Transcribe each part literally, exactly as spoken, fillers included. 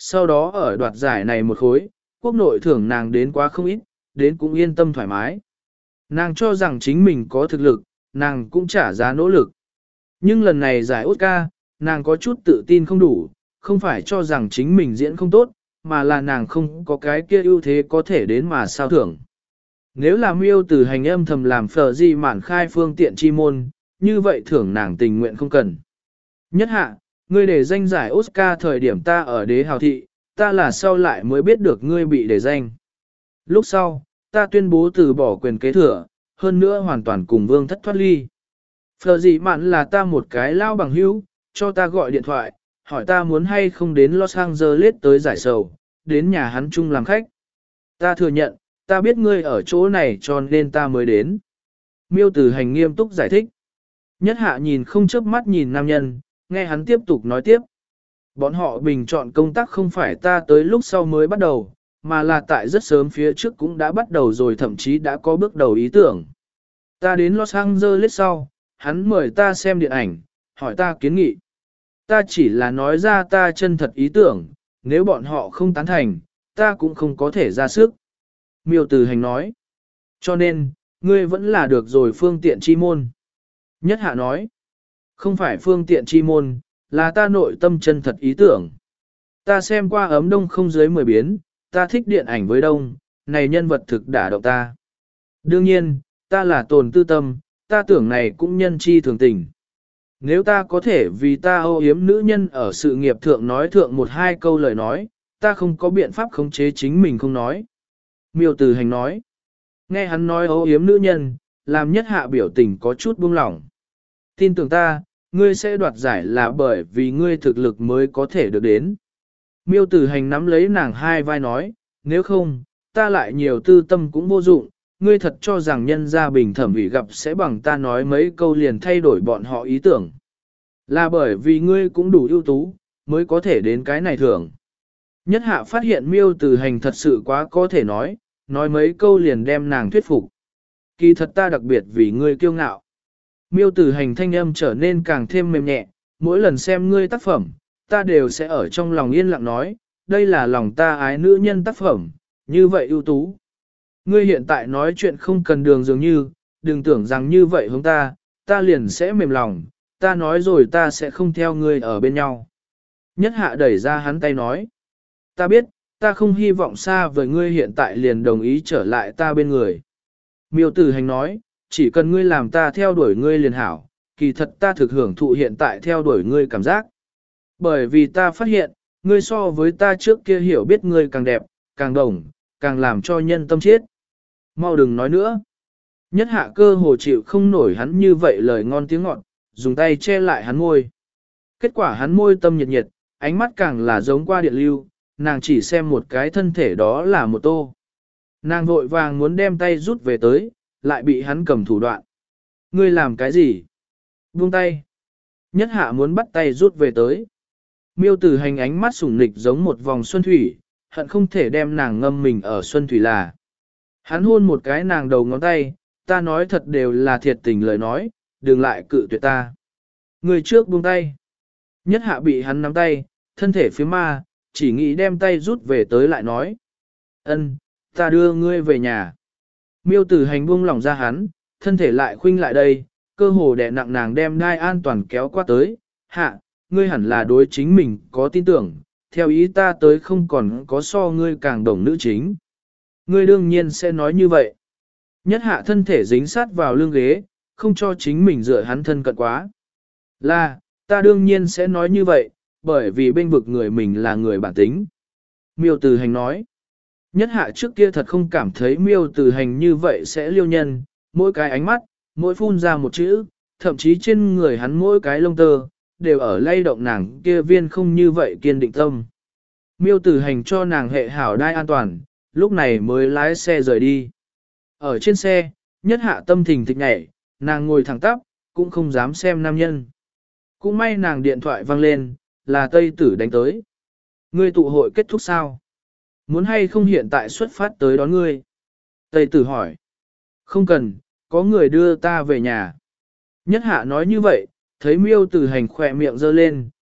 sau đó ở đoạt giải này một khối, quốc nội thưởng nàng đến quá không ít, đến cũng yên tâm thoải mái. Nàng cho rằng chính mình có thực lực, nàng cũng trả giá nỗ lực. Nhưng lần này giải Oscar, nàng có chút tự tin không đủ, không phải cho rằng chính mình diễn không tốt, mà là nàng không có cái kia ưu thế có thể đến mà sao thưởng. Nếu là miêu từ hành âm thầm làm phở gì mản khai phương tiện chi môn, như vậy thưởng nàng tình nguyện không cần. Nhất hạ, ngươi để danh giải Oscar thời điểm ta ở đế hào thị, ta là sau lại mới biết được ngươi bị để danh. Lúc sau, ta tuyên bố từ bỏ quyền kế thừa, hơn nữa hoàn toàn cùng vương thất thoát ly. Phở gì mạn là ta một cái lao bằng hữu, cho ta gọi điện thoại, hỏi ta muốn hay không đến Los Angeles tới giải sầu, đến nhà hắn chung làm khách. Ta thừa nhận, ta biết ngươi ở chỗ này cho nên ta mới đến. Miêu Tử Hành nghiêm túc giải thích. Nhất hạ nhìn không chớp mắt nhìn nam nhân, nghe hắn tiếp tục nói tiếp. Bọn họ bình chọn công tác không phải ta tới lúc sau mới bắt đầu, mà là tại rất sớm phía trước cũng đã bắt đầu rồi, thậm chí đã có bước đầu ý tưởng. Ta đến Los Angeles sau, hắn mời ta xem điện ảnh, hỏi ta kiến nghị. Ta chỉ là nói ra ta chân thật ý tưởng, nếu bọn họ không tán thành, ta cũng không có thể ra sức. Miêu Tử Hành nói. Cho nên, ngươi vẫn là được rồi phương tiện chi môn. Nhất hạ nói. Không phải phương tiện chi môn, là ta nội tâm chân thật ý tưởng. Ta xem qua ấm đông không dưới mười biến, ta thích điện ảnh với đông, này nhân vật thực đả động ta. Đương nhiên, ta là tồn tư tâm, ta tưởng này cũng nhân chi thường tình. Nếu ta có thể vì ta âu yếm nữ nhân ở sự nghiệp thượng nói thượng một hai câu lời nói, ta không có biện pháp khống chế chính mình không nói. Miêu Tử Hành nói. Nghe hắn nói âu yếm nữ nhân, làm nhất hạ biểu tình có chút buông lỏng. Tin tưởng ta, ngươi sẽ đoạt giải là bởi vì ngươi thực lực mới có thể được đến. Miêu Tử Hành nắm lấy nàng hai vai nói, nếu không, ta lại nhiều tư tâm cũng vô dụng, ngươi thật cho rằng nhân gia bình thẩm ủy gặp sẽ bằng ta nói mấy câu liền thay đổi bọn họ ý tưởng. Là bởi vì ngươi cũng đủ ưu tú, mới có thể đến cái này thưởng. Nhất hạ phát hiện Miêu Tử Hành thật sự quá có thể nói, nói mấy câu liền đem nàng thuyết phục. Kỳ thật ta đặc biệt vì ngươi kiêu ngạo. Miêu Tử Hành thanh âm trở nên càng thêm mềm nhẹ, mỗi lần xem ngươi tác phẩm, ta đều sẽ ở trong lòng yên lặng nói, đây là lòng ta ái nữ nhân tác phẩm, như vậy ưu tú. Ngươi hiện tại nói chuyện không cần đường dường như, đừng tưởng rằng như vậy hướng ta, ta liền sẽ mềm lòng, ta nói rồi ta sẽ không theo ngươi ở bên nhau. Nhất hạ đẩy ra hắn tay nói, ta biết, ta không hy vọng xa với ngươi hiện tại liền đồng ý trở lại ta bên người. Miêu Tử Hành nói, chỉ cần ngươi làm ta theo đuổi ngươi liền hảo, kỳ thật ta thực hưởng thụ hiện tại theo đuổi ngươi cảm giác. Bởi vì ta phát hiện, ngươi so với ta trước kia hiểu biết ngươi càng đẹp, càng đồng, càng làm cho nhân tâm chết. Mau đừng nói nữa. Nhất hạ cơ hồ chịu không nổi hắn như vậy lời ngon tiếng ngọt, dùng tay che lại hắn môi. Kết quả hắn môi tâm nhiệt nhiệt, ánh mắt càng là giống qua điện lưu, nàng chỉ xem một cái thân thể đó là một tô. Nàng vội vàng muốn đem tay rút về tới, lại bị hắn cầm thủ đoạn. Ngươi làm cái gì? Buông tay. Nhất hạ muốn bắt tay rút về tới. Miêu Tử Hành ánh mắt sủng nịch giống một vòng xuân thủy, hận không thể đem nàng ngâm mình ở xuân thủy là. Hắn hôn một cái nàng đầu ngón tay, ta nói thật đều là thiệt tình lời nói, đừng lại cự tuyệt ta. Người trước buông tay. Nhất hạ bị hắn nắm tay, thân thể phía ma, chỉ nghĩ đem tay rút về tới lại nói. Ân, ta đưa ngươi về nhà. Miêu Tử Hành buông lỏng ra hắn, thân thể lại khuynh lại đây, cơ hồ đè nặng nàng đem đai an toàn kéo qua tới. Hạ, ngươi hẳn là đối chính mình có tin tưởng, theo ý ta tới không còn có so ngươi càng đồng nữ chính. Ngươi đương nhiên sẽ nói như vậy. Nhất hạ thân thể dính sát vào lưng ghế, không cho chính mình dựa hắn thân cận quá. Là, ta đương nhiên sẽ nói như vậy, bởi vì bên vực người mình là người bản tính. Miêu Tử Hành nói. Nhất hạ trước kia thật không cảm thấy Miêu Tử Hành như vậy sẽ liêu nhân, mỗi cái ánh mắt, mỗi phun ra một chữ, thậm chí trên người hắn mỗi cái lông tơ, đều ở lay động nàng kia viên không như vậy kiên định tâm. Miêu Tử Hành cho nàng hệ hảo đai an toàn, lúc này mới lái xe rời đi. Ở trên xe, nhất hạ tâm thình thịch nhảy, nàng ngồi thẳng tắp, cũng không dám xem nam nhân. Cũng may nàng điện thoại vang lên, là Tây Tử đánh tới. Ngươi tụ hội kết thúc sao? Muốn hay không hiện tại xuất phát tới đón ngươi? Tây Tử hỏi. Không cần, có người đưa ta về nhà. Nhất hạ nói như vậy, thấy Miêu Tử Hành khỏe miệng giơ lên,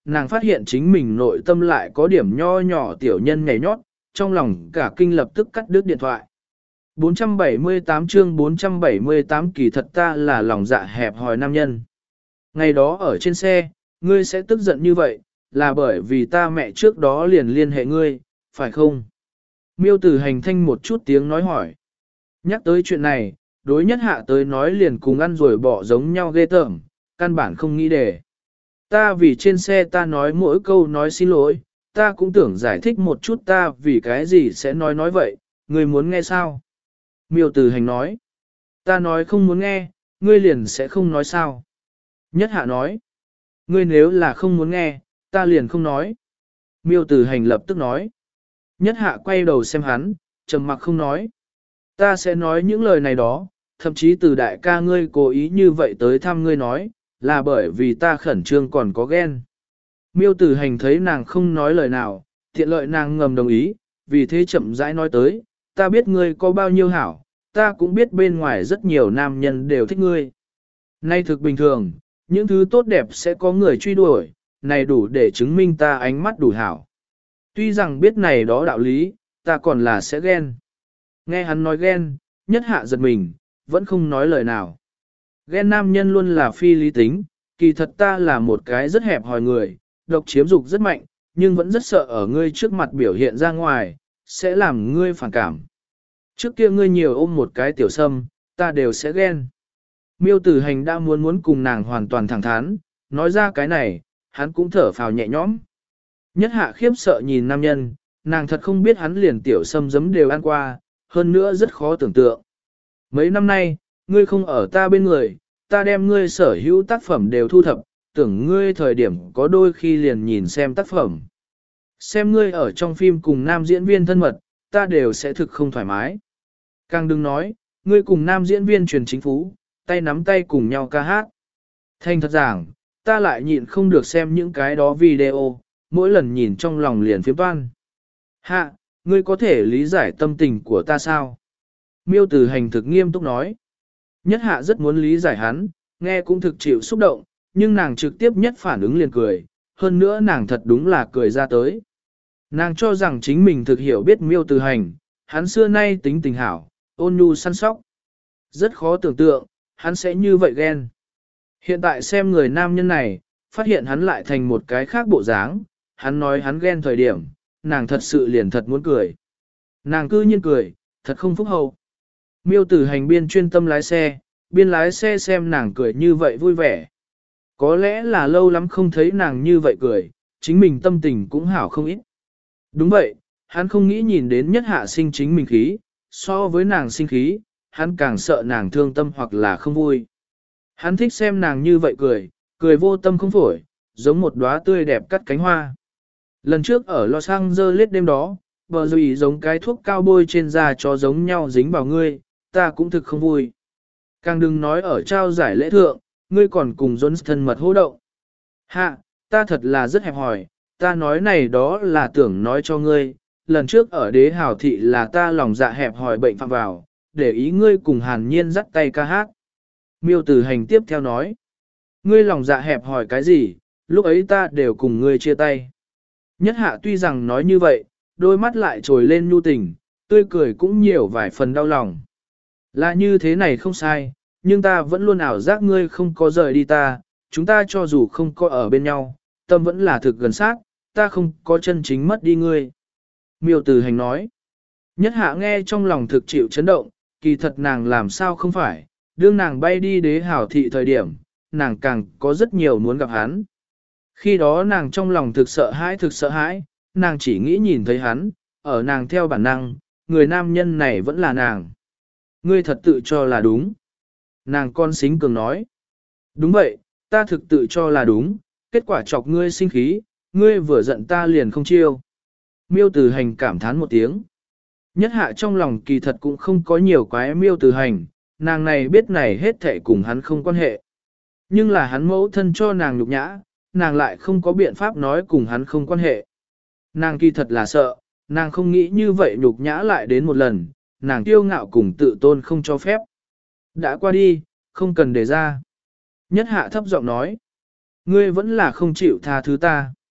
nàng phát hiện chính mình nội tâm lại có điểm nho nhỏ tiểu nhân nhảy nhót, trong lòng cả kinh lập tức cắt đứt điện thoại. bốn trăm bảy mươi tám chương bốn trăm bảy mươi tám kỳ thật ta là lòng dạ hẹp hòi nam nhân. Ngày đó ở trên xe, ngươi sẽ tức giận như vậy, là bởi vì ta mẹ trước đó liền liên hệ ngươi, phải không? Miêu Tử Hành thanh một chút tiếng nói hỏi. Nhắc tới chuyện này, đối nhất hạ tới nói liền cùng ăn rồi bỏ giống nhau ghê tởm, căn bản không nghĩ đề. Ta vì trên xe ta nói mỗi câu nói xin lỗi, ta cũng tưởng giải thích một chút ta vì cái gì sẽ nói nói vậy, ngươi muốn nghe sao? Miêu Tử Hành nói. Ta nói không muốn nghe, ngươi liền sẽ không nói sao? Nhất hạ nói. Ngươi nếu là không muốn nghe, ta liền không nói. Miêu Tử Hành lập tức nói. Nhất hạ quay đầu xem hắn, trầm mặc không nói. Ta sẽ nói những lời này đó, thậm chí từ đại ca ngươi cố ý như vậy tới thăm ngươi nói, là bởi vì ta khẩn trương còn có ghen. Miêu Tử Hành thấy nàng không nói lời nào, thiện lợi nàng ngầm đồng ý, vì thế chậm rãi nói tới, ta biết ngươi có bao nhiêu hảo, ta cũng biết bên ngoài rất nhiều nam nhân đều thích ngươi. Nay thực bình thường, những thứ tốt đẹp sẽ có người truy đuổi, này đủ để chứng minh ta ánh mắt đủ hảo. Tuy rằng biết này đó đạo lý, ta còn là sẽ ghen. Nghe hắn nói ghen, nhất hạ giật mình, vẫn không nói lời nào. Ghen nam nhân luôn là phi lý tính, kỳ thật ta là một cái rất hẹp hòi người, độc chiếm dục rất mạnh, nhưng vẫn rất sợ ở ngươi trước mặt biểu hiện ra ngoài, sẽ làm ngươi phản cảm. Trước kia ngươi nhiều ôm một cái tiểu sâm, ta đều sẽ ghen. Miêu Tử Hành đã muốn muốn cùng nàng hoàn toàn thẳng thắn, nói ra cái này, hắn cũng thở phào nhẹ nhõm. Nhất hạ khiếp sợ nhìn nam nhân, nàng thật không biết hắn liền tiểu sâm giấm đều ăn qua, hơn nữa rất khó tưởng tượng. Mấy năm nay, ngươi không ở ta bên người, ta đem ngươi sở hữu tác phẩm đều thu thập, tưởng ngươi thời điểm có đôi khi liền nhìn xem tác phẩm. Xem ngươi ở trong phim cùng nam diễn viên thân mật, ta đều sẽ thực không thoải mái. Càng đừng nói, ngươi cùng nam diễn viên truyền chính phú, tay nắm tay cùng nhau ca hát. Thành thật giảng, ta lại nhịn không được xem những cái đó video, mỗi lần nhìn trong lòng liền phiếm toan. Hạ, ngươi có thể lý giải tâm tình của ta sao? Miêu Tử Hành thực nghiêm túc nói. Nhất hạ rất muốn lý giải hắn, nghe cũng thực chịu xúc động, nhưng nàng trực tiếp nhất phản ứng liền cười, hơn nữa nàng thật đúng là cười ra tới. Nàng cho rằng chính mình thực hiểu biết Miêu Tử Hành, hắn xưa nay tính tình hảo, ôn nhu săn sóc. Rất khó tưởng tượng, hắn sẽ như vậy ghen. Hiện tại xem người nam nhân này, phát hiện hắn lại thành một cái khác bộ dáng, hắn nói hắn ghen thời điểm, nàng thật sự liền thật muốn cười. Nàng cư nhiên cười, thật không phúc hậu. Miêu Tử Hành biên chuyên tâm lái xe, biên lái xe xem nàng cười như vậy vui vẻ. Có lẽ là lâu lắm không thấy nàng như vậy cười, chính mình tâm tình cũng hảo không ít. Đúng vậy, hắn không nghĩ nhìn đến nhất hạ sinh chính mình khí, so với nàng sinh khí, hắn càng sợ nàng thương tâm hoặc là không vui. Hắn thích xem nàng như vậy cười, cười vô tâm không phổi, giống một đóa tươi đẹp cắt cánh hoa. Lần trước ở Los Angeles đêm đó, bờ dùy giống cái thuốc cao bôi trên da cho giống nhau dính vào ngươi, ta cũng thực không vui. Càng đừng nói ở trao giải lễ thượng, ngươi còn cùng Jones thân mật hô động. Hạ, ta thật là rất hẹp hòi, ta nói này đó là tưởng nói cho ngươi, lần trước ở đế hào thị là ta lòng dạ hẹp hòi bệnh phạm vào, để ý ngươi cùng hàn nhiên dắt tay ca hát. Miêu Tử Hành tiếp theo nói, ngươi lòng dạ hẹp hòi cái gì, lúc ấy ta đều cùng ngươi chia tay. Nhất hạ tuy rằng nói như vậy, đôi mắt lại trồi lên nhu tình, tươi cười cũng nhiều vài phần đau lòng. Là như thế này không sai, nhưng ta vẫn luôn ảo giác ngươi không có rời đi ta, chúng ta cho dù không có ở bên nhau, tâm vẫn là thực gần sát, ta không có chân chính mất đi ngươi. Miêu Tử Hành nói, nhất hạ nghe trong lòng thực chịu chấn động, kỳ thật nàng làm sao không phải, đương nàng bay đi đế hảo thị thời điểm, nàng càng có rất nhiều muốn gặp hắn. Khi đó nàng trong lòng thực sợ hãi thực sợ hãi, nàng chỉ nghĩ nhìn thấy hắn, ở nàng theo bản năng, người nam nhân này vẫn là nàng. Ngươi thật tự cho là đúng. Nàng con xính cường nói. Đúng vậy, ta thực tự cho là đúng, kết quả chọc ngươi sinh khí, ngươi vừa giận ta liền không chiêu. Miêu Tử Hành cảm thán một tiếng. Nhất hạ trong lòng kỳ thật cũng không có nhiều quái Miêu Tử Hành, nàng này biết này hết thảy cùng hắn không quan hệ. Nhưng là hắn mẫu thân cho nàng nhục nhã, nàng lại không có biện pháp nói cùng hắn không quan hệ. Nàng kỳ thật là sợ, nàng không nghĩ như vậy nhục nhã lại đến một lần, nàng kiêu ngạo cùng tự tôn không cho phép. Đã qua đi, không cần để ra. Nhất hạ thấp giọng nói, ngươi vẫn là không chịu tha thứ ta.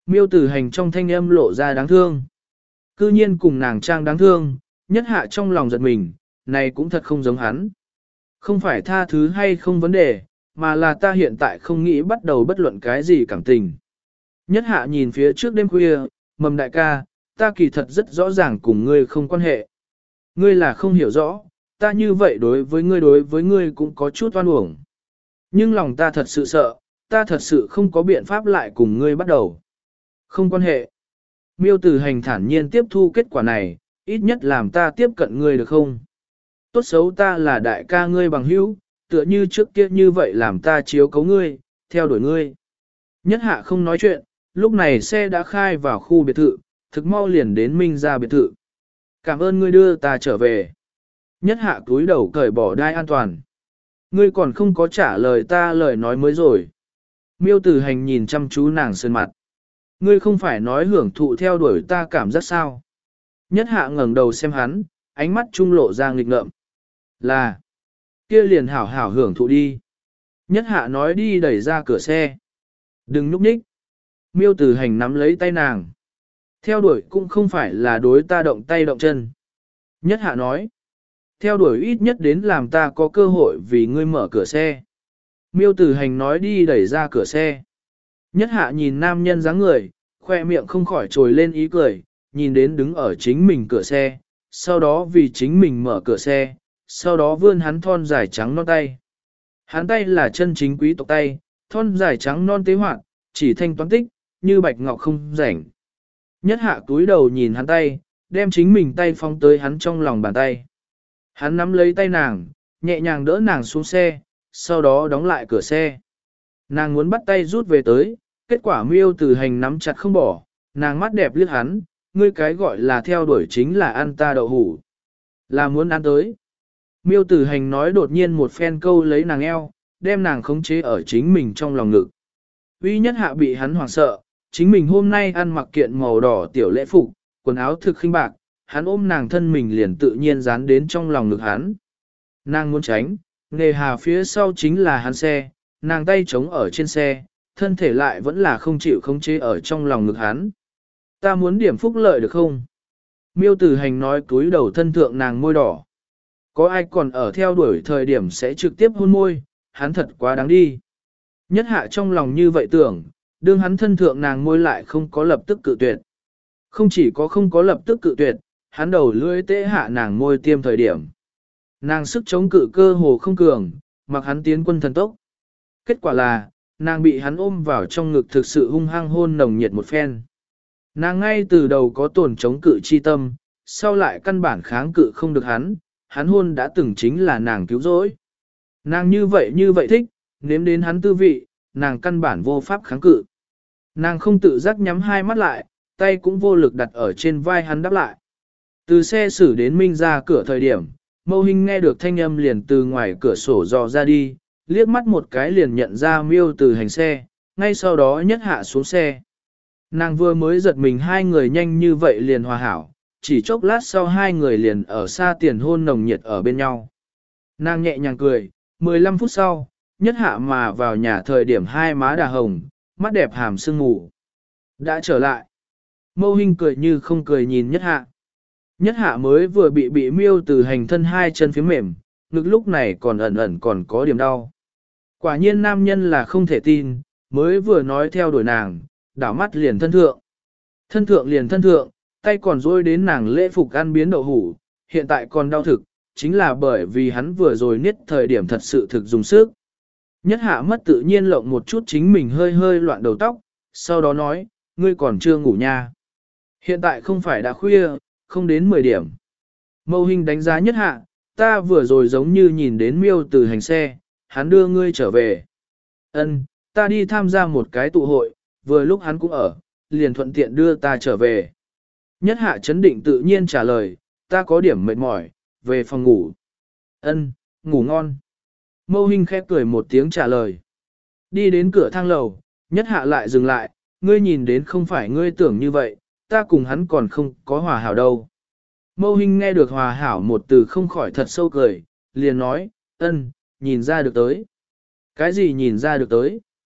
Miêu tử hành trong thanh âm lộ ra đáng thương. Cư nhiên cùng nàng trang đáng thương, nhất hạ trong lòng giật mình, này cũng thật không giống hắn. Không phải tha thứ hay không vấn đề, mà là ta hiện tại không nghĩ bắt đầu bất luận cái gì cảm tình. Nhất hạ nhìn phía trước đêm khuya, mầm đại ca, ta kỳ thật rất rõ ràng cùng ngươi không quan hệ. Ngươi là không hiểu rõ, ta như vậy đối với ngươi đối với ngươi cũng có chút oan uổng. Nhưng lòng ta thật sự sợ, ta thật sự không có biện pháp lại cùng ngươi bắt đầu. Không quan hệ. Miêu Tử Hành thản nhiên tiếp thu kết quả này, ít nhất làm ta tiếp cận ngươi được không? Tốt xấu ta là đại ca ngươi bằng hữu, tựa như trước kia như vậy làm ta chiếu cấu ngươi, theo đuổi ngươi. Nhất hạ không nói chuyện, lúc này xe đã khai vào khu biệt thự, thực mau liền đến Minh ra biệt thự. Cảm ơn ngươi đưa ta trở về. Nhất hạ túi đầu cởi bỏ đai an toàn. Ngươi còn không có trả lời ta lời nói mới rồi. Miêu Tử Hành nhìn chăm chú nàng sơn mặt. Ngươi không phải nói hưởng thụ theo đuổi ta cảm giác sao? Nhất hạ ngẩng đầu xem hắn, ánh mắt trung lộ ra nghịch ngợm. Là, kia liền hảo hảo hưởng thụ đi. Nhất hạ nói đi đẩy ra cửa xe. Đừng núp nhích. Miêu Tử Hành nắm lấy tay nàng. Theo đuổi cũng không phải là đối ta động tay động chân. Nhất hạ nói. Theo đuổi ít nhất đến làm ta có cơ hội vì ngươi mở cửa xe. Miêu Tử Hành nói đi đẩy ra cửa xe. Nhất hạ nhìn nam nhân dáng người, khoe miệng không khỏi trồi lên ý cười, nhìn đến đứng ở chính mình cửa xe, sau đó vì chính mình mở cửa xe, sau đó vươn hắn thon dài trắng non tay. Hắn tay là chân chính quý tộc tay, thon dài trắng non tế hoạt, chỉ thanh toán tích, như bạch ngọc không rảnh. Nhất hạ túi đầu nhìn hắn tay, đem chính mình tay phóng tới hắn trong lòng bàn tay. Hắn nắm lấy tay nàng, nhẹ nhàng đỡ nàng xuống xe, sau đó đóng lại cửa xe. Nàng muốn bắt tay rút về tới, kết quả Miêu Tử Hành nắm chặt không bỏ, nàng mắt đẹp liếc hắn, ngươi cái gọi là theo đuổi chính là ăn ta đậu hủ. Là muốn ăn tới. Miêu Tử Hành nói đột nhiên một phen câu lấy nàng eo, đem nàng khống chế ở chính mình trong lòng ngực. Uy Nhất hạ bị hắn hoảng sợ, chính mình hôm nay ăn mặc kiện màu đỏ tiểu lễ phục, quần áo thực khinh bạc, hắn ôm nàng thân mình liền tự nhiên dán đến trong lòng ngực hắn. Nàng muốn tránh, nghề hà phía sau chính là hắn xe, nàng tay chống ở trên xe, thân thể lại vẫn là không chịu khống chế ở trong lòng ngực hắn. Ta muốn điểm phúc lợi được không? Miêu Tử Hành nói cúi đầu thân thượng nàng môi đỏ. Có ai còn ở theo đuổi thời điểm sẽ trực tiếp hôn môi, hắn thật quá đáng đi. Nhất hạ trong lòng như vậy tưởng, đương hắn thân thượng nàng môi lại không có lập tức cự tuyệt. Không chỉ có không có lập tức cự tuyệt, hắn đầu lưỡi tế hạ nàng môi tiêm thời điểm. Nàng sức chống cự cơ hồ không cường, mặc hắn tiến quân thần tốc. Kết quả là, nàng bị hắn ôm vào trong ngực thực sự hung hăng hôn nồng nhiệt một phen. Nàng ngay từ đầu có tổn chống cự chi tâm, sau lại căn bản kháng cự không được hắn, hắn hôn đã từng chính là nàng cứu rỗi. Nàng như vậy như vậy thích, nếm đến hắn tư vị, nàng căn bản vô pháp kháng cự. Nàng không tự giác nhắm hai mắt lại, tay cũng vô lực đặt ở trên vai hắn đáp lại. Từ xe xử đến Minh ra cửa thời điểm, Mâu Hinh nghe được thanh âm liền từ ngoài cửa sổ dò ra đi, liếc mắt một cái liền nhận ra Miêu Tử Hành xe, ngay sau đó Nhất hạ xuống xe. Nàng vừa mới giật mình hai người nhanh như vậy liền hòa hảo, chỉ chốc lát sau hai người liền ở xa tiền hôn nồng nhiệt ở bên nhau. Nàng nhẹ nhàng cười, mười lăm phút sau, Nhất hạ mà vào nhà thời điểm hai má đà hồng, mắt đẹp hàm sương ngủ. Đã trở lại. Mâu Hinh cười như không cười nhìn Nhất hạ. Nhất hạ mới vừa bị bị Miêu Tử Hành thân hai chân phía mềm, ngực lúc này còn ẩn ẩn còn có điểm đau. Quả nhiên nam nhân là không thể tin, mới vừa nói theo đuổi nàng, đảo mắt liền thân thượng. Thân thượng liền thân thượng, tay còn dối đến nàng lễ phục ăn biến đậu hủ, hiện tại còn đau thực, chính là bởi vì hắn vừa rồi niết thời điểm thật sự thực dùng sức. Nhất hạ mất tự nhiên lộng một chút chính mình hơi hơi loạn đầu tóc, sau đó nói, ngươi còn chưa ngủ nha. Hiện tại không phải đã khuya, không đến mười điểm. Mâu Hinh đánh giá Nhất hạ, ta vừa rồi giống như nhìn đến Miêu Tử Hành xe, hắn đưa ngươi trở về. Ân, ta đi tham gia một cái tụ hội, vừa lúc hắn cũng ở, liền thuận tiện đưa ta trở về. Nhất hạ chấn định tự nhiên trả lời, ta có điểm mệt mỏi, về phòng ngủ. Ân, ngủ ngon. Mâu Hinh khẽ cười một tiếng trả lời. Đi đến cửa thang lầu, Nhất hạ lại dừng lại, ngươi nhìn đến không phải ngươi tưởng như vậy, ta cùng hắn còn không có hòa hảo đâu. Mâu Hinh nghe được hòa hảo một từ không khỏi thật sâu cười, liền nói, ân, nhìn ra được tới. Cái gì nhìn ra được tới?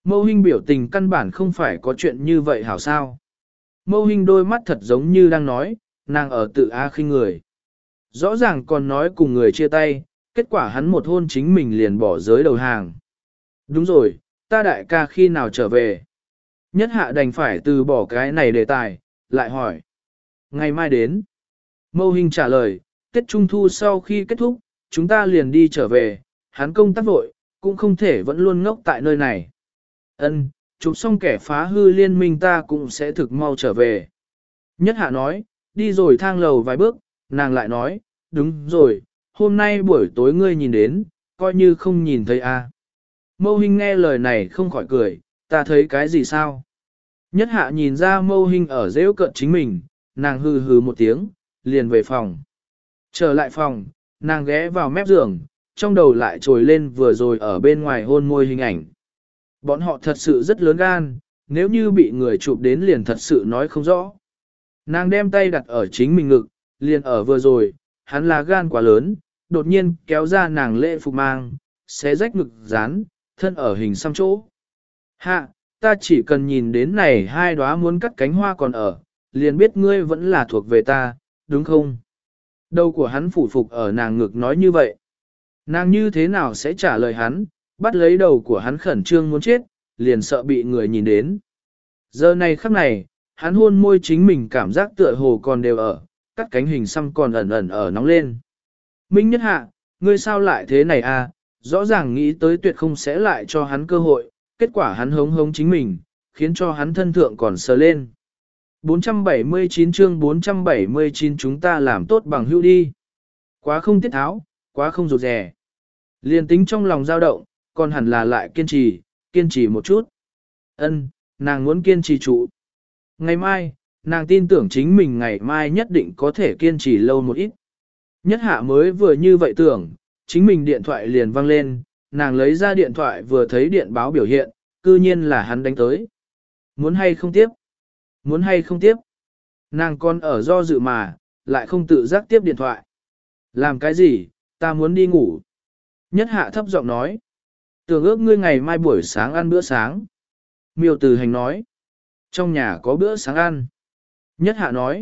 Mâu Hinh biểu tình căn bản không phải có chuyện như vậy hảo sao. Mâu Hinh đôi mắt thật giống như đang nói, nàng ở tự a khinh người. Rõ ràng còn nói cùng người chia tay, kết quả hắn một hôn chính mình liền bỏ giới đầu hàng. Đúng rồi, ta đại ca khi nào trở về? Nhất hạ đành phải từ bỏ cái này đề tài, lại hỏi. Ngày mai đến. Mâu Hinh trả lời, Tết Trung Thu sau khi kết thúc, chúng ta liền đi trở về, hắn công tác vội, cũng không thể vẫn luôn ngốc tại nơi này. Ân, chụp xong kẻ phá hư liên minh ta cũng sẽ thực mau trở về. Nhất hạ nói, đi rồi thang lầu vài bước, nàng lại nói, đúng rồi, hôm nay buổi tối ngươi nhìn đến, coi như không nhìn thấy a. À. Mâu Hinh nghe lời này không khỏi cười, ta thấy cái gì sao? Nhất hạ nhìn ra Mâu Hinh ở rêu cợt chính mình, nàng hừ hừ một tiếng, liền về phòng. Trở lại phòng, nàng ghé vào mép giường, trong đầu lại trồi lên vừa rồi ở bên ngoài hôn môi hình ảnh. Bọn họ thật sự rất lớn gan, nếu như bị người chụp đến liền thật sự nói không rõ. Nàng đem tay đặt ở chính mình ngực, liền ở vừa rồi, hắn là gan quá lớn, đột nhiên kéo ra nàng lễ phục mang, xé rách ngực dán, thân ở hình xăm chỗ. Hạ, ta chỉ cần nhìn đến này hai đóa muốn cắt cánh hoa còn ở, liền biết ngươi vẫn là thuộc về ta, đúng không? Đầu của hắn phủ phục ở nàng ngực nói như vậy. Nàng như thế nào sẽ trả lời hắn, bắt lấy đầu của hắn khẩn trương muốn chết, liền sợ bị người nhìn đến. Giờ này khắc này, hắn hôn môi chính mình cảm giác tựa hồ còn đều ở, cắt cánh hình xăm còn ẩn ẩn ở nóng lên. Minh Nhất Hạ, ngươi sao lại thế này à, rõ ràng nghĩ tới tuyệt không sẽ lại cho hắn cơ hội, kết quả hắn hống hống chính mình, khiến cho hắn thân thượng còn sờ lên. bốn trăm bảy mươi chín chương bốn trăm bảy mươi chín chúng ta làm tốt bằng hữu đi. Quá không tiết tháo, quá không rụt rè. Liên tính trong lòng dao động, còn hẳn là lại kiên trì, kiên trì một chút. Ân, nàng muốn kiên trì trụ. Ngày mai, nàng tin tưởng chính mình ngày mai nhất định có thể kiên trì lâu một ít. Nhất hạ mới vừa như vậy tưởng, chính mình điện thoại liền vang lên, nàng lấy ra điện thoại vừa thấy điện báo biểu hiện, cư nhiên là hắn đánh tới. Muốn hay không tiếp? Muốn hay không tiếp? Nàng còn ở do dự mà, lại không tự giác tiếp điện thoại. Làm cái gì? Ta muốn đi ngủ. Nhất hạ thấp giọng nói. Tưởng ước ngươi ngày mai buổi sáng ăn bữa sáng. Miêu Từ Hành nói. Trong nhà có bữa sáng ăn. Nhất hạ nói.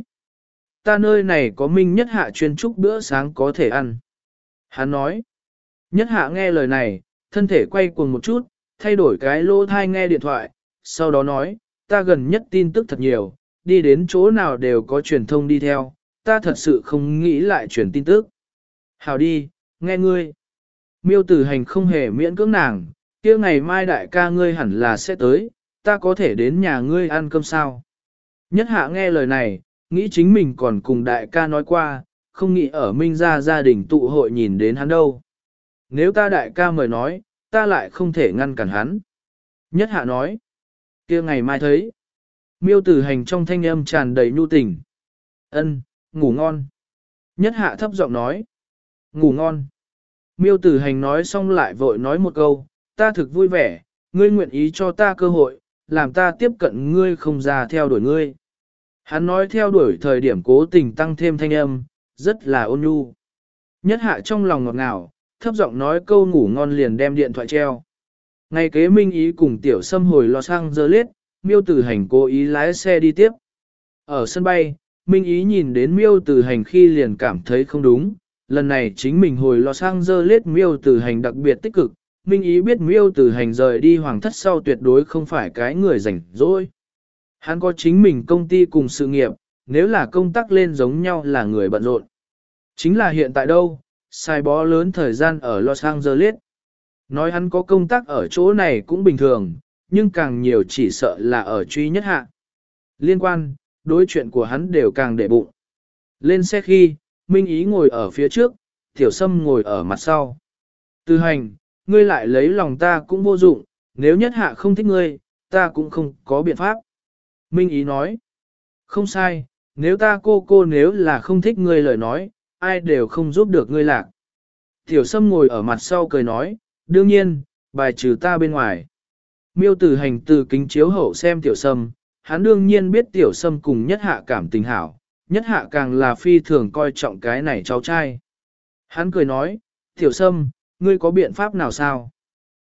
Ta nơi này có Minh Nhất Hạ chuyên trúc bữa sáng có thể ăn. Hắn nói. Nhất hạ nghe lời này, thân thể quay cuồng một chút, thay đổi cái lỗ thai nghe điện thoại, sau đó nói, ta gần nhất tin tức thật nhiều, đi đến chỗ nào đều có truyền thông đi theo, ta thật sự không nghĩ lại truyền tin tức. Hào đi, nghe ngươi. Miêu Tử Hành không hề miễn cưỡng nàng, kia ngày mai đại ca ngươi hẳn là sẽ tới, ta có thể đến nhà ngươi ăn cơm sao. Nhất hạ nghe lời này, nghĩ chính mình còn cùng đại ca nói qua, không nghĩ ở Minh gia gia đình tụ hội nhìn đến hắn đâu. Nếu ta đại ca mời nói, ta lại không thể ngăn cản hắn. Nhất hạ nói, kia ngày mai thấy. Miêu Tử Hành trong thanh âm tràn đầy nhu tình. Ân, ngủ ngon. Nhất hạ thấp giọng nói, ngủ ngon. Miêu Tử Hành nói xong lại vội nói một câu, ta thực vui vẻ, ngươi nguyện ý cho ta cơ hội, làm ta tiếp cận ngươi không ra theo đuổi ngươi. Hắn nói theo đuổi thời điểm cố tình tăng thêm thanh âm, rất là ôn nhu. Nhất hạ trong lòng ngọt ngào, thấp giọng nói câu ngủ ngon liền đem điện thoại treo. Ngày kế Minh Ý cùng Tiểu Sâm hồi Los Angeles, Miêu Tử Hành cố ý lái xe đi tiếp. Ở sân bay, Minh Ý nhìn đến Miêu Tử Hành khi liền cảm thấy không đúng. Lần này chính mình hồi Los Angeles Miêu Tử Hành đặc biệt tích cực. Minh Ý biết Miêu Tử Hành rời đi hoàng thất sau tuyệt đối không phải cái người rảnh rỗi. Hắn có chính mình công ty cùng sự nghiệp, nếu là công tác lên giống nhau là người bận rộn. Chính là hiện tại đâu, sai bó lớn thời gian ở Los Angeles. Nói hắn có công tác ở chỗ này cũng bình thường, nhưng càng nhiều chỉ sợ là ở truy Nhất Hạ. Liên quan, đối chuyện của hắn đều càng để bụng. Lên xe khi, Minh Ý ngồi ở phía trước, Tiểu Sâm ngồi ở mặt sau. Từ Hành, ngươi lại lấy lòng ta cũng vô dụng, nếu Nhất Hạ không thích ngươi, ta cũng không có biện pháp. Minh Ý nói, không sai, nếu ta cô cô nếu là không thích ngươi lời nói, ai đều không giúp được ngươi lạc. Tiểu Sâm ngồi ở mặt sau cười nói, đương nhiên, bài trừ ta bên ngoài. Miêu Tử Hành từ kính chiếu hậu xem Tiểu Sâm, hắn đương nhiên biết Tiểu Sâm cùng Nhất Hạ cảm tình hảo, Nhất Hạ càng là phi thường coi trọng cái này cháu trai. Hắn cười nói, Tiểu Sâm, ngươi có biện pháp nào sao?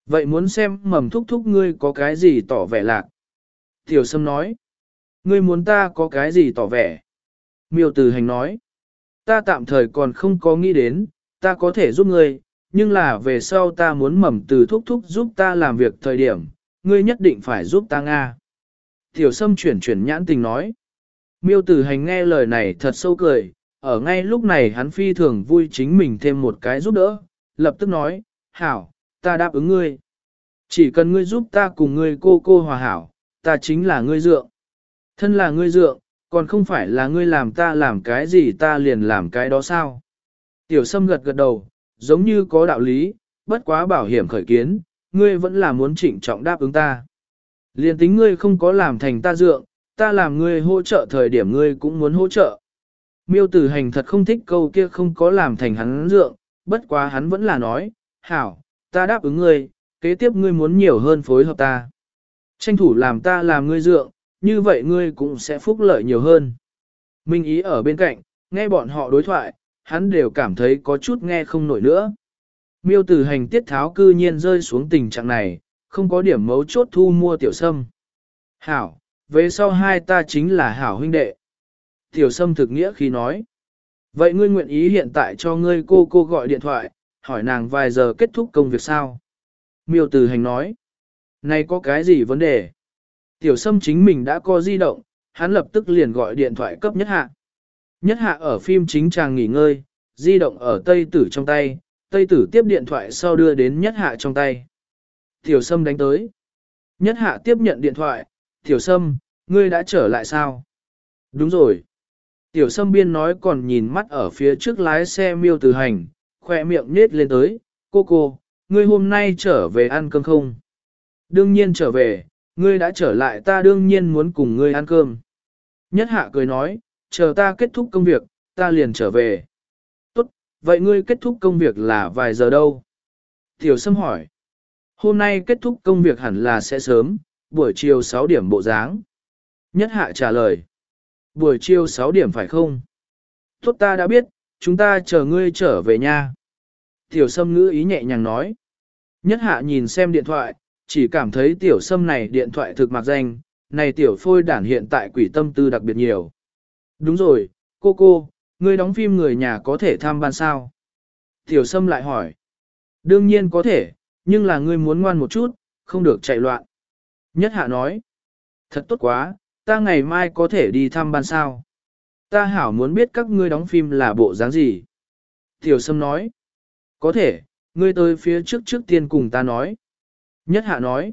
Vậy muốn xem mầm thúc thúc ngươi có cái gì tỏ vẻ lạc? Tiểu Sâm nói. Ngươi muốn ta có cái gì tỏ vẻ? Miêu Tử Hành nói. Ta tạm thời còn không có nghĩ đến, ta có thể giúp ngươi, nhưng là về sau ta muốn mầm từ thúc thúc giúp ta làm việc thời điểm, ngươi nhất định phải giúp ta Nga. Tiểu Sâm chuyển chuyển nhãn tình nói. Miêu Tử Hành nghe lời này thật sâu cười, ở ngay lúc này hắn phi thường vui chính mình thêm một cái giúp đỡ, lập tức nói, hảo, ta đáp ứng ngươi. Chỉ cần ngươi giúp ta cùng ngươi cô cô hòa hảo, ta chính là ngươi dượng. Thân là ngươi dượng, còn không phải là ngươi làm ta làm cái gì ta liền làm cái đó sao. Tiểu Sâm gật gật đầu, giống như có đạo lý, bất quá bảo hiểm khởi kiến, ngươi vẫn là muốn trịnh trọng đáp ứng ta. Liền tính ngươi không có làm thành ta dượng, ta làm ngươi hỗ trợ thời điểm ngươi cũng muốn hỗ trợ. Miêu Tử Hành thật không thích câu kia không có làm thành hắn dượng, bất quá hắn vẫn là nói, hảo, ta đáp ứng ngươi, kế tiếp ngươi muốn nhiều hơn phối hợp ta. Tranh thủ làm ta làm ngươi dượng, như vậy ngươi cũng sẽ phúc lợi nhiều hơn. Minh Ý ở bên cạnh, nghe bọn họ đối thoại, hắn đều cảm thấy có chút nghe không nổi nữa. Miêu Tử Hành tiết tháo cư nhiên rơi xuống tình trạng này, không có điểm mấu chốt thu mua Tiểu Sâm. Hảo, về sau hai ta chính là hảo huynh đệ. Tiểu Sâm thực nghĩa khi nói. Vậy ngươi nguyện ý hiện tại cho ngươi cô cô gọi điện thoại, hỏi nàng vài giờ kết thúc công việc sao? Miêu Tử Hành nói. Này có cái gì vấn đề? Tiểu Sâm chính mình đã có di động, hắn lập tức liền gọi điện thoại cấp Nhất Hạ. Nhất Hạ ở phim chính tràng nghỉ ngơi, di động ở Tây Tử trong tay, Tây Tử tiếp điện thoại sau đưa đến Nhất Hạ trong tay. Tiểu Sâm đánh tới. Nhất Hạ tiếp nhận điện thoại, Tiểu Sâm, ngươi đã trở lại sao? Đúng rồi. Tiểu Sâm biên nói còn nhìn mắt ở phía trước lái xe Miêu Tử Hành, khoe miệng nết lên tới, cô cô, ngươi hôm nay trở về ăn cơm không? Đương nhiên trở về, ngươi đã trở lại ta đương nhiên muốn cùng ngươi ăn cơm. Nhất Hạ cười nói, chờ ta kết thúc công việc, ta liền trở về. Tốt, vậy ngươi kết thúc công việc là vài giờ đâu? Tiểu Sâm hỏi. Hôm nay kết thúc công việc hẳn là sẽ sớm, buổi chiều sáu điểm bộ dáng. Nhất Hạ trả lời. Buổi chiều sáu điểm phải không? Tốt ta đã biết, chúng ta chờ ngươi trở về nha. Tiểu Sâm ngữ ý nhẹ nhàng nói. Nhất Hạ nhìn xem điện thoại, chỉ cảm thấy Tiểu Sâm này điện thoại thực mặc danh, này Tiểu Phôi đản hiện tại quỷ tâm tư đặc biệt nhiều. Đúng rồi, cô cô, ngươi đóng phim người nhà có thể tham ban sao? Tiểu Sâm lại hỏi. Đương nhiên có thể, nhưng là ngươi muốn ngoan một chút, không được chạy loạn. Nhất Hạ nói. Thật tốt quá, ta ngày mai có thể đi thăm ban sao. Ta hảo muốn biết các ngươi đóng phim là bộ dáng gì. Tiểu Sâm nói. Có thể, ngươi tới phía trước trước tiên cùng ta nói. Nhất Hạ nói.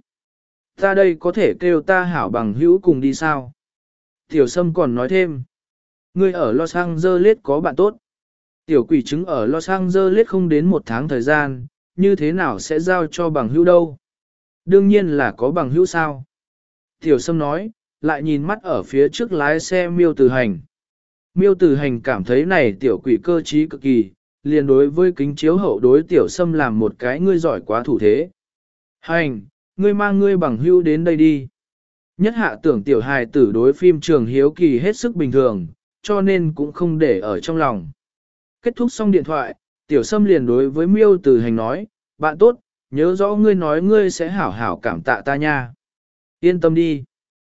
Ta đây có thể kêu ta hảo bằng hữu cùng đi sao? Tiểu Sâm còn nói thêm. Ngươi ở Los Angeles có bạn tốt. Tiểu quỷ trứng ở Los Angeles không đến một tháng thời gian, như thế nào sẽ giao cho bằng hữu đâu? Đương nhiên là có bằng hữu sao? Tiểu Sâm nói, lại nhìn mắt ở phía trước lái xe Miêu Tử Hành. Miêu Tử Hành cảm thấy này tiểu quỷ cơ trí cực kỳ, liền đối với kính chiếu hậu đối Tiểu Sâm làm một cái ngươi giỏi quá thủ thế. Hành, ngươi mang ngươi bằng hữu đến đây đi. Nhất Hạ tưởng tiểu hài tử đối phim trường hiếu kỳ hết sức bình thường, cho nên cũng không để ở trong lòng. Kết thúc xong điện thoại, Tiểu Sâm liền đối với Miêu Tử Hành nói, bạn tốt, nhớ rõ ngươi nói ngươi sẽ hảo hảo cảm tạ ta nha. Yên tâm đi.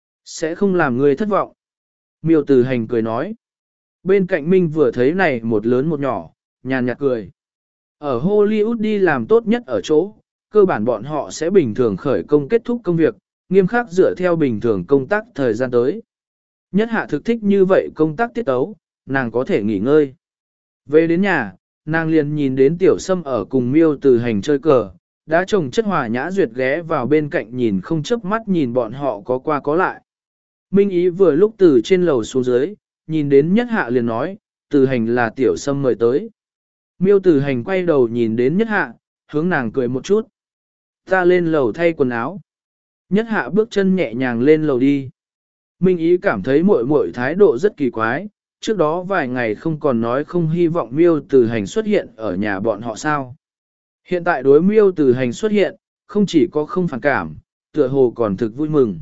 Sẽ không làm ngươi thất vọng. Miêu Tử Hành cười nói. Bên cạnh Minh vừa thấy này một lớn một nhỏ, nhàn nhạt cười. Ở Hollywood đi làm tốt nhất ở chỗ, cơ bản bọn họ sẽ bình thường khởi công kết thúc công việc, nghiêm khắc dựa theo bình thường công tác thời gian tới. Nhất Hạ thực thích như vậy công tác tiết tấu, nàng có thể nghỉ ngơi. Về đến nhà, nàng liền nhìn đến Tiểu Sâm ở cùng Miêu Tử Hành chơi cờ, đã chồng chất hòa nhã duyệt ghé vào bên cạnh nhìn không chớp mắt nhìn bọn họ có qua có lại. Minh Ý vừa lúc từ trên lầu xuống dưới, nhìn đến Nhất Hạ liền nói, Tử Hành là Tiểu Sâm mời tới. Miêu Tử Hành quay đầu nhìn đến Nhất Hạ, hướng nàng cười một chút. Ta lên lầu thay quần áo. Nhất Hạ bước chân nhẹ nhàng lên lầu đi. Minh Ý cảm thấy muội muội thái độ rất kỳ quái, trước đó vài ngày không còn nói không hy vọng Miêu Tử Hành xuất hiện ở nhà bọn họ sao. Hiện tại đối Miêu Tử Hành xuất hiện, không chỉ có không phản cảm, tựa hồ còn thực vui mừng.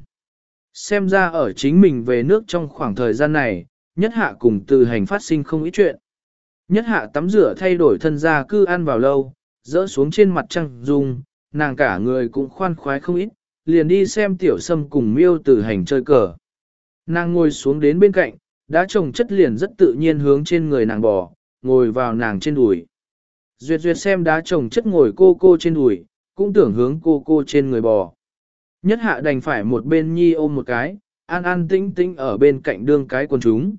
Xem ra ở chính mình về nước trong khoảng thời gian này, Nhất Hạ cùng Tử Hành phát sinh không ít chuyện. Nhất Hạ tắm rửa thay đổi thân ra cư ăn vào lâu, dỡ xuống trên mặt trăng dung, nàng cả người cũng khoan khoái không ít, liền đi xem tiểu sâm cùng miêu tử hành chơi cờ. Nàng ngồi xuống đến bên cạnh, đá trồng chất liền rất tự nhiên hướng trên người nàng bò, ngồi vào nàng trên đùi. Duyệt duyệt xem đá trồng chất ngồi cô cô trên đùi, cũng tưởng hướng cô cô trên người bò. Nhất hạ đành phải một bên nhi ôm một cái, an an tĩnh tĩnh ở bên cạnh đương cái quần chúng.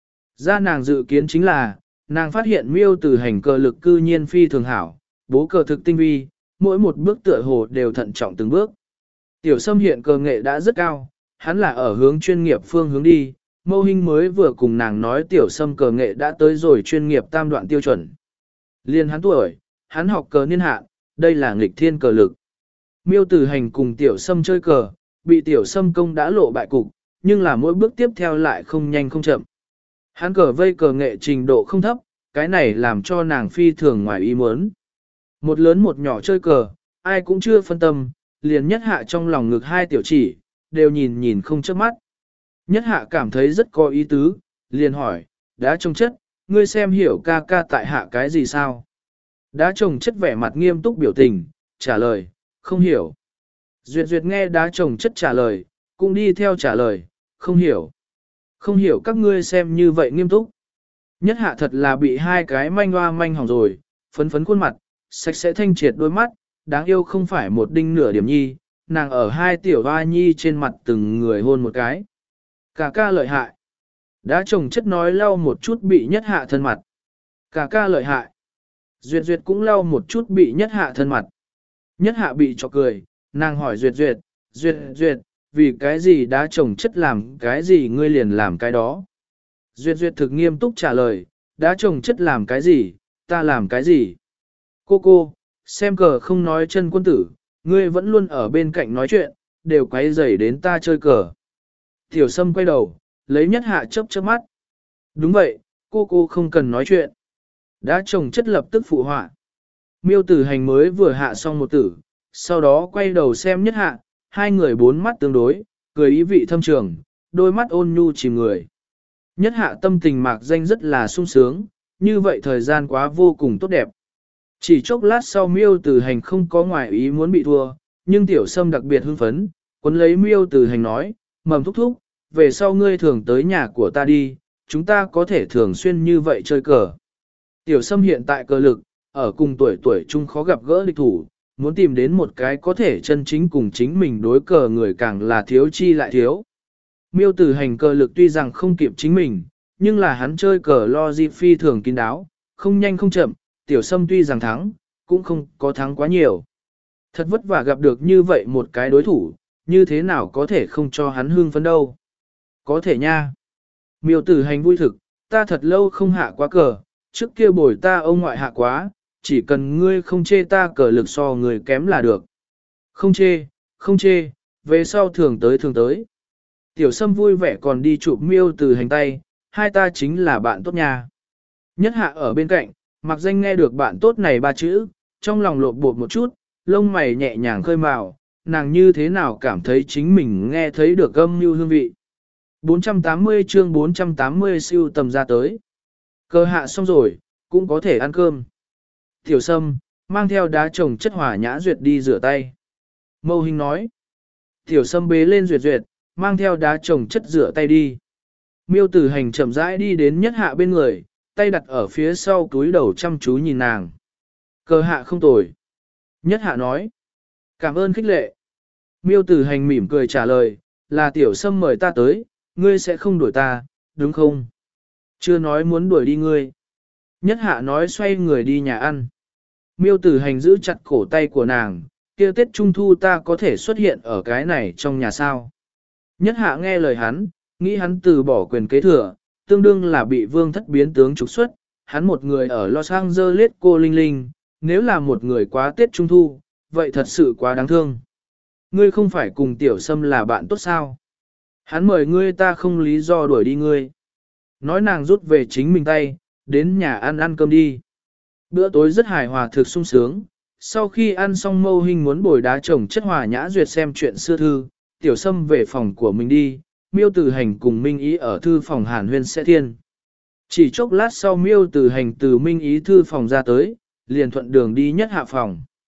Ra nàng dự kiến chính là, nàng phát hiện miêu tử hành cờ lực cư nhiên phi thường hảo, bố cờ thực tinh vi, mỗi một bước tựa hồ đều thận trọng từng bước. Tiểu Sâm hiện cờ nghệ đã rất cao, hắn là ở hướng chuyên nghiệp phương hướng đi, Mâu Hinh mới vừa cùng nàng nói Tiểu Sâm cờ nghệ đã tới rồi chuyên nghiệp tam đoạn tiêu chuẩn. Liên hắn tuổi, hắn học cờ niên hạn, đây là nghịch thiên cờ lực. Miêu Tử Hành cùng Tiểu Sâm chơi cờ, bị Tiểu Sâm công đã lộ bại cục, nhưng là mỗi bước tiếp theo lại không nhanh không chậm. Hắn cờ vây cờ nghệ trình độ không thấp, cái này làm cho nàng phi thường ngoài ý muốn. Một lớn một nhỏ chơi cờ, ai cũng chưa phân tâm, liền nhất hạ trong lòng ngực hai tiểu chỉ, đều nhìn nhìn không chớp mắt. Nhất hạ cảm thấy rất có ý tứ, liền hỏi, đá trồng chất, ngươi xem hiểu ca ca tại hạ cái gì sao? Đá trồng chất vẻ mặt nghiêm túc biểu tình, trả lời, không hiểu. Duyệt duyệt nghe đá trồng chất trả lời, cũng đi theo trả lời, không hiểu. Không hiểu các ngươi xem như vậy nghiêm túc. Nhất hạ thật là bị hai cái manh hoa manh hỏng rồi, phấn phấn khuôn mặt, sạch sẽ thanh triệt đôi mắt, đáng yêu không phải một đinh nửa điểm nhi, nàng ở hai tiểu hoa nhi trên mặt từng người hôn một cái. Cả ca lợi hại. Đã chồng chất nói lau một chút bị nhất hạ thân mặt. Cả ca lợi hại. Duyệt duyệt cũng lau một chút bị nhất hạ thân mặt. Nhất hạ bị cho cười, nàng hỏi duyệt duyệt, duyệt duyệt, vì cái gì đã chồng chất làm cái gì ngươi liền làm cái đó. Duyệt duyệt thực nghiêm túc trả lời, đã chồng chất làm cái gì, ta làm cái gì. Cô cô, xem cờ không nói chân quân tử, ngươi vẫn luôn ở bên cạnh nói chuyện, đều quấy rầy đến ta chơi cờ. Tiểu Sâm quay đầu, lấy nhất hạ chớp chớp mắt. Đúng vậy, cô cô không cần nói chuyện. Đã chồng chất lập tức phụ họa. Miêu Tử Hành mới vừa hạ xong một tử, sau đó quay đầu xem nhất hạ, hai người bốn mắt tương đối, cười ý vị thâm trường, đôi mắt ôn nhu chìm người. Nhất hạ tâm tình mạc danh rất là sung sướng, như vậy thời gian quá vô cùng tốt đẹp. Chỉ chốc lát sau Miêu Tử Hành không có ngoại ý muốn bị thua, nhưng Tiểu Sâm đặc biệt hưng phấn, quấn lấy Miêu Tử Hành nói, mầm thúc thúc, về sau ngươi thường tới nhà của ta đi, chúng ta có thể thường xuyên như vậy chơi cờ. Tiểu Sâm hiện tại cờ lực, ở cùng tuổi tuổi chung khó gặp gỡ địch thủ, muốn tìm đến một cái có thể chân chính cùng chính mình đối cờ người càng là thiếu chi lại thiếu. Miêu Tử Hành cờ lực tuy rằng không kịp chính mình, nhưng là hắn chơi cờ lo di phi thường kín đáo, không nhanh không chậm, Tiểu Sâm tuy rằng thắng, cũng không có thắng quá nhiều. Thật vất vả gặp được như vậy một cái đối thủ, như thế nào có thể không cho hắn hương phấn đâu. Có thể nha. Miêu Tử Hành vui thực, ta thật lâu không hạ quá cờ, trước kia bồi ta ông ngoại hạ quá, chỉ cần ngươi không chê ta cờ lực so người kém là được. Không chê, không chê, về sau thường tới thường tới. Tiểu Sâm vui vẻ còn đi chụp Miêu Tử Hành tay, hai ta chính là bạn tốt nha. Nhất hạ ở bên cạnh, mặc danh nghe được bạn tốt này ba chữ, trong lòng lộn bột một chút, lông mày nhẹ nhàng khơi mào, nàng như thế nào cảm thấy chính mình nghe thấy được âm như hương vị. bốn trăm tám mươi chương bốn trăm tám mươi siêu tầm ra tới. Cơ hạ xong rồi, cũng có thể ăn cơm. Tiểu Sâm, mang theo đá trồng chất hỏa nhã duyệt đi rửa tay. Mâu Hinh nói. Tiểu Sâm bế lên duyệt duyệt, mang theo đá trồng chất rửa tay đi. Miêu Tử Hành chậm rãi đi đến nhất hạ bên người, tay đặt ở phía sau túi đầu chăm chú nhìn nàng. Cơ hạ không tồi. Nhất hạ nói. Cảm ơn khích lệ. Miêu Tử Hành mỉm cười trả lời, là Tiểu Sâm mời ta tới, ngươi sẽ không đuổi ta, đúng không? Chưa nói muốn đuổi đi ngươi. Nhất hạ nói xoay người đi nhà ăn. Miêu Tử Hành giữ chặt cổ tay của nàng, kia Tết Trung Thu ta có thể xuất hiện ở cái này trong nhà sao. Nhất hạ nghe lời hắn, nghĩ hắn từ bỏ quyền kế thừa, tương đương là bị vương thất biến tướng trục xuất, hắn một người ở Los Angeles cô Linh Linh, nếu là một người quá Tết Trung Thu, vậy thật sự quá đáng thương. Ngươi không phải cùng Tiểu Sâm là bạn tốt sao? Hắn mời ngươi ta không lý do đuổi đi ngươi. Nói nàng rút về chính mình tay, đến nhà ăn ăn cơm đi. Bữa tối rất hài hòa thực sung sướng. Sau khi ăn xong Mâu Hinh muốn bồi đá chồng chất hòa nhã duyệt xem chuyện xưa thư, Tiểu Sâm về phòng của mình đi, Miêu Tử Hành cùng Minh Ý ở thư phòng Hàn Huyên sẽ thiên. Chỉ chốc lát sau Miêu Tử Hành từ Minh Ý thư phòng ra tới, liền thuận đường đi nhất hạ phòng.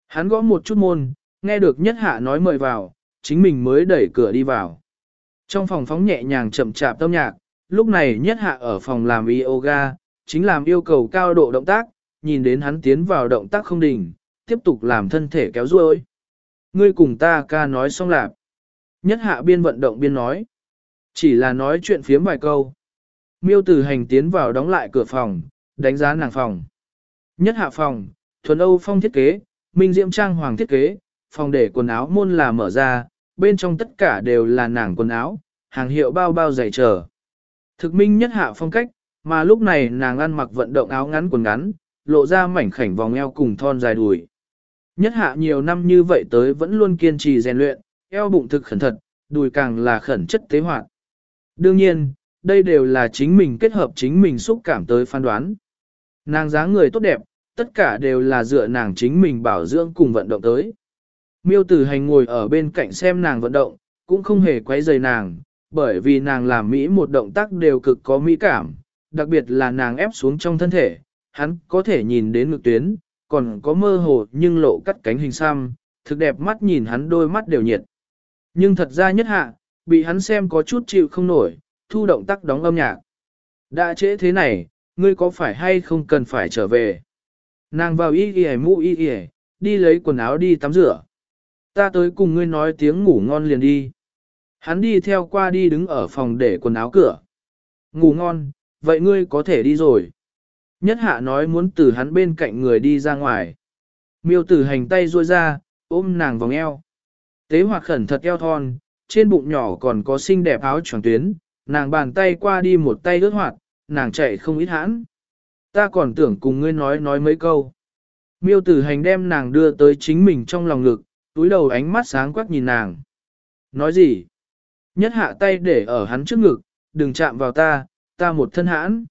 Hắn gõ một chút môn, nghe được nhất hạ nói mời vào, chính mình mới đẩy cửa đi vào. Trong phòng phóng nhẹ nhàng chậm chạp tâm nhạc, lúc này nhất hạ ở phòng làm yoga, chính làm yêu cầu cao độ động tác, nhìn đến hắn tiến vào động tác không đình, tiếp tục làm thân thể kéo ruôi. Ngươi cùng ta ca nói xong lạp. Nhất hạ biên vận động biên nói. Chỉ là nói chuyện phiếm vài câu. Miêu Tử Hành tiến vào đóng lại cửa phòng, đánh giá nàng phòng. Nhất hạ phòng, thuần Âu phong thiết kế, minh diễm trang hoàng thiết kế, phòng để quần áo môn là mở ra, bên trong tất cả đều là nàng quần áo, hàng hiệu bao bao giày trở. Thực minh nhất hạ phong cách, mà lúc này nàng ăn mặc vận động áo ngắn quần ngắn, lộ ra mảnh khảnh vòng eo cùng thon dài đùi. Nhất hạ nhiều năm như vậy tới vẫn luôn kiên trì rèn luyện, eo bụng thực khẩn thật, đùi càng là khẩn chất tế hoạt. Đương nhiên, đây đều là chính mình kết hợp chính mình xúc cảm tới phán đoán. Nàng dáng người tốt đẹp, tất cả đều là dựa nàng chính mình bảo dưỡng cùng vận động tới. Miêu Tử Hành ngồi ở bên cạnh xem nàng vận động, cũng không hề quấy rầy nàng, bởi vì nàng làm mỹ một động tác đều cực có mỹ cảm, đặc biệt là nàng ép xuống trong thân thể, hắn có thể nhìn đến ngực tuyến, còn có mơ hồ nhưng lộ cắt cánh hình xăm, thực đẹp mắt nhìn hắn đôi mắt đều nhiệt. Nhưng thật ra nhất hạ, bị hắn xem có chút chịu không nổi, thu động tác đóng âm nhạc. Đã trễ thế này, ngươi có phải hay không cần phải trở về? Nàng vào y y mũ y y, đi lấy quần áo đi tắm rửa. Ta tới cùng ngươi nói tiếng ngủ ngon liền đi. Hắn đi theo qua đi đứng ở phòng để quần áo cửa. Ngủ ngon, vậy ngươi có thể đi rồi. Nhất hạ nói muốn từ hắn bên cạnh người đi ra ngoài. Miêu Tử Hành tay duỗi ra, ôm nàng vòng eo. Tế hoạt khẩn thật eo thon, trên bụng nhỏ còn có xinh đẹp áo choàng tuyến, nàng bàn tay qua đi một tay ướt hoạt, nàng chạy không ít hãn. Ta còn tưởng cùng ngươi nói nói mấy câu. Miêu Tử Hành đem nàng đưa tới chính mình trong lòng ngực, túi đầu ánh mắt sáng quắc nhìn nàng. Nói gì? Nhất hạ tay để ở hắn trước ngực, đừng chạm vào ta, ta một thân hãn.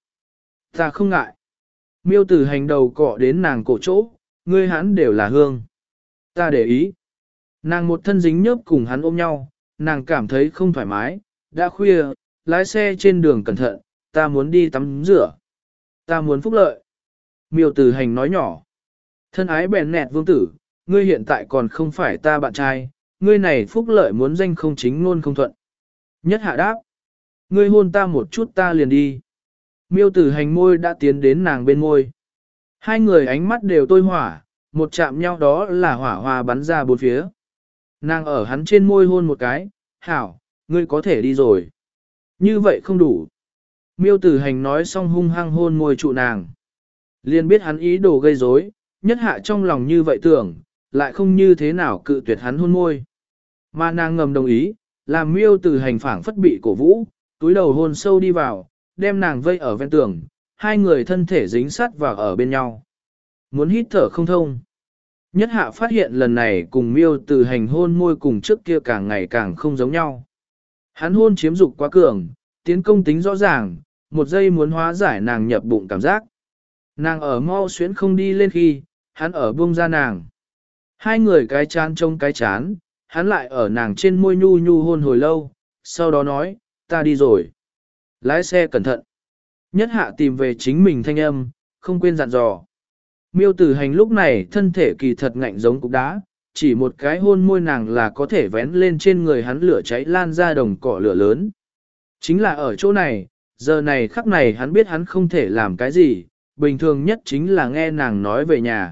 Ta không ngại. Miêu Tử Hành đầu cọ đến nàng cổ chỗ, ngươi hãn đều là hương. Ta để ý. Nàng một thân dính nhớp cùng hắn ôm nhau, nàng cảm thấy không thoải mái, đã khuya, lái xe trên đường cẩn thận, ta muốn đi tắm rửa. Ta muốn phúc lợi. Miêu Tử Hành nói nhỏ. Thân ái bèn nẹt vương tử, ngươi hiện tại còn không phải ta bạn trai, ngươi này phúc lợi muốn danh không chính luôn không thuận. Nhất hạ đáp. Ngươi hôn ta một chút ta liền đi. Miêu Tử Hành môi đã tiến đến nàng bên môi. Hai người ánh mắt đều tôi hỏa, một chạm nhau đó là hỏa hoa bắn ra bốn phía. Nàng ở hắn trên môi hôn một cái, hảo, ngươi có thể đi rồi. Như vậy không đủ. Miêu Tử Hành nói xong hung hăng hôn môi trụ nàng. Liền biết hắn ý đồ gây rối, nhất hạ trong lòng như vậy tưởng, lại không như thế nào cự tuyệt hắn hôn môi. Mà nàng ngầm đồng ý, làm Miêu Tử Hành phảng phất bị cổ vũ, túi đầu hôn sâu đi vào, đem nàng vây ở ven tường, hai người thân thể dính sát vào ở bên nhau. Muốn hít thở không thông. Nhất hạ phát hiện lần này cùng Miêu Tử Hành hôn môi cùng trước kia càng ngày càng không giống nhau. Hắn hôn chiếm dục quá cường, tiến công tính rõ ràng, một giây muốn hóa giải nàng nhập bụng cảm giác. Nàng ở mau xuyến không đi lên khi, hắn ở buông ra nàng. Hai người cái chán trông cái chán, hắn lại ở nàng trên môi nhu nhu hôn hồi lâu, sau đó nói, ta đi rồi. Lái xe cẩn thận. Nhất hạ tìm về chính mình thanh âm, không quên dặn dò. Miêu Tử Hành lúc này thân thể kỳ thật ngạnh giống cục đá, chỉ một cái hôn môi nàng là có thể vén lên trên người hắn lửa cháy lan ra đồng cỏ lửa lớn. Chính là ở chỗ này, giờ này khắc này hắn biết hắn không thể làm cái gì, bình thường nhất chính là nghe nàng nói về nhà.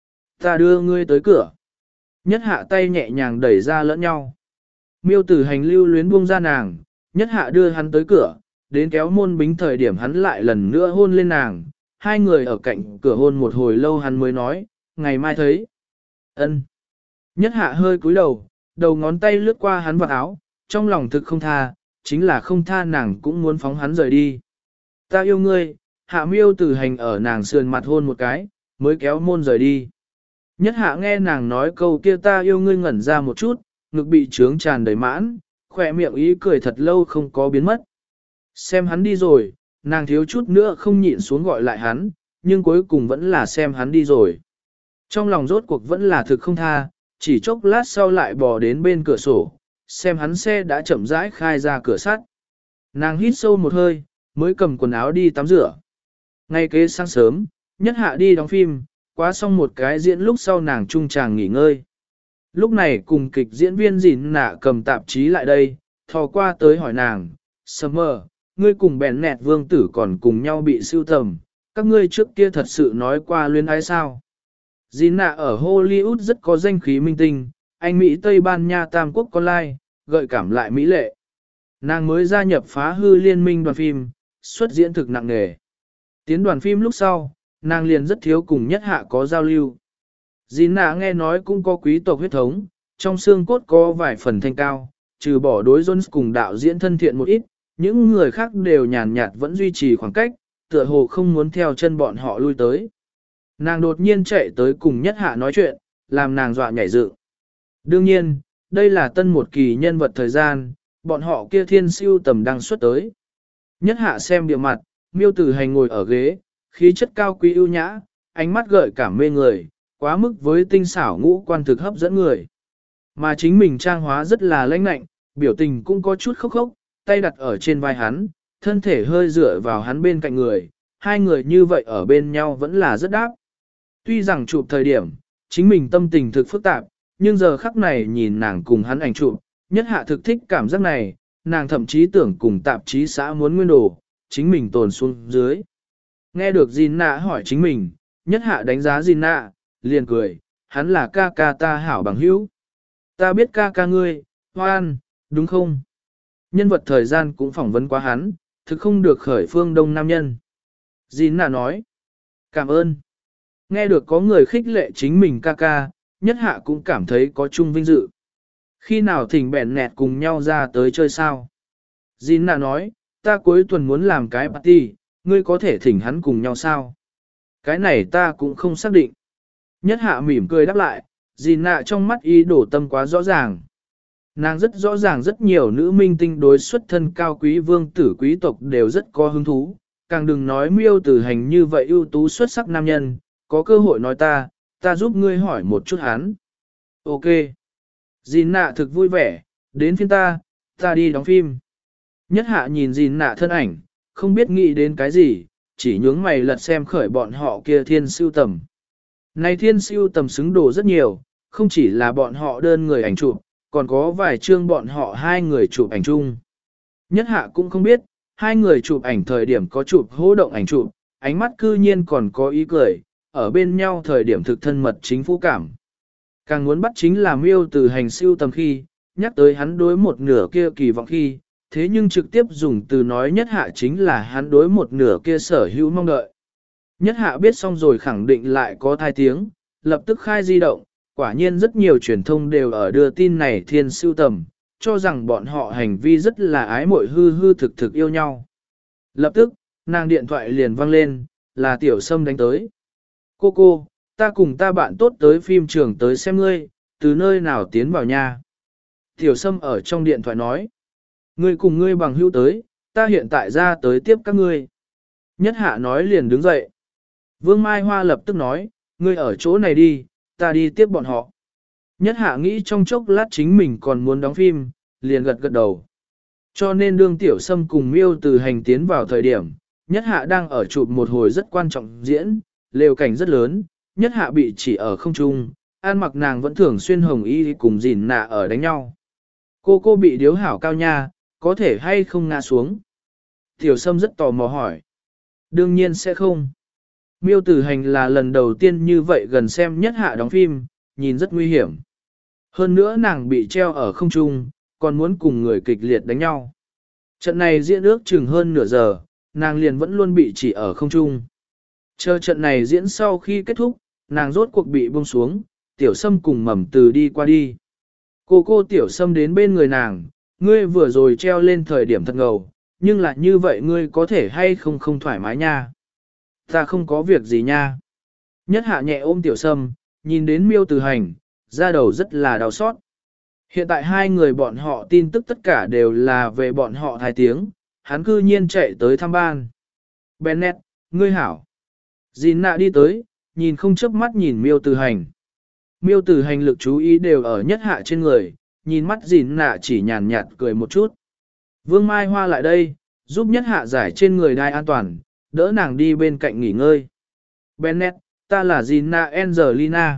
Ta đưa ngươi tới cửa. Nhất hạ tay nhẹ nhàng đẩy ra lẫn nhau. Miêu Tử Hành lưu luyến buông ra nàng, nhất hạ đưa hắn tới cửa, đến kéo môn bính thời điểm hắn lại lần nữa hôn lên nàng. Hai người ở cạnh cửa hôn một hồi lâu hắn mới nói, ngày mai thấy. Ân. Nhất hạ hơi cúi đầu, đầu ngón tay lướt qua hắn vào áo, trong lòng thực không tha, chính là không tha nàng cũng muốn phóng hắn rời đi. Ta yêu ngươi, hạ Miêu Tử Hành ở nàng sườn mặt hôn một cái, mới kéo môn rời đi. Nhất hạ nghe nàng nói câu kia ta yêu ngươi ngẩn ra một chút, ngực bị trướng tràn đầy mãn, khỏe miệng ý cười thật lâu không có biến mất. Xem hắn đi rồi, nàng thiếu chút nữa không nhịn xuống gọi lại hắn, nhưng cuối cùng vẫn là xem hắn đi rồi. Trong lòng rốt cuộc vẫn là thực không tha, chỉ chốc lát sau lại bò đến bên cửa sổ, xem hắn xe đã chậm rãi khai ra cửa sắt. Nàng hít sâu một hơi, mới cầm quần áo đi tắm rửa. Ngay kế sáng sớm, nhất hạ đi đóng phim, quá xong một cái diễn lúc sau nàng trung tràng nghỉ ngơi. Lúc này cùng kịch diễn viên Dìn Nạ cầm tạp chí lại đây, thò qua tới hỏi nàng, Summer, ngươi cùng bèn nẹt vương tử còn cùng nhau bị sưu tầm, các ngươi trước kia thật sự nói qua luyến ái sao? Dìn Nạ ở Hollywood rất có danh khí minh tinh, Anh Mỹ Tây Ban Nha Tam Quốc con lai, gợi cảm lại mỹ lệ. Nàng mới gia nhập phá hư liên minh đoàn phim, xuất diễn thực nặng nề. Tiến đoàn phim lúc sau, nàng liền rất thiếu cùng nhất hạ có giao lưu. Dìn Nạ nghe nói cũng có quý tộc huyết thống, trong xương cốt có vài phần thanh cao, trừ bỏ đối Jones cùng đạo diễn thân thiện một ít, những người khác đều nhàn nhạt vẫn duy trì khoảng cách, tựa hồ không muốn theo chân bọn họ lui tới. Nàng đột nhiên chạy tới cùng nhất hạ nói chuyện, làm nàng dọa nhảy dựng. Đương nhiên, đây là tân một kỳ nhân vật thời gian, bọn họ kia thiên siêu tầm đang xuất tới. Nhất hạ xem địa mặt, Miêu Tử Hành ngồi ở ghế, khí chất cao quý ưu nhã, ánh mắt gợi cảm mê người, quá mức với tinh xảo ngũ quan thực hấp dẫn người. Mà chính mình trang hóa rất là lãnh lạnh, biểu tình cũng có chút khốc khốc, tay đặt ở trên vai hắn, thân thể hơi dựa vào hắn bên cạnh người, hai người như vậy ở bên nhau vẫn là rất đáp. Tuy rằng chụp thời điểm, chính mình tâm tình thực phức tạp, nhưng giờ khắc này nhìn nàng cùng hắn ảnh chụp, nhất hạ thực thích cảm giác này, nàng thậm chí tưởng cùng tạp chí xã muốn nguyên đồ, chính mình tồn xuống dưới. Nghe được Jin Nạ hỏi chính mình, nhất hạ đánh giá Jin Nạ, liền cười, hắn là ca ca ta hảo bằng hữu. Ta biết ca ca ngươi, Hoan, đúng không? Nhân vật thời gian cũng phỏng vấn quá hắn, thực không được khởi phương đông nam nhân. Jin Nạ nói, cảm ơn. Nghe được có người khích lệ chính mình ca ca, nhất hạ cũng cảm thấy có chung vinh dự. Khi nào thỉnh bèn nẹt cùng nhau ra tới chơi sao? Jin Nạ nói, ta cuối tuần muốn làm cái party, ngươi có thể thỉnh hắn cùng nhau sao? Cái này ta cũng không xác định. Nhất hạ mỉm cười đáp lại, Jin Nạ trong mắt ý đổ tâm quá rõ ràng. Nàng rất rõ ràng rất nhiều nữ minh tinh đối xuất thân cao quý vương tử quý tộc đều rất có hứng thú, càng đừng nói Miêu Tử Hành như vậy ưu tú xuất sắc nam nhân, có cơ hội nói ta, ta giúp ngươi hỏi một chút hắn. Ok. Jin Nạ thực vui vẻ, đến phiên ta, ta đi đóng phim. Nhất hạ nhìn Jin Nạ thân ảnh, không biết nghĩ đến cái gì, chỉ nhướng mày lật xem khởi bọn họ kia thiên siêu tầm. Này thiên siêu tầm xứng đồ rất nhiều, không chỉ là bọn họ đơn người ảnh chụp, còn có vài chương bọn họ hai người chụp ảnh chung. Nhất hạ cũng không biết, hai người chụp ảnh thời điểm có chụp hô động ảnh chụp, ánh mắt cư nhiên còn có ý cười, ở bên nhau thời điểm thực thân mật chính phú cảm. Càng muốn bắt chính là Miêu Tử Hành siêu tầm khi, nhắc tới hắn đối một nửa kia kỳ vọng khi, thế nhưng trực tiếp dùng từ nói nhất hạ chính là hắn đối một nửa kia sở hữu mong đợi. Nhất hạ biết xong rồi khẳng định lại có thai tiếng, lập tức khai di động, quả nhiên rất nhiều truyền thông đều ở đưa tin này thiên siêu tầm, cho rằng bọn họ hành vi rất là ái mội hư hư thực thực yêu nhau. Lập tức, nàng điện thoại liền vang lên, là Tiểu Sâm đánh tới. Cô cô, ta cùng ta bạn tốt tới phim trường tới xem ngươi, từ nơi nào tiến vào nhà. Tiểu Sâm ở trong điện thoại nói. Ngươi cùng ngươi bằng hữu tới, ta hiện tại ra tới tiếp các ngươi. Nhất hạ nói liền đứng dậy. Vương Mai Hoa lập tức nói, ngươi ở chỗ này đi, ta đi tiếp bọn họ. Nhất hạ nghĩ trong chốc lát chính mình còn muốn đóng phim, liền gật gật đầu. Cho nên đương Tiểu Sâm cùng Miêu Tử Hành tiến vào thời điểm, Nhất hạ đang ở chụp một hồi rất quan trọng diễn, lều cảnh rất lớn, Nhất hạ bị chỉ ở không trung, an mặc nàng vẫn thường xuyên hồng y cùng Jin Nạ ở đánh nhau. Cô cô bị điếu hảo cao nha, có thể hay không ngã xuống? Tiểu Sâm rất tò mò hỏi. Đương nhiên sẽ không. Miêu Tử Hành là lần đầu tiên như vậy gần xem Nhất hạ đóng phim, nhìn rất nguy hiểm. Hơn nữa nàng bị treo ở không trung, còn muốn cùng người kịch liệt đánh nhau. Trận này diễn ước chừng hơn nửa giờ, nàng liền vẫn luôn bị chỉ ở không trung. Chờ trận này diễn sau khi kết thúc, nàng rốt cuộc bị buông xuống, Tiểu Sâm cùng Mầm Từ đi qua đi. Cô cô Tiểu Sâm đến bên người nàng, ngươi vừa rồi treo lên thời điểm thật ngầu, nhưng là như vậy ngươi có thể hay không không thoải mái nha. Ta không có việc gì nha. Nhất hạ nhẹ ôm Tiểu Sâm, nhìn đến Miêu Tử Hành, da đầu rất là đau xót. Hiện tại hai người bọn họ tin tức tất cả đều là về bọn họ thái tiếng, hắn cư nhiên chạy tới thăm ban. Bennett, ngươi hảo. Jin Nạ đi tới, nhìn không chớp mắt nhìn Miêu Tử Hành. Miêu Tử Hành lực chú ý đều ở nhất hạ trên người, nhìn mắt Jin Nạ chỉ nhàn nhạt cười một chút. Vương Mai Hoa lại đây, giúp nhất hạ giải trên người đai an toàn, đỡ nàng đi bên cạnh nghỉ ngơi. Bennett, ta là Gina Angelina.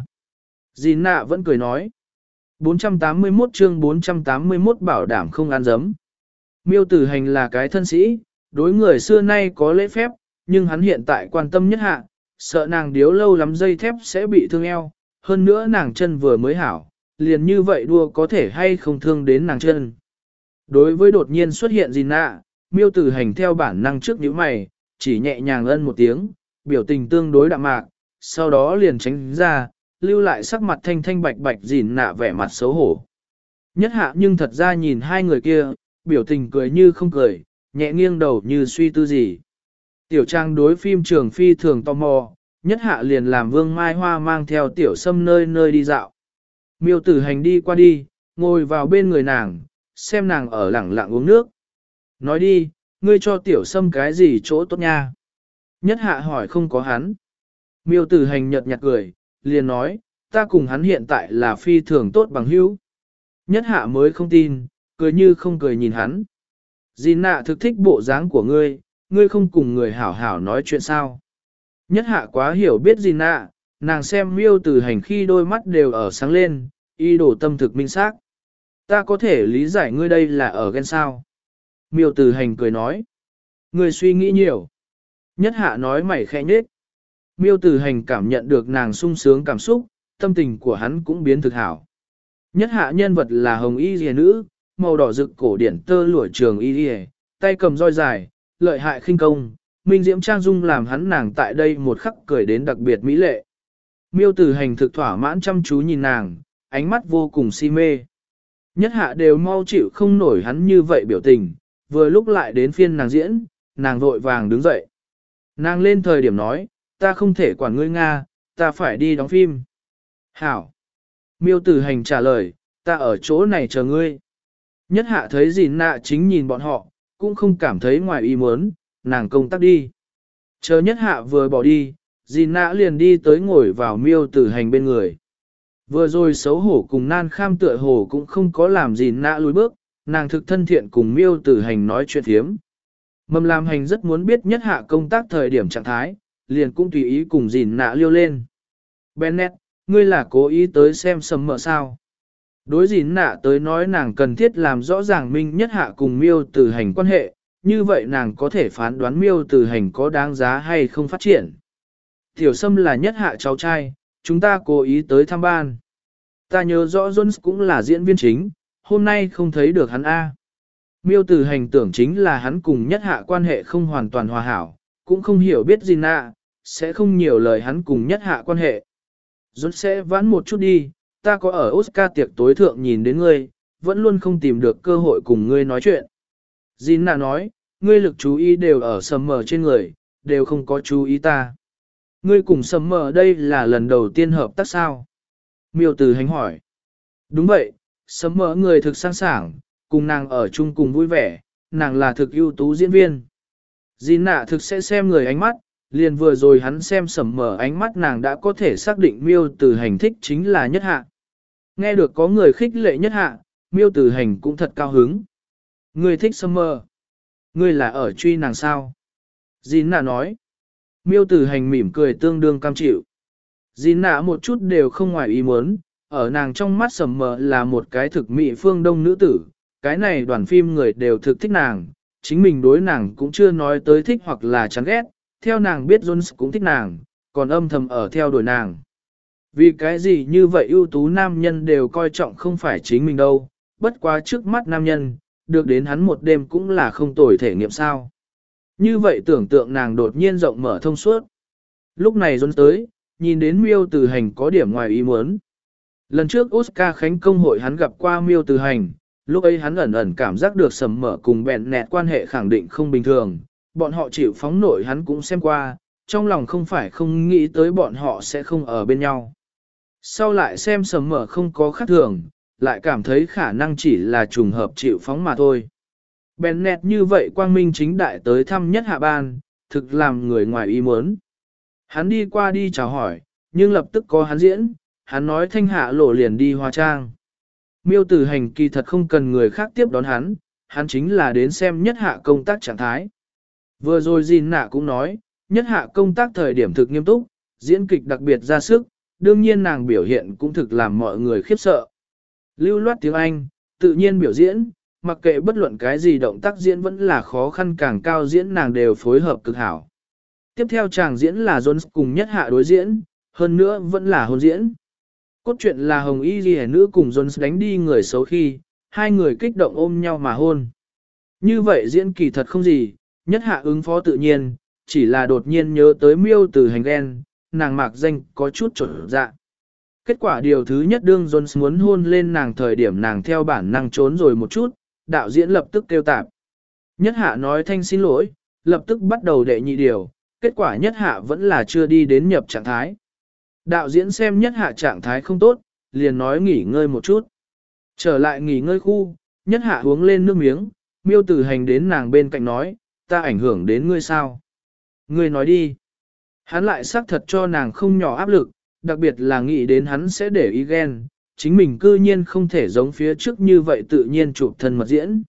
Gina vẫn cười nói. bốn trăm tám mươi mốt chương bốn trăm tám mươi mốt bảo đảm không ăn dấm. Miêu Tử Hành là cái thân sĩ, đối người xưa nay có lễ phép, nhưng hắn hiện tại quan tâm nhất hạ, sợ nàng điếu lâu lắm dây thép sẽ bị thương eo, hơn nữa nàng chân vừa mới hảo, liền như vậy đua có thể hay không thương đến nàng chân. Đối với đột nhiên xuất hiện Gina, Miêu Tử Hành theo bản năng trước nhíu mày, chỉ nhẹ nhàng ân một tiếng, biểu tình tương đối đạm mạc, sau đó liền tránh ra, lưu lại sắc mặt thanh thanh bạch bạch Gina vẻ mặt xấu hổ. Nhất hạ nhưng thật ra nhìn hai người kia, biểu tình cười như không cười, nhẹ nghiêng đầu như suy tư gì. Tiểu trang đối phim trường phi thường tò mò, nhất hạ liền làm Vương Mai Hoa mang theo tiểu sâm nơi nơi đi dạo. Miêu Tử Hành đi qua đi, ngồi vào bên người nàng, xem nàng ở lẳng lặng uống nước. Nói đi, ngươi cho tiểu sâm cái gì chỗ tốt nha? Nhất hạ hỏi không có hắn. Miêu Tử Hành nhợt nhạt cười, liền nói, ta cùng hắn hiện tại là phi thường tốt bằng hữu. Nhất hạ mới không tin, cười như không cười nhìn hắn. Gina thực thích bộ dáng của ngươi, ngươi không cùng người hảo hảo nói chuyện sao? Nhất hạ quá hiểu biết Gina, nàng xem Miêu Tử Hành khi đôi mắt đều ở sáng lên, y đổ tâm thực minh xác. Ta có thể lý giải ngươi đây là ở ghen sao? Miêu Tử Hành cười nói. Ngươi suy nghĩ nhiều. Nhất hạ nói mày khẽ nhết. Miêu Tử Hành cảm nhận được nàng sung sướng cảm xúc, tâm tình của hắn cũng biến thực hảo. Nhất hạ nhân vật là hồng y rìa nữ, màu đỏ rực cổ điển tơ lụa trường y rìa, tay cầm roi dài, lợi hại khinh công, minh diễm trang dung làm hắn nàng tại đây một khắc cười đến đặc biệt mỹ lệ. Miêu Tử Hành thực thỏa mãn chăm chú nhìn nàng, ánh mắt vô cùng si mê. Nhất hạ đều mau chịu không nổi hắn như vậy biểu tình, vừa lúc lại đến phiên nàng diễn, nàng vội vàng đứng dậy. Nàng lên thời điểm nói, ta không thể quản ngươi Nga, ta phải đi đóng phim. Hảo. Miêu Tử Hành trả lời, ta ở chỗ này chờ ngươi. Nhất hạ thấy Gina chính nhìn bọn họ, cũng không cảm thấy ngoài ý muốn, nàng công tác đi. Chờ nhất hạ vừa bỏ đi, Gina liền đi tới ngồi vào Miêu Tử Hành bên người. Vừa rồi xấu hổ cùng nan kham tựa hồ cũng không có làm Gina lùi bước, nàng thực thân thiện cùng Miêu Tử Hành nói chuyện thiếm. Mầm Lam Hành rất muốn biết nhất hạ công tác thời điểm trạng thái, liền cũng tùy ý cùng Gina liêu lên. Bennett, ngươi là cố ý tới xem sầm mỡ sao? Đối Gina tới nói nàng cần thiết làm rõ ràng minh nhất hạ cùng Miêu Tử Hành quan hệ, như vậy nàng có thể phán đoán Miêu Tử Hành có đáng giá hay không phát triển. Tiểu Sâm là nhất hạ cháu trai, chúng ta cố ý tới thăm ban. Ta nhớ rõ Jones cũng là diễn viên chính, hôm nay không thấy được hắn A. Miêu Tử Hành tưởng chính là hắn cùng nhất hạ quan hệ không hoàn toàn hòa hảo, cũng không hiểu biết Gina, sẽ không nhiều lời hắn cùng nhất hạ quan hệ. Jones sẽ vãn một chút đi, ta có ở Oscar tiệc tối thượng nhìn đến ngươi, vẫn luôn không tìm được cơ hội cùng ngươi nói chuyện. Gina nói, ngươi lực chú ý đều ở Summer trên người, đều không có chú ý ta. Ngươi cùng Summer đây là lần đầu tiên hợp tác sao? Miêu Tử Hành hỏi. Đúng vậy, Summer người thực sang sảng, cùng nàng ở chung cùng vui vẻ, nàng là thực ưu tú diễn viên. Gina thực sẽ xem người ánh mắt, liền vừa rồi hắn xem Summer ánh mắt nàng đã có thể xác định Miêu Tử Hành thích chính là nhất hạ. Nghe được có người khích lệ nhất hạ, Miêu Tử Hành cũng thật cao hứng. Ngươi thích Summer. Ngươi là ở truy nàng sao? Gina nói. Miêu Tử Hành mỉm cười tương đương cam chịu. Gina một chút đều không ngoài ý muốn, ở nàng trong mắt Summer là một cái thực mỹ phương đông nữ tử, cái này đoàn phim người đều thực thích nàng, chính mình đối nàng cũng chưa nói tới thích hoặc là chán ghét, theo nàng biết Jones cũng thích nàng, còn âm thầm ở theo đuổi nàng. Vì cái gì như vậy ưu tú nam nhân đều coi trọng không phải chính mình đâu, bất quá trước mắt nam nhân, được đến hắn một đêm cũng là không tồi thể nghiệm sao. Như vậy tưởng tượng nàng đột nhiên rộng mở thông suốt. Lúc này Jones tới, nhìn đến Miêu Tử Hành có điểm ngoài ý muốn. Lần trước Oscar Khánh công hội hắn gặp qua Miêu Tử Hành, lúc ấy hắn ẩn ẩn cảm giác được sầm mở cùng bẹn nẹt quan hệ khẳng định không bình thường, bọn họ chịu phóng nổi hắn cũng xem qua, trong lòng không phải không nghĩ tới bọn họ sẽ không ở bên nhau. Sau lại xem sầm mở không có khác thường, lại cảm thấy khả năng chỉ là trùng hợp chịu phóng mà thôi. Bennett như vậy quang minh chính đại tới thăm nhất hạ ban, thực làm người ngoài ý muốn. Hắn đi qua đi chào hỏi, nhưng lập tức có hắn diễn, hắn nói thanh hạ lộ liền đi hóa trang. Miêu Tử Hành kỳ thật không cần người khác tiếp đón hắn, hắn chính là đến xem nhất hạ công tác trạng thái. Vừa rồi Gina cũng nói, nhất hạ công tác thời điểm thực nghiêm túc, diễn kịch đặc biệt ra sức, đương nhiên nàng biểu hiện cũng thực làm mọi người khiếp sợ. Lưu loát tiếng Anh, tự nhiên biểu diễn, mặc kệ bất luận cái gì động tác diễn vẫn là khó khăn càng cao diễn nàng đều phối hợp cực hảo. Tiếp theo chàng diễn là Jones cùng Nhất Hạ đối diễn, hơn nữa vẫn là hôn diễn. Cốt truyện là Hồng Y Ghi nữ cùng Jones đánh đi người xấu khi, hai người kích động ôm nhau mà hôn. Như vậy diễn kỳ thật không gì, Nhất Hạ ứng phó tự nhiên, chỉ là đột nhiên nhớ tới miêu từ hành ghen, nàng mạc danh có chút trộn dạ. Kết quả điều thứ nhất đương Jones muốn hôn lên nàng thời điểm nàng theo bản năng trốn rồi một chút, đạo diễn lập tức kêu tạp. Nhất Hạ nói thanh xin lỗi, lập tức bắt đầu đệ nhị điều, kết quả Nhất Hạ vẫn là chưa đi đến nhập trạng thái. Đạo diễn xem Nhất Hạ trạng thái không tốt, liền nói nghỉ ngơi một chút. Trở lại nghỉ ngơi khu, Nhất Hạ uống lên nước miếng, miêu tử hành đến nàng bên cạnh nói, ta ảnh hưởng đến ngươi sao? Ngươi nói đi. Hắn lại xác thật cho nàng không nhỏ áp lực, đặc biệt là nghĩ đến hắn sẽ để ý ghen, chính mình cư nhiên không thể giống phía trước như vậy tự nhiên chụp thân mật diễn.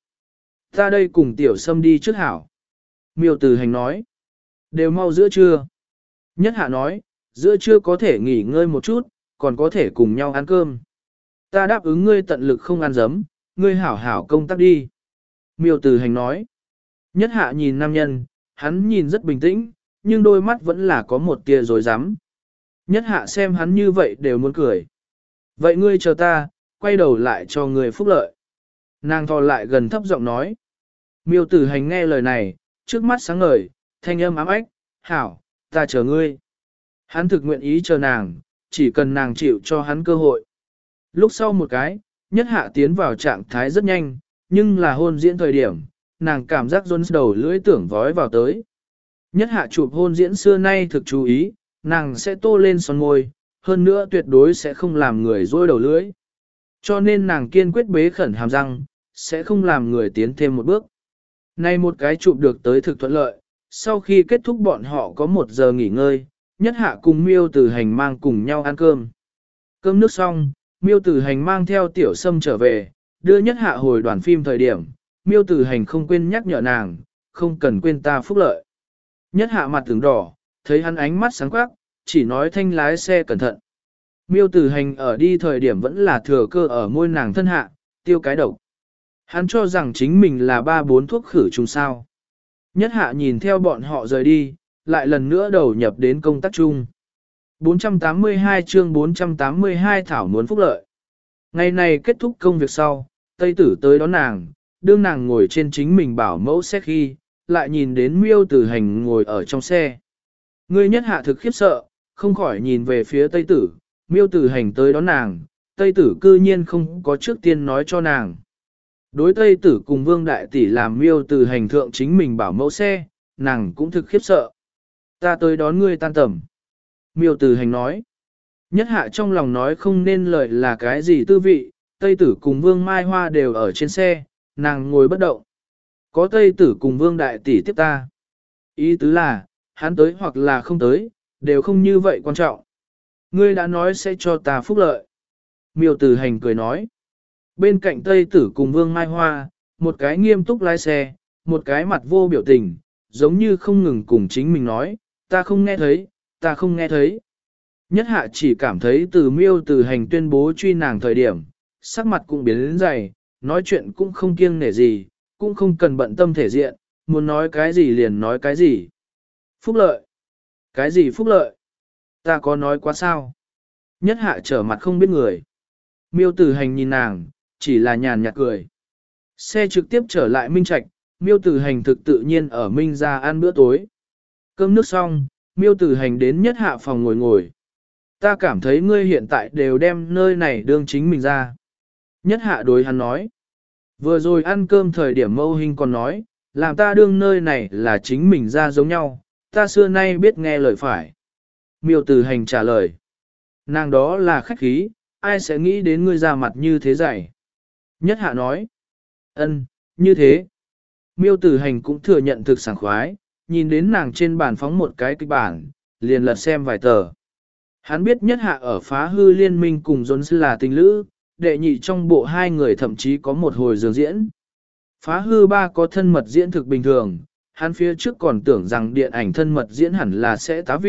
Ta đây cùng tiểu sâm đi trước hảo. Miêu tử hành nói. Đều mau giữa trưa. Nhất Hạ nói, giữa trưa có thể nghỉ ngơi một chút, còn có thể cùng nhau ăn cơm. Ta đáp ứng ngươi tận lực không ăn dấm, ngươi hảo hảo công tác đi. Miêu tử hành nói. Nhất Hạ nhìn nam nhân, hắn nhìn rất bình tĩnh, nhưng đôi mắt vẫn là có một tia dối rắm. Nhất Hạ xem hắn như vậy đều muốn cười. Vậy ngươi chờ ta, quay đầu lại cho ngươi phúc lợi. Nàng thò lại gần thấp giọng nói. Miêu tử hành nghe lời này, trước mắt sáng ngời, thanh âm ám ách, hảo, ta chờ ngươi. Hắn thực nguyện ý chờ nàng, chỉ cần nàng chịu cho hắn cơ hội. Lúc sau một cái, Nhất Hạ tiến vào trạng thái rất nhanh, nhưng là hôn diễn thời điểm, nàng cảm giác Jones đầu lưỡi tưởng vói vào tới. Nhất Hạ chụp hôn diễn xưa nay thực chú ý, nàng sẽ tô lên son môi, hơn nữa tuyệt đối sẽ không làm người rôi đầu lưỡi. Cho nên nàng kiên quyết bế khẩn hàm răng, sẽ không làm người tiến thêm một bước. Nay một cái chụp được tới thực thuận lợi, sau khi kết thúc bọn họ có một giờ nghỉ ngơi, Nhất Hạ cùng Miêu Tử Hành mang cùng nhau ăn cơm. Cơm nước xong, Miêu Tử Hành mang theo Tiểu Sâm trở về, đưa Nhất Hạ hồi đoàn phim thời điểm, Miêu Tử Hành không quên nhắc nhở nàng, không cần quên ta phúc lợi. Nhất Hạ mặt tưởng đỏ, thấy hắn ánh mắt sáng quắc, chỉ nói thanh lái xe cẩn thận. Miêu Tử Hành ở đi thời điểm vẫn là thừa cơ ở môi nàng thân hạ, tiêu cái độc. Hắn cho rằng chính mình là ba bốn thuốc khử trùng sao. Nhất Hạ nhìn theo bọn họ rời đi, lại lần nữa đầu nhập đến công tác chung. bốn trăm tám mươi hai chương bốn trăm tám mươi hai Thảo muốn phúc lợi. Ngày này kết thúc công việc sau, Tây Tử tới đón nàng, đương nàng ngồi trên chính mình bảo mẫu xe khi, lại nhìn đến Miêu Tử Hành ngồi ở trong xe. Ngươi Nhất Hạ thực khiếp sợ, không khỏi nhìn về phía Tây Tử, Miêu Tử Hành tới đón nàng, Tây Tử cư nhiên không có trước tiên nói cho nàng. Đối Tây Tử cùng Vương Đại Tỷ làm Miêu Tử Hành thượng chính mình bảo mẫu xe, nàng cũng thực khiếp sợ. Ta tới đón ngươi tan tầm. Miêu Tử Hành nói. Nhất Hạ trong lòng nói không nên lời là cái gì tư vị, Tây Tử cùng Vương Mai Hoa đều ở trên xe, nàng ngồi bất động. Có Tây Tử cùng Vương Đại Tỷ tiếp ta. Ý tứ là, hắn tới hoặc là không tới, đều không như vậy quan trọng. Ngươi đã nói sẽ cho ta phúc lợi. Miêu Tử Hành cười nói. Bên cạnh Tây Tử cùng Vương Mai Hoa, một cái nghiêm túc lái xe, một cái mặt vô biểu tình, giống như không ngừng cùng chính mình nói, ta không nghe thấy, ta không nghe thấy. Nhất Hạ chỉ cảm thấy từ Miêu Tử Hành tuyên bố truy nàng thời điểm, sắc mặt cũng biến đến dày, nói chuyện cũng không kiêng nể gì, cũng không cần bận tâm thể diện, muốn nói cái gì liền nói cái gì. Phúc lợi? Cái gì phúc lợi? Ta có nói quá sao? Nhất Hạ trở mặt không biết người. Miêu Tử Hành nhìn nàng, chỉ là nhàn nhạt cười. Xe trực tiếp trở lại Minh Trạch, Miêu Tử Hành thực tự nhiên ở Minh ra ăn bữa tối. Cơm nước xong, Miêu Tử Hành đến Nhất Hạ phòng ngồi ngồi. Ta cảm thấy ngươi hiện tại đều đem nơi này đương chính mình ra. Nhất Hạ đối hắn nói. Vừa rồi ăn cơm thời điểm Mâu Hình còn nói, làm ta đương nơi này là chính mình ra giống nhau, ta xưa nay biết nghe lời phải. Miêu Tử Hành trả lời. Nàng đó là khách khí, ai sẽ nghĩ đến ngươi ra mặt như thế dạy. Nhất Hạ nói. Ân, như thế. Miêu Tử Hành cũng thừa nhận thực sảng khoái, nhìn đến nàng trên bàn phóng một cái kịch bản, liền lật xem vài tờ. Hắn biết Nhất Hạ ở phá hư liên minh cùng Jones là tình lữ, đệ nhị trong bộ hai người thậm chí có một hồi dường diễn. Phá hư ba có thân mật diễn thực bình thường, hắn phía trước còn tưởng rằng điện ảnh thân mật diễn hẳn là sẽ tá vị,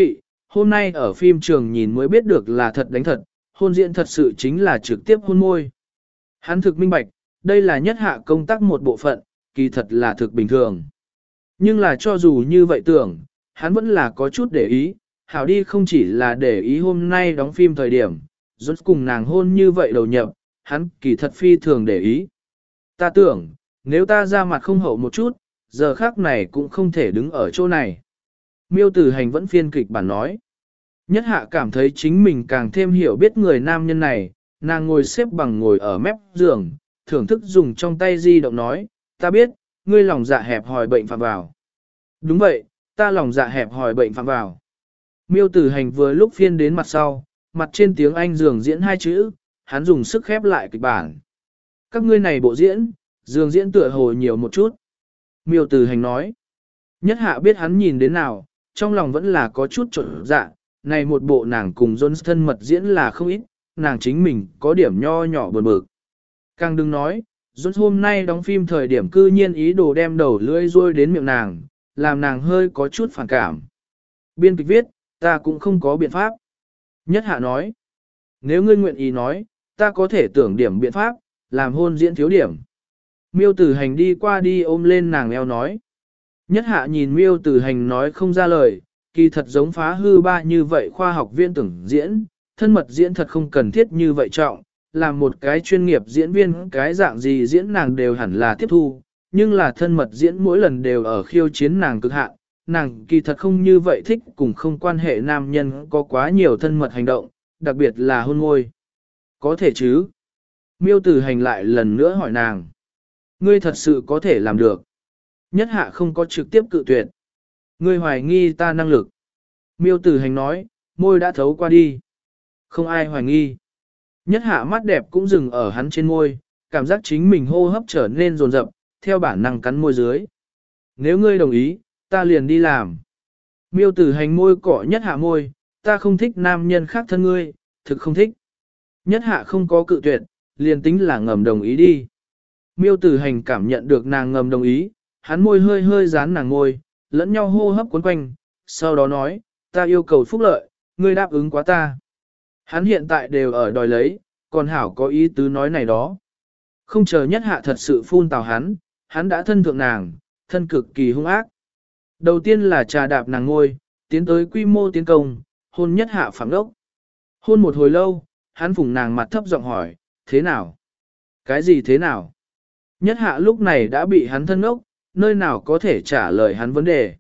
hôm nay ở phim trường nhìn mới biết được là thật đánh thật, hôn diễn thật sự chính là trực tiếp hôn môi. Hắn thực minh bạch, đây là nhất hạ công tác một bộ phận, kỳ thật là thực bình thường. Nhưng là cho dù như vậy tưởng, hắn vẫn là có chút để ý, hảo đi không chỉ là để ý hôm nay đóng phim thời điểm, rốt cùng nàng hôn như vậy đầu nhập, hắn kỳ thật phi thường để ý. Ta tưởng, nếu ta ra mặt không hậu một chút, giờ khác này cũng không thể đứng ở chỗ này. Miêu Tử Hành vẫn phiên kịch bản nói. Nhất hạ cảm thấy chính mình càng thêm hiểu biết người nam nhân này, nàng ngồi xếp bằng ngồi ở mép giường, thưởng thức dùng trong tay di động nói, ta biết, ngươi lòng dạ hẹp hòi bệnh phạm vào. Đúng vậy, ta lòng dạ hẹp hòi bệnh phạm vào. Miêu Tử Hành vừa lúc phiên đến mặt sau, mặt trên tiếng Anh giường diễn hai chữ, hắn dùng sức khép lại kịch bản. Các ngươi này bộ diễn, giường diễn tựa hồ nhiều một chút. Miêu Tử Hành nói. Nhất hạ biết hắn nhìn đến nào, trong lòng vẫn là có chút trộn dạ, này một bộ nàng cùng Jones thân mật diễn là không ít, nàng chính mình có điểm nho nhỏ buồn bực. Càng đừng nói, Jones hôm nay đóng phim thời điểm cư nhiên ý đồ đem đầu lưỡi ruôi đến miệng nàng, làm nàng hơi có chút phản cảm. Biên kịch viết, ta cũng không có biện pháp. Nhất hạ nói, nếu ngươi nguyện ý nói, ta có thể tưởng điểm biện pháp, làm hôn diễn thiếu điểm. Miêu Tử Hành đi qua đi ôm lên nàng eo nói. Nhất hạ nhìn Miêu Tử Hành nói không ra lời, kỳ thật giống phá hư ba như vậy khoa học viên tưởng diễn, thân mật diễn thật không cần thiết như vậy trọng, làm một cái chuyên nghiệp diễn viên cái dạng gì diễn nàng đều hẳn là tiếp thu, nhưng là thân mật diễn mỗi lần đều ở khiêu chiến nàng cực hạn, nàng kỳ thật không như vậy thích cùng không quan hệ nam nhân có quá nhiều thân mật hành động, đặc biệt là hôn môi. Có thể chứ? Miêu Tử Hành lại lần nữa hỏi nàng. Ngươi thật sự có thể làm được. Nhất hạ không có trực tiếp cự tuyệt. Ngươi hoài nghi ta năng lực. Miêu Tử Hành nói, môi đã thấu qua đi. Không ai hoài nghi. Nhất hạ mắt đẹp cũng dừng ở hắn trên môi, cảm giác chính mình hô hấp trở nên rồn rập, theo bản năng cắn môi dưới. Nếu ngươi đồng ý, ta liền đi làm. Miêu Tử Hành môi cọ nhất hạ môi, ta không thích nam nhân khác thân ngươi, thực không thích. Nhất hạ không có cự tuyệt, liền tính là ngầm đồng ý đi. Miêu Tử Hành cảm nhận được nàng ngầm đồng ý, hắn môi hơi hơi dán nàng môi, lẫn nhau hô hấp cuốn quanh, sau đó nói, ta yêu cầu phúc lợi, ngươi đáp ứng quá ta. Hắn hiện tại đều ở đòi lấy, còn hảo có ý tứ nói này đó. Không chờ nhất hạ thật sự phun tào hắn, hắn đã thân thượng nàng, thân cực kỳ hung ác. Đầu tiên là trà đạp nàng ngôi, tiến tới quy mô tiến công, hôn nhất hạ phạm đốc. Hôn một hồi lâu, hắn phủng nàng mặt thấp giọng hỏi, thế nào? Cái gì thế nào? Nhất hạ lúc này đã bị hắn thân ốc, nơi nào có thể trả lời hắn vấn đề.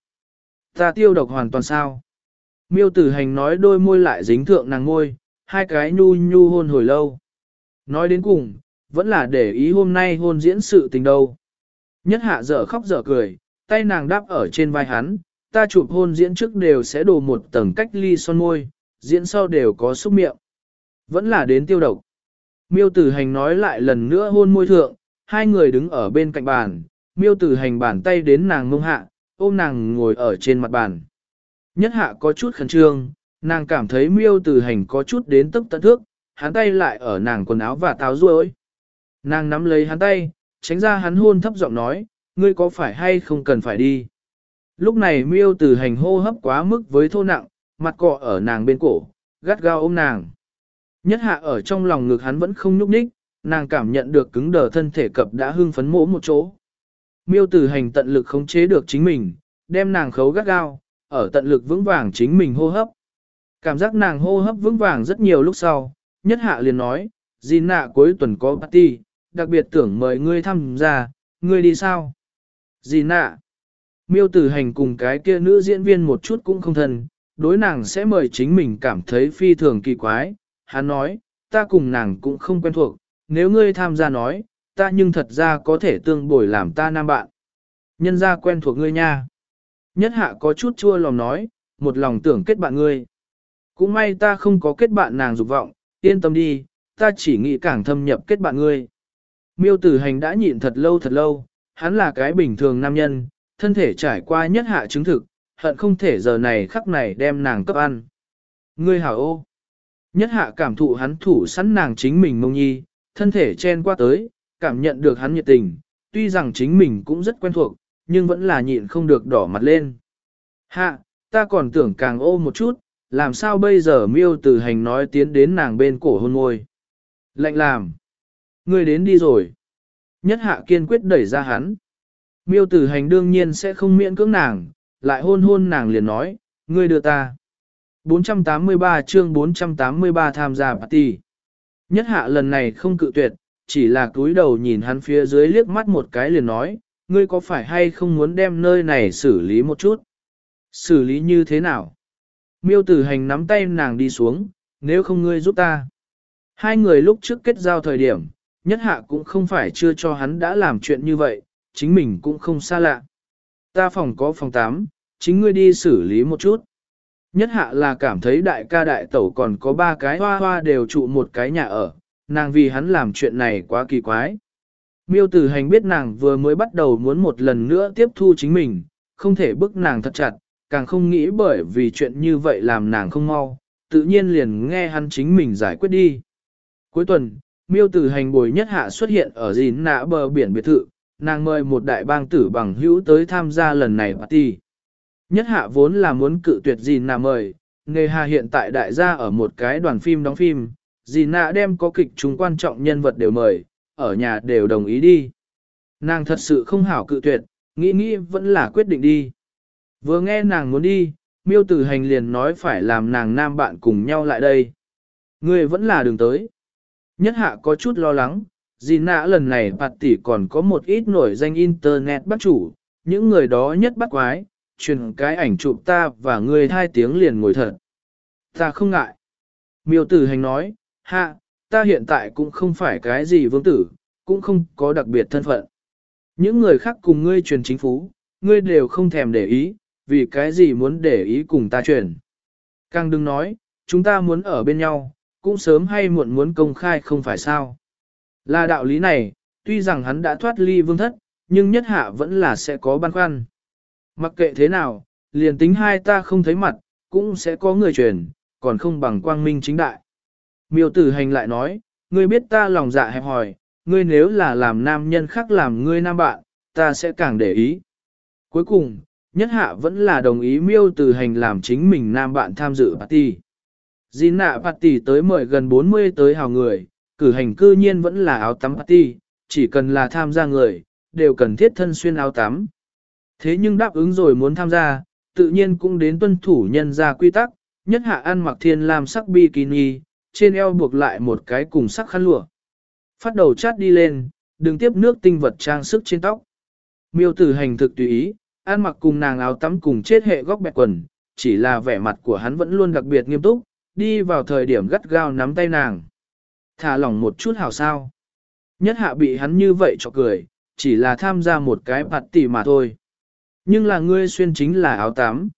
Ta tiêu độc hoàn toàn sao? Miêu Tử Hành nói đôi môi lại dính thượng nàng môi, hai cái nhu nhu hôn hồi lâu. Nói đến cùng, vẫn là để ý hôm nay hôn diễn sự tình đâu. Nhất hạ dở khóc dở cười, tay nàng đáp ở trên vai hắn, ta chụp hôn diễn trước đều sẽ đổ một tầng cách ly son môi, diễn sau đều có xúc miệng. Vẫn là đến tiêu độc. Miêu Tử Hành nói lại lần nữa hôn môi thượng, hai người đứng ở bên cạnh bàn, Miêu Tử Hành bàn tay đến nàng mông hạ, ôm nàng ngồi ở trên mặt bàn. Nhất hạ có chút khẩn trương, nàng cảm thấy Miêu Tử Hành có chút đến tức tận thước, hắn tay lại ở nàng quần áo và táo ruôi. Nàng nắm lấy hắn tay, tránh ra hắn hôn thấp giọng nói, ngươi có phải hay không cần phải đi. Lúc này Miêu Tử Hành hô hấp quá mức với thô nặng, mặt cọ ở nàng bên cổ, gắt gao ôm nàng. Nhất hạ ở trong lòng ngực hắn vẫn không nhúc nhích, nàng cảm nhận được cứng đờ thân thể cập đã hưng phấn mỗ một chỗ. Miêu Tử Hành tận lực khống chế được chính mình, đem nàng khấu gắt gao, ở tận lực vững vàng chính mình hô hấp. Cảm giác nàng hô hấp vững vàng rất nhiều lúc sau, nhất hạ liền nói, Dì nạ cuối tuần có party, đặc biệt tưởng mời ngươi tham gia, ngươi đi sao? Dì nạ. Miêu Tử Hành cùng cái kia nữ diễn viên một chút cũng không thân, đối nàng sẽ mời chính mình cảm thấy phi thường kỳ quái. Hắn nói, ta cùng nàng cũng không quen thuộc, nếu ngươi tham gia nói, ta nhưng thật ra có thể tương bồi làm ta nam bạn. Nhân ra quen thuộc ngươi nha. Nhất hạ có chút chua lòng nói, một lòng tưởng kết bạn ngươi. Cũng may ta không có kết bạn nàng dục vọng, yên tâm đi, ta chỉ nghĩ càng thâm nhập kết bạn ngươi. Miêu Tử Hành đã nhịn thật lâu thật lâu, hắn là cái bình thường nam nhân, thân thể trải qua nhất hạ chứng thực, hận không thể giờ này khắc này đem nàng cấp ăn. Ngươi hảo ô. Nhất hạ cảm thụ hắn thủ sẵn nàng chính mình mông nhi, thân thể chen qua tới, cảm nhận được hắn nhiệt tình, tuy rằng chính mình cũng rất quen thuộc, nhưng vẫn là nhịn không được đỏ mặt lên. Hạ, ta còn tưởng càng ô một chút, làm sao bây giờ miêu tử hành nói tiến đến nàng bên cổ hôn môi. Lạnh làm. Ngươi đến đi rồi. Nhất hạ kiên quyết đẩy ra hắn. Miêu tử hành đương nhiên sẽ không miễn cưỡng nàng, lại hôn hôn nàng liền nói, ngươi đưa ta. bốn trăm tám mươi ba chương bốn trăm tám mươi ba tham gia party. Nhất hạ lần này không cự tuyệt, chỉ là cúi đầu nhìn hắn phía dưới liếc mắt một cái liền nói, ngươi có phải hay không muốn đem nơi này xử lý một chút? Xử lý như thế nào? Miêu tử hành nắm tay nàng đi xuống, nếu không ngươi giúp ta. Hai người lúc trước kết giao thời điểm, nhất hạ cũng không phải chưa cho hắn đã làm chuyện như vậy, chính mình cũng không xa lạ. Ta phòng có phòng tám, chính ngươi đi xử lý một chút. Nhất hạ là cảm thấy đại ca đại tẩu còn có ba cái hoa hoa đều trụ một cái nhà ở, nàng vì hắn làm chuyện này quá kỳ quái. Miêu tử hành biết nàng vừa mới bắt đầu muốn một lần nữa tiếp thu chính mình, không thể bức nàng thật chặt, càng không nghĩ bởi vì chuyện như vậy làm nàng không mau, tự nhiên liền nghe hắn chính mình giải quyết đi. Cuối tuần, miêu tử hành bồi nhất hạ xuất hiện ở gìn nạ bờ biển biệt thự, nàng mời một đại bang tử bằng hữu tới tham gia lần này party. Nhất hạ vốn là muốn cự tuyệt gìn nạ mời, nghề hà hiện tại đại gia ở một cái đoàn phim đóng phim, gìn nạ đem có kịch chúng quan trọng nhân vật đều mời, ở nhà đều đồng ý đi. Nàng thật sự không hảo cự tuyệt, nghĩ nghĩ vẫn là quyết định đi. Vừa nghe nàng muốn đi, miêu tử hành liền nói phải làm nàng nam bạn cùng nhau lại đây. Ngươi vẫn là đường tới. Nhất hạ có chút lo lắng, dì nạ lần này bạt tỷ còn có một ít nổi danh internet bắt chủ, những người đó nhất bắt quái, truyền cái ảnh chụp ta và ngươi hai tiếng liền ngồi thật. Ta không ngại. Miêu tử hành nói, hạ, ta hiện tại cũng không phải cái gì vương tử, cũng không có đặc biệt thân phận. Những người khác cùng ngươi truyền chính phú, ngươi đều không thèm để ý, vì cái gì muốn để ý cùng ta truyền. Càng đừng nói, chúng ta muốn ở bên nhau, cũng sớm hay muộn muốn công khai không phải sao. Là đạo lý này, tuy rằng hắn đã thoát ly vương thất, nhưng nhất hạ vẫn là sẽ có băn khoăn. Mặc kệ thế nào, liền tính hai ta không thấy mặt, cũng sẽ có người truyền, còn không bằng quang minh chính đại. Miêu tử hành lại nói, ngươi biết ta lòng dạ hẹp hòi, ngươi nếu là làm nam nhân khác làm ngươi nam bạn, ta sẽ càng để ý. Cuối cùng, nhất hạ vẫn là đồng ý miêu tử hành làm chính mình nam bạn tham dự party. Dì nạ party tới mời gần bốn mươi tới hào người, cử hành cư nhiên vẫn là áo tắm party, chỉ cần là tham gia người, đều cần thiết thân xuyên áo tắm. Thế nhưng đáp ứng rồi muốn tham gia, tự nhiên cũng đến tuân thủ nhân ra quy tắc, nhất hạ ăn mặc thiên lam sắc bikini, trên eo buộc lại một cái cùng sắc khăn lụa. Phát đầu chát đi lên, đừng tiếp nước tinh vật trang sức trên tóc. Miêu tử hành thực tùy ý, ăn mặc cùng nàng áo tắm cùng chết hệ góc bẹt quần, chỉ là vẻ mặt của hắn vẫn luôn đặc biệt nghiêm túc, đi vào thời điểm gắt gao nắm tay nàng. Thả lỏng một chút hảo sao. Nhất hạ bị hắn như vậy cho cười, chỉ là tham gia một cái party mà thôi. Nhưng là ngươi xuyên chính là áo tắm.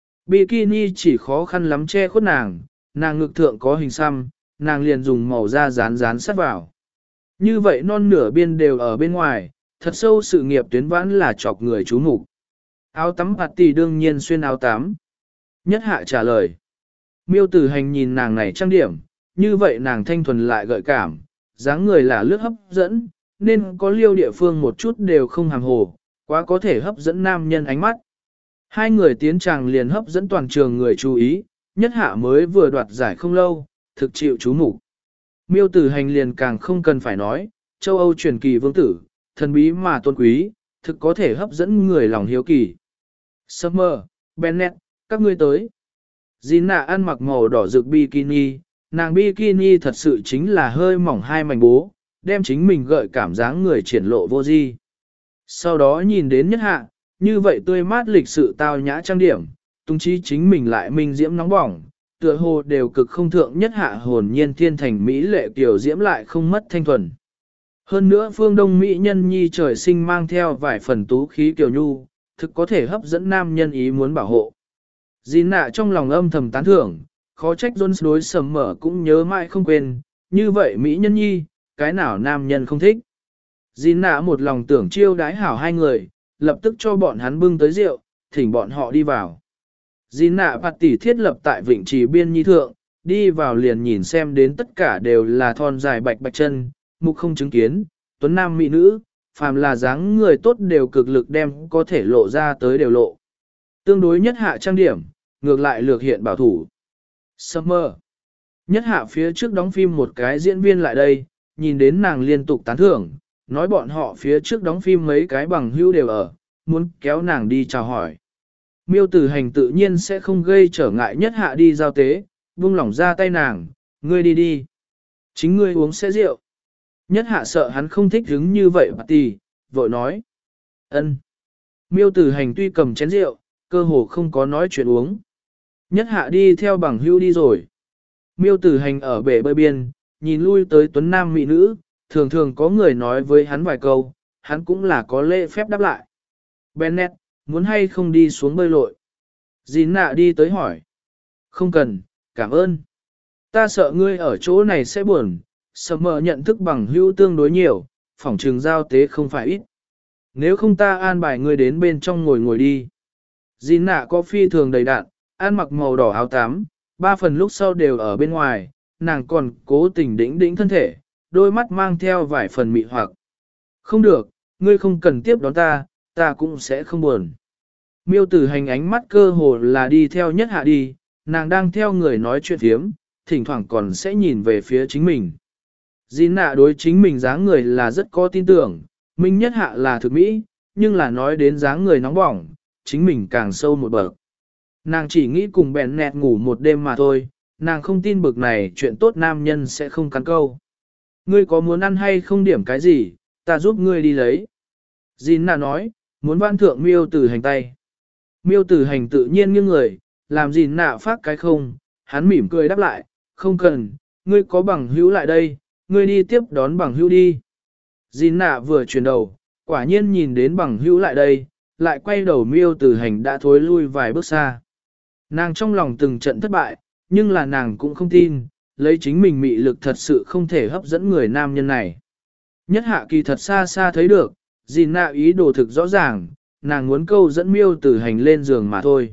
Bikini chỉ khó khăn lắm che khuất nàng, nàng ngực thượng có hình xăm, nàng liền dùng màu da dán dán sát vào. Như vậy non nửa biên đều ở bên ngoài, thật sâu sự nghiệp tuyến vãn là chọc người chú mục. Áo tắm party đương nhiên xuyên áo tắm. Nhất hạ trả lời. Miêu tử hành nhìn nàng này trang điểm, như vậy nàng thanh thuần lại gợi cảm, dáng người là lướt hấp dẫn, nên có liêu địa phương một chút đều không hàm hồ, quá có thể hấp dẫn nam nhân ánh mắt. Hai người tiến tràng liền hấp dẫn toàn trường người chú ý, nhất hạ mới vừa đoạt giải không lâu, thực chịu chú mục. Miêu tử hành liền càng không cần phải nói, châu Âu truyền kỳ vương tử, thần bí mà tôn quý, thực có thể hấp dẫn người lòng hiếu kỳ. Summer, Bennett, các ngươi tới. Gina ăn mặc màu đỏ rực bikini, nàng bikini thật sự chính là hơi mỏng hai mảnh bố, đem chính mình gợi cảm dáng người triển lộ vô di. Sau đó nhìn đến nhất hạ, như vậy tươi mát lịch sự tao nhã trang điểm, tung chí chính mình lại minh diễm nóng bỏng, tựa hồ đều cực không thượng nhất hạ hồn nhiên thiên thành mỹ lệ tiểu diễm lại không mất thanh thuần. Hơn nữa phương đông mỹ nhân nhi trời sinh mang theo vài phần tú khí kiều nhu, thực có thể hấp dẫn nam nhân ý muốn bảo hộ. Gina trong lòng âm thầm tán thưởng, khó trách Jones đối sầm mở cũng nhớ mãi không quên, như vậy mỹ nhân nhi, cái nào nam nhân không thích. Gina một lòng tưởng chiêu đái hảo hai người, lập tức cho bọn hắn bưng tới rượu, thỉnh bọn họ đi vào. Gina party thiết lập tại vịnh trì biên nhi thượng, đi vào liền nhìn xem đến tất cả đều là thon dài bạch bạch chân, mục không chứng kiến, tuấn nam mỹ nữ, phàm là dáng người tốt đều cực lực đem có thể lộ ra tới đều lộ. Tương đối nhất hạ trang điểm, ngược lại lược hiện bảo thủ. Summer. Nhất hạ phía trước đóng phim một cái diễn viên lại đây, nhìn đến nàng liên tục tán thưởng, nói bọn họ phía trước đóng phim mấy cái bằng hữu đều ở, muốn kéo nàng đi chào hỏi. Miêu Tử Hành tự nhiên sẽ không gây trở ngại nhất hạ đi giao tế, buông lỏng ra tay nàng, ngươi đi đi. Chính ngươi uống sẽ rượu. Nhất hạ sợ hắn không thích hứng như vậy bà tì, vội nói. Ân. Miêu Tử Hành tuy cầm chén rượu, cơ hồ không có nói chuyện uống. Nhất hạ đi theo bằng hữu đi rồi. Miêu Tử Hành ở bể bơi biên, nhìn lui tới tuấn nam mỹ nữ, thường thường có người nói với hắn vài câu, hắn cũng là có lễ phép đáp lại. Bennett, muốn hay không đi xuống bơi lội? Dìn nạ đi tới hỏi. Không cần, cảm ơn. Ta sợ ngươi ở chỗ này sẽ buồn, sợ mờ nhận thức bằng hữu tương đối nhiều, phỏng trường giao tế không phải ít. Nếu không ta an bài ngươi đến bên trong ngồi ngồi đi. Dìn nạ có phi thường đầy đạn, ăn mặc màu đỏ áo tám, ba phần lúc sau đều ở bên ngoài, nàng còn cố tình đĩnh đĩnh thân thể, đôi mắt mang theo vài phần mị hoặc. Không được, ngươi không cần tiếp đón ta, ta cũng sẽ không buồn. Miêu Tử Hành ánh mắt cơ hồ là đi theo nhất hạ đi, nàng đang theo người nói chuyện phiếm, thỉnh thoảng còn sẽ nhìn về phía chính mình. Dìn nạ đối chính mình dáng người là rất có tin tưởng, minh nhất hạ là thực mỹ, nhưng là nói đến dáng người nóng bỏng, chính mình càng sâu một bậc. Nàng chỉ nghĩ cùng bèn nẹt ngủ một đêm mà thôi, nàng không tin bực này chuyện tốt nam nhân sẽ không cắn câu. Ngươi có muốn ăn hay không điểm cái gì, ta giúp ngươi đi lấy. Dìn nạ nói, muốn van thượng Miêu Tử Hành tay. Miêu Tử Hành tự nhiên nghiêng người, làm Dìn nạ phát cái không, hắn mỉm cười đáp lại, không cần, ngươi có bằng hữu lại đây, ngươi đi tiếp đón bằng hữu đi. Dìn nạ vừa chuyển đầu, quả nhiên nhìn đến bằng hữu lại đây, lại quay đầu Miêu Tử Hành đã thối lui vài bước xa. Nàng trong lòng từng trận thất bại, nhưng là nàng cũng không tin, lấy chính mình mị lực thật sự không thể hấp dẫn người nam nhân này. Nhất hạ kỳ thật xa xa thấy được, Dìn nạ ý đồ thực rõ ràng, nàng muốn câu dẫn Miêu Tử Hành lên giường mà thôi.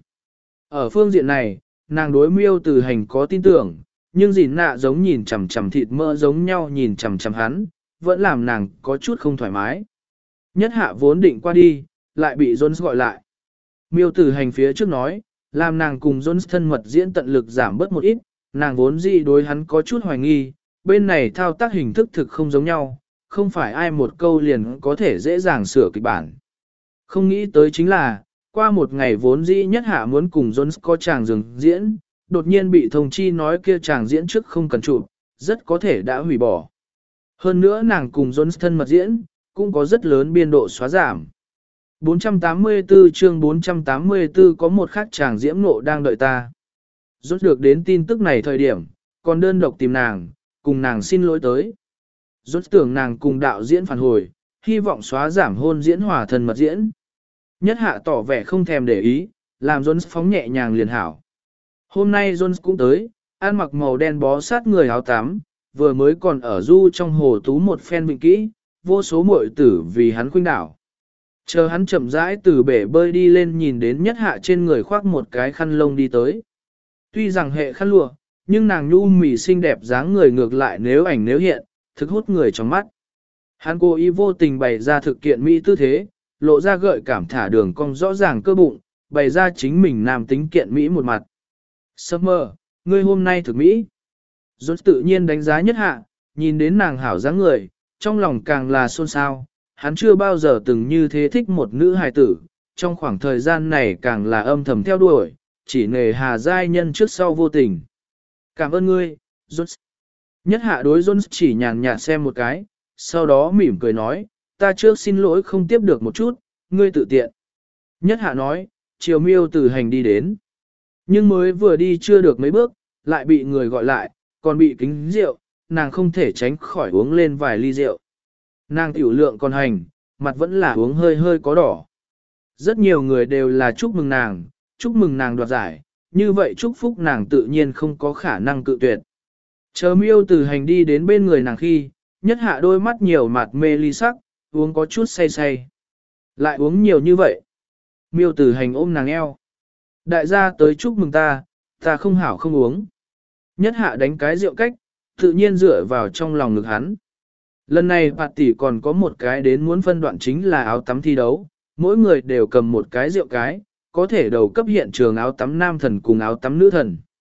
Ở phương diện này, nàng đối Miêu Tử Hành có tin tưởng, nhưng Dìn nạ giống nhìn chằm chằm thịt mỡ giống nhau nhìn chằm chằm hắn, vẫn làm nàng có chút không thoải mái. Nhất hạ vốn định qua đi, lại bị Jones gọi lại. Miêu Tử Hành phía trước nói, làm nàng cùng Jones thân mật diễn tận lực giảm bớt một ít, nàng vốn dĩ đối hắn có chút hoài nghi, bên này thao tác hình thức thực không giống nhau, không phải ai một câu liền có thể dễ dàng sửa kịch bản. Không nghĩ tới chính là, qua một ngày vốn dĩ nhất hạ muốn cùng Jones có chàng dừng diễn, đột nhiên bị thông chi nói kia chàng diễn trước không cần chụp, rất có thể đã hủy bỏ. Hơn nữa nàng cùng Jones thân mật diễn, cũng có rất lớn biên độ xóa giảm. bốn trăm tám mươi tư chương bốn trăm tám mươi tư có một khác chàng diễm nộ đang đợi ta. Rốt được đến tin tức này thời điểm, còn đơn độc tìm nàng, cùng nàng xin lỗi tới. Rốt tưởng nàng cùng đạo diễn phản hồi, hy vọng xóa giảm hôn diễn hòa thân mật diễn. Nhất hạ tỏ vẻ không thèm để ý, làm Jones phóng nhẹ nhàng liền hảo. Hôm nay Jones cũng tới, ăn mặc màu đen bó sát người áo tắm, vừa mới còn ở du trong hồ tú một phen vịnh kỹ, vô số muội tử vì hắn khuynh đảo. Chờ hắn chậm rãi từ bể bơi đi lên nhìn đến nhất hạ trên người khoác một cái khăn lông đi tới. Tuy rằng hệ khăn lụa, nhưng nàng nhu mì xinh đẹp dáng người ngược lại nếu ảnh nếu hiện, thực hút người trong mắt. Hắn cố ý vô tình bày ra thực kiện mỹ tư thế, lộ ra gợi cảm thả đường cong rõ ràng cơ bụng, bày ra chính mình nam tính kiện mỹ một mặt. Summer, ngươi hôm nay thực mỹ. Jones tự nhiên đánh giá nhất hạ, nhìn đến nàng hảo dáng người, trong lòng càng là xôn xao. Hắn chưa bao giờ từng như thế thích một nữ hài tử, trong khoảng thời gian này càng là âm thầm theo đuổi, chỉ nề hà giai nhân trước sau vô tình. Cảm ơn ngươi, Jones. Nhất hạ đối Jones chỉ nhàn nhạt xem một cái, sau đó mỉm cười nói, ta trước xin lỗi không tiếp được một chút, ngươi tự tiện. Nhất hạ nói, chiều Miêu Tử Hành đi đến. Nhưng mới vừa đi chưa được mấy bước, lại bị người gọi lại, còn bị kính rượu, nàng không thể tránh khỏi uống lên vài ly rượu. Nàng tiểu lượng còn hành, mặt vẫn là uống hơi hơi có đỏ. Rất nhiều người đều là chúc mừng nàng, chúc mừng nàng đoạt giải, như vậy chúc phúc nàng tự nhiên không có khả năng cự tuyệt. Chờ Miêu Tử Hành đi đến bên người nàng khi, nhất hạ đôi mắt nhiều mặt mê ly sắc, uống có chút say say. Lại uống nhiều như vậy. Miêu Tử Hành ôm nàng eo. Đại gia tới chúc mừng ta, ta không hảo không uống. Nhất hạ đánh cái rượu cách, tự nhiên dựa vào trong lòng ngực hắn. Lần này bạt tỷ còn có một cái đến muốn phân đoạn chính là áo tắm thi đấu, mỗi người đều cầm một cái rượu cái, có thể đầu cấp hiện trường áo tắm nam thần cùng áo tắm nữ thần.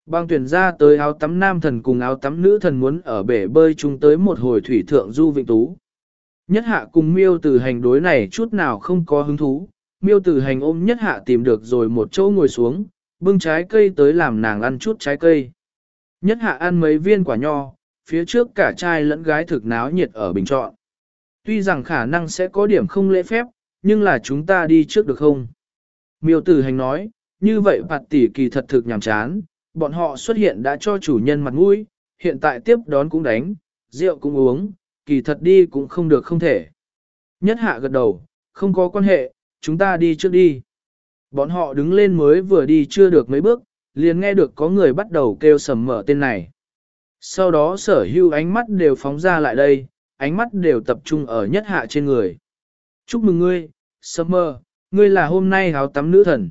Bang tuyển ra tới áo tắm nam thần cùng áo tắm nữ thần muốn ở bể bơi chung tới một hồi thủy thượng du vịnh tú. Nhất hạ cùng miêu tử hành đối này chút nào không có hứng thú, miêu tử hành ôm nhất hạ tìm được rồi một chỗ ngồi xuống, bưng trái cây tới làm nàng ăn chút trái cây. Nhất hạ ăn mấy viên quả nho, phía trước cả trai lẫn gái thực náo nhiệt ở bình chọn. Tuy rằng khả năng sẽ có điểm không lễ phép, nhưng là chúng ta đi trước được không? Miêu tử hành nói, như vậy bạt tỷ kỳ thật thực nhàm chán, bọn họ xuất hiện đã cho chủ nhân mặt mũi, hiện tại tiếp đón cũng đánh, rượu cũng uống, kỳ thật đi cũng không được không thể. Nhất hạ gật đầu, không có quan hệ, chúng ta đi trước đi. Bọn họ đứng lên mới vừa đi chưa được mấy bước, liền nghe được có người bắt đầu kêu sầm mở tên này. Sau đó sở hữu ánh mắt đều phóng ra lại đây, ánh mắt đều tập trung ở nhất hạ trên người. Chúc mừng ngươi, Summer, ngươi là hôm nay áo tắm nữ thần.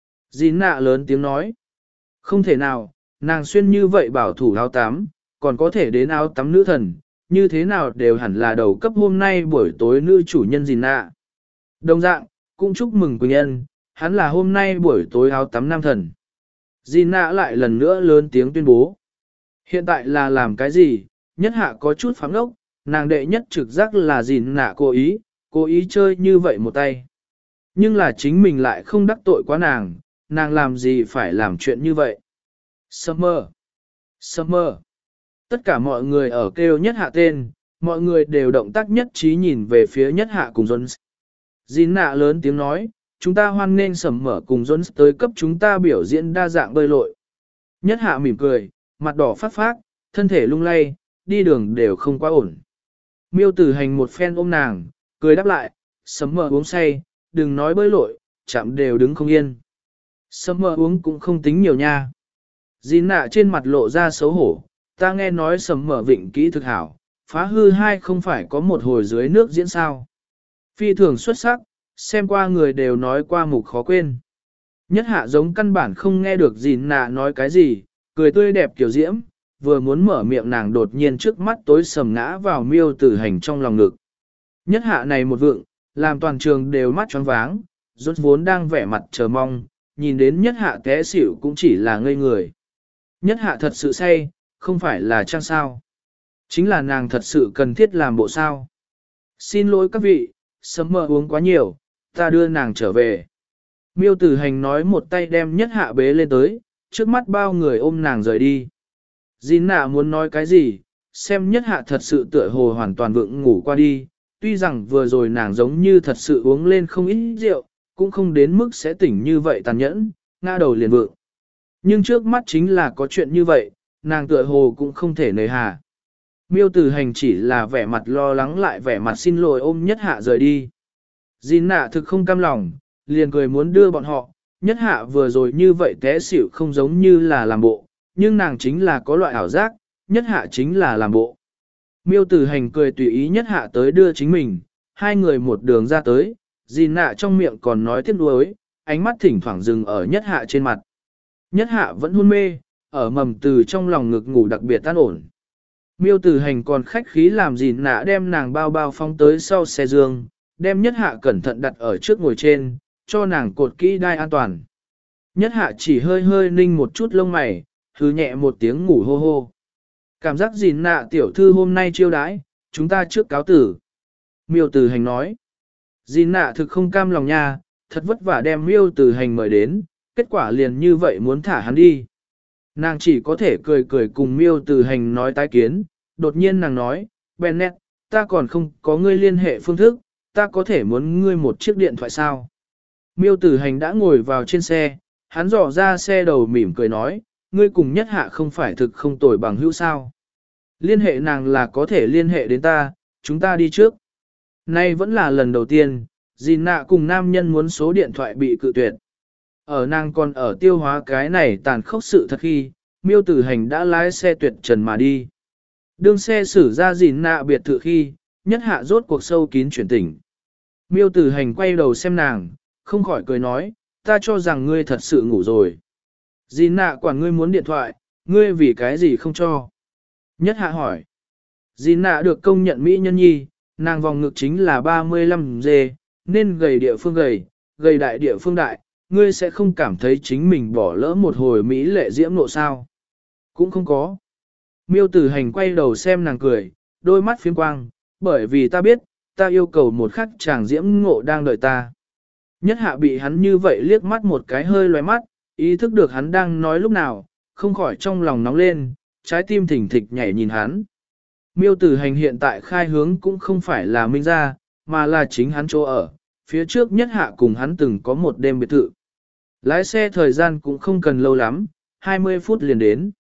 Dĩ nạ lớn tiếng nói. Không thể nào, nàng xuyên như vậy bảo thủ áo tắm, còn có thể đến áo tắm nữ thần, như thế nào đều hẳn là đầu cấp hôm nay buổi tối nữ chủ nhân Dĩ nạ. Đồng dạng, cũng chúc mừng Quỳnh Ân, hắn là hôm nay buổi tối áo tắm nam thần. Dĩ nạ lại lần nữa lớn tiếng tuyên bố. Hiện tại là làm cái gì, nhất hạ có chút phóng ốc, nàng đệ nhất trực giác là Dĩ nạ cố ý, cố ý chơi như vậy một tay. Nhưng là chính mình lại không đắc tội quá nàng, nàng làm gì phải làm chuyện như vậy. Summer! Summer! Tất cả mọi người ở kêu nhất hạ tên, mọi người đều động tác nhất trí nhìn về phía nhất hạ cùng Jones. Dĩ nạ lớn tiếng nói, chúng ta hoan nghênh Summer cùng Jones tới cấp chúng ta biểu diễn đa dạng bơi lội. Nhất hạ mỉm cười, mặt đỏ phát phát, thân thể lung lay, đi đường đều không quá ổn. Miêu tử hành một phen ôm nàng, cười đáp lại, Summer uống say, đừng nói bơi lội, chạm đều đứng không yên. Summer uống cũng không tính nhiều nha. Dĩ nạ trên mặt lộ ra xấu hổ, ta nghe nói Summer vịnh kỹ thực hảo, phá hư hai không phải có một hồi dưới nước diễn sao. Phi thường xuất sắc, xem qua người đều nói qua mục khó quên. Nhất hạ giống căn bản không nghe được dĩ nạ nói cái gì, cười tươi đẹp kiểu diễm, vừa muốn mở miệng nàng đột nhiên trước mắt tối sầm ngã vào miêu tử hành trong lòng ngực. Nhất hạ này một vượng, làm toàn trường đều mắt choáng váng, rốt vốn đang vẻ mặt chờ mong, nhìn đến nhất hạ té xỉu cũng chỉ là ngây người. Nhất hạ thật sự say, không phải là trang sao. Chính là nàng thật sự cần thiết làm bộ sao. Xin lỗi các vị, Summer uống quá nhiều, ta đưa nàng trở về. Miêu tử hành nói một tay đem nhất hạ bế lên tới, trước mắt bao người ôm nàng rời đi. Dĩ nạ muốn nói cái gì, xem nhất hạ thật sự tựa hồ hoàn toàn vượng ngủ qua đi, tuy rằng vừa rồi nàng giống như thật sự uống lên không ít rượu, cũng không đến mức sẽ tỉnh như vậy tàn nhẫn, ngã đầu liền vượng. Nhưng trước mắt chính là có chuyện như vậy, nàng tựa hồ cũng không thể nề hà. Miêu tử hành chỉ là vẻ mặt lo lắng lại vẻ mặt xin lỗi ôm nhất hạ rời đi. Dĩ nạ thực không cam lòng, liền cười muốn đưa bọn họ, nhất hạ vừa rồi như vậy té xỉu không giống như là làm bộ, nhưng nàng chính là có loại ảo giác, nhất hạ chính là làm bộ. Miêu tử hành cười tùy ý nhất hạ tới đưa chính mình, hai người một đường ra tới, dì nạ trong miệng còn nói tiếc nuối, ánh mắt thỉnh thoảng dừng ở nhất hạ trên mặt. Nhất hạ vẫn hôn mê, ở mầm từ trong lòng ngực ngủ đặc biệt tan ổn. Miêu tử hành còn khách khí làm dì nạ đem nàng bao bao phong tới sau xe giường, đem nhất hạ cẩn thận đặt ở trước ngồi trên, cho nàng cột kỹ đai an toàn. Nhất hạ chỉ hơi hơi ninh một chút lông mày, hứ nhẹ một tiếng ngủ hô hô. Cảm giác gì nạ tiểu thư hôm nay chiêu đãi, chúng ta trước cáo tử. Miêu tử hành nói. Dì nạ thực không cam lòng nha, thật vất vả đem miêu tử hành mời đến, kết quả liền như vậy muốn thả hắn đi. Nàng chỉ có thể cười cười cùng miêu tử hành nói tái kiến, đột nhiên nàng nói, Bennett, ta còn không có ngươi liên hệ phương thức, ta có thể muốn ngươi một chiếc điện thoại sao. Miêu tử hành đã ngồi vào trên xe, hắn dò ra xe đầu mỉm cười nói, ngươi cùng nhất hạ không phải thực không tồi bằng hữu sao. Liên hệ nàng là có thể liên hệ đến ta, chúng ta đi trước. Nay vẫn là lần đầu tiên, dì nạ cùng nam nhân muốn số điện thoại bị cự tuyệt. Ở nàng còn ở tiêu hóa cái này tàn khốc sự thật khi, miêu tử hành đã lái xe tuyệt trần mà đi. Đương xe xử ra dì nạ biệt thự khi, nhất hạ rốt cuộc sâu kín chuyển tỉnh. Miêu tử hành quay đầu xem nàng, không khỏi cười nói, ta cho rằng ngươi thật sự ngủ rồi. Dì nạ quản ngươi muốn điện thoại, ngươi vì cái gì không cho? Nhất hạ hỏi. Dì nạ được công nhận mỹ nhân nhi, nàng vòng ngực chính là ba mươi lăm dê, nên gầy địa phương gầy, gầy đại địa phương đại, ngươi sẽ không cảm thấy chính mình bỏ lỡ một hồi mỹ lệ diễm nộ sao. Cũng không có. Miêu tử hành quay đầu xem nàng cười, đôi mắt phiếm quang, bởi vì ta biết, ta yêu cầu một khắc chàng diễm ngộ đang đợi ta. Nhất hạ bị hắn như vậy liếc mắt một cái hơi loé mắt, ý thức được hắn đang nói lúc nào, không khỏi trong lòng nóng lên, trái tim thỉnh thịch nhảy nhìn hắn. Miêu tử hành hiện tại khai hướng cũng không phải là Minh gia, mà là chính hắn chỗ ở, phía trước nhất hạ cùng hắn từng có một đêm biệt thự. Lái xe thời gian cũng không cần lâu lắm, hai mươi phút liền đến.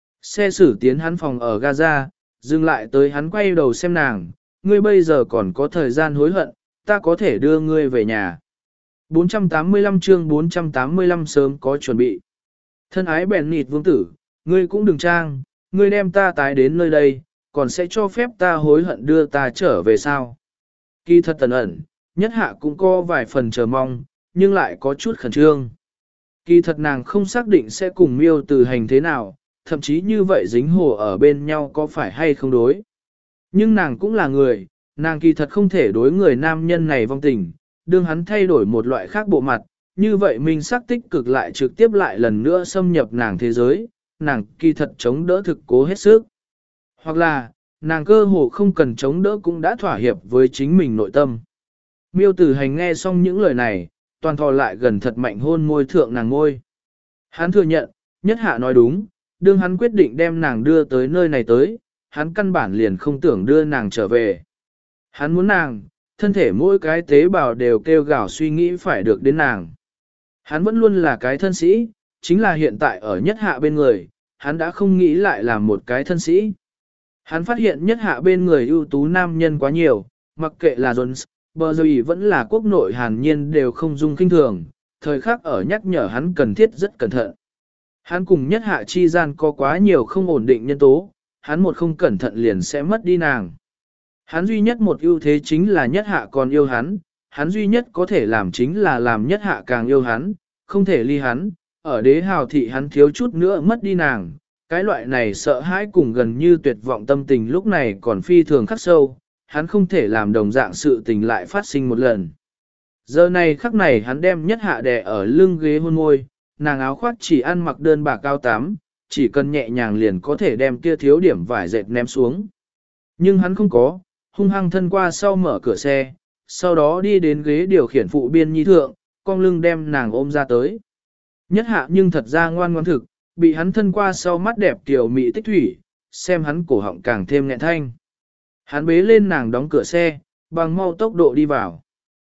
Xe xử tiến hắn phòng ở Gaza, dừng lại tới hắn quay đầu xem nàng, ngươi bây giờ còn có thời gian hối hận, ta có thể đưa ngươi về nhà. bốn trăm tám mươi lăm chương bốn trăm tám mươi lăm sớm có chuẩn bị. Thân ái bèn nịt vương tử, ngươi cũng đừng trang, ngươi đem ta tái đến nơi đây, còn sẽ cho phép ta hối hận đưa ta trở về sao. Kỳ thật tần ẩn, nhất hạ cũng có vài phần chờ mong, nhưng lại có chút khẩn trương. Kỳ thật nàng không xác định sẽ cùng miêu từ hành thế nào, thậm chí như vậy dính hồ ở bên nhau có phải hay không đối. Nhưng nàng cũng là người, nàng kỳ thật không thể đối người nam nhân này vong tình, đương hắn thay đổi một loại khác bộ mặt, như vậy mình sắc tích cực lại trực tiếp lại lần nữa xâm nhập nàng thế giới, nàng kỳ thật chống đỡ thực cố hết sức. Hoặc là, nàng cơ hồ không cần chống đỡ cũng đã thỏa hiệp với chính mình nội tâm. Miêu tử hành nghe xong những lời này, toàn thò lại gần thật mạnh hôn môi thượng nàng ngôi. Hắn thừa nhận, nhất hạ nói đúng, đương hắn quyết định đem nàng đưa tới nơi này tới, hắn căn bản liền không tưởng đưa nàng trở về. Hắn muốn nàng, thân thể mỗi cái tế bào đều kêu gào suy nghĩ phải được đến nàng. Hắn vẫn luôn là cái thân sĩ, chính là hiện tại ở nhất hạ bên người, hắn đã không nghĩ lại là một cái thân sĩ. Hắn phát hiện nhất hạ bên người ưu tú nam nhân quá nhiều, mặc kệ là Jones, bờ rồi vẫn là quốc nội hàn nhiên đều không dung kinh thường, thời khắc ở nhắc nhở hắn cần thiết rất cẩn thận. Hắn cùng nhất hạ chi gian có quá nhiều không ổn định nhân tố, hắn một không cẩn thận liền sẽ mất đi nàng. Hắn duy nhất một ưu thế chính là nhất hạ còn yêu hắn, hắn duy nhất có thể làm chính là làm nhất hạ càng yêu hắn, không thể ly hắn, ở đế hào thị hắn thiếu chút nữa mất đi nàng. Cái loại này sợ hãi cùng gần như tuyệt vọng tâm tình lúc này còn phi thường khắc sâu, hắn không thể làm đồng dạng sự tình lại phát sinh một lần. Giờ này khắc này hắn đem nhất hạ đè ở lưng ghế hôn môi, nàng áo khoác chỉ ăn mặc đơn bạc cao tám, chỉ cần nhẹ nhàng liền có thể đem kia thiếu điểm vải dệt ném xuống. Nhưng hắn không có, hung hăng thân qua sau mở cửa xe, sau đó đi đến ghế điều khiển phụ biên nhi thượng, cong lưng đem nàng ôm ra tới. Nhất hạ nhưng thật ra ngoan ngoan thực, bị hắn thân qua sau mắt đẹp tiểu mị tích thủy, xem hắn cổ họng càng thêm nghẹn thanh. Hắn bế lên nàng đóng cửa xe, bằng mau tốc độ đi vào.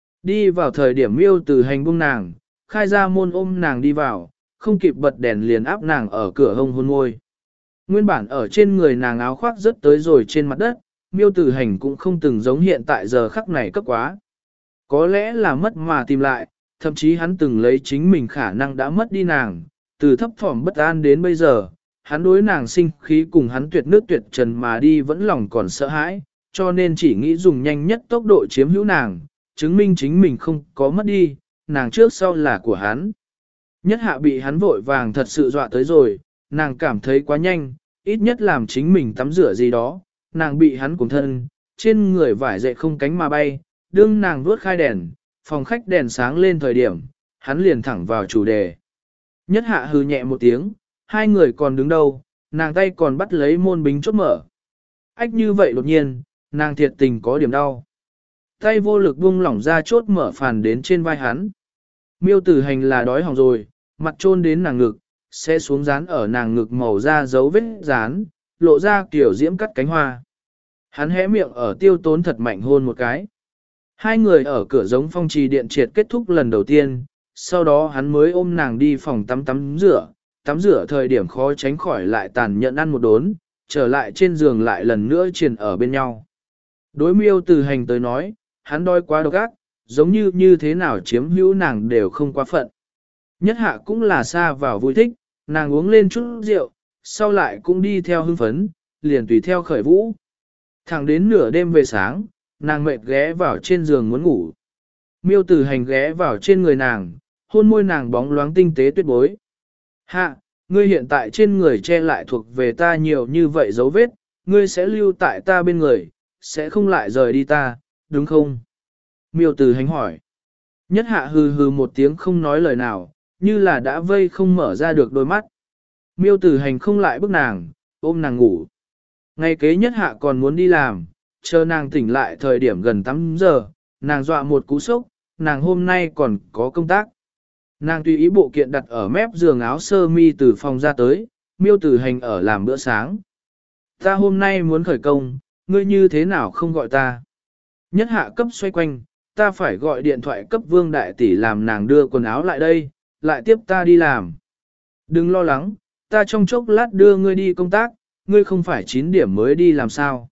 Đi vào thời điểm miêu từ hành buông nàng, khai ra môn ôm nàng đi vào, không kịp bật đèn liền áp nàng ở cửa hông hôn môi. Nguyên bản ở trên người nàng áo khoác rất tới rồi trên mặt đất, miêu từ hành cũng không từng giống hiện tại giờ khắc này cấp quá. Có lẽ là mất mà tìm lại, thậm chí hắn từng lấy chính mình khả năng đã mất đi nàng, từ thấp thỏm bất an đến bây giờ, hắn đối nàng sinh khí cùng hắn tuyệt nước tuyệt trần mà đi vẫn lòng còn sợ hãi, cho nên chỉ nghĩ dùng nhanh nhất tốc độ chiếm hữu nàng, chứng minh chính mình không có mất đi, nàng trước sau là của hắn. Nhất hạ bị hắn vội vàng thật sự dọa tới rồi, nàng cảm thấy quá nhanh, ít nhất làm chính mình tắm rửa gì đó, nàng bị hắn cùng thân, trên người vải dậy không cánh mà bay, đương nàng vuốt khai đèn, phòng khách đèn sáng lên thời điểm, hắn liền thẳng vào chủ đề. Nhất hạ hừ nhẹ một tiếng, hai người còn đứng đâu, nàng tay còn bắt lấy môn bính chốt mở. Ách như vậy đột nhiên, nàng thiệt tình có điểm đau. Tay vô lực buông lỏng ra chốt mở phàn đến trên vai hắn. Miêu tử hành là đói hỏng rồi, mặt trôn đến nàng ngực, sẽ xuống dán ở nàng ngực màu da dấu vết dán, lộ ra kiểu diễm cắt cánh hoa. Hắn hé miệng ở tiêu tốn thật mạnh hôn một cái. Hai người ở cửa giống phong trì điện triệt kết thúc lần đầu tiên, sau đó hắn mới ôm nàng đi phòng tắm tắm rửa, tắm rửa thời điểm khó tránh khỏi lại tàn nhẫn ăn một đốn, trở lại trên giường lại lần nữa triền ở bên nhau. Đối miêu từ hành tới nói, hắn đói quá độc ác, giống như như thế nào chiếm hữu nàng đều không quá phận. Nhất hạ cũng là xa vào vui thích, nàng uống lên chút rượu, sau lại cũng đi theo hưng phấn, liền tùy theo khởi vũ. Thẳng đến nửa đêm về sáng, nàng mệt ghé vào trên giường muốn ngủ. Miêu tử hành ghé vào trên người nàng, hôn môi nàng bóng loáng tinh tế tuyết bối. Hạ, ngươi hiện tại trên người che lại thuộc về ta nhiều như vậy dấu vết, ngươi sẽ lưu tại ta bên người, sẽ không lại rời đi ta, đúng không? Miêu tử hành hỏi. Nhất hạ hừ hừ một tiếng không nói lời nào, như là đã vây không mở ra được đôi mắt. Miêu Tử Hành không lại bức nàng, ôm nàng ngủ. Ngày kế nhất hạ còn muốn đi làm, chờ nàng tỉnh lại thời điểm gần tám giờ, nàng dọa một cú sốc, nàng hôm nay còn có công tác. Nàng tùy ý bộ kiện đặt ở mép giường áo sơ mi từ phòng ra tới, Miêu Tử Hành ở làm bữa sáng. Ta hôm nay muốn khởi công, ngươi như thế nào không gọi ta? Nhất hạ cấp xoay quanh, ta phải gọi điện thoại cấp Vương Đại Tỷ làm nàng đưa quần áo lại đây, lại tiếp ta đi làm. Đừng lo lắng, ta trong chốc lát đưa ngươi đi công tác, ngươi không phải chín điểm mới đi làm sao.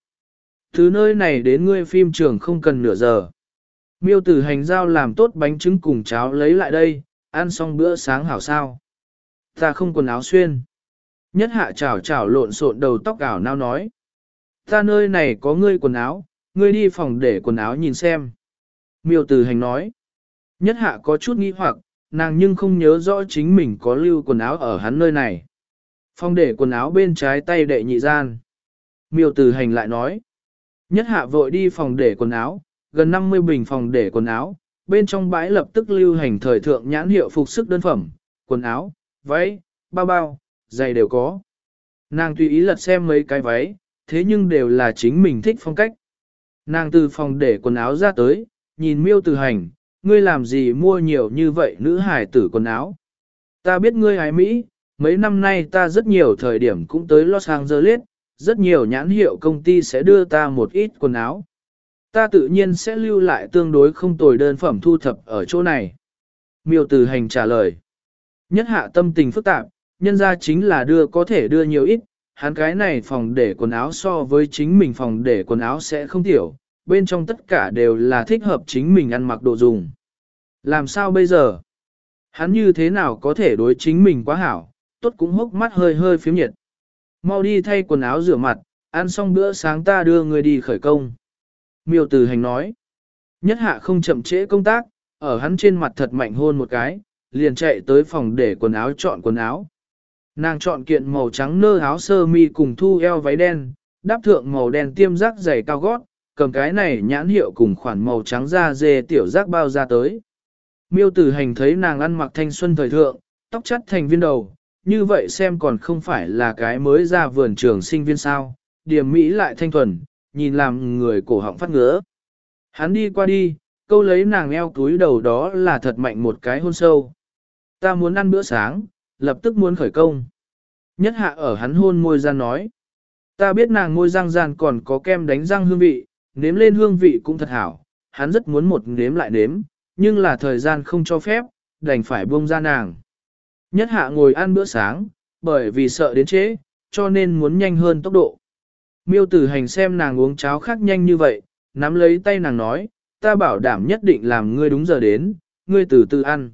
Từ nơi này đến ngươi phim trường không cần nửa giờ. Miêu Tử Hành giao làm tốt bánh trứng cùng cháo lấy lại đây, ăn xong bữa sáng hảo sao. Ta không quần áo xuyên. Nhất hạ chảo chảo lộn xộn đầu tóc ảo nao nói. Ta nơi này có ngươi quần áo, ngươi đi phòng để quần áo nhìn xem. Miêu Tử Hành nói. Nhất hạ có chút nghi hoặc, nàng nhưng không nhớ rõ chính mình có lưu quần áo ở hắn nơi này. Phòng để quần áo bên trái tay đệ nhị gian. Miêu Tử Hành lại nói. Nhất hạ vội đi phòng để quần áo, gần năm mươi bình phòng để quần áo, bên trong bãi lập tức lưu hành thời thượng nhãn hiệu phục sức đơn phẩm, quần áo, váy, bao bao, giày đều có. Nàng tùy ý lật xem mấy cái váy, thế nhưng đều là chính mình thích phong cách. Nàng từ phòng để quần áo ra tới, nhìn Miêu Tử Hành, ngươi làm gì mua nhiều như vậy nữ hài tử quần áo. Ta biết ngươi hái Mỹ, mấy năm nay ta rất nhiều thời điểm cũng tới Los Angeles, rất nhiều nhãn hiệu công ty sẽ đưa ta một ít quần áo. Ta tự nhiên sẽ lưu lại tương đối không tồi đơn phẩm thu thập ở chỗ này. Miêu Tử Hành trả lời. Nhất hạ tâm tình phức tạp, nhân ra chính là đưa có thể đưa nhiều ít, hắn cái này phòng để quần áo so với chính mình phòng để quần áo sẽ không tiểu, bên trong tất cả đều là thích hợp chính mình ăn mặc đồ dùng. Làm sao bây giờ? Hắn như thế nào có thể đối chính mình quá hảo, tốt cũng hốc mắt hơi hơi phiếm nhiệt. Mau đi thay quần áo rửa mặt, ăn xong bữa sáng ta đưa người đi khởi công. Miêu Tử Hành nói. Nhất hạ không chậm trễ công tác, ở hắn trên mặt thật mạnh hôn một cái, liền chạy tới phòng để quần áo chọn quần áo. Nàng chọn kiện màu trắng nơ áo sơ mi cùng thu eo váy đen, đáp thượng màu đen tiêm rác giày cao gót, cầm cái này nhãn hiệu cùng khoản màu trắng da dê tiểu rác bao ra tới. Miêu Tử Hành thấy nàng ăn mặc thanh xuân thời thượng, tóc chắt thành viên đầu, như vậy xem còn không phải là cái mới ra vườn trường sinh viên sao, điểm mỹ lại thanh thuần, nhìn làm người cổ họng phát ngứa. Hắn đi qua đi, câu lấy nàng eo túi đầu đó là thật mạnh một cái hôn sâu. Ta muốn ăn bữa sáng, lập tức muốn khởi công. Nhất hạ ở hắn hôn môi gian nói. Ta biết nàng môi răng gian còn có kem đánh răng hương vị, nếm lên hương vị cũng thật hảo, hắn rất muốn một nếm lại nếm, nhưng là thời gian không cho phép, đành phải buông ra nàng. Nhất hạ ngồi ăn bữa sáng, bởi vì sợ đến trễ, cho nên muốn nhanh hơn tốc độ. Miêu Tử Hành xem nàng uống cháo khác nhanh như vậy, nắm lấy tay nàng nói, ta bảo đảm nhất định làm ngươi đúng giờ đến, ngươi từ từ ăn.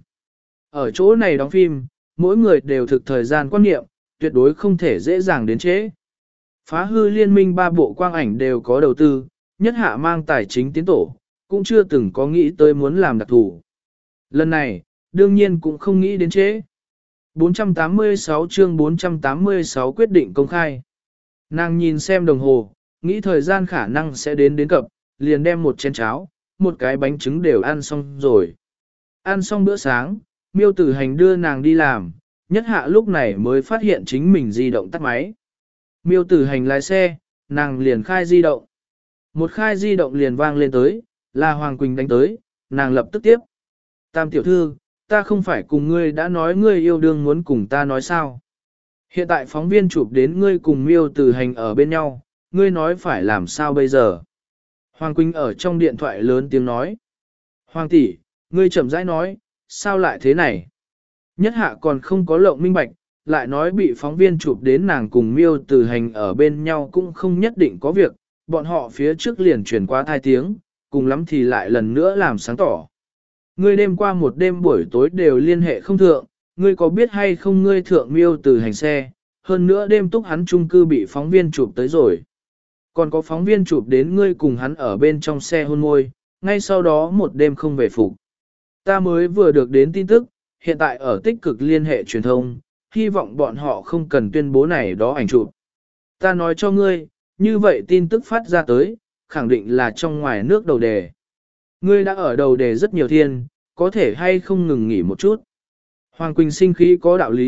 Ở chỗ này đóng phim, mỗi người đều thực thời gian quan niệm, tuyệt đối không thể dễ dàng đến trễ. Phá hư liên minh ba bộ quang ảnh đều có đầu tư, nhất hạ mang tài chính tiến tổ, cũng chưa từng có nghĩ tới muốn làm đặc thủ. Lần này, đương nhiên cũng không nghĩ đến trễ. bốn trăm tám mươi sáu chương bốn trăm tám mươi sáu quyết định công khai. Nàng nhìn xem đồng hồ, nghĩ thời gian khả năng sẽ đến đến cập, liền đem một chén cháo, một cái bánh trứng đều ăn xong rồi. Ăn xong bữa sáng, Miêu Tử Hành đưa nàng đi làm, nhất hạ lúc này mới phát hiện chính mình di động tắt máy. Miêu Tử Hành lái xe, nàng liền khai di động. Một khai di động liền vang lên tới, là Hoàng Quỳnh đánh tới, nàng lập tức tiếp. Tam tiểu thư, ta không phải cùng ngươi đã nói ngươi yêu đương muốn cùng ta nói sao. Hiện tại phóng viên chụp đến ngươi cùng Miêu Tử Hành ở bên nhau, ngươi nói phải làm sao bây giờ. Hoàng Quỳnh ở trong điện thoại lớn tiếng nói. Hoàng tỷ, ngươi chậm rãi nói, sao lại thế này? Nhất hạ còn không có lộng minh bạch, lại nói bị phóng viên chụp đến nàng cùng Miêu Tử Hành ở bên nhau cũng không nhất định có việc, bọn họ phía trước liền chuyển qua thai tiếng, cùng lắm thì lại lần nữa làm sáng tỏ. Ngươi đêm qua một đêm buổi tối đều liên hệ không thượng, ngươi có biết hay không ngươi thượng Miêu Tử Hành xe, hơn nữa đêm túc hắn chung cư bị phóng viên chụp tới rồi. Còn có phóng viên chụp đến ngươi cùng hắn ở bên trong xe hôn môi, ngay sau đó một đêm không về phục. Ta mới vừa được đến tin tức, hiện tại ở tích cực liên hệ truyền thông, hy vọng bọn họ không cần tuyên bố này đó ảnh chụp. Ta nói cho ngươi, như vậy tin tức phát ra tới, khẳng định là trong ngoài nước đầu đề. Ngươi đã ở đầu đề rất nhiều thiên, có thể hay không ngừng nghỉ một chút. Hoàng Quỳnh sinh khí có đạo lý,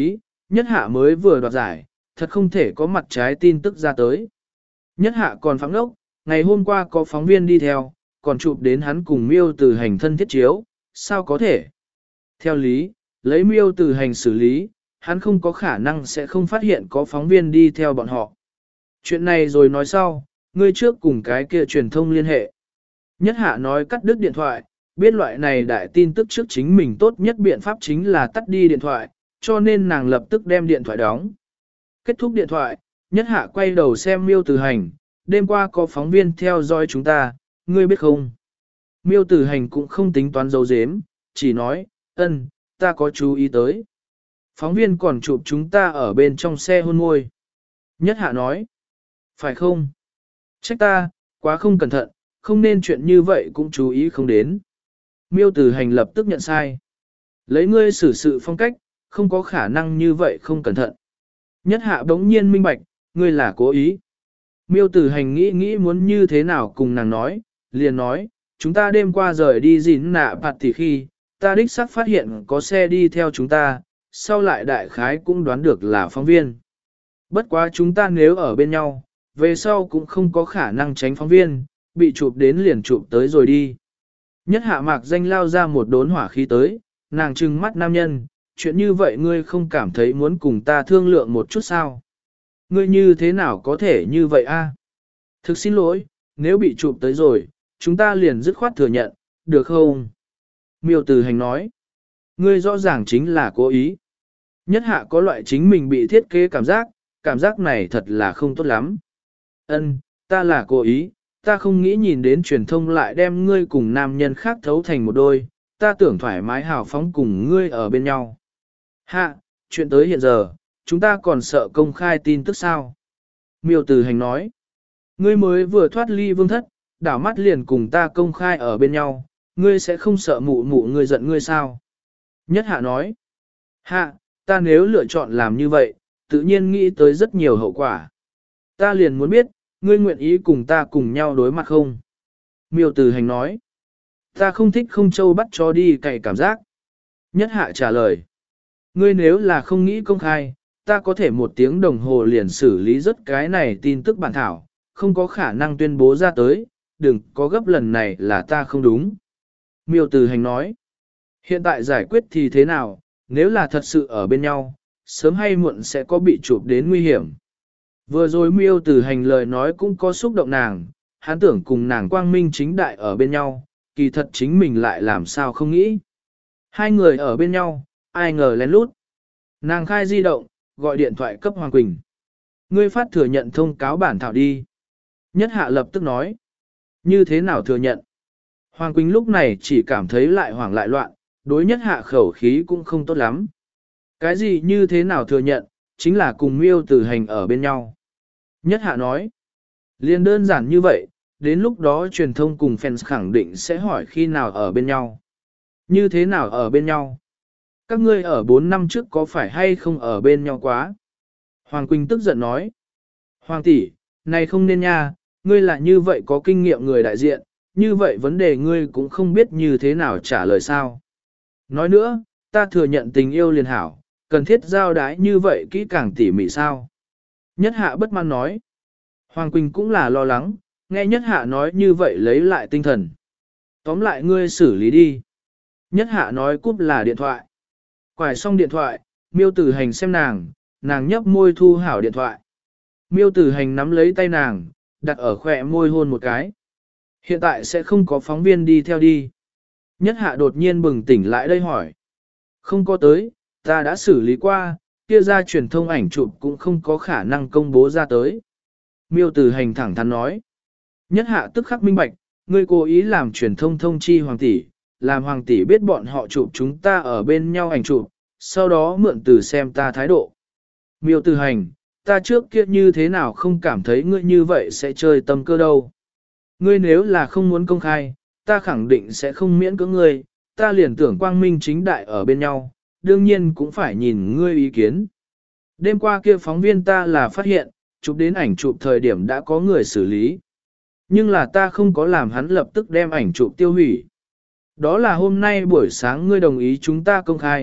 nhất hạ mới vừa đoạt giải, thật không thể có mặt trái tin tức ra tới. Nhất hạ còn phóng đốc, ngày hôm qua có phóng viên đi theo, còn chụp đến hắn cùng miêu từ hành thân thiết chiếu, sao có thể? Theo lý, lấy miêu từ hành xử lý, hắn không có khả năng sẽ không phát hiện có phóng viên đi theo bọn họ. Chuyện này rồi nói sau, ngươi trước cùng cái kia truyền thông liên hệ. Nhất hạ nói cắt đứt điện thoại, biết loại này đại tin tức trước chính mình tốt nhất biện pháp chính là tắt đi điện thoại, cho nên nàng lập tức đem điện thoại đóng. Kết thúc điện thoại, nhất hạ quay đầu xem miêu từ hành, đêm qua có phóng viên theo dõi chúng ta, ngươi biết không? Miêu từ hành cũng không tính toán dấu dếm, chỉ nói, ân, ta có chú ý tới. Phóng viên còn chụp chúng ta ở bên trong xe hôn môi. Nhất hạ nói, phải không? Trách ta, quá không cẩn thận, không nên chuyện như vậy cũng chú ý không đến. Miêu từ hành lập tức nhận sai. Lấy ngươi xử sự phong cách, không có khả năng như vậy không cẩn thận. Nhất hạ bỗng nhiên minh bạch, ngươi là cố ý. Miêu tử hành nghĩ nghĩ muốn như thế nào cùng nàng nói, liền nói, chúng ta đêm qua rời đi gìn nạ bạt thì khi, ta đích xác phát hiện có xe đi theo chúng ta, sau lại đại khái cũng đoán được là phóng viên. Bất quá chúng ta nếu ở bên nhau, về sau cũng không có khả năng tránh phóng viên, bị chụp đến liền chụp tới rồi đi. Nhất hạ mạc danh lao ra một đốn hỏa khí tới, nàng trừng mắt nam nhân, chuyện như vậy ngươi không cảm thấy muốn cùng ta thương lượng một chút sao? Ngươi như thế nào có thể như vậy a? Thực xin lỗi, nếu bị chụp tới rồi, chúng ta liền dứt khoát thừa nhận, được không? Miêu Từ Hành nói, ngươi rõ ràng chính là cố ý. Nhất hạ có loại chính mình bị thiết kế cảm giác, cảm giác này thật là không tốt lắm. Ân, ta là cố ý, ta không nghĩ nhìn đến truyền thông lại đem ngươi cùng nam nhân khác thấu thành một đôi, ta tưởng thoải mái hào phóng cùng ngươi ở bên nhau. Hạ, chuyện tới hiện giờ, chúng ta còn sợ công khai tin tức sao? Miêu Từ Hành nói, ngươi mới vừa thoát ly vương thất, đảo mắt liền cùng ta công khai ở bên nhau, ngươi sẽ không sợ mụ mụ ngươi giận ngươi sao? Nhất hạ nói, hạ, ta nếu lựa chọn làm như vậy, tự nhiên nghĩ tới rất nhiều hậu quả. Ta liền muốn biết, ngươi nguyện ý cùng ta cùng nhau đối mặt không? Miêu Từ Hành nói, ta không thích không châu bắt cho đi cày cảm giác. Nhất hạ trả lời, ngươi nếu là không nghĩ công khai, ta có thể một tiếng đồng hồ liền xử lý rất cái này tin tức bản thảo, không có khả năng tuyên bố ra tới, đừng có gấp lần này là ta không đúng. Miêu Từ Hành nói, hiện tại giải quyết thì thế nào, nếu là thật sự ở bên nhau, sớm hay muộn sẽ có bị chụp đến nguy hiểm. Vừa rồi Miêu Từ Hành lời nói cũng có xúc động nàng, hắn tưởng cùng nàng quang minh chính đại ở bên nhau, kỳ thật chính mình lại làm sao không nghĩ. Hai người ở bên nhau, ai ngờ lén lút. Nàng khai di động, gọi điện thoại cấp Hoàng Quỳnh. Ngươi phát thừa nhận thông cáo bản thảo đi. Nhất hạ lập tức nói. Như thế nào thừa nhận? Hoàng Quỳnh lúc này chỉ cảm thấy lại hoảng lại loạn, đối nhất hạ khẩu khí cũng không tốt lắm. Cái gì như thế nào thừa nhận, chính là cùng Miêu Từ Hành ở bên nhau. Nhất hạ nói. Liên đơn giản như vậy, đến lúc đó truyền thông cùng fans khẳng định sẽ hỏi khi nào ở bên nhau. Như thế nào ở bên nhau? Các ngươi ở bốn năm trước có phải hay không ở bên nhau quá? Hoàng Quỳnh tức giận nói. Hoàng tỷ, này không nên nha, ngươi là như vậy có kinh nghiệm người đại diện, như vậy vấn đề ngươi cũng không biết như thế nào trả lời sao. Nói nữa, ta thừa nhận tình yêu liền hảo, cần thiết giao đái như vậy kỹ càng tỉ mỉ sao. Nhất hạ bất mãn nói. Hoàng Quỳnh cũng là lo lắng, nghe nhất hạ nói như vậy lấy lại tinh thần. Tóm lại ngươi xử lý đi. Nhất hạ nói cúp là điện thoại. Quải xong điện thoại, Miêu Từ Hành xem nàng, nàng nhấp môi thu hảo điện thoại. Miêu Từ Hành nắm lấy tay nàng, đặt ở khỏe môi hôn một cái. Hiện tại sẽ không có phóng viên đi theo đi. Nhất hạ đột nhiên bừng tỉnh lại đây hỏi. Không có tới, ta đã xử lý qua, kia ra truyền thông ảnh chụp cũng không có khả năng công bố ra tới. Miêu Từ Hành thẳng thắn nói. Nhất hạ tức khắc minh bạch, ngươi cố ý làm truyền thông thông chi hoàng tỷ, làm hoàng tỷ biết bọn họ chụp chúng ta ở bên nhau ảnh chụp, sau đó mượn từ xem ta thái độ. Miêu Từ Hành, ta trước kia như thế nào không cảm thấy ngươi như vậy sẽ chơi tâm cơ đâu. Ngươi nếu là không muốn công khai, ta khẳng định sẽ không miễn cưỡng ngươi, ta liền tưởng quang minh chính đại ở bên nhau, đương nhiên cũng phải nhìn ngươi ý kiến. Đêm qua kia phóng viên ta là phát hiện, chụp đến ảnh chụp thời điểm đã có người xử lý. Nhưng là ta không có làm hắn lập tức đem ảnh chụp tiêu hủy. Đó là hôm nay buổi sáng ngươi đồng ý chúng ta công khai,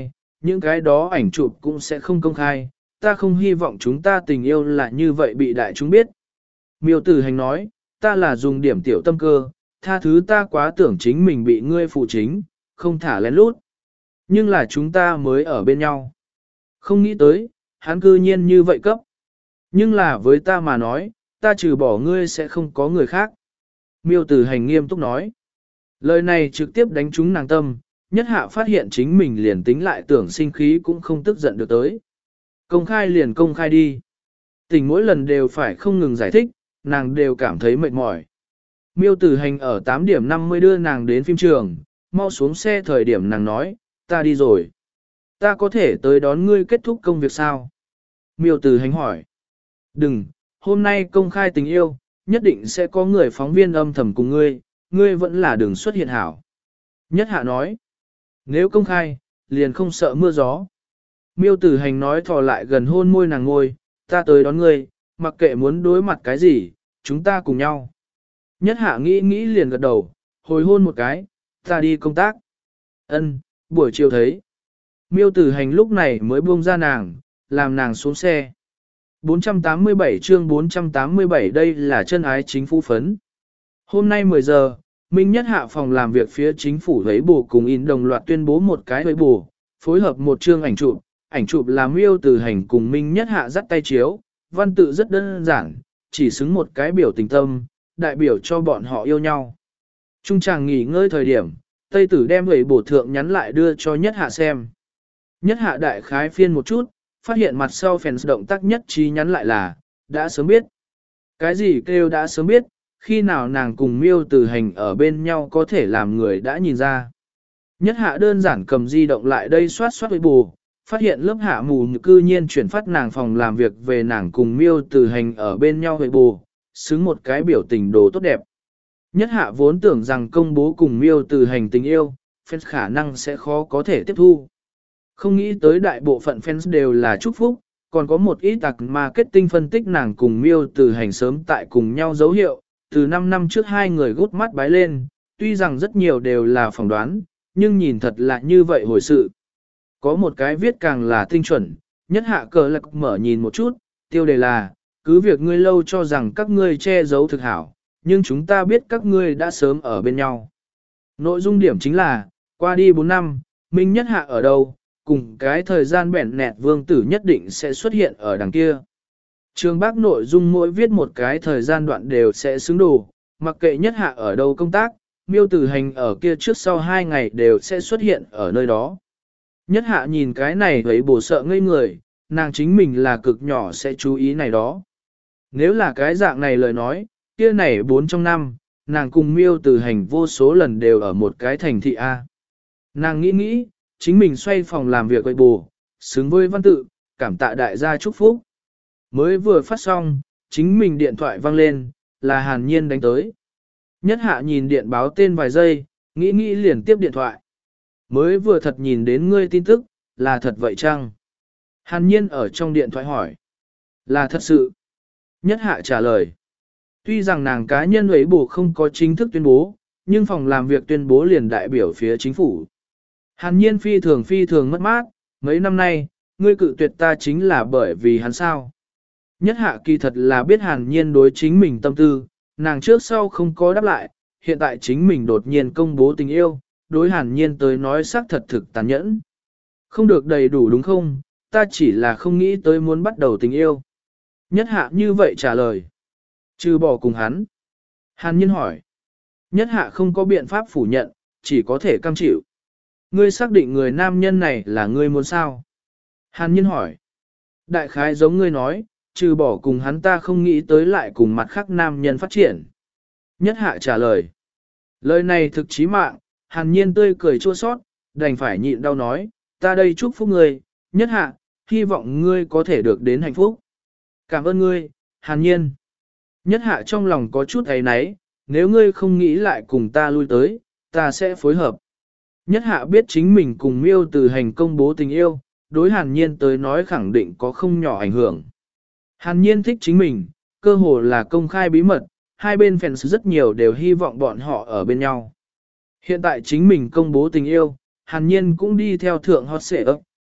những cái đó ảnh chụp cũng sẽ không công khai, ta không hy vọng chúng ta tình yêu là như vậy bị đại chúng biết. Miêu Tử Hành nói, ta là dùng điểm tiểu tâm cơ, tha thứ ta quá tưởng chính mình bị ngươi phụ chính, không thả lén lút. Nhưng là chúng ta mới ở bên nhau. Không nghĩ tới, hắn cư nhiên như vậy cấp. Nhưng là với ta mà nói, ta trừ bỏ ngươi sẽ không có người khác. Miêu Tử Hành nghiêm túc nói. Lời này trực tiếp đánh trúng nàng tâm, nhất hạ phát hiện chính mình liền tính lại tưởng sinh khí cũng không tức giận được tới. Công khai liền công khai đi. Tình mỗi lần đều phải không ngừng giải thích, nàng đều cảm thấy mệt mỏi. Miêu Tử Hành ở tám điểm năm mươi đưa nàng đến phim trường, mau xuống xe thời điểm nàng nói, ta đi rồi. Ta có thể tới đón ngươi kết thúc công việc sao? Miêu Tử Hành hỏi. Đừng, hôm nay công khai tình yêu, nhất định sẽ có người phóng viên âm thầm cùng ngươi, ngươi vẫn là đừng xuất hiện hảo. Nhất hạ nói. Nếu công khai, liền không sợ mưa gió. Miêu Tử Hành nói thò lại gần hôn môi nàng ngôi, ta tới đón ngươi, mặc kệ muốn đối mặt cái gì, chúng ta cùng nhau. Nhất hạ nghĩ nghĩ liền gật đầu, hồi hôn một cái, ta đi công tác. Ân, buổi chiều thấy. Miêu Tử Hành lúc này mới buông ra nàng, làm nàng xuống xe. bốn trăm tám mươi bảy chương bốn trăm tám mươi bảy đây là chân ái chính phủ phấn. Hôm nay mười giờ, Minh Nhất hạ phòng làm việc phía chính phủ thấy bù cùng in đồng loạt tuyên bố một cái thấy bù, phối hợp một chương ảnh chụp, ảnh chụp là Miêu Tử Hành cùng Minh Nhất hạ dắt tay chiếu, văn tự rất đơn giản, chỉ xứng một cái biểu tình tâm, đại biểu cho bọn họ yêu nhau. Trung chàng nghỉ ngơi thời điểm, Tây Tử đem thấy bổ thượng nhắn lại đưa cho Nhất hạ xem. Nhất hạ đại khái phiên một chút, phát hiện mặt sau fans động tác nhất trí nhắn lại là, đã sớm biết. Cái gì kêu đã sớm biết, khi nào nàng cùng Miêu Tử Hành ở bên nhau có thể làm người đã nhìn ra. Nhất hạ đơn giản cầm di động lại đây soát soát với bù, phát hiện lớp hạ mù cư nhiên chuyển phát nàng phòng làm việc về nàng cùng Miêu Tử Hành ở bên nhau với bù, xứng một cái biểu tình đồ tốt đẹp. Nhất hạ vốn tưởng rằng công bố cùng Miêu Tử Hành tình yêu, fans khả năng sẽ khó có thể tiếp thu. Không nghĩ tới đại bộ phận fans đều là chúc phúc, còn có một ít tạc marketing phân tích nàng cùng Miêu Tử Hành sớm tại cùng nhau dấu hiệu, từ năm năm trước hai người gút mắt bái lên, tuy rằng rất nhiều đều là phỏng đoán, nhưng nhìn thật là như vậy hồi sự. Có một cái viết càng là tinh chuẩn, Nhất hạ cờ lạc mở nhìn một chút, tiêu đề là, cứ việc ngươi lâu cho rằng các ngươi che giấu thực hảo, nhưng chúng ta biết các ngươi đã sớm ở bên nhau. Nội dung điểm chính là, qua đi bốn năm, Minh Nhất hạ ở đâu, cùng cái thời gian bẻn nẹt vương tử nhất định sẽ xuất hiện ở đằng kia. Trường bác nội dung mỗi viết một cái thời gian đoạn đều sẽ xứng đủ, mặc kệ Nhất hạ ở đâu công tác, Miêu Tử Hành ở kia trước sau hai ngày đều sẽ xuất hiện ở nơi đó. Nhất hạ nhìn cái này thấy bổ sợ ngây người, nàng chính mình là cực nhỏ sẽ chú ý này đó. Nếu là cái dạng này lời nói, kia này bốn trong năm, nàng cùng Miêu Tử Hành vô số lần đều ở một cái thành thị A. Nàng nghĩ nghĩ, chính mình xoay phòng làm việc với bù, xứng với văn tự, cảm tạ đại gia chúc phúc. Mới vừa phát xong, chính mình điện thoại vang lên, là Hàn Nhiên đánh tới. Nhất hạ nhìn điện báo tên vài giây, nghĩ nghĩ liền tiếp điện thoại. Mới vừa thật nhìn đến ngươi tin tức, là thật vậy chăng? Hàn Nhiên ở trong điện thoại hỏi. Là thật sự. Nhất hạ trả lời. Tuy rằng nàng cá nhân ấy bù không có chính thức tuyên bố, nhưng phòng làm việc tuyên bố liền đại biểu phía chính phủ. Hàn Nhiên phi thường phi thường mất mát, mấy năm nay, ngươi cự tuyệt ta chính là bởi vì hắn sao. Nhất hạ kỳ thật là biết Hàn Nhiên đối chính mình tâm tư, nàng trước sau không có đáp lại, hiện tại chính mình đột nhiên công bố tình yêu, đối Hàn Nhiên tới nói xác thật thực tàn nhẫn. Không được đầy đủ đúng không, ta chỉ là không nghĩ tới muốn bắt đầu tình yêu. Nhất hạ như vậy trả lời. Trừ bỏ cùng hắn. Hàn Nhiên hỏi. Nhất hạ không có biện pháp phủ nhận, chỉ có thể cam chịu. Ngươi xác định người nam nhân này là ngươi muốn sao? Hàn Nhiên hỏi. Đại khái giống ngươi nói, trừ bỏ cùng hắn ta không nghĩ tới lại cùng mặt khác nam nhân phát triển. Nhất hạ trả lời. Lời này thực chí mạng, Hàn Nhiên tươi cười chua xót, đành phải nhịn đau nói, ta đây chúc phúc ngươi, Nhất hạ, hy vọng ngươi có thể được đến hạnh phúc. Cảm ơn ngươi, Hàn Nhiên. Nhất hạ trong lòng có chút ấy náy, nếu ngươi không nghĩ lại cùng ta lui tới, ta sẽ phối hợp. Nhất hạ biết chính mình cùng Miêu Tử Hành công bố tình yêu, đối Hàn Nhiên tới nói khẳng định có không nhỏ ảnh hưởng. Hàn Nhiên thích chính mình, cơ hồ là công khai bí mật, hai bên fans rất nhiều đều hy vọng bọn họ ở bên nhau. Hiện tại chính mình công bố tình yêu, Hàn Nhiên cũng đi theo thượng hot xệ ấp,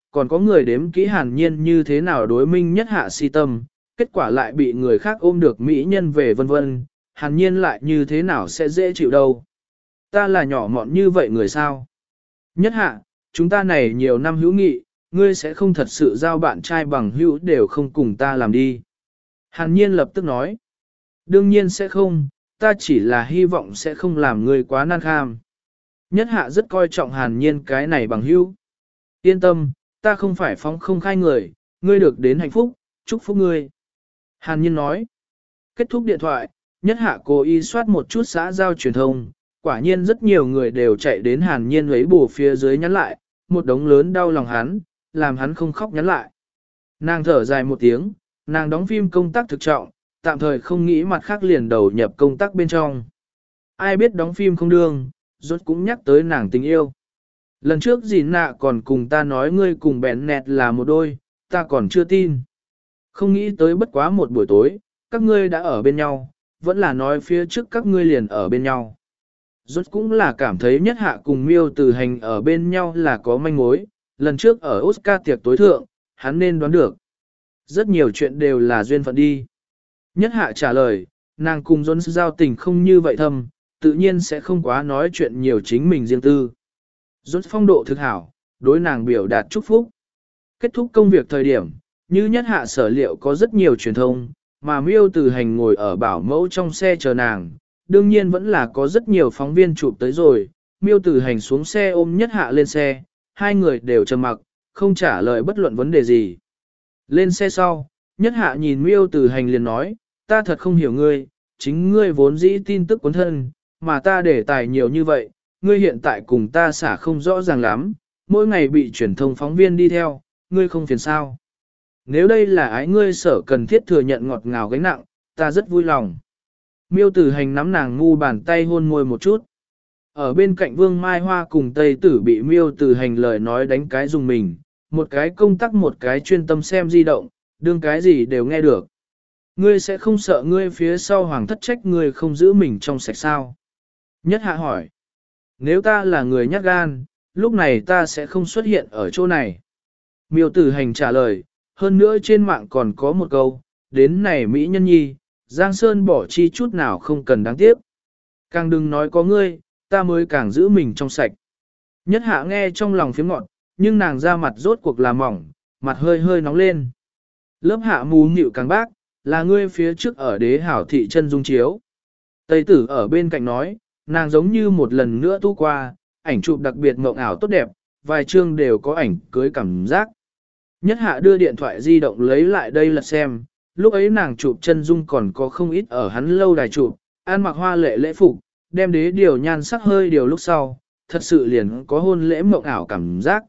còn có người đếm kỹ hàn nhiên như thế nào đối minh nhất hạ si tâm, kết quả lại bị người khác ôm được mỹ nhân về vân vân, hàn nhiên lại như thế nào sẽ dễ chịu đâu. Ta là nhỏ mọn như vậy người sao? Nhất hạ, chúng ta này nhiều năm hữu nghị, ngươi sẽ không thật sự giao bạn trai bằng hữu đều không cùng ta làm đi. Hàn nhiên lập tức nói. Đương nhiên sẽ không, ta chỉ là hy vọng sẽ không làm ngươi quá nan kham. Nhất hạ rất coi trọng hàn nhiên cái này bằng hữu. Yên tâm, ta không phải phóng không khai người, ngươi được đến hạnh phúc, chúc phúc ngươi. Hàn nhiên nói. Kết thúc điện thoại, nhất hạ cố ý soát một chút xã giao truyền thông, quả nhiên rất nhiều người đều chạy đến hàn nhiên ấy bù phía dưới nhắn lại, một đống lớn đau lòng hắn, làm hắn không khóc nhắn lại. Nàng thở dài một tiếng, nàng đóng phim công tác thực trọng, tạm thời không nghĩ mặt khác liền đầu nhập công tác bên trong. Ai biết đóng phim không đương, rốt cũng nhắc tới nàng tình yêu. Lần trước dì nạ còn cùng ta nói ngươi cùng bén nẹt là một đôi, ta còn chưa tin. Không nghĩ tới bất quá một buổi tối, các ngươi đã ở bên nhau, vẫn là nói phía trước các ngươi liền ở bên nhau. Rốt cũng là cảm thấy nhất hạ cùng miêu từ hành ở bên nhau là có manh mối, lần trước ở Oscar tiệc tối thượng, hắn nên đoán được. Rất nhiều chuyện đều là duyên phận đi. Nhất hạ trả lời, nàng cùng Jones giao tình không như vậy thâm, tự nhiên sẽ không quá nói chuyện nhiều chính mình riêng tư. Jones phong độ thực hảo, đối nàng biểu đạt chúc phúc. Kết thúc công việc thời điểm, như nhất hạ sở liệu có rất nhiều truyền thông, mà miêu từ hành ngồi ở bảo mẫu trong xe chờ nàng, đương nhiên vẫn là có rất nhiều phóng viên chụp tới rồi, miêu từ hành xuống xe ôm nhất hạ lên xe, hai người đều trầm mặc, không trả lời bất luận vấn đề gì. Lên xe sau, nhất hạ nhìn miêu từ hành liền nói, ta thật không hiểu ngươi, chính ngươi vốn dĩ tin tức cuốn thân, mà ta để tài nhiều như vậy, ngươi hiện tại cùng ta xả không rõ ràng lắm, mỗi ngày bị truyền thông phóng viên đi theo, ngươi không phiền sao. Nếu đây là ái ngươi sở cần thiết thừa nhận ngọt ngào gánh nặng, ta rất vui lòng. Miêu tử hành nắm nàng ngu bàn tay hôn môi một chút. Ở bên cạnh Vương Mai Hoa cùng Tây Tử bị miêu tử hành lời nói đánh cái dùng mình, một cái công tắc một cái chuyên tâm xem di động, đương cái gì đều nghe được. Ngươi sẽ không sợ ngươi phía sau hoàng thất trách ngươi không giữ mình trong sạch sao? Nhất hạ hỏi. Nếu ta là người nhát gan, lúc này ta sẽ không xuất hiện ở chỗ này. Miêu tử hành trả lời, hơn nữa trên mạng còn có một câu, đến này Mỹ nhân nhi, Giang Sơn bỏ chi chút nào không cần đáng tiếc. Càng đừng nói có ngươi, ta mới càng giữ mình trong sạch. Nhất hạ nghe trong lòng phiếm ngọn, nhưng nàng ra mặt rốt cuộc là mỏng, mặt hơi hơi nóng lên. Lớp hạ mù nhịu càng bác, là ngươi phía trước ở đế hảo thị chân dung chiếu. Tây tử ở bên cạnh nói, nàng giống như một lần nữa tu qua, ảnh chụp đặc biệt mộng ảo tốt đẹp, vài chương đều có ảnh cưới cảm giác. Nhất hạ đưa điện thoại di động lấy lại đây lật xem, lúc ấy nàng chụp chân dung còn có không ít ở hắn lâu đài chụp, ăn mặc hoa lệ lễ phục, đem đế điều nhan sắc hơi điều lúc sau, thật sự liền có hôn lễ mộng ảo cảm giác.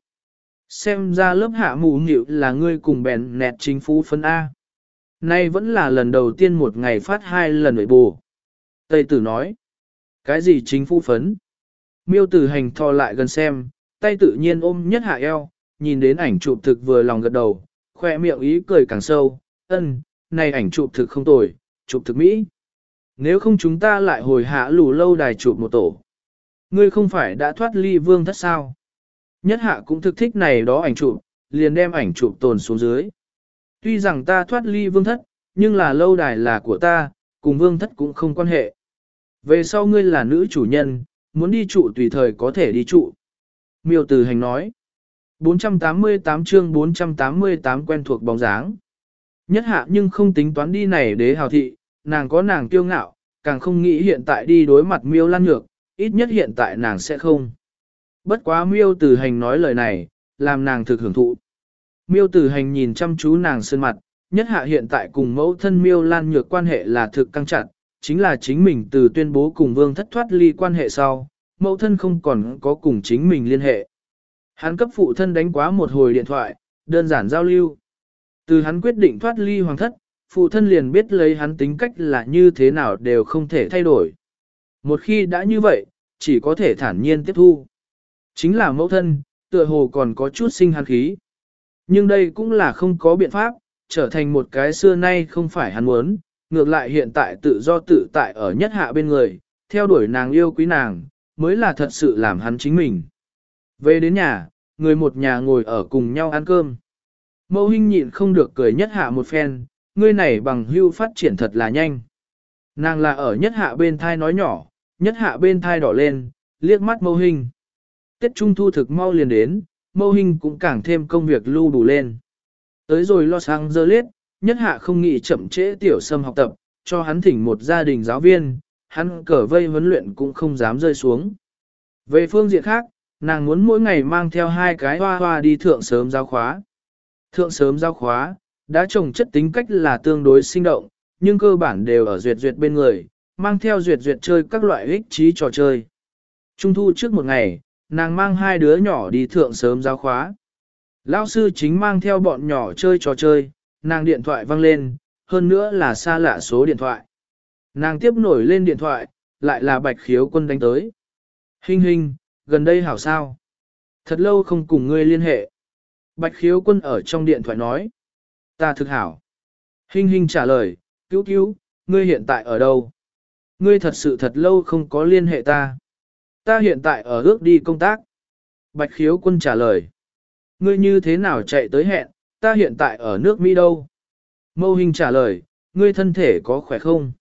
Xem ra lớp hạ mù nhịu là ngươi cùng bèn nẹt chính phủ phân A. Nay vẫn là lần đầu tiên một ngày phát hai lần nội bù. Tây tử nói, cái gì chính phủ phấn? Miêu tử hành thò lại gần xem, tay tự nhiên ôm nhất hạ eo, nhìn đến ảnh chụp thực vừa lòng gật đầu, khoe miệng ý cười càng sâu, ân, này ảnh chụp thực không tồi, chụp thực mỹ. Nếu không chúng ta lại hồi hạ lù lâu đài chụp một tổ. Ngươi không phải đã thoát ly vương thất sao? Nhất hạ cũng thực thích này đó ảnh chụp, liền đem ảnh chụp tồn xuống dưới. Tuy rằng ta thoát ly vương thất, nhưng là lâu đài là của ta, cùng vương thất cũng không quan hệ. Về sau ngươi là nữ chủ nhân, muốn đi trụ tùy thời có thể đi trụ. Miêu Từ Hành nói. bốn trăm tám mươi tám chương bốn trăm tám mươi tám quen thuộc bóng dáng. Nhất hạ nhưng không tính toán đi này đế hào thị, nàng có nàng kiêu ngạo, càng không nghĩ hiện tại đi đối mặt Miêu Lan Nhược, ít nhất hiện tại nàng sẽ không. Bất quá Miêu Từ Hành nói lời này, làm nàng thực hưởng thụ. Miêu Từ Hành nhìn chăm chú nàng sơn mặt, nhất hạ hiện tại cùng mẫu thân Miêu Lan Nhược quan hệ là thực căng chặt, chính là chính mình từ tuyên bố cùng vương thất thoát ly quan hệ sau, mẫu thân không còn có cùng chính mình liên hệ. Hắn cấp phụ thân đánh quá một hồi điện thoại, đơn giản giao lưu. Từ hắn quyết định thoát ly hoàng thất, phụ thân liền biết lấy hắn tính cách là như thế nào đều không thể thay đổi. Một khi đã như vậy, chỉ có thể thản nhiên tiếp thu. Chính là mẫu thân, tựa hồ còn có chút sinh hắn khí. Nhưng đây cũng là không có biện pháp, trở thành một cái xưa nay không phải hắn muốn, ngược lại hiện tại tự do tự tại ở nhất hạ bên người, theo đuổi nàng yêu quý nàng, mới là thật sự làm hắn chính mình. Về đến nhà, người một nhà ngồi ở cùng nhau ăn cơm. Mâu Hinh nhịn không được cười nhất hạ một phen, ngươi này bằng hưu phát triển thật là nhanh. Nàng là ở nhất hạ bên thai nói nhỏ, nhất hạ bên thai đỏ lên, liếc mắt Mâu Hinh. Tết Trung Thu thực mau liền đến, Mâu Hinh cũng càng thêm công việc lưu đủ lên. Tới rồi Los Angeles, nhất hạ không nghĩ chậm trễ tiểu sâm học tập, cho hắn thỉnh một gia đình giáo viên, hắn cờ vây huấn luyện cũng không dám rơi xuống. Về phương diện khác, nàng muốn mỗi ngày mang theo hai cái hoa hoa đi thượng sớm giáo khóa. Thượng sớm giáo khóa, đã trồng chất tính cách là tương đối sinh động, nhưng cơ bản đều ở duyệt duyệt bên người, mang theo duyệt duyệt chơi các loại ích trí trò chơi. Trung thu trước một ngày, nàng mang hai đứa nhỏ đi thượng sớm giáo khóa. Lão sư chính mang theo bọn nhỏ chơi trò chơi, nàng điện thoại vang lên, hơn nữa là xa lạ số điện thoại. Nàng tiếp nổi lên điện thoại, lại là Bạch Khiếu Quân đánh tới. Hinh Hinh, gần đây hảo sao? Thật lâu không cùng ngươi liên hệ. Bạch Khiếu Quân ở trong điện thoại nói. Ta thực hảo. Hinh Hinh trả lời, cứu cứu, ngươi hiện tại ở đâu? Ngươi thật sự thật lâu không có liên hệ ta. Ta hiện tại ở ước đi công tác. Bạch Khiếu Quân trả lời. Ngươi như thế nào chạy tới hẹn, ta hiện tại ở nước Mỹ đâu? Mâu Hinh trả lời, ngươi thân thể có khỏe không?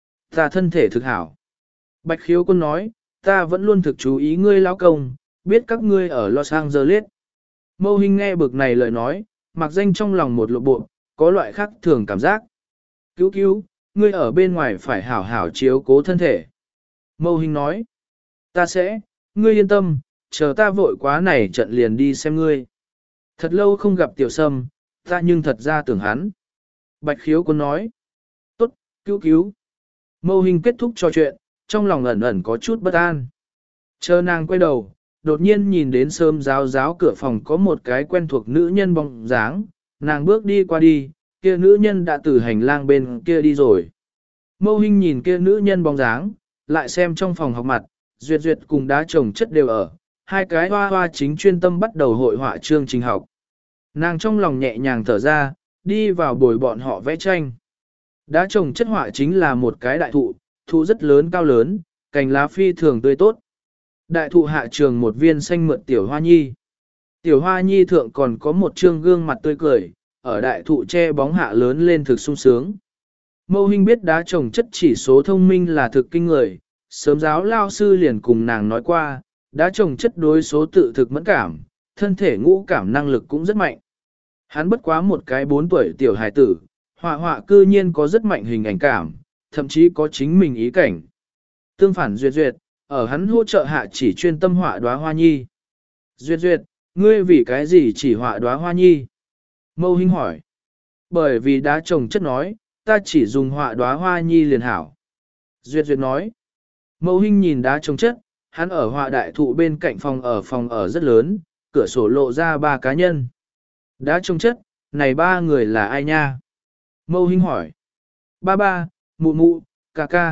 Ta thân thể thực hảo. Bạch Khiếu Quân nói, ta vẫn luôn thực chú ý ngươi lão công, biết các ngươi ở Los Angeles. Mâu Hinh nghe bực này lời nói, mặc danh trong lòng một lộ bộ, có loại khác thường cảm giác. Cứu cứu, ngươi ở bên ngoài phải hảo hảo chiếu cố thân thể. Mâu Hinh nói, ta sẽ, ngươi yên tâm, chờ ta vội quá này trận liền đi xem ngươi. Thật lâu không gặp Tiểu Sâm, ta nhưng thật ra tưởng hắn. Bạch Khiếu Quân nói, tốt, cứu cứu. Mâu Hinh kết thúc trò chuyện, trong lòng ẩn ẩn có chút bất an. Chờ nàng quay đầu, đột nhiên nhìn đến sớm giáo giáo cửa phòng có một cái quen thuộc nữ nhân bóng dáng, nàng bước đi qua đi, kia nữ nhân đã từ hành lang bên kia đi rồi. Mâu Hinh nhìn kia nữ nhân bóng dáng, lại xem trong phòng học mặt, Duyệt Duyệt cùng đá chồng chất đều ở, hai cái hoa hoa chính chuyên tâm bắt đầu hội họa chương trình học. Nàng trong lòng nhẹ nhàng thở ra, đi vào bồi bọn họ vẽ tranh. Đá trồng chất họa chính là một cái đại thụ, thụ rất lớn cao lớn, cành lá phi thường tươi tốt. Đại thụ hạ trường một viên xanh mượt tiểu hoa nhi. Tiểu hoa nhi thượng còn có một trương gương mặt tươi cười, ở đại thụ che bóng hạ lớn lên thực sung sướng. Mâu Hinh biết đá trồng chất chỉ số thông minh là thực kinh người, sớm giáo lao sư liền cùng nàng nói qua, đá trồng chất đối số tự thực mẫn cảm, thân thể ngũ cảm năng lực cũng rất mạnh. Hắn bất quá một cái bốn tuổi tiểu hài tử, họa họa cư nhiên có rất mạnh hình ảnh cảm, thậm chí có chính mình ý cảnh. Tương phản Duyệt Duyệt, ở hắn hỗ trợ hạ chỉ chuyên tâm họa đóa hoa nhi. Duyệt Duyệt, ngươi vì cái gì chỉ họa đóa hoa nhi? Mâu Hinh hỏi. Bởi vì đá trồng chất nói, ta chỉ dùng họa đóa hoa nhi liền hảo. Duyệt Duyệt nói. Mâu Hinh nhìn đá trồng chất, hắn ở họa đại thụ bên cạnh phòng ở phòng ở rất lớn, cửa sổ lộ ra ba cá nhân. Đá trồng chất, này ba người là ai nha? Mâu Hinh hỏi. Ba ba, mụ mụ, ca ca.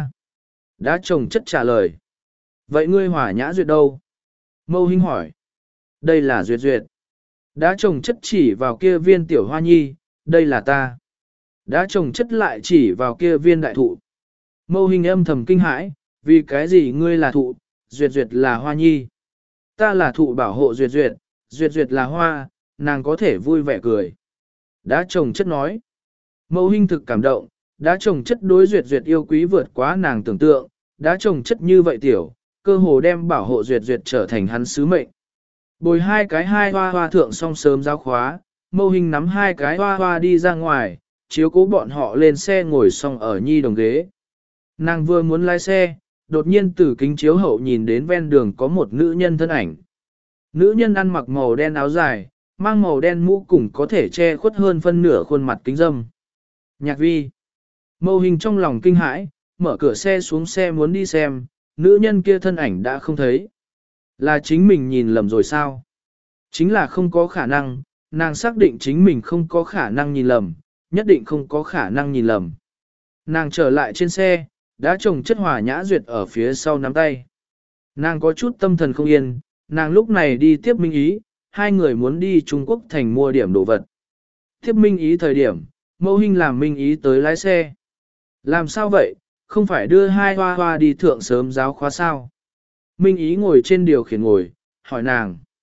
Đá trồng chất trả lời. Vậy ngươi Hỏa Nhã Duyệt đâu? Mâu Hinh hỏi. Đây là Duyệt Duyệt. Đá trồng chất chỉ vào kia viên tiểu hoa nhi, đây là ta. Đá trồng chất lại chỉ vào kia viên đại thụ. Mâu Hinh âm thầm kinh hãi, vì cái gì ngươi là thụ, Duyệt Duyệt là hoa nhi. Ta là thụ bảo hộ Duyệt Duyệt, Duyệt Duyệt là hoa, nàng có thể vui vẻ cười. Đá trồng chất nói. Mâu Hinh thực cảm động, đá trồng chất đối Duyệt Duyệt yêu quý vượt quá nàng tưởng tượng, đá trồng chất như vậy tiểu, cơ hồ đem bảo hộ Duyệt Duyệt trở thành hắn sứ mệnh. Bồi hai cái hai hoa hoa thượng xong sớm giáo khóa, Mâu Hinh nắm hai cái hoa hoa đi ra ngoài, chiếu cố bọn họ lên xe ngồi xong ở nhi đồng ghế. Nàng vừa muốn lái xe, đột nhiên từ kính chiếu hậu nhìn đến ven đường có một nữ nhân thân ảnh. Nữ nhân ăn mặc màu đen áo dài, mang màu đen mũ cùng có thể che khuất hơn phân nửa khuôn mặt kính dâm. Nhạc Vi. Mâu Hinh trong lòng kinh hãi, mở cửa xe xuống xe muốn đi xem, nữ nhân kia thân ảnh đã không thấy. Là chính mình nhìn lầm rồi sao? Chính là không có khả năng, nàng xác định chính mình không có khả năng nhìn lầm, nhất định không có khả năng nhìn lầm. Nàng trở lại trên xe, đã trồng chất Hỏa Nhã Duyệt ở phía sau nắm tay. Nàng có chút tâm thần không yên, nàng lúc này đi tiếp Minh Ý, hai người muốn đi Trung Quốc thành mua điểm đồ vật. Tiếp Minh Ý thời điểm, Mâu Hinh làm Minh Ý tới lái xe. Làm sao vậy, không phải đưa hai hoa hoa đi thượng sớm giáo khóa sao? Minh Ý ngồi trên điều khiển ngồi, hỏi nàng.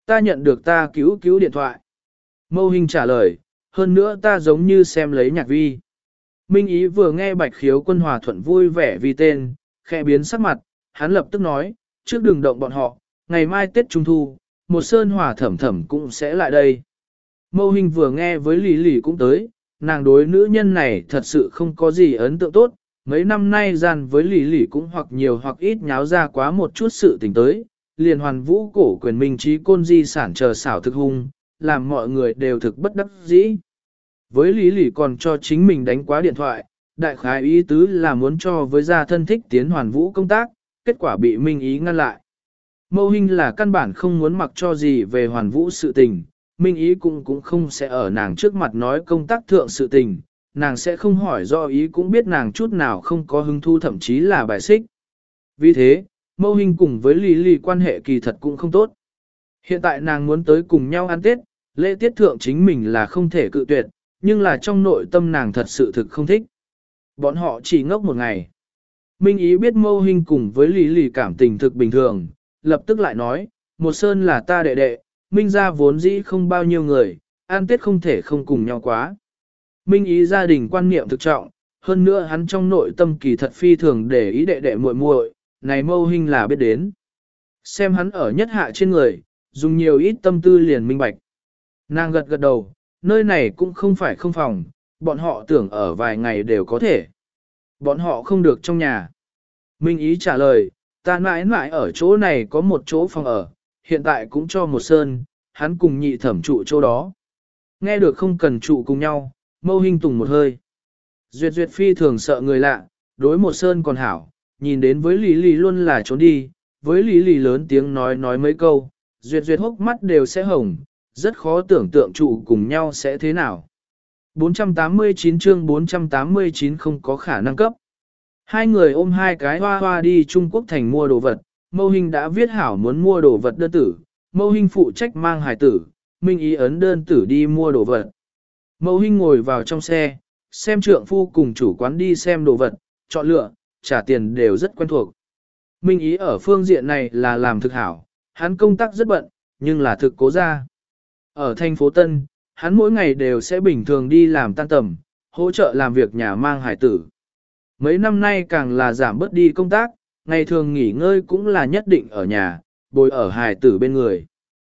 Ta nhận được ta cứu cứu điện thoại. Mâu Hình trả lời, hơn nữa ta giống như xem lấy nhạc vi. Minh Ý vừa nghe Bạch Khiếu Quân hòa thuận vui vẻ vì tên, khẽ biến sắc mặt, hắn lập tức nói, trước đừng động bọn họ, ngày mai Tết Trung Thu, một sơn hòa thẩm thẩm cũng sẽ lại đây. Mâu Hình vừa nghe với Lý Lì cũng tới, nàng đối nữ nhân này thật sự không có gì ấn tượng tốt, mấy năm nay gian với Lý Lì cũng hoặc nhiều hoặc ít nháo ra quá một chút sự tình tới, liền hoàn vũ cổ quyền minh trí côn di sản chờ xảo thực hung, làm mọi người đều thực bất đắc dĩ. Với Lý Lì còn cho chính mình đánh quá điện thoại, đại khái ý tứ là muốn cho với gia thân thích tiến hoàn vũ công tác, kết quả bị Minh Ý ngăn lại. Mâu Hinh là căn bản không muốn mặc cho gì về hoàn vũ sự tình, Minh Ý cũng cũng không sẽ ở nàng trước mặt nói công tác thượng sự tình, nàng sẽ không hỏi do ý cũng biết nàng chút nào không có hứng thu thậm chí là bài xích. Vì thế, Mâu Hinh cùng với Lý Lì quan hệ kỳ thật cũng không tốt. Hiện tại nàng muốn tới cùng nhau ăn Tết, lễ tiết thượng chính mình là không thể cự tuyệt, nhưng là trong nội tâm nàng thật sự thực không thích. Bọn họ chỉ ngốc một ngày. Minh Ý biết Mâu Hinh cùng với Lý Lì cảm tình thực bình thường, lập tức lại nói, một sơn là ta đệ đệ, Minh gia vốn dĩ không bao nhiêu người, ăn Tết không thể không cùng nhau quá. Minh Ý gia đình quan niệm thực trọng, hơn nữa hắn trong nội tâm kỳ thật phi thường để ý đệ đệ muội muội, này Mâu Hinh là biết đến. Xem hắn ở nhất hạ trên người, dùng nhiều ít tâm tư liền minh bạch. Nàng gật gật đầu, nơi này cũng không phải không phòng, bọn họ tưởng ở vài ngày đều có thể. Bọn họ không được trong nhà. Minh Ý trả lời, ta mãi mãi ở chỗ này có một chỗ phòng ở, hiện tại cũng cho một sơn, hắn cùng nhị thẩm trụ chỗ đó. Nghe được không cần trụ cùng nhau, Mâu Hinh tùng một hơi. Duyệt Duyệt phi thường sợ người lạ, đối một sơn còn hảo, nhìn đến với Lý Lì luôn là trốn đi, với Lý Lì lớn tiếng nói nói mấy câu, Duyệt Duyệt hốc mắt đều sẽ hồng, rất khó tưởng tượng trụ cùng nhau sẽ thế nào. bốn trăm tám mươi chín chương bốn trăm tám mươi chín không có khả năng cấp. Hai người ôm hai cái hoa hoa đi Trung Quốc thành mua đồ vật, Mâu Hinh đã viết hảo muốn mua đồ vật đơn tử, Mâu Hinh phụ trách mang hài tử, Minh Ý ấn đơn tử đi mua đồ vật. Mâu Hinh ngồi vào trong xe, xem trượng phu cùng chủ quán đi xem đồ vật, chọn lựa, trả tiền đều rất quen thuộc. Minh Ý ở phương diện này là làm thực hảo, hắn công tác rất bận, nhưng là thực cố ra. Ở thành phố Tân, hắn mỗi ngày đều sẽ bình thường đi làm tan tầm, hỗ trợ làm việc nhà mang hải tử. Mấy năm nay càng là giảm bớt đi công tác, ngày thường nghỉ ngơi cũng là nhất định ở nhà, bồi ở hải tử bên người.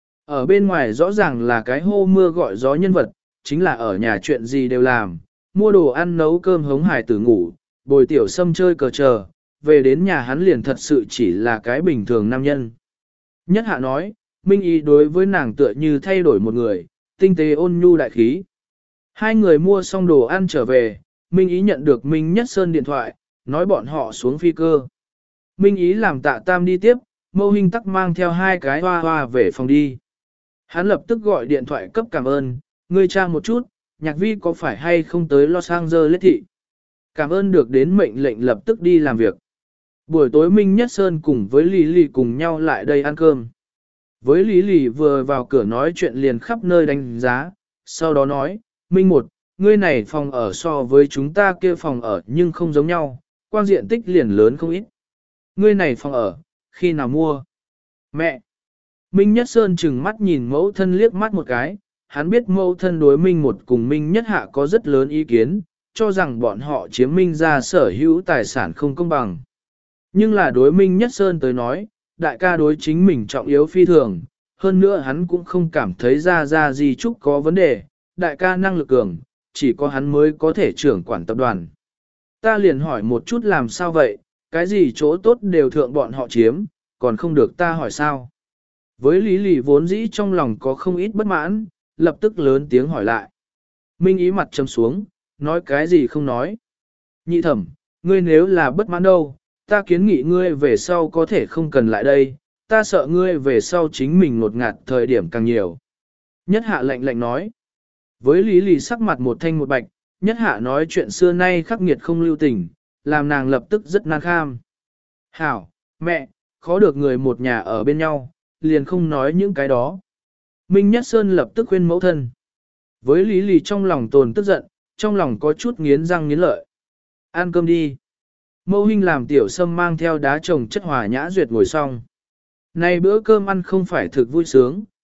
Ở bên ngoài rõ ràng là cái hô mưa gọi gió nhân vật, chính là ở nhà chuyện gì đều làm, mua đồ ăn nấu cơm hống hải tử ngủ, bồi tiểu sâm chơi cờ chờ, về đến nhà hắn liền thật sự chỉ là cái bình thường nam nhân. Nhất hạ nói, Minh Ý đối với nàng tựa như thay đổi một người, tinh tế ôn nhu đại khí. Hai người mua xong đồ ăn trở về, Minh Ý nhận được Minh Nhất Sơn điện thoại, nói bọn họ xuống phi cơ. Minh Ý làm Tạ Tam đi tiếp, Mâu Hinh tắc mang theo hai cái hoa hoa về phòng đi. Hắn lập tức gọi điện thoại cấp cảm ơn, ngươi tra một chút, Nhạc Vi có phải hay không tới Los Angeles thị. Cảm ơn được đến mệnh lệnh lập tức đi làm việc. Buổi tối Minh Nhất Sơn cùng với Lý Lì cùng nhau lại đây ăn cơm. Với Lý Lì vừa vào cửa nói chuyện liền khắp nơi đánh giá, sau đó nói, Minh một, ngươi này phòng ở so với chúng ta kia phòng ở nhưng không giống nhau, quang diện tích liền lớn không ít. Ngươi này phòng ở, khi nào mua? Mẹ! Minh Nhất Sơn chừng mắt nhìn mẫu thân liếc mắt một cái, hắn biết mẫu thân đối Minh một cùng Minh Nhất Hạ có rất lớn ý kiến, cho rằng bọn họ chiếm Minh ra sở hữu tài sản không công bằng. Nhưng là đối Minh Nhất Sơn tới nói, đại ca đối chính mình trọng yếu phi thường, hơn nữa hắn cũng không cảm thấy ra ra gì chúc có vấn đề, đại ca năng lực cường, chỉ có hắn mới có thể trưởng quản tập đoàn. Ta liền hỏi một chút làm sao vậy, cái gì chỗ tốt đều thượng bọn họ chiếm, còn không được ta hỏi sao. Với Lý Lì vốn dĩ trong lòng có không ít bất mãn, lập tức lớn tiếng hỏi lại. Minh Ý mặt trầm xuống, nói cái gì không nói. Nhị thẩm, ngươi nếu là bất mãn đâu, ta kiến nghị ngươi về sau có thể không cần lại đây, ta sợ ngươi về sau chính mình ngột ngạt thời điểm càng nhiều. Nhất hạ lạnh lạnh nói. Với Lý Lì sắc mặt một thanh một bạch, nhất hạ nói chuyện xưa nay khắc nghiệt không lưu tình, làm nàng lập tức rất nan kham. Hảo, mẹ, khó được người một nhà ở bên nhau, liền không nói những cái đó. Minh Nhất Sơn lập tức khuyên mẫu thân. Với Lý Lì trong lòng tồn tức giận, trong lòng có chút nghiến răng nghiến lợi. Ăn cơm đi. Mâu Hinh làm tiểu sâm mang theo đá trồng chất hòa nhã duyệt ngồi xong. Này bữa cơm ăn không phải thực vui sướng,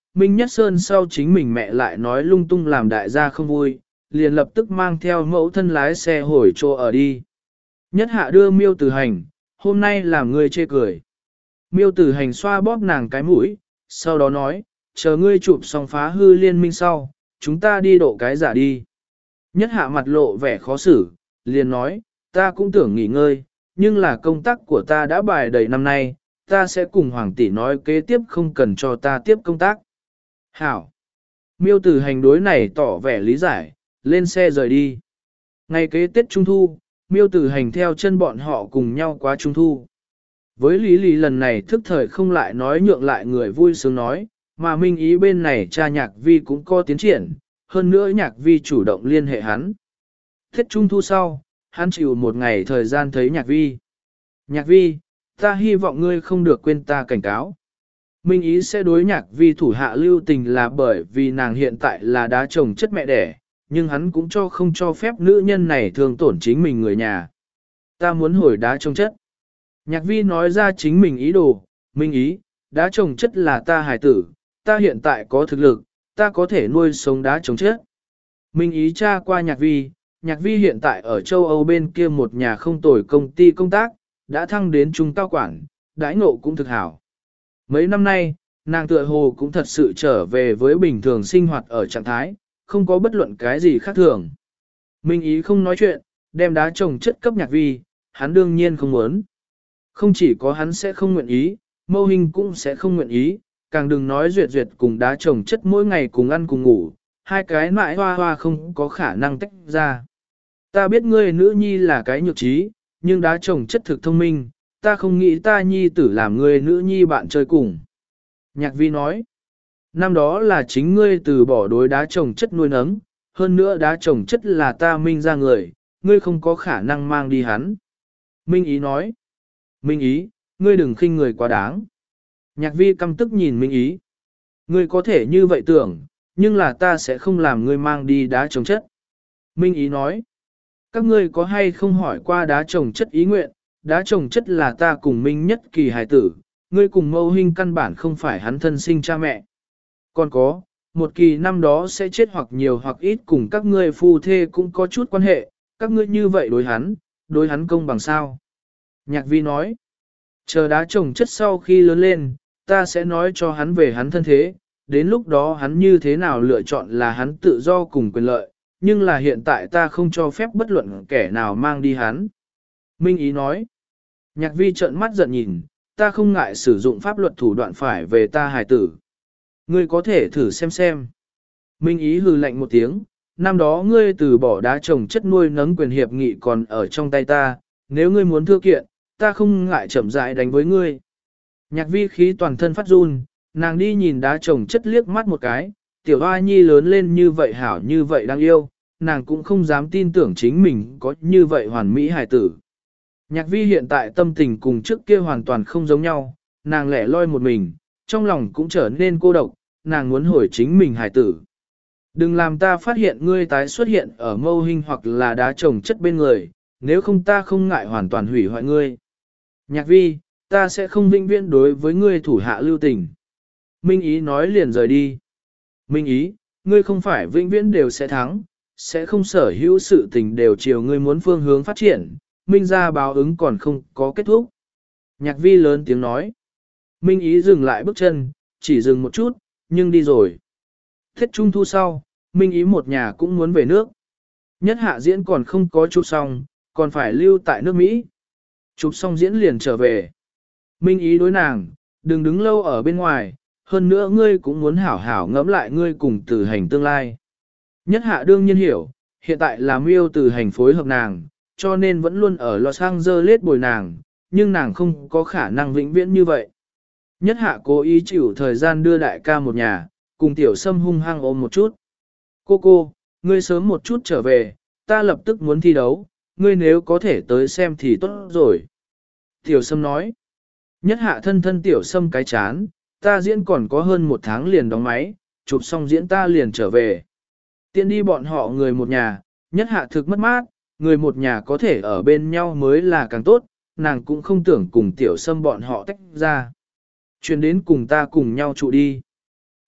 Minh Nhất Sơn sau chính mình mẹ lại nói lung tung làm đại gia không vui, liền lập tức mang theo mẫu thân lái xe hồi chỗ ở đi. Nhất hạ đưa Miêu Tử Hành, hôm nay làm người chê cười. Miêu Tử Hành xoa bóp nàng cái mũi, sau đó nói, chờ ngươi chụp xong phá hư liên minh sau, chúng ta đi độ cái giả đi. Nhất hạ mặt lộ vẻ khó xử, liền nói, ta cũng tưởng nghỉ ngơi, nhưng là công tác của ta đã bài đầy năm nay, ta sẽ cùng Hoàng tỷ nói kế tiếp không cần cho ta tiếp công tác. Hảo! Miêu Tử Hành đối này tỏ vẻ lý giải, lên xe rời đi. Ngày kế Tết Trung Thu, Miêu Tử Hành theo chân bọn họ cùng nhau qua Trung Thu. Với Lý Lý lần này thức thời không lại nói nhượng lại người vui sướng nói, mà Minh Ý bên này cha Nhạc Vi cũng có tiến triển, hơn nữa Nhạc Vi chủ động liên hệ hắn. Tết Trung Thu sau, hắn chịu một ngày thời gian thấy Nhạc Vi. Nhạc Vi, ta hy vọng ngươi không được quên ta cảnh cáo. Minh Ý sẽ đối Nhạc Vi thủ hạ lưu tình là bởi vì nàng hiện tại là đá chồng chất mẹ đẻ, nhưng hắn cũng cho không cho phép nữ nhân này thương tổn chính mình người nhà. Ta muốn hồi đá chồng chất. Nhạc Vi nói ra chính mình ý đồ, Minh Ý, đá chồng chất là ta hài tử, ta hiện tại có thực lực, ta có thể nuôi sống đá chồng chất. Minh Ý tra qua Nhạc Vi, Nhạc Vi hiện tại ở châu Âu bên kia một nhà không tồi công ty công tác, đã thăng đến trung cao quản, đãi ngộ cũng thực hảo. Mấy năm nay, nàng tựa hồ cũng thật sự trở về với bình thường sinh hoạt ở trạng thái, không có bất luận cái gì khác thường. Minh Ý không nói chuyện, đem đá chồng chất cấp Nhạc Vi, hắn đương nhiên không muốn. Không chỉ có hắn sẽ không nguyện ý, Mâu Hình cũng sẽ không nguyện ý, càng đừng nói duyệt duyệt cùng đá chồng chất mỗi ngày cùng ăn cùng ngủ, hai cái mãi hoa hoa không có khả năng tách ra. Ta biết ngươi nữ nhi là cái nhược trí, nhưng đá chồng chất thực thông minh, ta không nghĩ ta nhi tử làm ngươi nữ nhi bạn chơi cùng. Nhạc Vi nói, năm đó là chính ngươi từ bỏ đối đá chồng chất nuôi nấng, hơn nữa đá chồng chất là ta Minh ra người, ngươi không có khả năng mang đi hắn. Minh Ý nói, Minh Ý, ngươi đừng khinh người quá đáng. Nhạc Vi căm tức nhìn Minh Ý. Ngươi có thể như vậy tưởng, nhưng là ta sẽ không làm ngươi mang đi đá chồng chất. Minh Ý nói, các ngươi có hay không hỏi qua đá chồng chất ý nguyện, đá chồng chất là ta cùng Minh Nhất Kỳ hài tử, ngươi cùng Mâu Hình căn bản không phải hắn thân sinh cha mẹ. Còn có, một kỳ năm đó sẽ chết hoặc nhiều hoặc ít cùng các ngươi phu thê cũng có chút quan hệ, các ngươi như vậy đối hắn, đối hắn công bằng sao? Nhạc Vi nói, chờ đá chồng chất sau khi lớn lên, ta sẽ nói cho hắn về hắn thân thế, đến lúc đó hắn như thế nào lựa chọn là hắn tự do cùng quyền lợi, nhưng là hiện tại ta không cho phép bất luận kẻ nào mang đi hắn. Minh Ý nói, Nhạc Vi trợn mắt giận nhìn, ta không ngại sử dụng pháp luật thủ đoạn phải về ta hài tử. Ngươi có thể thử xem xem. Minh Ý hừ lạnh một tiếng, năm đó ngươi từ bỏ đá trồng chất nuôi nấng quyền hiệp nghị còn ở trong tay ta, nếu ngươi muốn thưa kiện, ta không ngại chậm rãi đánh với ngươi. Nhạc Vi khí toàn thân phát run, nàng đi nhìn đá trồng chất liếc mắt một cái, tiểu hoa nhi lớn lên như vậy hảo như vậy đáng yêu, nàng cũng không dám tin tưởng chính mình có như vậy hoàn mỹ hài tử. Nhạc Vi hiện tại tâm tình cùng trước kia hoàn toàn không giống nhau, nàng lẻ loi một mình, trong lòng cũng trở nên cô độc, nàng muốn hồi chính mình hài tử. Đừng làm ta phát hiện ngươi tái xuất hiện ở Mâu Hình hoặc là đá trồng chất bên người, nếu không ta không ngại hoàn toàn hủy hoại ngươi. Nhạc Vi, ta sẽ không vĩnh viễn đối với ngươi thủ hạ lưu tình. Minh Ý nói liền rời đi. Minh Ý, ngươi không phải vĩnh viễn đều sẽ thắng, sẽ không sở hữu sự tình đều chiều ngươi muốn phương hướng phát triển, Minh ra báo ứng còn không có kết thúc. Nhạc Vi lớn tiếng nói. Minh Ý dừng lại bước chân, chỉ dừng một chút, nhưng đi rồi. Tết Trung Thu sau, Minh Ý một nhà cũng muốn về nước. Nhất hạ diễn còn không có chụp xong, còn phải lưu tại nước Mỹ. Chụp xong diễn liền trở về. Minh Ý đối nàng, đừng đứng lâu ở bên ngoài, hơn nữa ngươi cũng muốn hảo hảo ngẫm lại ngươi cùng Tử Hành tương lai. Nhất hạ đương nhiên hiểu, hiện tại là Miêu Tử Hành phối hợp nàng, cho nên vẫn luôn ở Los Angeles bồi nàng, nhưng nàng không có khả năng vĩnh viễn như vậy. Nhất hạ cố ý chịu thời gian đưa đại ca một nhà, cùng tiểu sâm hung hăng ôm một chút. Cô cô, ngươi sớm một chút trở về, ta lập tức muốn thi đấu, ngươi nếu có thể tới xem thì tốt rồi. Tiểu sâm nói, nhất hạ thân thân tiểu sâm cái chán, ta diễn còn có hơn một tháng liền đóng máy, chụp xong diễn ta liền trở về. Tiện đi bọn họ người một nhà, nhất hạ thực mất mát, người một nhà có thể ở bên nhau mới là càng tốt, nàng cũng không tưởng cùng tiểu sâm bọn họ tách ra. Chuyển đến cùng ta cùng nhau trụ đi.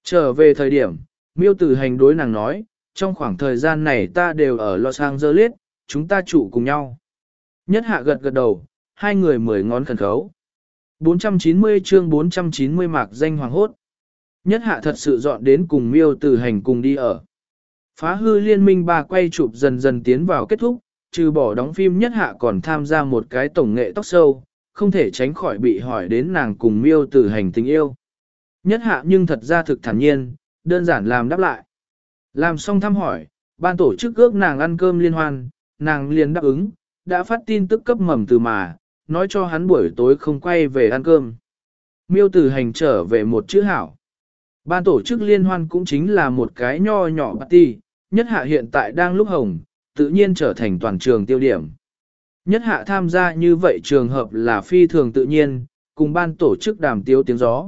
Trở về thời điểm, Miêu Tử Hành đối nàng nói, trong khoảng thời gian này ta đều ở Los Angeles, chúng ta trụ cùng nhau. Nhất hạ gật gật đầu, hai người mười ngón khẩn khấu. bốn trăm chín mươi chương bốn trăm chín mươi mạc danh hoàng hốt. Nhất hạ thật sự dọn đến cùng Miêu Tử Hành cùng đi ở. Phá hư liên minh ba quay chụp dần dần tiến vào kết thúc, trừ bỏ đóng phim nhất hạ còn tham gia một cái tổng nghệ tóc sâu, không thể tránh khỏi bị hỏi đến nàng cùng Miêu Tử Hành tình yêu. Nhất hạ nhưng thật ra thực thản nhiên, đơn giản làm đáp lại. Làm xong thăm hỏi, ban tổ chức ước nàng ăn cơm liên hoan, nàng liền đáp ứng, đã phát tin tức cấp mầm từ mà, nói cho hắn buổi tối không quay về ăn cơm. Miêu Tử Hành trở về một chữ hảo. Ban tổ chức liên hoan cũng chính là một cái nho nhỏ party, nhất hạ hiện tại đang lúc hồng, tự nhiên trở thành toàn trường tiêu điểm. Nhất hạ tham gia như vậy trường hợp là phi thường tự nhiên, cùng ban tổ chức đàm tiếu tiếng gió.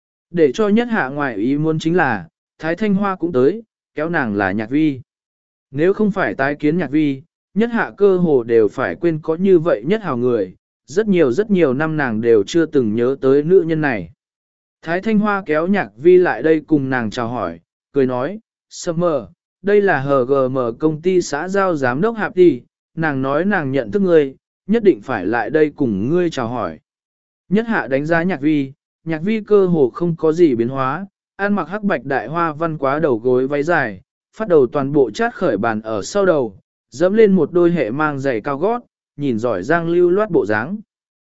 Để cho nhất hạ ngoài ý muốn chính là, Thái Thanh Hoa cũng tới, kéo nàng là Nhạc Vi. Nếu không phải tái kiến Nhạc Vi, nhất hạ cơ hồ đều phải quên có như vậy nhất hào người, rất nhiều rất nhiều năm nàng đều chưa từng nhớ tới nữ nhân này. Thái Thanh Hoa kéo Nhạc Vi lại đây cùng nàng chào hỏi, cười nói, Summer, đây là hờ giê em công ty xã giao giám đốc Hạp Tỷ, nàng nói nàng nhận thức ngươi, nhất định phải lại đây cùng ngươi chào hỏi. Nhất hạ đánh giá Nhạc Vi, Nhạc Vi cơ hồ không có gì biến hóa, ăn mặc hắc bạch đại hoa văn quá đầu gối váy dài, phát đầu toàn bộ chát khởi bàn ở sau đầu, dẫm lên một đôi hệ mang giày cao gót, nhìn giỏi giang lưu loát bộ dáng.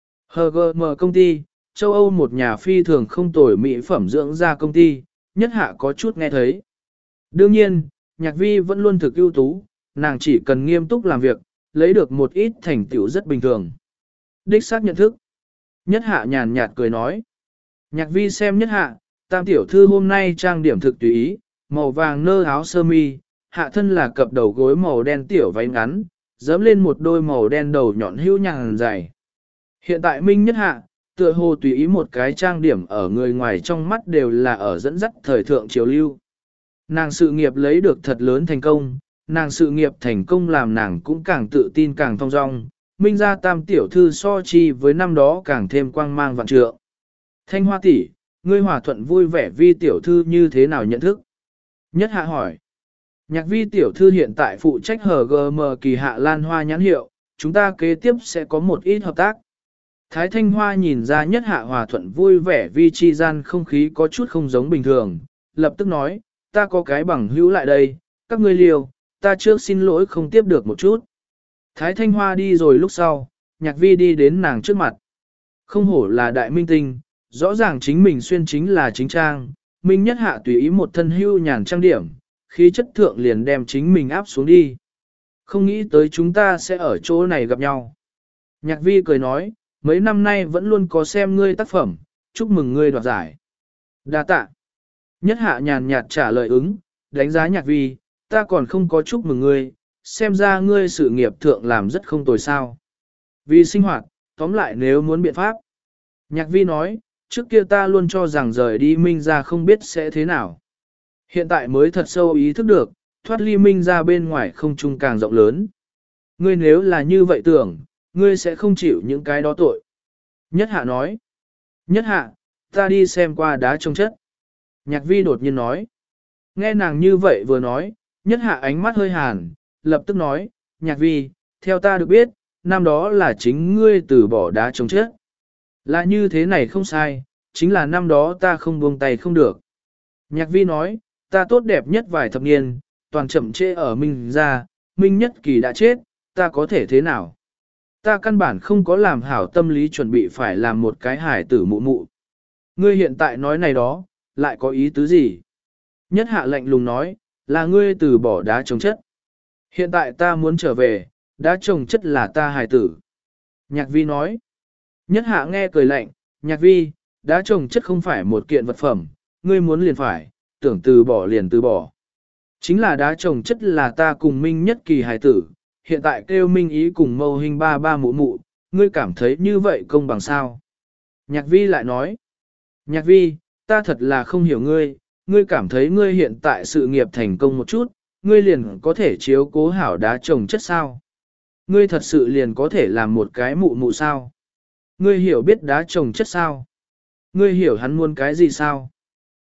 hờ giê em công ty, châu Âu một nhà phi thường không tồi mỹ phẩm dưỡng da công ty, nhất hạ có chút nghe thấy. Đương nhiên, Nhạc Vi vẫn luôn thực ưu tú, nàng chỉ cần nghiêm túc làm việc, lấy được một ít thành tựu rất bình thường. Đích xác nhận thức. Nhất hạ nhàn nhạt cười nói. Nhạc Vi xem nhất hạ, tam tiểu thư hôm nay trang điểm thực tùy ý, màu vàng nơ áo sơ mi, hạ thân là cặp đầu gối màu đen tiểu váy ngắn, dẫm lên một đôi màu đen đầu nhọn hữu nhàng dài. Hiện tại Minh nhất hạ, tựa hồ tùy ý một cái trang điểm ở người ngoài trong mắt đều là ở dẫn dắt thời thượng triều lưu. Nàng sự nghiệp lấy được thật lớn thành công, nàng sự nghiệp thành công làm nàng cũng càng tự tin càng thong dong, Minh gia tam tiểu thư so chi với năm đó càng thêm quang mang vạn trượng. Thanh Hoa tỷ, ngươi hòa thuận vui vẻ Vi tiểu thư như thế nào nhận thức? Nhất hạ hỏi. Nhạc Vi tiểu thư hiện tại phụ trách hờ giê em kỳ hạ lan hoa nhãn hiệu, chúng ta kế tiếp sẽ có một ít hợp tác. Thái Thanh Hoa nhìn ra nhất hạ hòa thuận vui vẻ Vi chi gian không khí có chút không giống bình thường, lập tức nói, ta có cái bằng hữu lại đây, các ngươi liều, ta trước xin lỗi không tiếp được một chút. Thái Thanh Hoa đi rồi lúc sau, Nhạc Vi đi đến nàng trước mặt. Không hổ là đại minh tinh, rõ ràng chính mình xuyên chính là chính trang, Minh nhất hạ tùy ý một thân hưu nhàn trang điểm, khí chất thượng liền đem chính mình áp xuống đi. Không nghĩ tới chúng ta sẽ ở chỗ này gặp nhau. Nhạc Vi cười nói, mấy năm nay vẫn luôn có xem ngươi tác phẩm, chúc mừng ngươi đoạt giải. Đa tạ. Nhất hạ nhàn nhạt trả lời ứng, đánh giá Nhạc Vi, ta còn không có chúc mừng ngươi, xem ra ngươi sự nghiệp thượng làm rất không tồi sao. Vì sinh hoạt, tóm lại nếu muốn biện pháp. Nhạc Vi nói, trước kia ta luôn cho rằng rời đi Minh ra không biết sẽ thế nào. Hiện tại mới thật sâu ý thức được, thoát ly Minh ra bên ngoài không trung càng rộng lớn. Ngươi nếu là như vậy tưởng, ngươi sẽ không chịu những cái đó tội. Nhất hạ nói. Nhất hạ, ta đi xem qua đá trông chất. Nhạc Vi đột nhiên nói. Nghe nàng như vậy vừa nói, nhất hạ ánh mắt hơi hàn, lập tức nói, Nhạc Vi, theo ta được biết, năm đó là chính ngươi từ bỏ đá trông chất. Là như thế này không sai, chính là năm đó ta không buông tay không được. Nhạc Vi nói, ta tốt đẹp nhất vài thập niên, toàn chậm trễ ở Minh ra, Minh Nhất Kỳ đã chết, ta có thể thế nào? Ta căn bản không có làm hảo tâm lý chuẩn bị phải làm một cái hải tử mụ mụ. Ngươi hiện tại nói này đó, lại có ý tứ gì? Nhất hạ lạnh lùng nói, là ngươi từ bỏ đá trồng chất. Hiện tại ta muốn trở về, đá trồng chất là ta hải tử. Nhạc Vi nói. Nhất hạ nghe cười lạnh, Nhạc Vi, đá trồng chất không phải một kiện vật phẩm, ngươi muốn liền phải, tưởng từ bỏ liền từ bỏ. Chính là đá trồng chất là ta cùng Minh Nhất Kỳ hài tử, hiện tại kêu Minh Ý cùng mâu hình ba ba mụ mụ, ngươi cảm thấy như vậy công bằng sao? Nhạc Vi lại nói, Nhạc Vi, ta thật là không hiểu ngươi, ngươi cảm thấy ngươi hiện tại sự nghiệp thành công một chút, ngươi liền có thể chiếu cố hảo đá trồng chất sao? Ngươi thật sự liền có thể làm một cái mụ mụ sao? Ngươi hiểu biết đá trồng chất sao? Ngươi hiểu hắn muốn cái gì sao?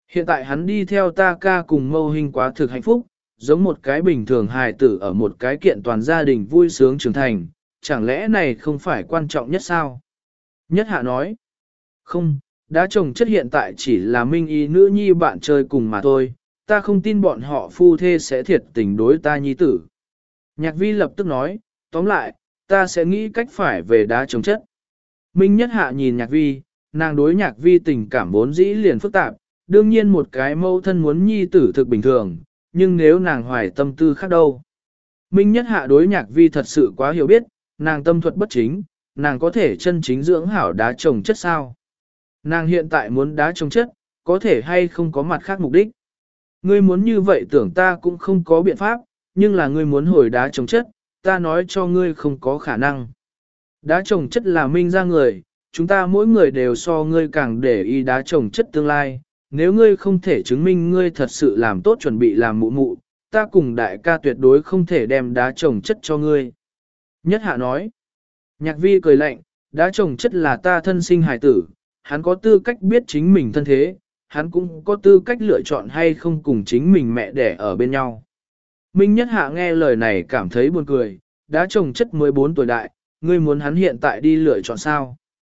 Hiện tại hắn đi theo ta ca cùng mâu hình quá thực hạnh phúc, giống một cái bình thường hài tử ở một cái kiện toàn gia đình vui sướng trưởng thành, chẳng lẽ này không phải quan trọng nhất sao? Nhất hạ nói, không, đã chồng chất hiện tại chỉ là minh y nữ nhi bạn chơi cùng mà thôi, ta không tin bọn họ phu thê sẽ thiệt tình đối ta nhi tử. Nhạc vi lập tức nói, tóm lại, ta sẽ nghĩ cách phải về đá chồng chất. Minh nhất hạ nhìn nhạc vi, nàng đối nhạc vi tình cảm vốn dĩ liền phức tạp, đương nhiên một cái mâu thân muốn nhi tử thực bình thường, nhưng nếu nàng hoài tâm tư khác đâu. Minh nhất hạ đối nhạc vi thật sự quá hiểu biết, nàng tâm thuật bất chính, nàng có thể chân chính dưỡng hảo đá trồng chất sao. Nàng hiện tại muốn đá trồng chất, có thể hay không có mặt khác mục đích. Ngươi muốn như vậy tưởng ta cũng không có biện pháp, nhưng là ngươi muốn hồi đá trồng chất, ta nói cho ngươi không có khả năng. Đá trồng chất là minh ra người, chúng ta mỗi người đều so ngươi càng để ý đá trồng chất tương lai. Nếu ngươi không thể chứng minh ngươi thật sự làm tốt chuẩn bị làm mụ mụ, ta cùng đại ca tuyệt đối không thể đem đá trồng chất cho ngươi. Nhất hạ nói, nhạc vi cười lạnh, đá trồng chất là ta thân sinh hài tử, hắn có tư cách biết chính mình thân thế, hắn cũng có tư cách lựa chọn hay không cùng chính mình mẹ đẻ ở bên nhau. Minh nhất hạ nghe lời này cảm thấy buồn cười, đá trồng chất mười bốn tuổi đại, ngươi muốn hắn hiện tại đi lựa chọn sao?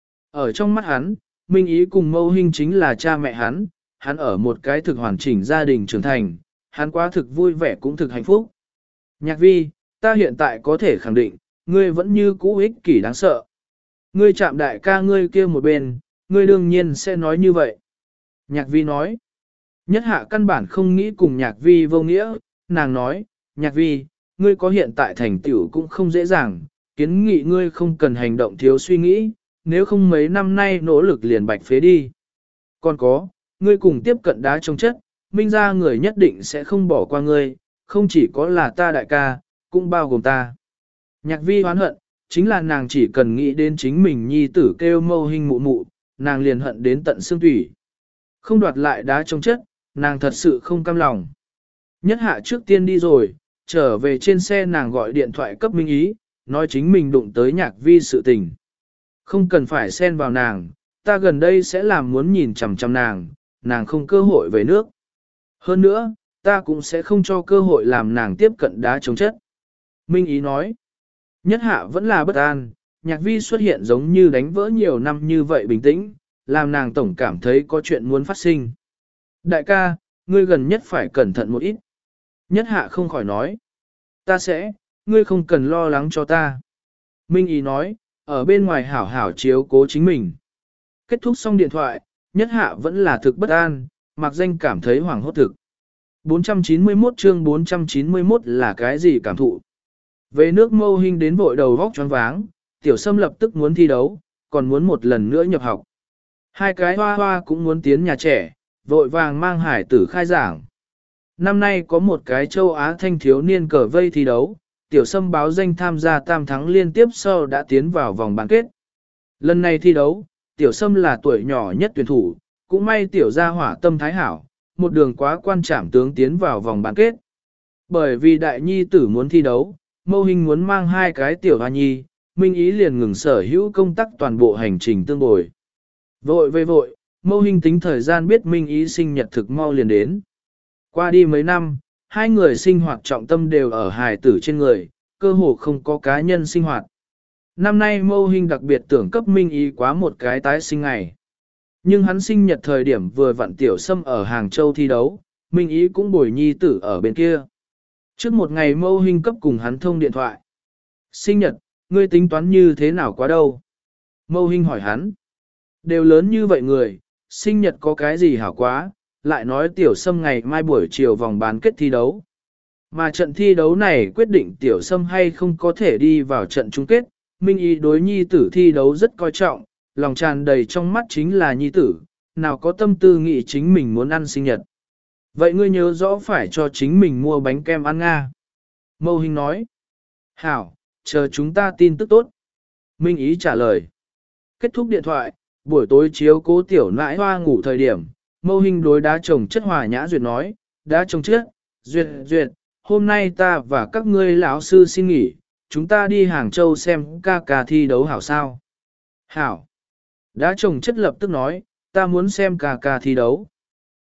Ở trong mắt hắn, Minh ý cùng mâu hình chính là cha mẹ hắn, hắn ở một cái thực hoàn chỉnh gia đình trưởng thành, hắn quá thực vui vẻ cũng thực hạnh phúc. Nhạc vi, ta hiện tại có thể khẳng định, ngươi vẫn như cũ ích kỷ đáng sợ. Ngươi chạm đại ca ngươi kia một bên, ngươi đương nhiên sẽ nói như vậy. Nhạc vi nói, nhất hạ căn bản không nghĩ cùng nhạc vi vô nghĩa, nàng nói, nhạc vi, ngươi có hiện tại thành tựu cũng không dễ dàng, kiến nghị ngươi không cần hành động thiếu suy nghĩ, nếu không mấy năm nay nỗ lực liền bạch phế đi. Còn có, ngươi cùng tiếp cận đá trong chất, minh ra người nhất định sẽ không bỏ qua ngươi, không chỉ có là ta đại ca, cũng bao gồm ta. Nhạc vi hoán hận, chính là nàng chỉ cần nghĩ đến chính mình nhi tử kêu mâu hình mụ mụ, nàng liền hận đến tận xương thủy. Không đoạt lại đá trong chất, nàng thật sự không cam lòng. Nhất hạ trước tiên đi rồi, trở về trên xe nàng gọi điện thoại cấp minh ý, nói chính mình đụng tới nhạc vi sự tình. Không cần phải xen vào nàng, ta gần đây sẽ làm muốn nhìn chằm chằm nàng, nàng không cơ hội về nước. Hơn nữa, ta cũng sẽ không cho cơ hội làm nàng tiếp cận đá chống chất. Minh ý nói, nhất hạ vẫn là bất an, nhạc vi xuất hiện giống như đánh vỡ nhiều năm như vậy bình tĩnh, làm nàng tổng cảm thấy có chuyện muốn phát sinh. Đại ca, ngươi gần nhất phải cẩn thận một ít. Nhất hạ không khỏi nói, ta sẽ, ngươi không cần lo lắng cho ta. Minh ý nói, ở bên ngoài hảo hảo chiếu cố chính mình. Kết thúc xong điện thoại, nhất hạ vẫn là thực bất an, mặc danh cảm thấy hoảng hốt thực. bốn trăm chín mươi mốt chương bốn trăm chín mươi mốt là cái gì cảm thụ? Về nước mâu hình đến vội đầu vóc choáng váng, tiểu sâm lập tức muốn thi đấu, còn muốn một lần nữa nhập học. Hai cái hoa hoa cũng muốn tiến nhà trẻ, vội vàng mang hải tử khai giảng. Năm nay có một cái châu Á thanh thiếu niên cờ vây thi đấu, tiểu sâm báo danh tham gia tam thắng liên tiếp sau đã tiến vào vòng bán kết. Lần này thi đấu, tiểu sâm là tuổi nhỏ nhất tuyển thủ, cũng may tiểu gia hỏa tâm thái hảo, một đường quá quan trảm tướng tiến vào vòng bán kết. Bởi vì đại nhi tử muốn thi đấu, mâu hình muốn mang hai cái tiểu hoa nhi, minh ý liền ngừng sở hữu công tác toàn bộ hành trình tương bồi. Vội về vội, mâu hình tính thời gian biết minh ý sinh nhật thực mau liền đến. Qua đi mấy năm, hai người sinh hoạt trọng tâm đều ở hài tử trên người, cơ hồ không có cá nhân sinh hoạt. Năm nay mâu hình đặc biệt tưởng cấp minh ý quá một cái tái sinh ngày. Nhưng hắn sinh nhật thời điểm vừa vặn tiểu sâm ở Hàng Châu thi đấu, minh ý cũng bồi nhi tử ở bên kia. Trước một ngày mâu hình cấp cùng hắn thông điện thoại. Sinh nhật, ngươi tính toán như thế nào quá đâu? Mâu hình hỏi hắn. Đều lớn như vậy người, sinh nhật có cái gì hảo quá, lại nói tiểu sâm ngày mai buổi chiều vòng bán kết thi đấu. Mà trận thi đấu này quyết định tiểu sâm hay không có thể đi vào trận chung kết, minh ý đối nhi tử thi đấu rất coi trọng, lòng tràn đầy trong mắt chính là nhi tử, nào có tâm tư nghĩ chính mình muốn ăn sinh nhật. Vậy ngươi nhớ rõ phải cho chính mình mua bánh kem ăn nga. Mâu hình nói. Hảo, chờ chúng ta tin tức tốt. Minh ý trả lời. Kết thúc điện thoại, buổi tối chiếu cố tiểu nãi hoa ngủ thời điểm, mâu hình đối đá chồng chất hòa nhã duyệt nói, đá chồng chất, duyệt duyệt, hôm nay ta và các ngươi lão sư xin nghỉ, chúng ta đi Hàng Châu xem ca ca thi đấu hảo sao. Hảo. Đá chồng chất lập tức nói, ta muốn xem ca ca thi đấu.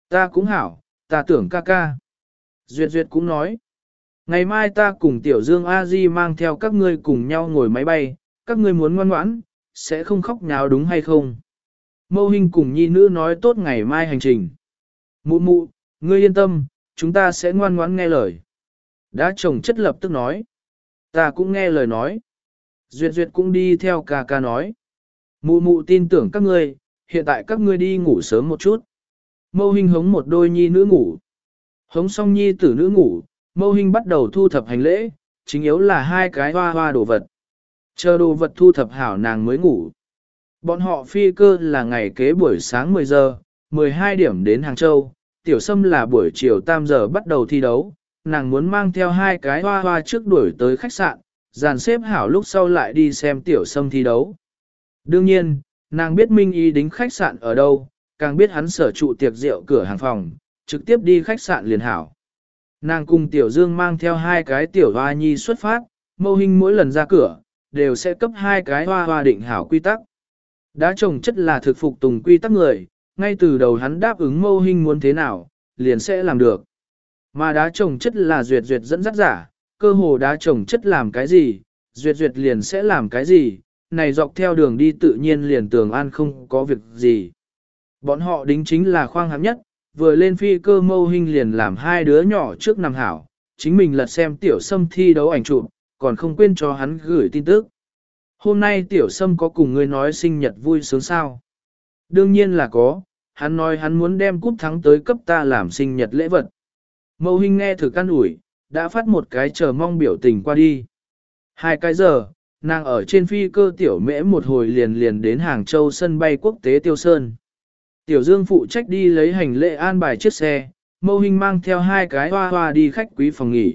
Ta cũng hảo, ta tưởng ca ca. Duyệt Duyệt cũng nói. Ngày mai ta cùng Tiểu Dương A Di mang theo các ngươi cùng nhau ngồi máy bay, các ngươi muốn ngoan ngoãn, sẽ không khóc nháo đúng hay không? Mâu Hinh cùng nhi nữ nói tốt ngày mai hành trình. Mụ mụ, ngươi yên tâm, chúng ta sẽ ngoan ngoãn nghe lời. Đã chồng chất lập tức nói. Ta cũng nghe lời nói. Duyệt Duyệt cũng đi theo ca ca nói. Mụ mụ tin tưởng các ngươi, hiện tại các ngươi đi ngủ sớm một chút. Mâu Hinh hống một đôi nhi nữ ngủ. Hống xong nhi tử nữ ngủ, Mâu Hinh bắt đầu thu thập hành lễ, chính yếu là hai cái hoa hoa đồ vật. Chờ đồ vật thu thập hảo nàng mới ngủ. Bọn họ phi cơ là ngày kế buổi sáng mười giờ, mười hai điểm đến Hàng Châu, Tiểu Sâm là buổi chiều tam giờ bắt đầu thi đấu, nàng muốn mang theo hai cái hoa hoa trước đuổi tới khách sạn, dàn xếp hảo lúc sau lại đi xem Tiểu Sâm thi đấu. Đương nhiên, nàng biết Minh Y đính khách sạn ở đâu, càng biết hắn sở trụ tiệc rượu cửa hàng phòng, trực tiếp đi khách sạn liền hảo. Nàng cùng Tiểu Dương mang theo hai cái tiểu hoa nhi xuất phát, Mâu Hinh mỗi lần ra cửa, đều sẽ cấp hai cái hoa hoa định hảo quy tắc. Đá trồng chất là thực phục tùng quy tắc người, ngay từ đầu hắn đáp ứng Mâu Hinh muốn thế nào, liền sẽ làm được. Mà đá trồng chất là Duyệt Duyệt dẫn dắt giả, cơ hồ đá trồng chất làm cái gì, Duyệt Duyệt liền sẽ làm cái gì, này dọc theo đường đi tự nhiên liền tường an không có việc gì. Bọn họ đính chính là khoang hạng nhất, vừa lên phi cơ Mâu Hinh liền làm hai đứa nhỏ trước nằm hảo, chính mình lật xem Tiểu Sâm thi đấu ảnh chụp, còn không quên cho hắn gửi tin tức. Hôm nay Tiểu Sâm có cùng ngươi nói sinh nhật vui sướng sao? Đương nhiên là có, hắn nói hắn muốn đem cúp thắng tới cấp ta làm sinh nhật lễ vật. Mâu Hinh nghe thử căn ủi, đã phát một cái chờ mong biểu tình qua đi. Hai cái giờ, nàng ở trên phi cơ Tiểu Mễ một hồi liền liền đến Hàng Châu sân bay quốc tế Tiêu Sơn. Tiểu Dương phụ trách đi lấy hành lễ an bài chiếc xe, Mâu Hinh mang theo hai cái hoa hoa đi khách quý phòng nghỉ.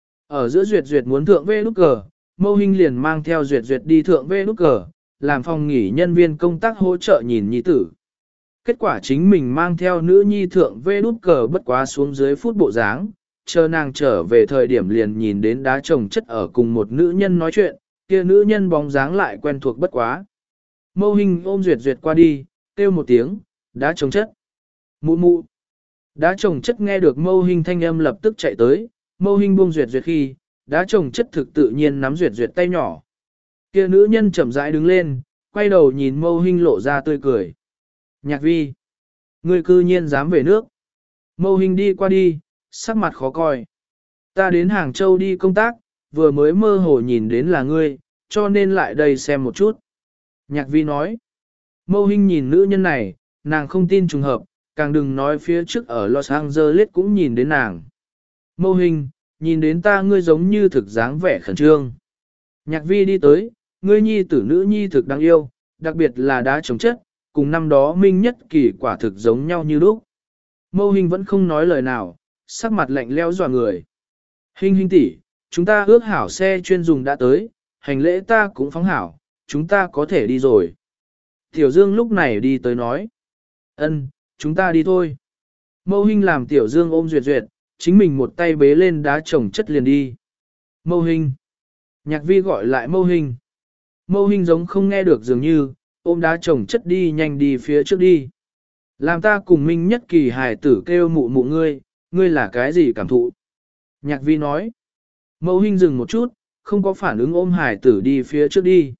Ở giữa Duyệt Duyệt muốn thượng vê nút cờ, Mâu Hinh liền mang theo Duyệt Duyệt đi thượng vê nút cờ, làm phòng nghỉ nhân viên công tác hỗ trợ nhìn nhi tử. Kết quả chính mình mang theo nữ nhi thượng vê nút cờ bất quá xuống dưới phút bộ dáng, chờ nàng trở về thời điểm liền nhìn đến đá chồng chất ở cùng một nữ nhân nói chuyện, kia nữ nhân bóng dáng lại quen thuộc bất quá. Mâu Hinh ôm Duyệt Duyệt qua đi, kêu một tiếng, đá chồng chất. Mụ mụ. Đá chồng chất nghe được Mâu Hinh thanh âm lập tức chạy tới, Mâu Hinh buông Duyệt Duyệt khi, đá chồng chất thực tự nhiên nắm Duyệt Duyệt tay nhỏ. Kia nữ nhân chậm rãi đứng lên, quay đầu nhìn Mâu Hinh lộ ra tươi cười. Nhạc vi. Ngươi cư nhiên dám về nước. Mâu Hinh đi qua đi, sắc mặt khó coi. Ta đến Hàng Châu đi công tác, vừa mới mơ hồ nhìn đến là ngươi, cho nên lại đây xem một chút. Nhạc vi nói. Mâu Hinh nhìn nữ nhân này, nàng không tin trùng hợp, càng đừng nói phía trước ở Los Angeles cũng nhìn đến nàng. Mâu Hinh, nhìn đến ta ngươi giống như thực dáng vẻ khẩn trương. Nhạc vi đi tới, ngươi nhi tử nữ nhi thực đáng yêu, đặc biệt là đá chống chất, cùng năm đó Minh Nhất Kỳ quả thực giống nhau như lúc. Mâu Hinh vẫn không nói lời nào, sắc mặt lạnh lẽo dọa người. Hinh Hinh tỷ, chúng ta ước hảo xe chuyên dùng đã tới, hành lễ ta cũng phóng hảo, chúng ta có thể đi rồi. Tiểu Dương lúc này đi tới nói. Ân, chúng ta đi thôi. Mâu Hinh làm Tiểu Dương ôm Duyệt Duyệt, chính mình một tay bế lên đá chồng chất liền đi. Mâu Hinh. Nhạc vi gọi lại Mâu Hinh. Mâu Hinh giống không nghe được dường như, ôm đá chồng chất đi nhanh đi phía trước đi. Làm ta cùng Minh Nhất Kỳ hài tử kêu mụ mụ ngươi, ngươi là cái gì cảm thụ? Nhạc vi nói. Mâu Hinh dừng một chút, không có phản ứng ôm hài tử đi phía trước đi.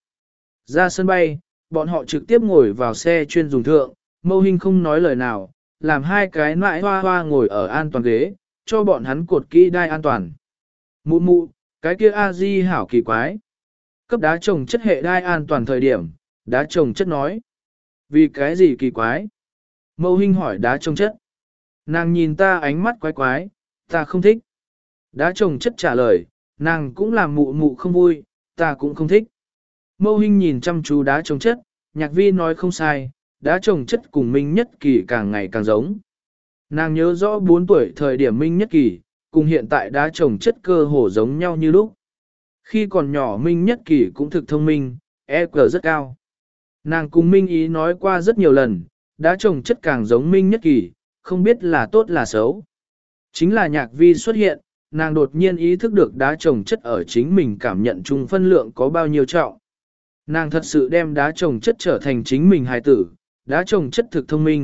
Ra sân bay, bọn họ trực tiếp ngồi vào xe chuyên dùng thượng, Mâu Hinh không nói lời nào, làm hai cái nãi hoa hoa ngồi ở an toàn ghế, cho bọn hắn cột kỹ đai an toàn. Mụ mụ, cái kia A-di hảo kỳ quái. Cấp đá trồng chất hệ đai an toàn thời điểm, đá trồng chất nói. Vì cái gì kỳ quái? Mâu Hinh hỏi đá trồng chất. Nàng nhìn ta ánh mắt quái quái, ta không thích. Đá trồng chất trả lời, nàng cũng làm mụ mụ không vui, ta cũng không thích. Mâu Hinh nhìn chăm chú đá trồng chất, nhạc vi nói không sai, đá trồng chất cùng Minh Nhất Kỳ càng ngày càng giống. Nàng nhớ rõ bốn tuổi thời điểm Minh Nhất Kỳ, cùng hiện tại đá trồng chất cơ hồ giống nhau như lúc. Khi còn nhỏ Minh Nhất Kỳ cũng thực thông minh, e quy rất cao. Nàng cùng Minh Ý nói qua rất nhiều lần, đá trồng chất càng giống Minh Nhất Kỳ, không biết là tốt là xấu. Chính là nhạc vi xuất hiện, nàng đột nhiên ý thức được đá trồng chất ở chính mình cảm nhận chung phân lượng có bao nhiêu trọng. Nàng thật sự đem đá trồng chất trở thành chính mình hài tử, đá trồng chất thực thông minh,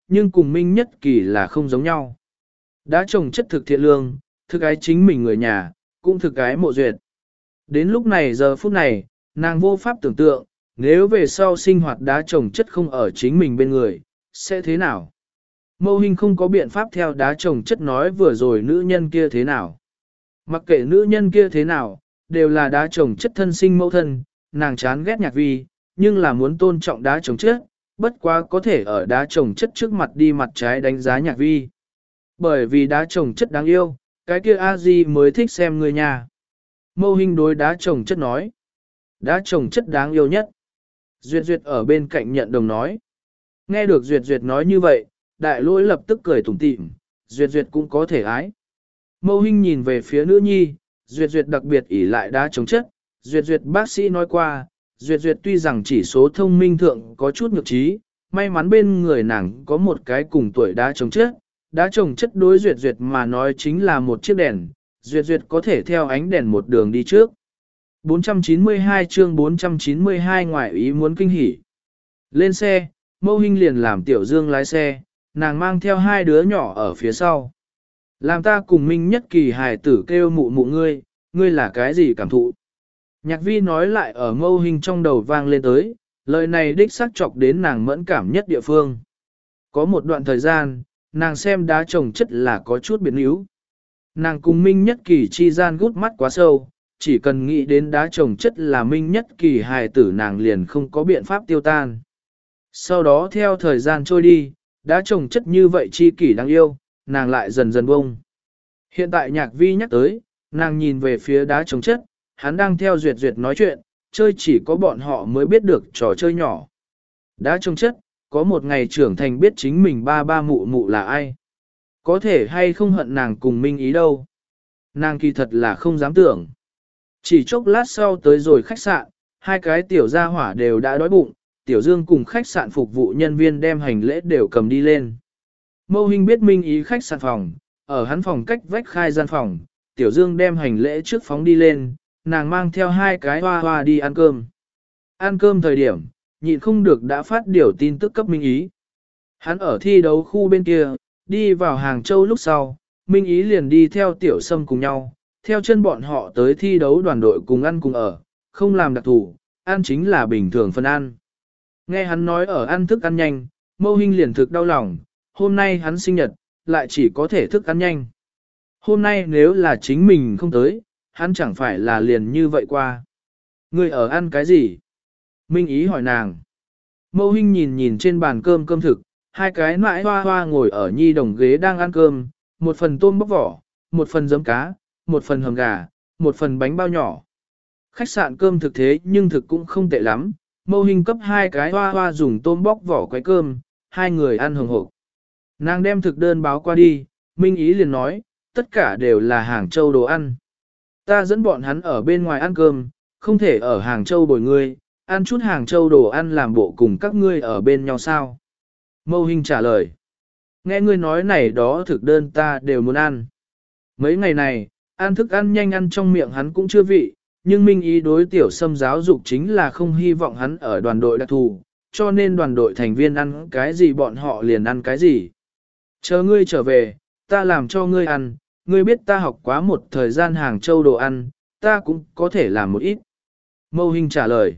nhưng cùng Minh Nhất Kỳ là không giống nhau. Đá trồng chất thực thiện lương, thực ái chính mình người nhà, cũng thực ái mộ duyệt. Đến lúc này giờ phút này, nàng vô pháp tưởng tượng, nếu về sau sinh hoạt đá trồng chất không ở chính mình bên người, sẽ thế nào? Mâu Hinh không có biện pháp theo đá trồng chất nói vừa rồi nữ nhân kia thế nào. Mặc kệ nữ nhân kia thế nào, đều là đá trồng chất thân sinh mẫu thân, nàng chán ghét Nhạc Vi, nhưng là muốn tôn trọng đá trồng chất, bất quá có thể ở đá trồng chất trước mặt đi mặt trái đánh giá Nhạc Vi. Bởi vì đá trồng chất đáng yêu, cái kia a di mới thích xem người nhà. Mâu Hinh đối đá trồng chất nói. Đá trồng chất đáng yêu nhất. Duyệt Duyệt ở bên cạnh nhận đồng nói. Nghe được Duyệt Duyệt nói như vậy, đại lỗi lập tức cười tủm tỉm, Duyệt Duyệt cũng có thể ái. Mâu Hinh nhìn về phía nữ nhi, Duyệt Duyệt đặc biệt ỷ lại đá trồng chất. Duyệt Duyệt bác sĩ nói qua, Duyệt Duyệt tuy rằng chỉ số thông minh thượng có chút nhược trí, may mắn bên người nàng có một cái cùng tuổi đá trồng chất. Đá trồng chất đối Duyệt Duyệt mà nói chính là một chiếc đèn, Duyệt Duyệt có thể theo ánh đèn một đường đi trước. bốn trăm chín mươi hai chương bốn trăm chín mươi hai ngoại ý muốn kinh hỉ. Lên xe, Mâu Hinh liền làm Tiểu Dương lái xe, nàng mang theo hai đứa nhỏ ở phía sau. Làm ta cùng Minh Nhất Kỳ hài tử kêu mụ mụ ngươi, ngươi là cái gì cảm thụ? Nhạc Vi nói lại ở Mâu Hinh trong đầu vang lên tới, lời này đích xác chọc đến nàng mẫn cảm nhất địa phương. Có một đoạn thời gian, nàng xem đá trồng chất là có chút biến yếu. Nàng cùng Minh Nhất Kỳ chi gian gút mắt quá sâu, chỉ cần nghĩ đến đá trồng chất là Minh Nhất Kỳ hài tử nàng liền không có biện pháp tiêu tan. Sau đó theo thời gian trôi đi, đá trồng chất như vậy chi kỷ đáng yêu, nàng lại dần dần bông. Hiện tại Nhạc Vi nhắc tới, nàng nhìn về phía đá trồng chất, hắn đang theo Duyệt Duyệt nói chuyện, chơi chỉ có bọn họ mới biết được trò chơi nhỏ. Đá trồng chất, có một ngày trưởng thành biết chính mình ba ba mụ mụ là ai. Có thể hay không hận nàng cùng Minh Ý đâu. Nàng kỳ thật là không dám tưởng. Chỉ chốc lát sau tới rồi khách sạn, hai cái tiểu gia hỏa đều đã đói bụng, Tiểu Dương cùng khách sạn phục vụ nhân viên đem hành lễ đều cầm đi lên. Mâu Hinh biết Minh Ý khách sạn phòng, ở hắn phòng cách vách khai gian phòng, Tiểu Dương đem hành lễ trước phóng đi lên, nàng mang theo hai cái hoa hoa đi ăn cơm. Ăn cơm thời điểm, nhịn không được đã phát điều tin tức cấp Minh Ý. Hắn ở thi đấu khu bên kia, đi vào Hàng Châu lúc sau, Minh Ý liền đi theo Tiểu Sâm cùng nhau, theo chân bọn họ tới thi đấu đoàn đội cùng ăn cùng ở, không làm đặc thủ, ăn chính là bình thường phần ăn. Nghe hắn nói ở ăn thức ăn nhanh, Mâu Hinh liền thực đau lòng, hôm nay hắn sinh nhật, lại chỉ có thể thức ăn nhanh. Hôm nay nếu là chính mình không tới, hắn chẳng phải là liền như vậy qua. Người ở ăn cái gì? Minh Ý hỏi nàng. Mâu Hinh nhìn nhìn trên bàn cơm cơm thực, hai cái mãi hoa hoa ngồi ở nhi đồng ghế đang ăn cơm, một phần tôm bóc vỏ, một phần giấm cá, một phần hầm gà, một phần bánh bao nhỏ. Khách sạn cơm thực thế nhưng thực cũng không tệ lắm, Mâu Hinh cấp hai cái hoa hoa dùng tôm bóc vỏ quấy cơm, hai người ăn hồng hộc. Nàng đem thực đơn báo qua đi, Minh Ý liền nói, tất cả đều là Hàng Châu đồ ăn. Ta dẫn bọn hắn ở bên ngoài ăn cơm, không thể ở Hàng Châu bồi ngươi, ăn chút Hàng Châu đồ ăn làm bộ cùng các ngươi ở bên nhau sao? Mâu Hinh trả lời. Nghe ngươi nói này đó thực đơn ta đều muốn ăn. Mấy ngày này, ăn thức ăn nhanh ăn trong miệng hắn cũng chưa vị, nhưng Minh Ý đối Tiểu Sâm giáo dục chính là không hy vọng hắn ở đoàn đội đặc thù, cho nên đoàn đội thành viên ăn cái gì bọn họ liền ăn cái gì. Chờ ngươi trở về, ta làm cho ngươi ăn, ngươi biết ta học quá một thời gian Hàng Châu đồ ăn, ta cũng có thể làm một ít. Mâu Hinh trả lời.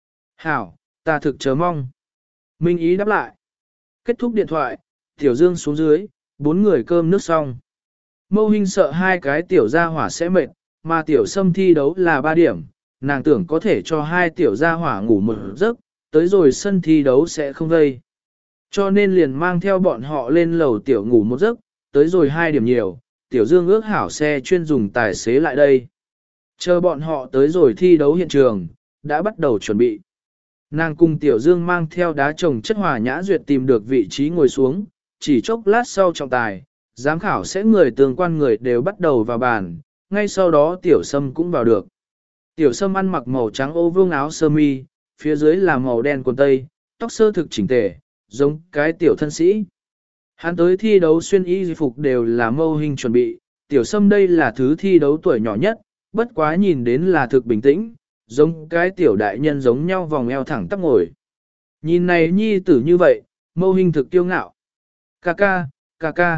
Hảo, ta thực chờ mong. Minh Ý đáp lại. Kết thúc điện thoại, Tiểu Dương xuống dưới, bốn người cơm nước xong. Mâu Hinh sợ hai cái tiểu gia hỏa sẽ mệt, mà Tiểu Sâm thi đấu là ba điểm, nàng tưởng có thể cho hai tiểu gia hỏa ngủ một giấc, tới rồi sân thi đấu sẽ không vây. Cho nên liền mang theo bọn họ lên lầu tiểu ngủ một giấc, tới rồi hai điểm nhiều, Tiểu Dương ước hảo xe chuyên dùng tài xế lại đây. Chờ bọn họ tới rồi thi đấu hiện trường, đã bắt đầu chuẩn bị. Nàng cùng Tiểu Dương mang theo đá trồng chất Hòa Nhã Duyệt tìm được vị trí ngồi xuống, chỉ chốc lát sau trọng tài, giám khảo sẽ người tương quan người đều bắt đầu vào bàn, ngay sau đó Tiểu Sâm cũng vào được. Tiểu Sâm ăn mặc màu trắng ô vương áo sơ mi, phía dưới là màu đen quần tây, tóc sơ thực chỉnh tề, giống cái tiểu thân sĩ. Hắn tới thi đấu xuyên y phục đều là Mâu Hinh chuẩn bị, Tiểu Sâm đây là thứ thi đấu tuổi nhỏ nhất, bất quá nhìn đến là thực bình tĩnh, giống cái tiểu đại nhân giống nhau vòng eo thẳng tắp ngồi. Nhìn này nhi tử như vậy, Mâu Hinh thực kiêu ngạo. Ca ca, ca ca.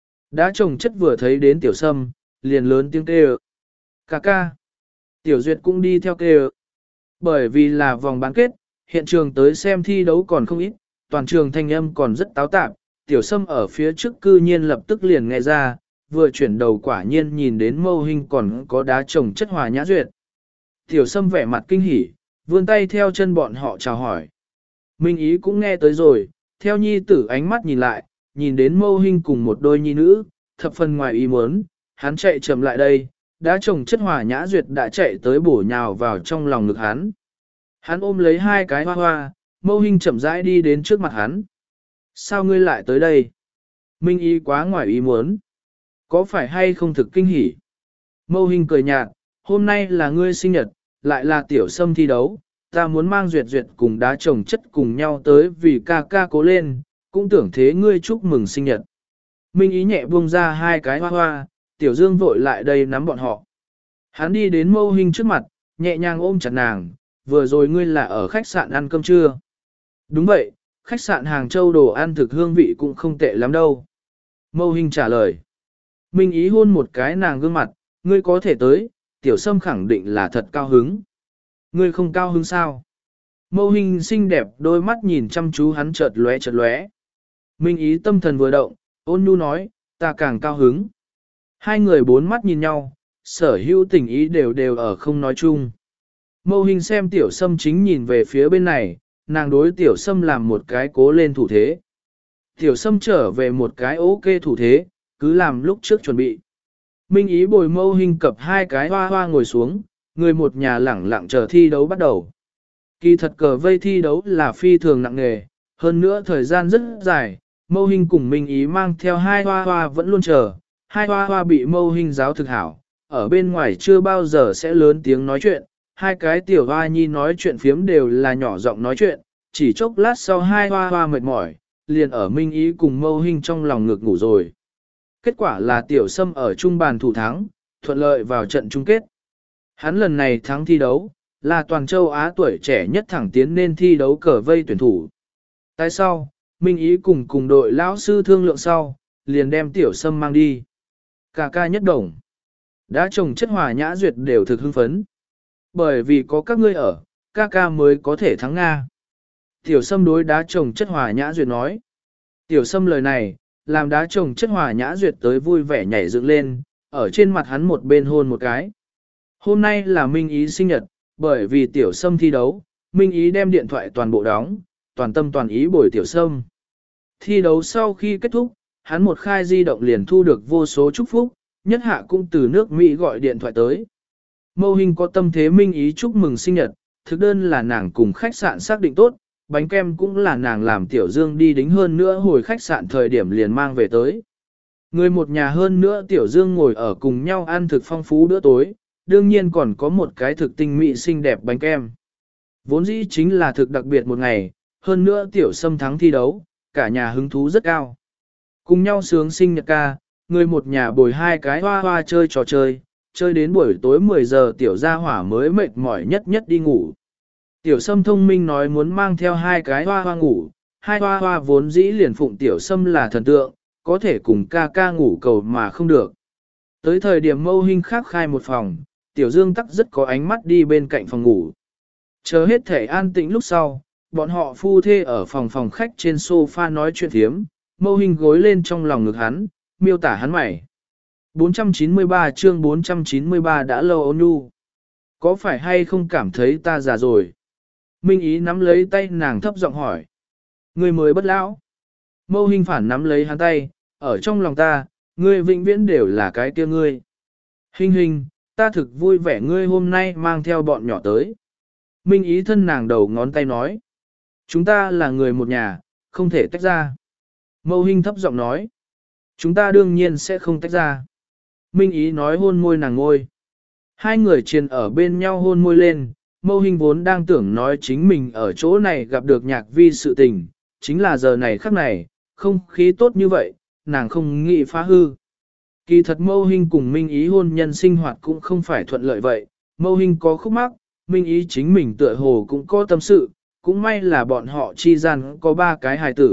Đá chồng chất vừa thấy đến tiểu sâm, liền lớn tiếng kêu. Ca ca. Tiểu duyệt cũng đi theo kêu. Bởi vì là vòng bán kết, hiện trường tới xem thi đấu còn không ít, toàn trường thanh âm còn rất táo tạp. Tiểu sâm ở phía trước cư nhiên lập tức liền nghe ra, vừa chuyển đầu quả nhiên nhìn đến mâu hình còn có đá chồng chất hòa nhã duyệt. Tiểu sâm vẻ mặt kinh hỉ, vươn tay theo chân bọn họ chào hỏi. Minh ý cũng nghe tới rồi, theo nhi tử ánh mắt nhìn lại, nhìn đến mâu hình cùng một đôi nhi nữ, thập phần ngoài ý muốn, hắn chạy chậm lại đây, đã chồng chất hòa nhã duyệt đã chạy tới bổ nhào vào trong lòng ngực hắn. Hắn ôm lấy hai cái hoa hoa, mâu hình chậm rãi đi đến trước mặt hắn. Sao ngươi lại tới đây? Minh ý quá ngoài ý muốn. Có phải hay không thực kinh hỉ? Mâu hình cười nhạt, hôm nay là ngươi sinh nhật, lại là tiểu sâm thi đấu, ta muốn mang duyệt duyệt cùng đá chồng chất cùng nhau tới vì ca ca cố lên, cũng tưởng thế ngươi chúc mừng sinh nhật. Minh ý nhẹ buông ra hai cái hoa hoa, tiểu dương vội lại đây nắm bọn họ. Hắn đi đến mâu hình trước mặt, nhẹ nhàng ôm chặt nàng, vừa rồi ngươi là ở khách sạn ăn cơm trưa. Đúng vậy, khách sạn Hàng Châu đồ ăn thực hương vị cũng không tệ lắm đâu. Mâu hình trả lời. Minh ý hôn một cái nàng gương mặt, ngươi có thể tới, tiểu sâm khẳng định là thật cao hứng. Ngươi không cao hứng sao? Mâu hình xinh đẹp đôi mắt nhìn chăm chú hắn chợt lóe chợt lóe. Minh ý tâm thần vừa động, ôn nhu nói, ta càng cao hứng. Hai người bốn mắt nhìn nhau, sở hữu tình ý đều đều ở không nói chung. Mâu hình xem tiểu sâm chính nhìn về phía bên này, nàng đối tiểu sâm làm một cái cố lên thủ thế. Tiểu sâm trở về một cái ok thủ thế, cứ làm lúc trước chuẩn bị. Minh ý bồi mâu hình cập hai cái hoa hoa ngồi xuống, người một nhà lẳng lặng chờ thi đấu bắt đầu. Kỳ thật cờ vây thi đấu là phi thường nặng nghề, hơn nữa thời gian rất dài, mâu hình cùng Minh ý mang theo hai hoa hoa vẫn luôn chờ, hai hoa hoa bị mâu hình giáo thực hảo, ở bên ngoài chưa bao giờ sẽ lớn tiếng nói chuyện, hai cái tiểu hoa nhi nói chuyện phiếm đều là nhỏ giọng nói chuyện, chỉ chốc lát sau hai hoa hoa mệt mỏi, liền ở Minh ý cùng mâu hình trong lòng ngực ngủ rồi. Kết quả là tiểu sâm ở trung bàn thủ thắng, thuận lợi vào trận chung kết. Hắn lần này thắng thi đấu, là toàn châu Á tuổi trẻ nhất thẳng tiến nên thi đấu cờ vây tuyển thủ. Tại sau, Minh ý cùng cùng đội lão sư thương lượng sau, liền đem tiểu sâm mang đi. Cả ca nhất đồng. Đã chồng chất hòa nhã duyệt đều thực hưng phấn. Bởi vì có các ngươi ở, ca ca mới có thể thắng Nga. Tiểu sâm đối đá chồng chất hòa nhã duyệt nói. Tiểu sâm lời này, làm đá chồng chất hòa nhã duyệt tới vui vẻ nhảy dựng lên, ở trên mặt hắn một bên hôn một cái. Hôm nay là Minh ý sinh nhật, bởi vì tiểu sâm thi đấu, Minh ý đem điện thoại toàn bộ đóng, toàn tâm toàn ý bồi tiểu sâm. Thi đấu sau khi kết thúc, hắn một khai di động liền thu được vô số chúc phúc, nhất hạ cũng từ nước Mỹ gọi điện thoại tới. Mâu hình có tâm thế Minh ý chúc mừng sinh nhật, thực đơn là nàng cùng khách sạn xác định tốt, bánh kem cũng là nàng làm tiểu dương đi đính hơn nữa hồi khách sạn thời điểm liền mang về tới. Người một nhà hơn nữa tiểu dương ngồi ở cùng nhau ăn thực phong phú bữa tối, đương nhiên còn có một cái thực tinh mỹ xinh đẹp bánh kem. Vốn dĩ chính là thực đặc biệt một ngày, hơn nữa tiểu sâm thắng thi đấu, cả nhà hứng thú rất cao. Cùng nhau sướng sinh nhật ca, người một nhà bồi hai cái hoa hoa chơi trò chơi, chơi đến buổi tối mười giờ tiểu gia hỏa mới mệt mỏi nhất nhất đi ngủ. Tiểu sâm thông minh nói muốn mang theo hai cái hoa hoa ngủ, hai hoa hoa vốn dĩ liền phụng tiểu sâm là thần tượng, có thể cùng ca ca ngủ cầu mà không được. Tới thời điểm mâu hình khác khai một phòng, tiểu dương tắc rất có ánh mắt đi bên cạnh phòng ngủ. Chờ hết thể an tĩnh lúc sau, bọn họ phu thê ở phòng phòng khách trên sofa nói chuyện thiếm, mâu hình gối lên trong lòng ngực hắn, miêu tả hắn mày. bốn trăm chín mươi ba chương bốn trăm chín mươi ba đã lâu ôn nhu. Có phải hay không cảm thấy ta già rồi? Minh ý nắm lấy tay nàng thấp giọng hỏi. Ngươi mới bất lão. Mâu hình phản nắm lấy hắn tay, ở trong lòng ta, ngươi vĩnh viễn đều là cái kia ngươi. Hình hình, ta thực vui vẻ ngươi hôm nay mang theo bọn nhỏ tới. Minh ý thân nàng đầu ngón tay nói. Chúng ta là người một nhà, không thể tách ra. Mâu hình thấp giọng nói. Chúng ta đương nhiên sẽ không tách ra. Minh ý nói hôn môi nàng ngôi. Hai người triền ở bên nhau hôn môi lên. Mâu hình vốn đang tưởng nói chính mình ở chỗ này gặp được nhạc vi sự tình. Chính là giờ này khắc này, không khí tốt như vậy, nàng không nghĩ phá hư. Kỳ thật mâu hình cùng Minh ý hôn nhân sinh hoạt cũng không phải thuận lợi vậy. Mâu hình có khúc mắc, Minh ý chính mình tựa hồ cũng có tâm sự. Cũng may là bọn họ chi gian có ba cái hài tử,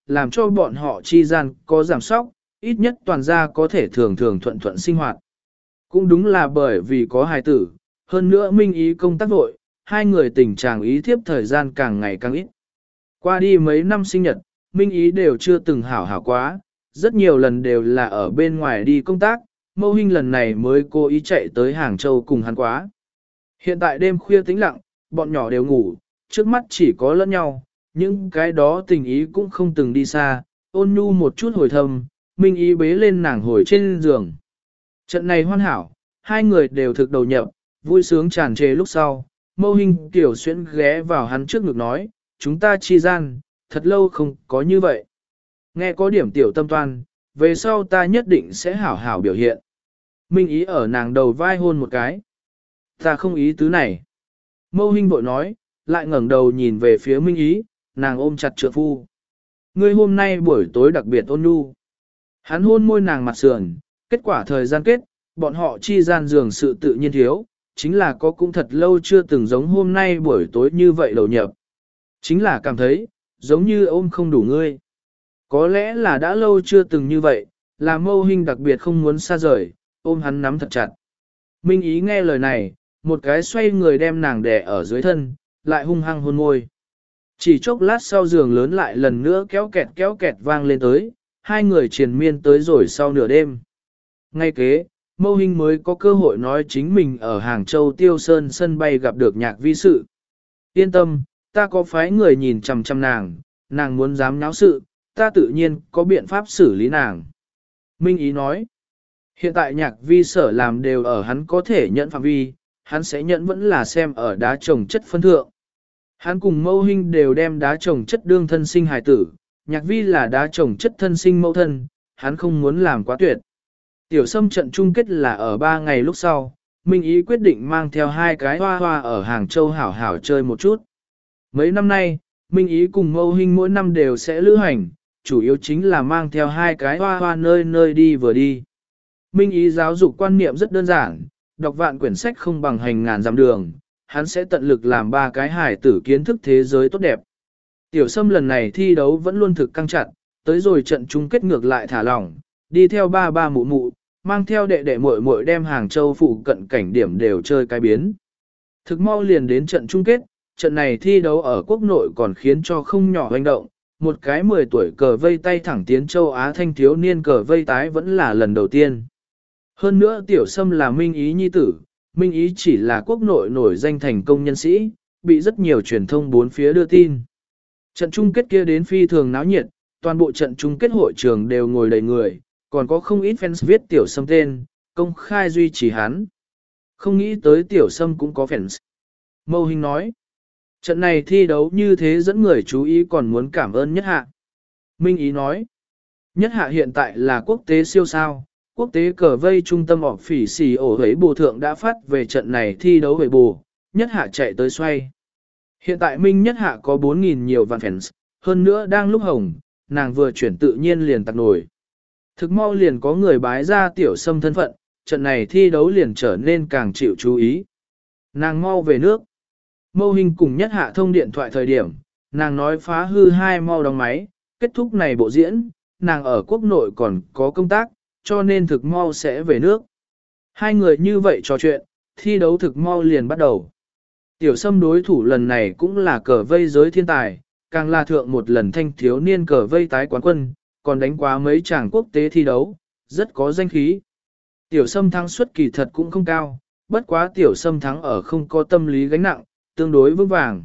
làm cho bọn họ chi gian có giảm sóc, ít nhất toàn gia có thể thường thường thuận thuận sinh hoạt. Cũng đúng là bởi vì có hài tử, hơn nữa Minh Ý công tác vội, hai người tình trạng ý thiếp thời gian càng ngày càng ít. Qua đi mấy năm sinh nhật, Minh Ý đều chưa từng hảo hảo quá, rất nhiều lần đều là ở bên ngoài đi công tác, Mâu Hinh lần này mới cố ý chạy tới Hàng Châu cùng hắn quá. Hiện tại đêm khuya tĩnh lặng, bọn nhỏ đều ngủ, trước mắt chỉ có lẫn nhau, những cái đó tình ý cũng không từng đi xa, ôn nhu một chút hồi thầm, Minh Ý bế lên nàng hồi trên giường. Trận này hoàn hảo, hai người đều thực đầu nhập, vui sướng tràn trề lúc sau, Mâu Hinh tiểu xuyễn ghé vào hắn trước ngực nói, chúng ta chi gian, thật lâu không có như vậy. Nghe có điểm tiểu tâm toan, về sau ta nhất định sẽ hảo hảo biểu hiện. Minh Ý ở nàng đầu vai hôn một cái. Ta không ý tứ này. Mâu Hinh vội nói, lại ngẩng đầu nhìn về phía Minh Ý, nàng ôm chặt trượng phu. Ngươi hôm nay buổi tối đặc biệt ôn nhu. Hắn hôn môi nàng mặt sườn, kết quả thời gian kết, bọn họ chi gian giường sự tự nhiên thiếu, chính là có cũng thật lâu chưa từng giống hôm nay buổi tối như vậy đầu nhập. Chính là cảm thấy, giống như ôm không đủ ngươi. Có lẽ là đã lâu chưa từng như vậy, là Mâu Hinh đặc biệt không muốn xa rời, ôm hắn nắm thật chặt. Minh Ý nghe lời này, một cái xoay người đem nàng đè ở dưới thân, lại hung hăng hôn môi. Chỉ chốc lát sau giường lớn lại lần nữa kéo kẹt kéo kẹt vang lên tới, hai người triền miên tới rồi sau nửa đêm. Ngay kế, Mâu Hinh mới có cơ hội nói chính mình ở Hàng Châu Tiêu Sơn sân bay gặp được Nhạc Vi sự. Yên tâm, ta có phái người nhìn chằm chằm nàng, nàng muốn dám náo sự, ta tự nhiên có biện pháp xử lý nàng. Minh Ý nói, hiện tại Nhạc Vi sở làm đều ở hắn có thể nhận phạm vi, hắn sẽ nhận vẫn là xem ở đá trồng chất phân thượng. Hắn cùng Mâu Hinh đều đem đá trồng chất đương thân sinh hài tử, Nhạc Vi là đá trồng chất thân sinh mẫu thân, hắn không muốn làm quá tuyệt. Tiểu Sâm trận chung kết là ở ba ngày lúc sau, Minh Ý quyết định mang theo hai cái hoa hoa ở Hàng Châu hảo hảo chơi một chút. Mấy năm nay, Minh Ý cùng Mâu Hinh mỗi năm đều sẽ lữ hành, chủ yếu chính là mang theo hai cái hoa hoa nơi nơi đi vừa đi. Minh Ý giáo dục quan niệm rất đơn giản, đọc vạn quyển sách không bằng hành ngàn dặm đường, hắn sẽ tận lực làm ba cái hài tử kiến thức thế giới tốt đẹp. Tiểu Sâm lần này thi đấu vẫn luôn thực căng chặt, tới rồi trận chung kết ngược lại thả lỏng, đi theo ba ba mụ mụ, mang theo đệ đệ muội muội đem Hàng Châu phụ cận cảnh điểm đều chơi cái biến. Thực mau liền đến trận chung kết, trận này thi đấu ở quốc nội còn khiến cho không nhỏ hoành động, một cái mười tuổi cờ vây tay thẳng tiến châu Á thanh thiếu niên cờ vây tái vẫn là lần đầu tiên. Hơn nữa Tiểu Sâm là Minh Ý nhi tử, Minh Ý chỉ là quốc nội nổi danh thành công nhân sĩ, bị rất nhiều truyền thông bốn phía đưa tin. Trận chung kết kia đến phi thường náo nhiệt, toàn bộ trận chung kết hội trường đều ngồi đầy người, còn có không ít fans viết Tiểu Sâm tên, công khai duy trì hắn. Không nghĩ tới Tiểu Sâm cũng có fans. Mâu Hinh nói, trận này thi đấu như thế dẫn người chú ý còn muốn cảm ơn Nhất Hạ. Minh Ý nói, Nhất Hạ hiện tại là quốc tế siêu sao, quốc tế cờ vây trung tâm họp phỉ xì ổ hấy bù thượng đã phát về trận này thi đấu về bù, Nhất Hạ chạy tới xoay. Hiện tại Minh Nhất Hạ có bốn nghìn nhiều vạn fans, hơn nữa đang lúc hồng, nàng vừa chuyển tự nhiên liền tạc nổi. Thực mau liền có người bái ra Tiểu Sâm thân phận, trận này thi đấu liền trở nên càng chịu chú ý. Nàng mau về nước. Mâu Hinh cùng Nhất Hạ thông điện thoại thời điểm, nàng nói phá hư hai mau đóng máy, kết thúc này bộ diễn, nàng ở quốc nội còn có công tác, cho nên thực mau sẽ về nước. Hai người như vậy trò chuyện, thi đấu thực mau liền bắt đầu. Tiểu Sâm đối thủ lần này cũng là cờ vây giới thiên tài, càng là thượng một lần thanh thiếu niên cờ vây tái quán quân, còn đánh quá mấy tràng quốc tế thi đấu, rất có danh khí. Tiểu Sâm thắng suất kỳ thật cũng không cao, bất quá Tiểu Sâm thắng ở không có tâm lý gánh nặng, tương đối vững vàng.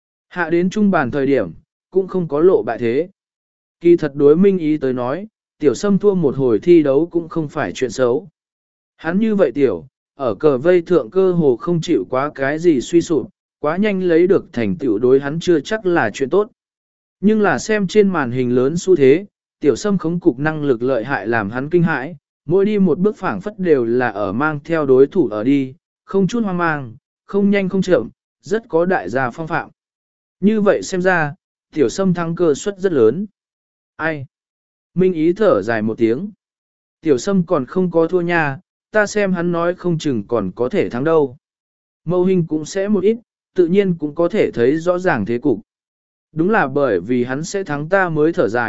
Hạ đến trung bàn thời điểm, cũng không có lộ bại thế. Kỳ thật đối Minh Ý tới nói, Tiểu Sâm thua một hồi thi đấu cũng không phải chuyện xấu. Hắn như vậy Tiểu, ở cờ vây thượng cơ hồ không chịu quá cái gì suy sụp, quá nhanh lấy được thành tựu đối hắn chưa chắc là chuyện tốt. Nhưng là xem trên màn hình lớn xu thế, Tiểu Sâm khống cục năng lực lợi hại làm hắn kinh hãi, mỗi đi một bước phảng phất đều là ở mang theo đối thủ ở đi, không chút hoang mang, không nhanh không chậm, rất có đại gia phong phạm. Như vậy xem ra, Tiểu Sâm thắng cơ suất rất lớn. Ai? Minh Ý thở dài một tiếng. Tiểu Sâm còn không có thua nha, ta xem hắn nói không chừng còn có thể thắng đâu. Mâu Hinh cũng sẽ một ít, tự nhiên cũng có thể thấy rõ ràng thế cục. Đúng là bởi vì hắn sẽ thắng ta mới thở dài,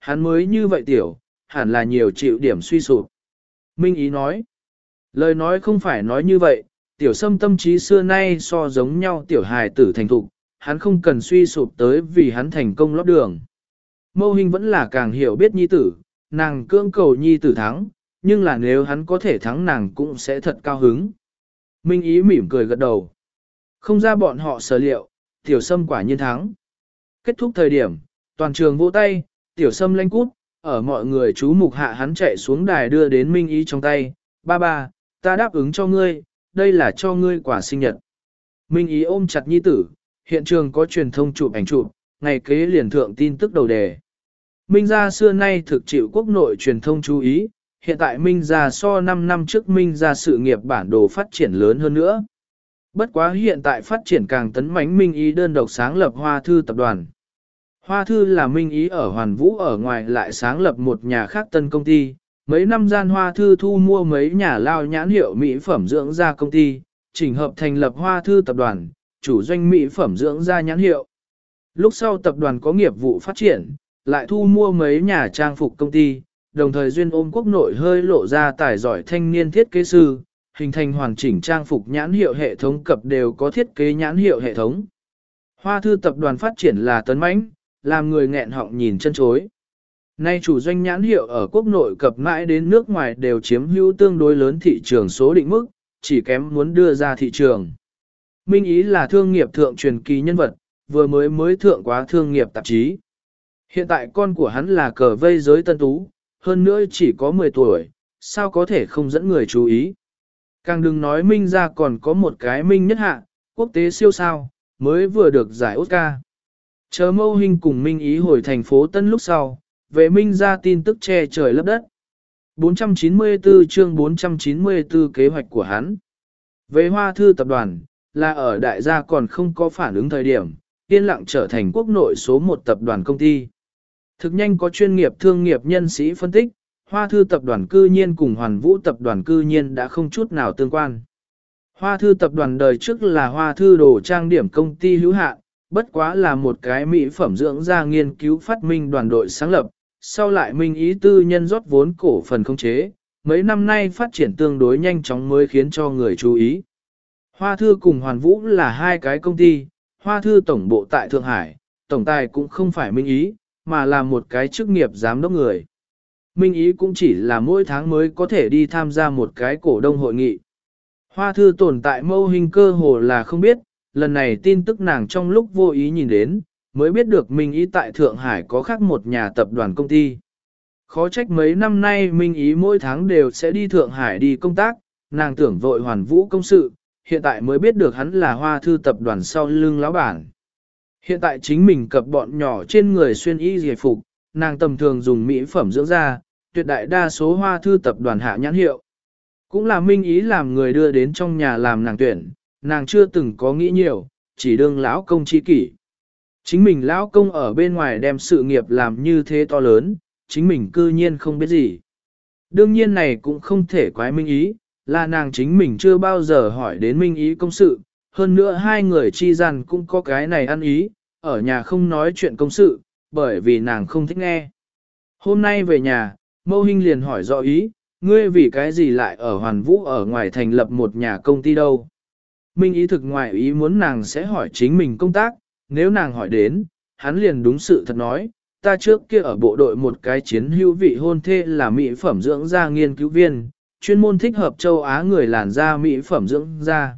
Hắn mới như vậy tiểu, hẳn là nhiều chịu điểm suy sụp. Minh Ý nói, lời nói không phải nói như vậy, tiểu sâm tâm trí xưa nay so giống nhau tiểu hài tử thành thục, hắn không cần suy sụp tới vì hắn thành công lót đường. Mâu Hình vẫn là càng hiểu biết nhi tử, nàng cưỡng cầu nhi tử thắng, nhưng là nếu hắn có thể thắng nàng cũng sẽ thật cao hứng. Minh Ý mỉm cười gật đầu. Không ra bọn họ sở liệu, tiểu sâm quả nhiên thắng. Kết thúc thời điểm, toàn trường vỗ tay, tiểu sâm lanh cút, ở mọi người chú mục hạ hắn chạy xuống đài đưa đến Minh Ý trong tay. Ba ba, ta đáp ứng cho ngươi, đây là cho ngươi quả sinh nhật. Minh Ý ôm chặt nhi tử, hiện trường có truyền thông chụp ảnh chụp, ngày kế liền thượng tin tức đầu đề. Minh gia xưa nay thực chịu quốc nội truyền thông chú ý, hiện tại Minh gia so năm năm trước Minh gia sự nghiệp bản đồ phát triển lớn hơn nữa. Bất quá hiện tại phát triển càng tấn mãnh Minh Ý đơn độc sáng lập Hoa Thư tập đoàn. Hoa Thư là Minh Ý ở Hoàn Vũ ở ngoài lại sáng lập một nhà khác tân công ty, mấy năm gian Hoa Thư thu mua mấy nhà lao nhãn hiệu mỹ phẩm dưỡng da công ty, chỉnh hợp thành lập Hoa Thư tập đoàn, chủ doanh mỹ phẩm dưỡng da nhãn hiệu. Lúc sau tập đoàn có nghiệp vụ phát triển, lại thu mua mấy nhà trang phục công ty, đồng thời duyên ôm quốc nội hơi lộ ra tài giỏi thanh niên thiết kế sư, hình thành hoàn chỉnh trang phục nhãn hiệu hệ thống cập đều có thiết kế nhãn hiệu hệ thống. Hoa Thư tập đoàn phát triển là tấn mãnh, làm người nghẹn họng nhìn chân chối. Nay chủ doanh nhãn hiệu ở quốc nội cập mãi đến nước ngoài đều chiếm hữu tương đối lớn thị trường số định mức, chỉ kém muốn đưa ra thị trường. Minh Ý là thương nghiệp thượng truyền kỳ nhân vật, vừa mới mới thượng quá thương nghiệp tạp chí. Hiện tại con của hắn là cờ vây giới tân tú, hơn nữa chỉ có mười tuổi, sao có thể không dẫn người chú ý. Càng đừng nói Minh ra còn có một cái Minh nhất hạ, quốc tế siêu sao, mới vừa được giải Oscar. Chờ Mâu Hình cùng Minh Ý hồi thành phố Tân lúc sau, về Minh ra tin tức che trời lấp đất. bốn trăm chín mươi tư chương bốn trăm chín mươi tư kế hoạch của hắn. Về Hoa Thư tập đoàn, là ở đại gia còn không có phản ứng thời điểm, yên lặng trở thành quốc nội số một tập đoàn công ty. Thực nhanh có chuyên nghiệp thương nghiệp nhân sĩ phân tích, Hoa Thư tập đoàn cư nhiên cùng Hoàn Vũ tập đoàn cư nhiên đã không chút nào tương quan. Hoa Thư tập đoàn đời trước là Hoa Thư đồ trang điểm công ty hữu hạn, bất quá là một cái mỹ phẩm dưỡng da nghiên cứu phát minh đoàn đội sáng lập, sau lại Minh Ý tư nhân rót vốn cổ phần khống chế, mấy năm nay phát triển tương đối nhanh chóng mới khiến cho người chú ý. Hoa Thư cùng Hoàn Vũ là hai cái công ty, Hoa Thư tổng bộ tại Thượng Hải, tổng tài cũng không phải Minh Ý, mà là một cái chức nghiệp giám đốc người. Minh Ý cũng chỉ là mỗi tháng mới có thể đi tham gia một cái cổ đông hội nghị. Hoa Thư tồn tại Mâu Hình cơ hồ là không biết, lần này tin tức nàng trong lúc vô ý nhìn đến, mới biết được Minh Ý tại Thượng Hải có khác một nhà tập đoàn công ty. Khó trách mấy năm nay Minh Ý mỗi tháng đều sẽ đi Thượng Hải đi công tác, nàng tưởng vội Hoàn Vũ công sự, hiện tại mới biết được hắn là Hoa Thư tập đoàn sau lưng lão bản. Hiện tại chính mình cập bọn nhỏ trên người xuyên y giải phục, nàng tầm thường dùng mỹ phẩm dưỡng da, tuyệt đại đa số Hoa Thư tập đoàn hạ nhãn hiệu. Cũng là Minh Ý làm người đưa đến trong nhà làm nàng tuyển, nàng chưa từng có nghĩ nhiều, chỉ đương lão công chi kỷ. Chính mình lão công ở bên ngoài đem sự nghiệp làm như thế to lớn, chính mình cư nhiên không biết gì. Đương nhiên này cũng không thể quái Minh Ý, là nàng chính mình chưa bao giờ hỏi đến Minh Ý công sự, hơn nữa hai người chi gian cũng có cái này ăn ý, ở nhà không nói chuyện công sự, bởi vì nàng không thích nghe. Hôm nay về nhà, Mâu Hình liền hỏi rõ ý, ngươi vì cái gì lại ở Hoàn Vũ ở ngoài thành lập một nhà công ty đâu. Minh Ý thực ngoài ý muốn nàng sẽ hỏi chính mình công tác, nếu nàng hỏi đến, hắn liền đúng sự thật nói, ta trước kia ở bộ đội một cái chiến hữu vị hôn thê là mỹ phẩm dưỡng da nghiên cứu viên, chuyên môn thích hợp châu Á người làn da mỹ phẩm dưỡng da.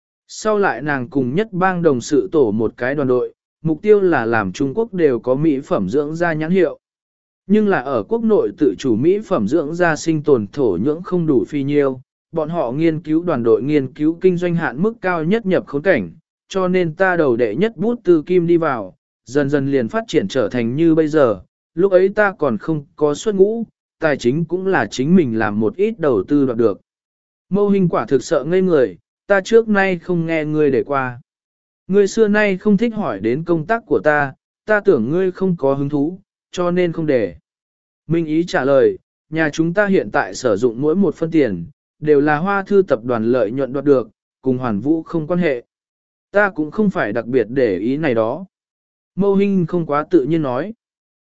Sau lại nàng cùng nhất bang đồng sự tổ một cái đoàn đội, mục tiêu là làm Trung Quốc đều có mỹ phẩm dưỡng da nhãn hiệu. Nhưng là ở quốc nội tự chủ mỹ phẩm dưỡng da sinh tồn thổ nhưỡng không đủ phi nhiêu, bọn họ nghiên cứu đoàn đội nghiên cứu kinh doanh hạn mức cao nhất nhập khốn cảnh, cho nên ta đầu đệ nhất bút từ kim đi vào, dần dần liền phát triển trở thành như bây giờ, lúc ấy ta còn không có xuất ngũ, tài chính cũng là chính mình làm một ít đầu tư đoạt được. Mâu Hình quả thực sợ ngây người, ta trước nay không nghe ngươi để qua. Ngươi xưa nay không thích hỏi đến công tác của ta, ta tưởng ngươi không có hứng thú, cho nên không để. Minh Ý trả lời, nhà chúng ta hiện tại sử dụng mỗi một phân tiền, đều là Hoa Thư tập đoàn lợi nhuận đoạt được, cùng Hoàn Vũ không quan hệ. Ta cũng không phải đặc biệt để ý này đó. Mâu Hình không quá tự nhiên nói.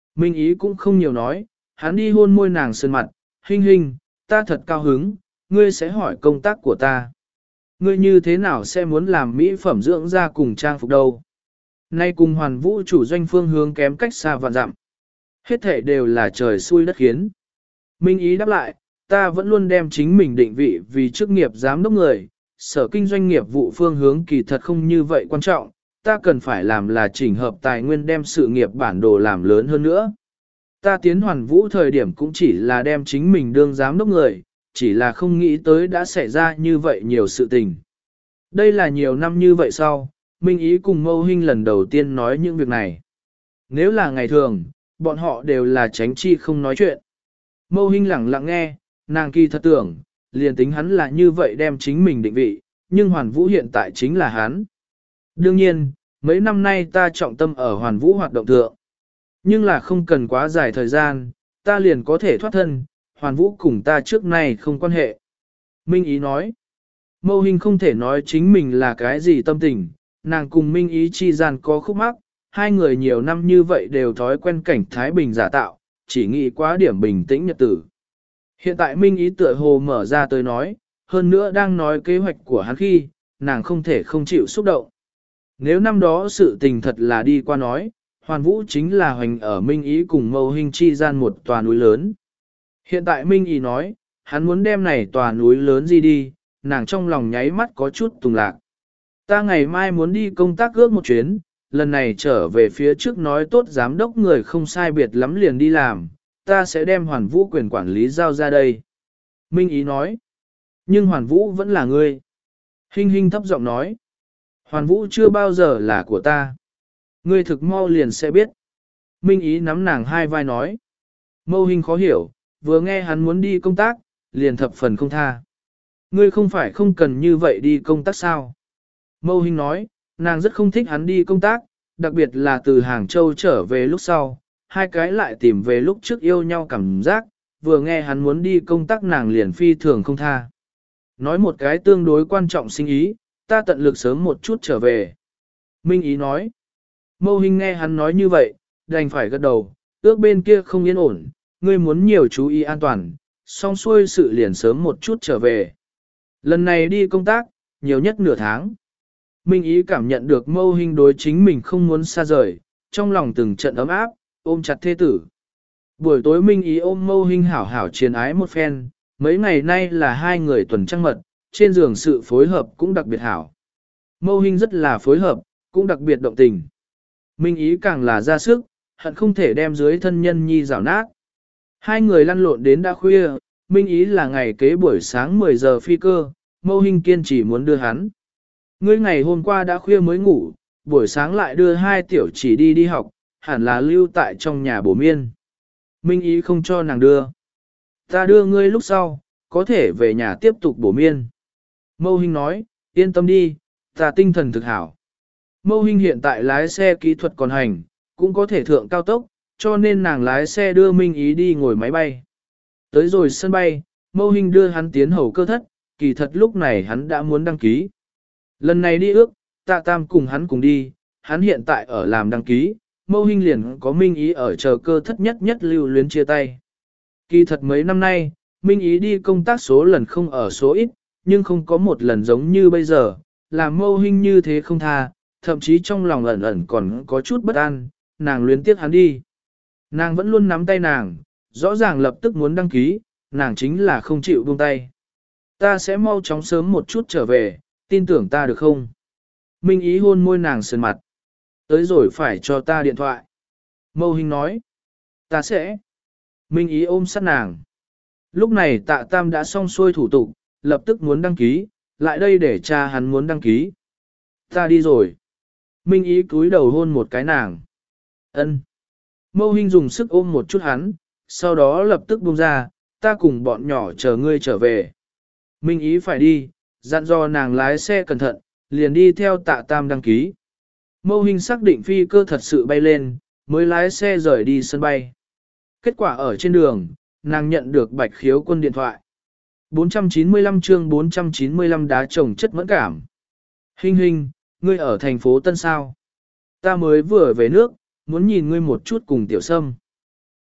Minh Ý cũng không nhiều nói, hắn đi hôn môi nàng sơn mặt, Hinh Hinh, ta thật cao hứng, ngươi sẽ hỏi công tác của ta. Ngươi như thế nào sẽ muốn làm mỹ phẩm dưỡng da cùng trang phục đâu? Nay cùng hoàn vũ chủ doanh phương hướng kém cách xa vạn dặm. Hết thể đều là trời xui đất khiến. Minh Ý đáp lại, ta vẫn luôn đem chính mình định vị vì chức nghiệp giám đốc người, sở kinh doanh nghiệp vụ phương hướng kỳ thật không như vậy quan trọng, ta cần phải làm là chỉnh hợp tài nguyên đem sự nghiệp bản đồ làm lớn hơn nữa. Ta tiến hoàn vũ thời điểm cũng chỉ là đem chính mình đương giám đốc người, chỉ là không nghĩ tới đã xảy ra như vậy nhiều sự tình. Đây là nhiều năm như vậy sau, Minh Ý cùng Mâu Hinh lần đầu tiên nói những việc này. Nếu là ngày thường, bọn họ đều là tránh chi không nói chuyện. Mâu Hinh lẳng lặng nghe, nàng kỳ thật tưởng, liền tính hắn là như vậy đem chính mình định vị, nhưng Hoàn Vũ hiện tại chính là hắn. Đương nhiên, mấy năm nay ta trọng tâm ở Hoàn Vũ hoạt động thượng. Nhưng là không cần quá dài thời gian, ta liền có thể thoát thân, Hoàn Vũ cùng ta trước nay không quan hệ. Minh Ý nói, Mâu Hinh không thể nói chính mình là cái gì tâm tình, nàng cùng Minh Ý chi gian có khúc mắc, hai người nhiều năm như vậy đều thói quen cảnh Thái Bình giả tạo, chỉ nghĩ quá điểm bình tĩnh nhật tử. Hiện tại Minh Ý tựa hồ mở ra tới nói, hơn nữa đang nói kế hoạch của hắn khi, nàng không thể không chịu xúc động. Nếu năm đó sự tình thật là đi qua nói, Hoàn Vũ chính là hoành ở Minh Ý cùng Mâu Hinh chi gian một tòa núi lớn. Hiện tại Minh Ý nói, hắn muốn đem này tòa núi lớn gì đi, nàng trong lòng nháy mắt có chút tùng lạc. Ta ngày mai muốn đi công tác ước một chuyến, lần này trở về phía trước nói tốt giám đốc người không sai biệt lắm liền đi làm, ta sẽ đem Hoàn Vũ quyền quản lý giao ra đây. Minh Ý nói, nhưng Hoàn Vũ vẫn là ngươi. Hinh Hinh thấp giọng nói, Hoàn Vũ chưa bao giờ là của ta. Ngươi thực mau liền sẽ biết. Minh Ý nắm nàng hai vai nói. Mâu Hinh khó hiểu, vừa nghe hắn muốn đi công tác, liền thập phần không tha. Ngươi không phải không cần như vậy đi công tác sao? Mâu Hinh nói, nàng rất không thích hắn đi công tác, đặc biệt là từ Hàng Châu trở về lúc sau, hai cái lại tìm về lúc trước yêu nhau cảm giác, vừa nghe hắn muốn đi công tác nàng liền phi thường không tha. Nói một cái tương đối quan trọng sinh ý, ta tận lực sớm một chút trở về. Minh Ý nói, Mâu Hinh nghe hắn nói như vậy, đành phải gật đầu, ước bên kia không yên ổn, ngươi muốn nhiều chú ý an toàn, xong xuôi sự liền sớm một chút trở về. Lần này đi công tác, nhiều nhất nửa tháng. Minh Ý cảm nhận được Mâu Hinh đối chính mình không muốn xa rời, trong lòng từng trận ấm áp, ôm chặt thê tử. Buổi tối Minh Ý ôm Mâu Hinh hảo hảo chiến ái một phen, mấy ngày nay là hai người tuần trăng mật, trên giường sự phối hợp cũng đặc biệt hảo. Mâu Hinh rất là phối hợp, cũng đặc biệt động tình. Minh Ý càng là ra sức, hận không thể đem dưới thân nhân nhi rào nát. Hai người lăn lộn đến đã khuya, Minh Ý là ngày kế buổi sáng mười giờ phi cơ, Mâu Hinh kiên trì muốn đưa hắn. Ngươi ngày hôm qua đã khuya mới ngủ, buổi sáng lại đưa hai tiểu chỉ đi đi học, hẳn là lưu tại trong nhà bổ miên. Minh Ý không cho nàng đưa. Ta đưa ngươi lúc sau, có thể về nhà tiếp tục bổ miên. Mâu Hinh nói, yên tâm đi, ta tinh thần thực hảo. Mâu Hinh hiện tại lái xe kỹ thuật còn hành, cũng có thể thượng cao tốc, cho nên nàng lái xe đưa Minh Ý đi ngồi máy bay. Tới rồi sân bay, Mâu Hinh đưa hắn tiến hầu cơ thất, kỳ thật lúc này hắn đã muốn đăng ký. Lần này đi ước, Tạ Tam cùng hắn cùng đi, hắn hiện tại ở làm đăng ký, Mâu Hinh liền có Minh Ý ở chờ cơ thất nhất nhất lưu luyến chia tay. Kỳ thật mấy năm nay, Minh Ý đi công tác số lần không ở số ít, nhưng không có một lần giống như bây giờ, làm Mâu Hinh như thế không tha, thậm chí trong lòng ẩn ẩn còn có chút bất an, nàng luyến tiếc hắn đi. Nàng vẫn luôn nắm tay nàng, rõ ràng lập tức muốn đăng ký, nàng chính là không chịu buông tay. Ta sẽ mau chóng sớm một chút trở về, tin tưởng ta được không? Minh Ý hôn môi nàng sườn mặt. Tới rồi phải cho ta điện thoại. Mâu Hinh nói. Ta sẽ. Minh Ý ôm sát nàng. Lúc này Tạ Tam đã xong xuôi thủ tục, lập tức muốn đăng ký, lại đây để cha hắn muốn đăng ký. Ta đi rồi. Minh Ý cúi đầu hôn một cái nàng. Ân. Mâu Hinh dùng sức ôm một chút hắn, sau đó lập tức buông ra, ta cùng bọn nhỏ chờ ngươi trở về. Minh Ý phải đi, dặn dò nàng lái xe cẩn thận, liền đi theo Tạ Tam đăng ký. Mâu Hinh xác định phi cơ thật sự bay lên, mới lái xe rời đi sân bay. Kết quả ở trên đường, nàng nhận được Bạch Khiếu Quân điện thoại. bốn trăm chín mươi lăm chương bốn trăm chín mươi lăm đá trồng chất mẫn cảm. Hinh Hinh, ngươi ở thành phố Tân sao? Ta mới vừa về nước, muốn nhìn ngươi một chút cùng Tiểu Sâm.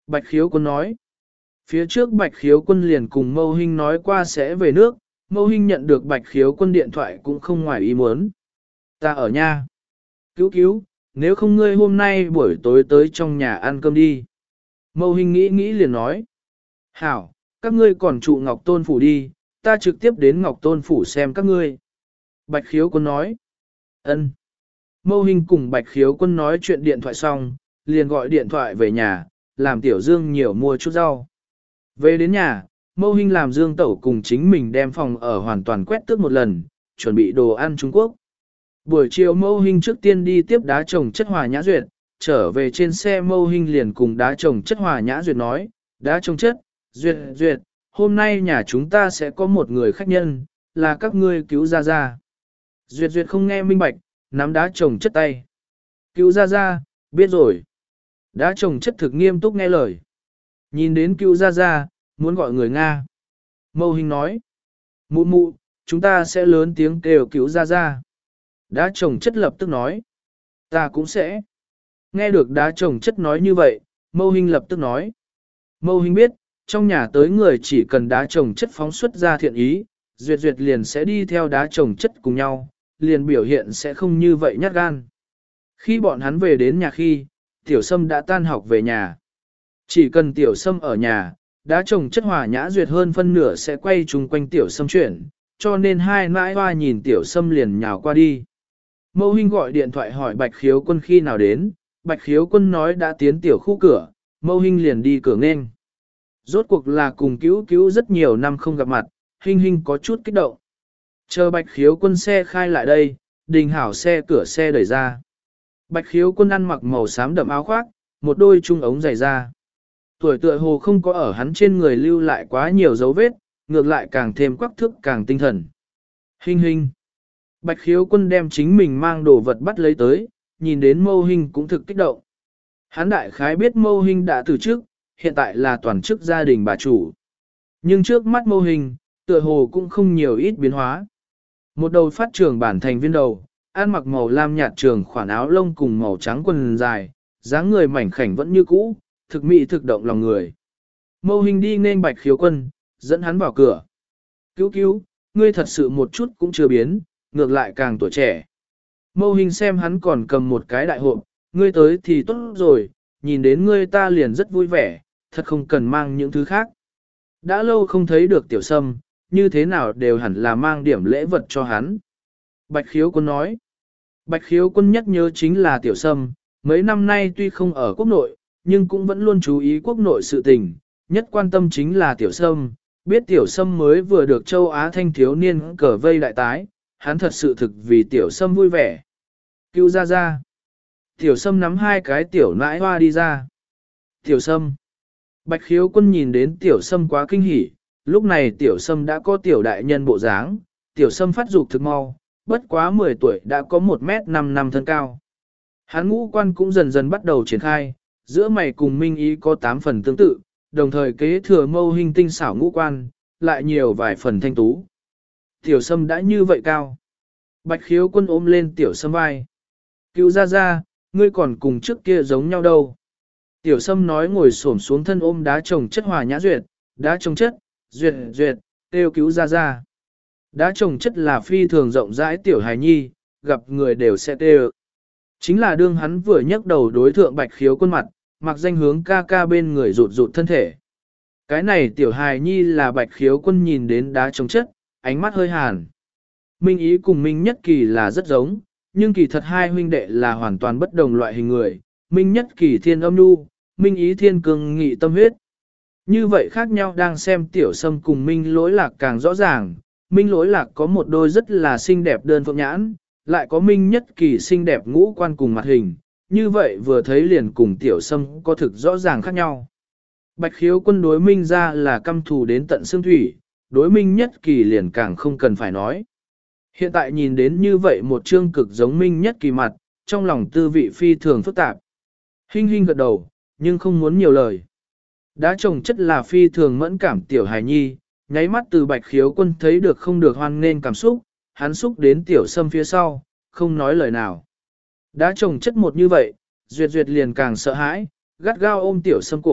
Bạch khiếu quân nói. Phía trước Bạch khiếu quân liền cùng Mâu Hinh nói qua sẽ về nước, Mâu Hinh nhận được Bạch khiếu quân điện thoại cũng không ngoài ý muốn. Ta ở nhà. Cứu cứu, nếu không ngươi hôm nay buổi tối tới trong nhà ăn cơm đi. Mâu Hinh nghĩ nghĩ liền nói. Hảo, các ngươi còn trụ Ngọc Tôn Phủ đi, ta trực tiếp đến Ngọc Tôn Phủ xem các ngươi. Bạch khiếu quân nói. Ân. Mâu Hinh cùng Bạch khiếu quân nói chuyện điện thoại xong, liền gọi điện thoại về nhà, làm Tiểu Dương nhiều mua chút rau. Về đến nhà, Mâu Hinh làm Dương Tẩu cùng chính mình đem phòng ở hoàn toàn quét tước một lần, chuẩn bị đồ ăn Trung Quốc. Buổi chiều Mâu Hinh trước tiên đi tiếp đá trồng chất Hòa Nhã Duyệt, trở về trên xe Mâu Hinh liền cùng đá trồng chất Hòa Nhã Duyệt nói, đá trồng chất, Duyệt, Duyệt, hôm nay nhà chúng ta sẽ có một người khách nhân, là các ngươi cứu ra ra. Duyệt Duyệt không nghe minh bạch, nắm đá trồng chất tay. Cứu ra ra, biết rồi. Đá trồng chất thực nghiêm túc nghe lời. Nhìn đến cứu ra ra, muốn gọi người Nga. Mâu Hinh nói, mụ mụ, chúng ta sẽ lớn tiếng kêu cứu ra ra. Đá trồng chất lập tức nói, ta cũng sẽ. Nghe được đá trồng chất nói như vậy, Mâu Hinh lập tức nói. Mâu Hinh biết, trong nhà tới người chỉ cần đá trồng chất phóng xuất ra thiện ý, Duyệt Duyệt liền sẽ đi theo đá trồng chất cùng nhau, liền biểu hiện sẽ không như vậy nhát gan. Khi bọn hắn về đến nhà khi, Tiểu Sâm đã tan học về nhà. Chỉ cần Tiểu Sâm ở nhà, đá trồng chất Hòa Nhã Duyệt hơn phân nửa sẽ quay chung quanh Tiểu Sâm chuyển, cho nên hai mãi hoa nhìn Tiểu Sâm liền nhào qua đi. Mâu Hinh gọi điện thoại hỏi Bạch khiếu quân khi nào đến, Bạch khiếu quân nói đã tiến tiểu khu cửa, Mâu Hinh liền đi cửa nghênh. Rốt cuộc là cùng cứu cứu rất nhiều năm không gặp mặt, Hinh Hinh có chút kích động. Chờ Bạch khiếu quân xe khai lại đây, Đình Hảo xe cửa xe đẩy ra. Bạch khiếu quân ăn mặc màu xám đậm áo khoác, một đôi trung ống giày da. Tuổi tựa hồ không có ở hắn trên người lưu lại quá nhiều dấu vết, ngược lại càng thêm quắc thước càng tinh thần. Hinh Hinh. Bạch khiếu quân đem chính mình mang đồ vật bắt lấy tới, nhìn đến Mâu Hinh cũng thực kích động. Hắn đại khái biết Mâu Hinh đã từ trước, hiện tại là toàn chức gia đình bà chủ. Nhưng trước mắt Mâu Hinh, tựa hồ cũng không nhiều ít biến hóa. Một đầu phát trường bản thành viên đầu, ăn mặc màu lam nhạt trường khoản áo lông cùng màu trắng quần dài, dáng người mảnh khảnh vẫn như cũ, thực mỹ thực động lòng người. Mâu Hinh đi nên Bạch khiếu quân, dẫn hắn vào cửa. Cứu cứu, ngươi thật sự một chút cũng chưa biến, ngược lại càng tuổi trẻ. Mâu Hinh xem hắn còn cầm một cái đại hộp, ngươi tới thì tốt rồi, nhìn đến ngươi ta liền rất vui vẻ, thật không cần mang những thứ khác. Đã lâu không thấy được Tiểu Sâm, như thế nào đều hẳn là mang điểm lễ vật cho hắn. Bạch khiếu quân nói, Bạch khiếu quân nhất nhớ chính là Tiểu Sâm, mấy năm nay tuy không ở quốc nội, nhưng cũng vẫn luôn chú ý quốc nội sự tình, nhất quan tâm chính là Tiểu Sâm, biết Tiểu Sâm mới vừa được châu Á thanh thiếu niên cờ vây đại tái, hắn thật sự thực vì Tiểu Sâm vui vẻ. Cứu ra ra. Tiểu Sâm nắm hai cái tiểu nãi hoa đi ra. Tiểu Sâm. Bạch khiếu quân nhìn đến Tiểu Sâm quá kinh hỉ, lúc này Tiểu Sâm đã có tiểu đại nhân bộ dáng, Tiểu Sâm phát dục thực mau, bất quá mười tuổi đã có một mét năm năm thân cao. Hắn ngũ quan cũng dần dần bắt đầu triển khai, giữa mày cùng Minh Ý có tám phần tương tự, đồng thời kế thừa Mâu Hinh tinh xảo ngũ quan, lại nhiều vài phần thanh tú. Tiểu Sâm đã như vậy cao. Bạch khiếu quân ôm lên Tiểu Sâm vai. Cứu ra ra, ngươi còn cùng trước kia giống nhau đâu. Tiểu Sâm nói ngồi xổm xuống thân ôm đá trồng chất Hòa Nhã Duyệt, đá trồng chất, Duyệt, Duyệt, kêu cứu ra ra. Đá trồng chất là phi thường rộng rãi tiểu hài nhi, gặp người đều sẽ kêu. Chính là đương hắn vừa nhấc đầu đối thượng Bạch khiếu quân mặt, mặc danh hướng ca ca bên người rụt rụt thân thể. Cái này tiểu hài nhi là Bạch khiếu quân nhìn đến đá trồng chất, ánh mắt hơi hàn. Minh Ý cùng Minh Nhất Kỳ là rất giống, nhưng kỳ thật hai huynh đệ là hoàn toàn bất đồng loại hình người. Minh Nhất Kỳ thiên âm nhu, Minh Ý thiên cường nghị tâm huyết. Như vậy khác nhau đang xem Tiểu Sâm cùng Minh Lỗi Lạc càng rõ ràng. Minh Lỗi Lạc có một đôi rất là xinh đẹp đơn phượng nhãn, lại có Minh Nhất Kỳ xinh đẹp ngũ quan cùng mặt hình. Như vậy vừa thấy liền cùng Tiểu Sâm có thực rõ ràng khác nhau. Bạch khiếu quân đối Minh ra là căm thù đến tận xương thủy, đối Minh Nhất Kỳ liền càng không cần phải nói. Hiện tại nhìn đến như vậy một chương cực giống Minh Nhất Kỳ mặt, trong lòng tư vị phi thường phức tạp. Hinh Hinh gật đầu, nhưng không muốn nhiều lời. Đá trồng chất là phi thường mẫn cảm tiểu hài nhi, nháy mắt từ Bạch khiếu quân thấy được không được hoan nên cảm xúc, hắn xúc đến Tiểu Sâm phía sau, không nói lời nào. Đá trồng chất một như vậy, Duyệt Duyệt liền càng sợ hãi, gắt gao ôm Tiểu Sâm cổ,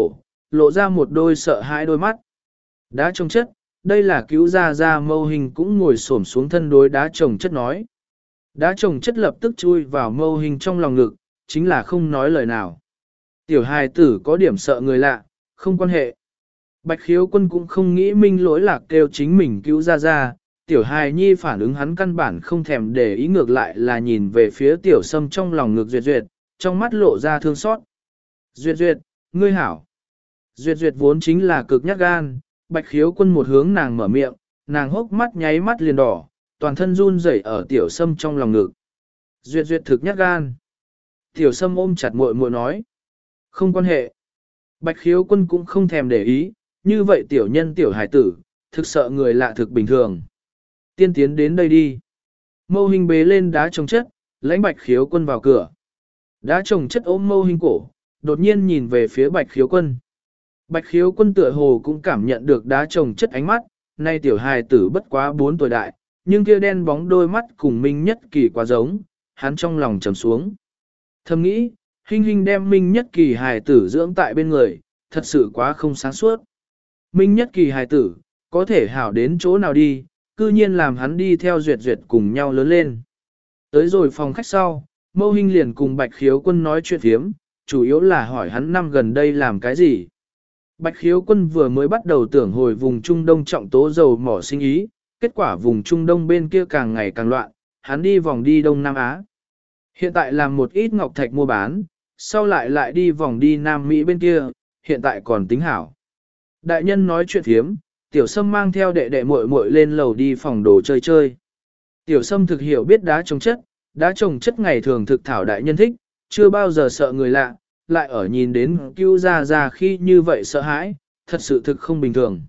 lộ ra một đôi sợ hãi đôi mắt. Đá trồng chất, đây là cứu ra ra Mâu Hình cũng ngồi xổm xuống thân đối đá trồng chất nói. Đá trồng chất lập tức chui vào Mâu Hình trong lòng ngực, chính là không nói lời nào. Tiểu hài tử có điểm sợ người lạ, không quan hệ. Bạch khiếu quân cũng không nghĩ minh lỗi lạc kêu chính mình cứu ra ra, tiểu hài nhi phản ứng hắn căn bản không thèm để ý, ngược lại là nhìn về phía tiểu sâm trong lòng ngực duyệt duyệt, trong mắt lộ ra thương xót. Duyệt duyệt, ngươi hảo. Duyệt duyệt vốn chính là cực nhát gan, bạch khiếu quân một hướng nàng mở miệng, nàng hốc mắt nháy mắt liền đỏ, toàn thân run rẩy ở tiểu sâm trong lòng ngực. Duyệt duyệt thực nhát gan. Tiểu sâm ôm chặt muội muội nói. Không quan hệ. Bạch khiếu quân cũng không thèm để ý, như vậy tiểu nhân tiểu hải tử, thực sợ người lạ thực bình thường. Tiên tiến đến đây đi. Mâu Hình bế lên đá trồng chất, lãnh bạch khiếu quân vào cửa. Đá trồng chất ôm Mâu Hình cổ, đột nhiên nhìn về phía bạch khiếu quân. Bạch khiếu quân tựa hồ cũng cảm nhận được đá trồng chất ánh mắt, nay tiểu hài tử bất quá bốn tuổi đại, nhưng kia đen bóng đôi mắt cùng Minh Nhất Kỳ quá giống, hắn trong lòng trầm xuống. Thầm nghĩ, Hinh Hinh đem Minh Nhất Kỳ hài tử dưỡng tại bên người, thật sự quá không sáng suốt. Minh Nhất Kỳ hài tử, có thể hảo đến chỗ nào đi, cư nhiên làm hắn đi theo duyệt duyệt cùng nhau lớn lên. Tới rồi phòng khách sau, Mâu Hinh liền cùng Bạch khiếu quân nói chuyện thiếm, chủ yếu là hỏi hắn năm gần đây làm cái gì. Bạch khiếu quân vừa mới bắt đầu tưởng hồi vùng Trung Đông trọng tố dầu mỏ sinh ý, kết quả vùng Trung Đông bên kia càng ngày càng loạn, hắn đi vòng đi Đông Nam Á. Hiện tại làm một ít ngọc thạch mua bán, sau lại lại đi vòng đi Nam Mỹ bên kia, hiện tại còn tính hảo. Đại nhân nói chuyện thiếm, tiểu sâm mang theo đệ đệ muội muội lên lầu đi phòng đồ chơi chơi. Tiểu sâm thực hiểu biết đá trồng chất, đá trồng chất ngày thường thực thảo đại nhân thích, chưa bao giờ sợ người lạ, lại ở nhìn đến cứu ra ra khi như vậy sợ hãi, thật sự thực không bình thường.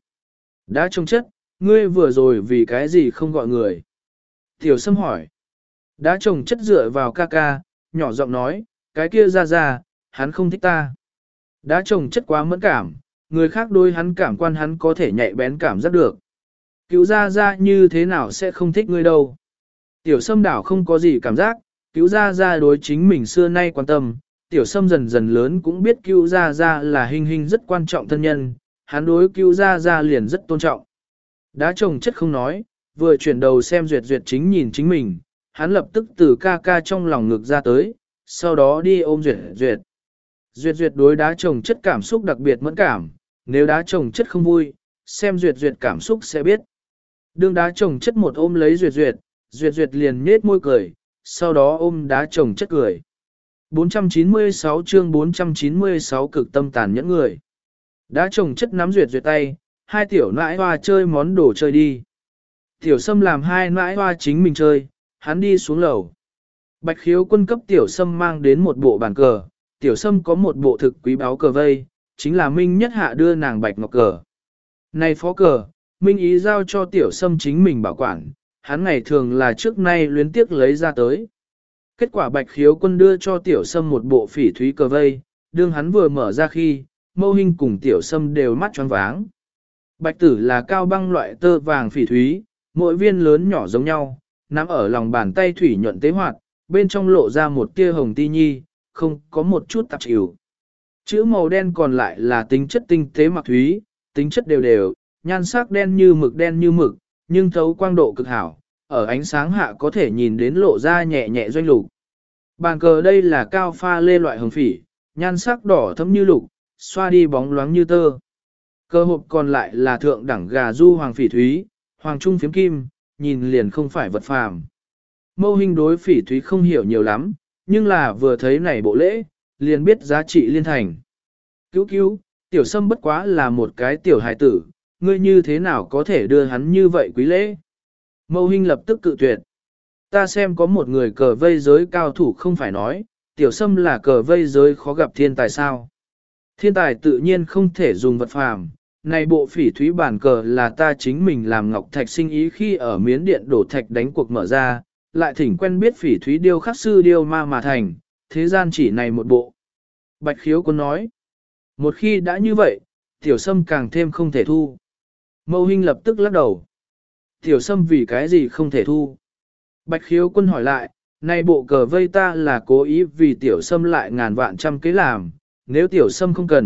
Đá trồng chất, ngươi vừa rồi vì cái gì không gọi người? Tiểu sâm hỏi. Đá trồng chất dựa vào ca ca, nhỏ giọng nói, cái kia ra ra, hắn không thích ta. Đá trồng chất quá mẫn cảm, người khác đối hắn cảm quan hắn có thể nhạy bén cảm giác được. Cứu ra ra như thế nào sẽ không thích ngươi đâu. Tiểu sâm đảo không có gì cảm giác, cứu ra ra đối chính mình xưa nay quan tâm. Tiểu sâm dần dần lớn cũng biết cứu ra ra là Hinh Hinh rất quan trọng thân nhân, hắn đối cứu ra ra liền rất tôn trọng. Đá trồng chất không nói, vừa chuyển đầu xem duyệt duyệt chính nhìn chính mình, hắn lập tức từ ca ca trong lòng ngực ra tới, sau đó đi ôm duyệt duyệt. Duyệt duyệt đối đá trồng chất cảm xúc đặc biệt mẫn cảm, nếu đá trồng chất không vui, xem duyệt duyệt cảm xúc sẽ biết. Đương đá trồng chất một ôm lấy duyệt duyệt, duyệt duyệt liền nhếch môi cười, sau đó ôm đá trồng chất cười. bốn trăm chín mươi sáu chương bốn trăm chín mươi sáu cực tâm tàn nhẫn người. Đá trồng chất nắm duyệt duyệt tay, hai tiểu nãi hoa chơi món đồ chơi đi. Tiểu sâm làm hai nãi hoa chính mình chơi, hắn đi xuống lầu. Bạch khiếu quân cấp tiểu sâm mang đến một bộ bàn cờ, tiểu sâm có một bộ thực quý báu cờ vây, chính là Minh Nhất Hạ đưa nàng bạch ngọc cờ. Này phó cờ, Minh ý giao cho tiểu sâm chính mình bảo quản, hắn ngày thường là trước nay luyến tiếc lấy ra tới. Kết quả bạch khiếu quân đưa cho tiểu sâm một bộ phỉ thúy cờ vây, đương hắn vừa mở ra khi, Mâu Hinh cùng tiểu sâm đều mắt choáng váng. Bạch tử là cao băng loại tơ vàng phỉ thúy, mỗi viên lớn nhỏ giống nhau, nắm ở lòng bàn tay thủy nhuận tế hoạt, bên trong lộ ra một tia hồng ti nhi, không có một chút tạp chịu. Chữ màu đen còn lại là tính chất tinh tế mặc thúy, tính chất đều đều, nhan sắc đen như mực đen như mực, nhưng thấu quang độ cực hảo, ở ánh sáng hạ có thể nhìn đến lộ ra nhẹ nhẹ doanh lục. Bàn cờ đây là cao pha lê loại hồng phỉ, nhan sắc đỏ thấm như lục, xoa đi bóng loáng như tơ. Cờ hộp còn lại là thượng đẳng gà du hoàng phỉ thúy, hoàng trung phiếm kim, nhìn liền không phải vật phàm. Mâu Hinh đối phỉ thúy không hiểu nhiều lắm, nhưng là vừa thấy này bộ lễ, liền biết giá trị liên thành. Cứu cứu, tiểu sâm bất quá là một cái tiểu hài tử, ngươi như thế nào có thể đưa hắn như vậy quý lễ? Mâu Hinh lập tức cự tuyệt. Ta xem có một người cờ vây giới cao thủ không phải nói, tiểu sâm là cờ vây giới khó gặp thiên tài sao. Thiên tài tự nhiên không thể dùng vật phàm. Này bộ phỉ thúy bản cờ là ta chính mình làm ngọc thạch sinh ý khi ở miến điện đổ thạch đánh cuộc mở ra, lại thỉnh quen biết phỉ thúy điêu khắc sư điêu ma mà thành, thế gian chỉ này một bộ. Bạch khiếu quân nói, một khi đã như vậy, tiểu sâm càng thêm không thể thu. Mâu Hinh lập tức lắc đầu. Tiểu sâm vì cái gì không thể thu? Bạch khiếu quân hỏi lại, này bộ cờ vây ta là cố ý vì tiểu sâm lại ngàn vạn trăm kế làm, nếu tiểu sâm không cần,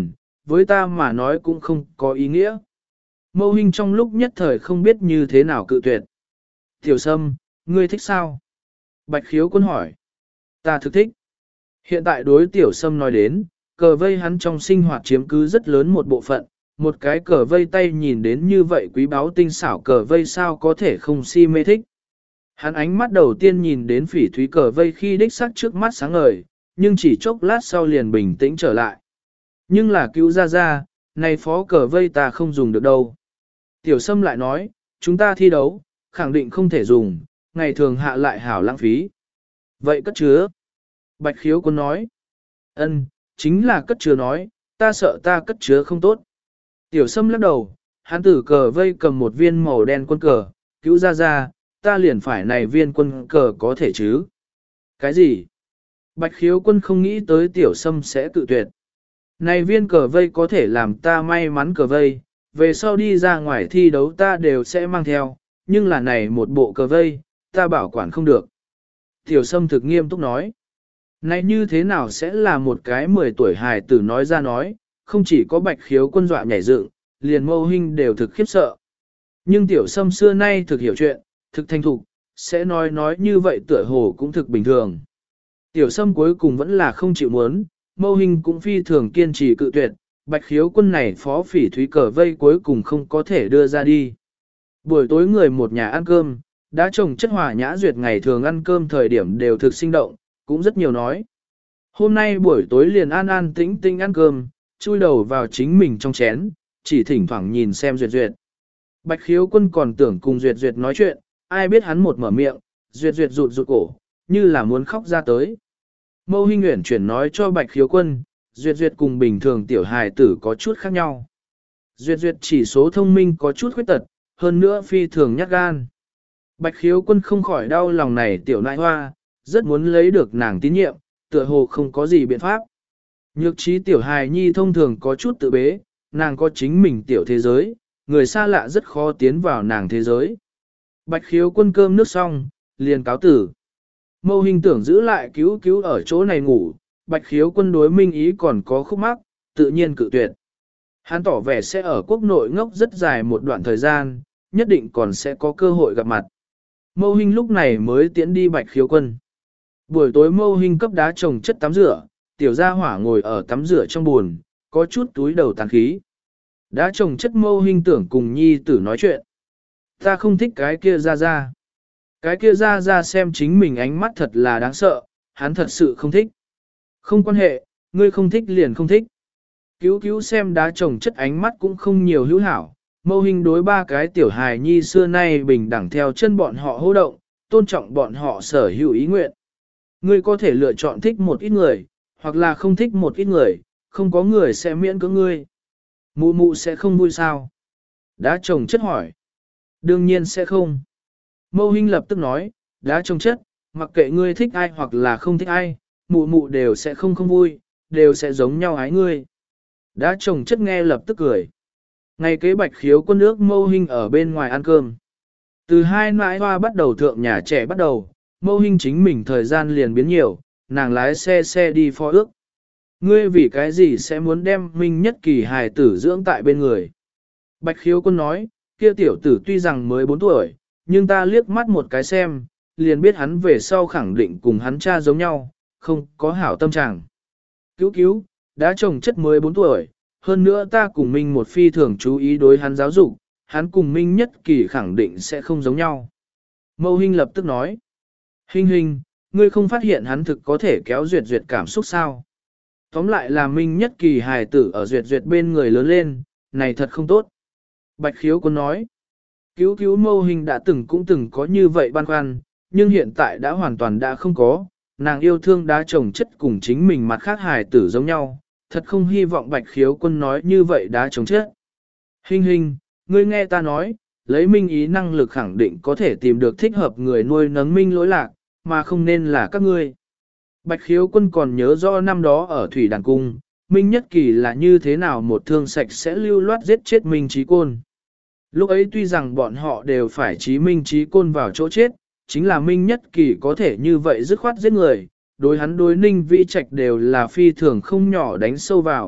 với ta mà nói cũng không có ý nghĩa. Mâu Hinh trong lúc nhất thời không biết như thế nào cự tuyệt. Tiểu Sâm, ngươi thích sao? Bạch Khiếu Quân hỏi. Ta thực thích. Hiện tại đối Tiểu Sâm nói đến, cờ vây hắn trong sinh hoạt chiếm cứ rất lớn một bộ phận, một cái cờ vây tay nhìn đến như vậy quý báu tinh xảo cờ vây sao có thể không si mê thích. Hắn ánh mắt đầu tiên nhìn đến phỉ thúy cờ vây khi đích sắc trước mắt sáng ngời, nhưng chỉ chốc lát sau liền bình tĩnh trở lại. Nhưng là cứu ra ra, này phó cờ vây ta không dùng được đâu. Tiểu Sâm lại nói, chúng ta thi đấu, khẳng định không thể dùng, ngày thường hạ lại hảo lãng phí. Vậy cất chứa. Bạch Khiếu Quân nói. Ân, chính là cất chứa nói, ta sợ ta cất chứa không tốt. Tiểu Sâm lắc đầu, hắn tử cờ vây cầm một viên màu đen quân cờ, cứu ra ra, ta liền phải này viên quân cờ có thể chứ. Cái gì? Bạch Khiếu Quân không nghĩ tới Tiểu Sâm sẽ tự tuyệt. Này viên cờ vây có thể làm ta may mắn cờ vây, về sau đi ra ngoài thi đấu ta đều sẽ mang theo, nhưng là này một bộ cờ vây, ta bảo quản không được. Tiểu Sâm thực nghiêm túc nói. Này như thế nào sẽ là một cái mười tuổi hài tử nói ra nói, không chỉ có Bạch Khiếu Quân dọa nhảy dựng, liền Mâu Hinh đều thực khiếp sợ. Nhưng Tiểu Sâm xưa nay thực hiểu chuyện, thực thanh thục, sẽ nói nói như vậy tựa hồ cũng thực bình thường. Tiểu Sâm cuối cùng vẫn là không chịu muốn, Mâu Hinh cũng phi thường kiên trì cự tuyệt, Bạch Khiếu Quân này phó phỉ thúy cờ vây cuối cùng không có thể đưa ra đi. Buổi tối người một nhà ăn cơm, đã trồng chất hòa nhã duyệt ngày thường ăn cơm thời điểm đều thực sinh động, cũng rất nhiều nói. Hôm nay buổi tối liền an an tĩnh tĩnh ăn cơm, chui đầu vào chính mình trong chén, chỉ thỉnh thoảng nhìn xem Duyệt Duyệt. Bạch Khiếu Quân còn tưởng cùng Duyệt Duyệt nói chuyện, ai biết hắn một mở miệng, Duyệt Duyệt rụt rụt cổ, như là muốn khóc ra tới. Mâu Hinh Uyển chuyển nói cho Bạch Khiếu Quân, Duyệt Duyệt cùng bình thường tiểu hài tử có chút khác nhau. Duyệt Duyệt chỉ số thông minh có chút khuyết tật, hơn nữa phi thường nhát gan. Bạch Khiếu Quân không khỏi đau lòng này tiểu nại hoa, rất muốn lấy được nàng tín nhiệm, tựa hồ không có gì biện pháp. Nhược trí tiểu hài nhi thông thường có chút tự bế, nàng có chính mình tiểu thế giới, người xa lạ rất khó tiến vào nàng thế giới. Bạch Khiếu Quân cơm nước xong, liền cáo tử. Mâu Hinh tưởng giữ lại cứu cứu ở chỗ này ngủ, Bạch Khiếu Quân đối Minh Ý còn có khúc mắc, tự nhiên cự tuyệt. Hắn tỏ vẻ sẽ ở quốc nội ngốc rất dài một đoạn thời gian, nhất định còn sẽ có cơ hội gặp mặt. Mâu Hinh lúc này mới tiễn đi Bạch Khiếu Quân. Buổi tối Mâu Hinh cấp đá trồng chất tắm rửa, tiểu gia hỏa ngồi ở tắm rửa trong buồn, có chút túi đầu tàn khí. Đá trồng chất Mâu Hinh tưởng cùng nhi tử nói chuyện. Ta không thích cái kia ra ra. Cái kia ra ra xem chính mình ánh mắt thật là đáng sợ, hắn thật sự không thích. Không quan hệ, ngươi không thích liền không thích. Cứu cứu xem đá trồng chất ánh mắt cũng không nhiều hữu hảo. Mâu Hinh đối ba cái tiểu hài nhi xưa nay bình đẳng theo chân bọn họ hô động, tôn trọng bọn họ sở hữu ý nguyện. Ngươi có thể lựa chọn thích một ít người, hoặc là không thích một ít người, không có người sẽ miễn cưỡng ngươi. Mụ mụ sẽ không vui sao? Đá trồng chất hỏi. Đương nhiên sẽ không. Mâu Hinh lập tức nói, đá trồng chất, mặc kệ ngươi thích ai hoặc là không thích ai, mụ mụ đều sẽ không không vui, đều sẽ giống nhau ái ngươi. Đá trồng chất nghe lập tức cười. Ngày kế Bạch Khiếu Quân ước Mâu Hinh ở bên ngoài ăn cơm. Từ hai nãi hoa bắt đầu thượng nhà trẻ bắt đầu, Mâu Hinh chính mình thời gian liền biến nhiều, nàng lái xe xe đi phó ước. Ngươi vì cái gì sẽ muốn đem Minh Nhất Kỳ hài tử dưỡng tại bên người? Bạch Khiếu Quân nói, kia tiểu tử tuy rằng mới bốn tuổi, nhưng ta liếc mắt một cái xem, liền biết hắn về sau khẳng định cùng hắn cha giống nhau, không có hảo tâm trạng. Cứu cứu, đã chồng chất mới bốn tuổi, hơn nữa ta cùng Minh một phi thường chú ý đối hắn giáo dục, hắn cùng Minh Nhất Kỳ khẳng định sẽ không giống nhau. Mâu Hinh lập tức nói, Hinh Hinh, ngươi không phát hiện hắn thực có thể kéo Duyệt Duyệt cảm xúc sao? Tóm lại là Minh Nhất Kỳ hài tử ở Duyệt Duyệt bên người lớn lên, này thật không tốt. Bạch Khiếu Quân nói, cứu cứu Mâu Hinh đã từng cũng từng có như vậy băn khoăn, nhưng hiện tại đã hoàn toàn đã không có, nàng yêu thương đá chồng chất cùng chính mình mặt khác hài tử giống nhau, thật không hy vọng Bạch Khiếu Quân nói như vậy đá chồng chất. Hinh Hinh, ngươi nghe ta nói, lấy Minh Ý năng lực khẳng định có thể tìm được thích hợp người nuôi nấng Minh lỗi lạc, mà không nên là các ngươi. Bạch Khiếu Quân còn nhớ rõ năm đó ở Thủy Đàn Cung, Minh Nhất Kỳ là như thế nào một thương sạch sẽ lưu loát giết chết Minh Trí Côn. Lúc ấy tuy rằng bọn họ đều phải trí Minh Trí Côn vào chỗ chết, chính là Minh Nhất Kỳ có thể như vậy dứt khoát giết người, đối hắn đối Ninh Vĩ Trạch đều là phi thường không nhỏ đánh sâu vào,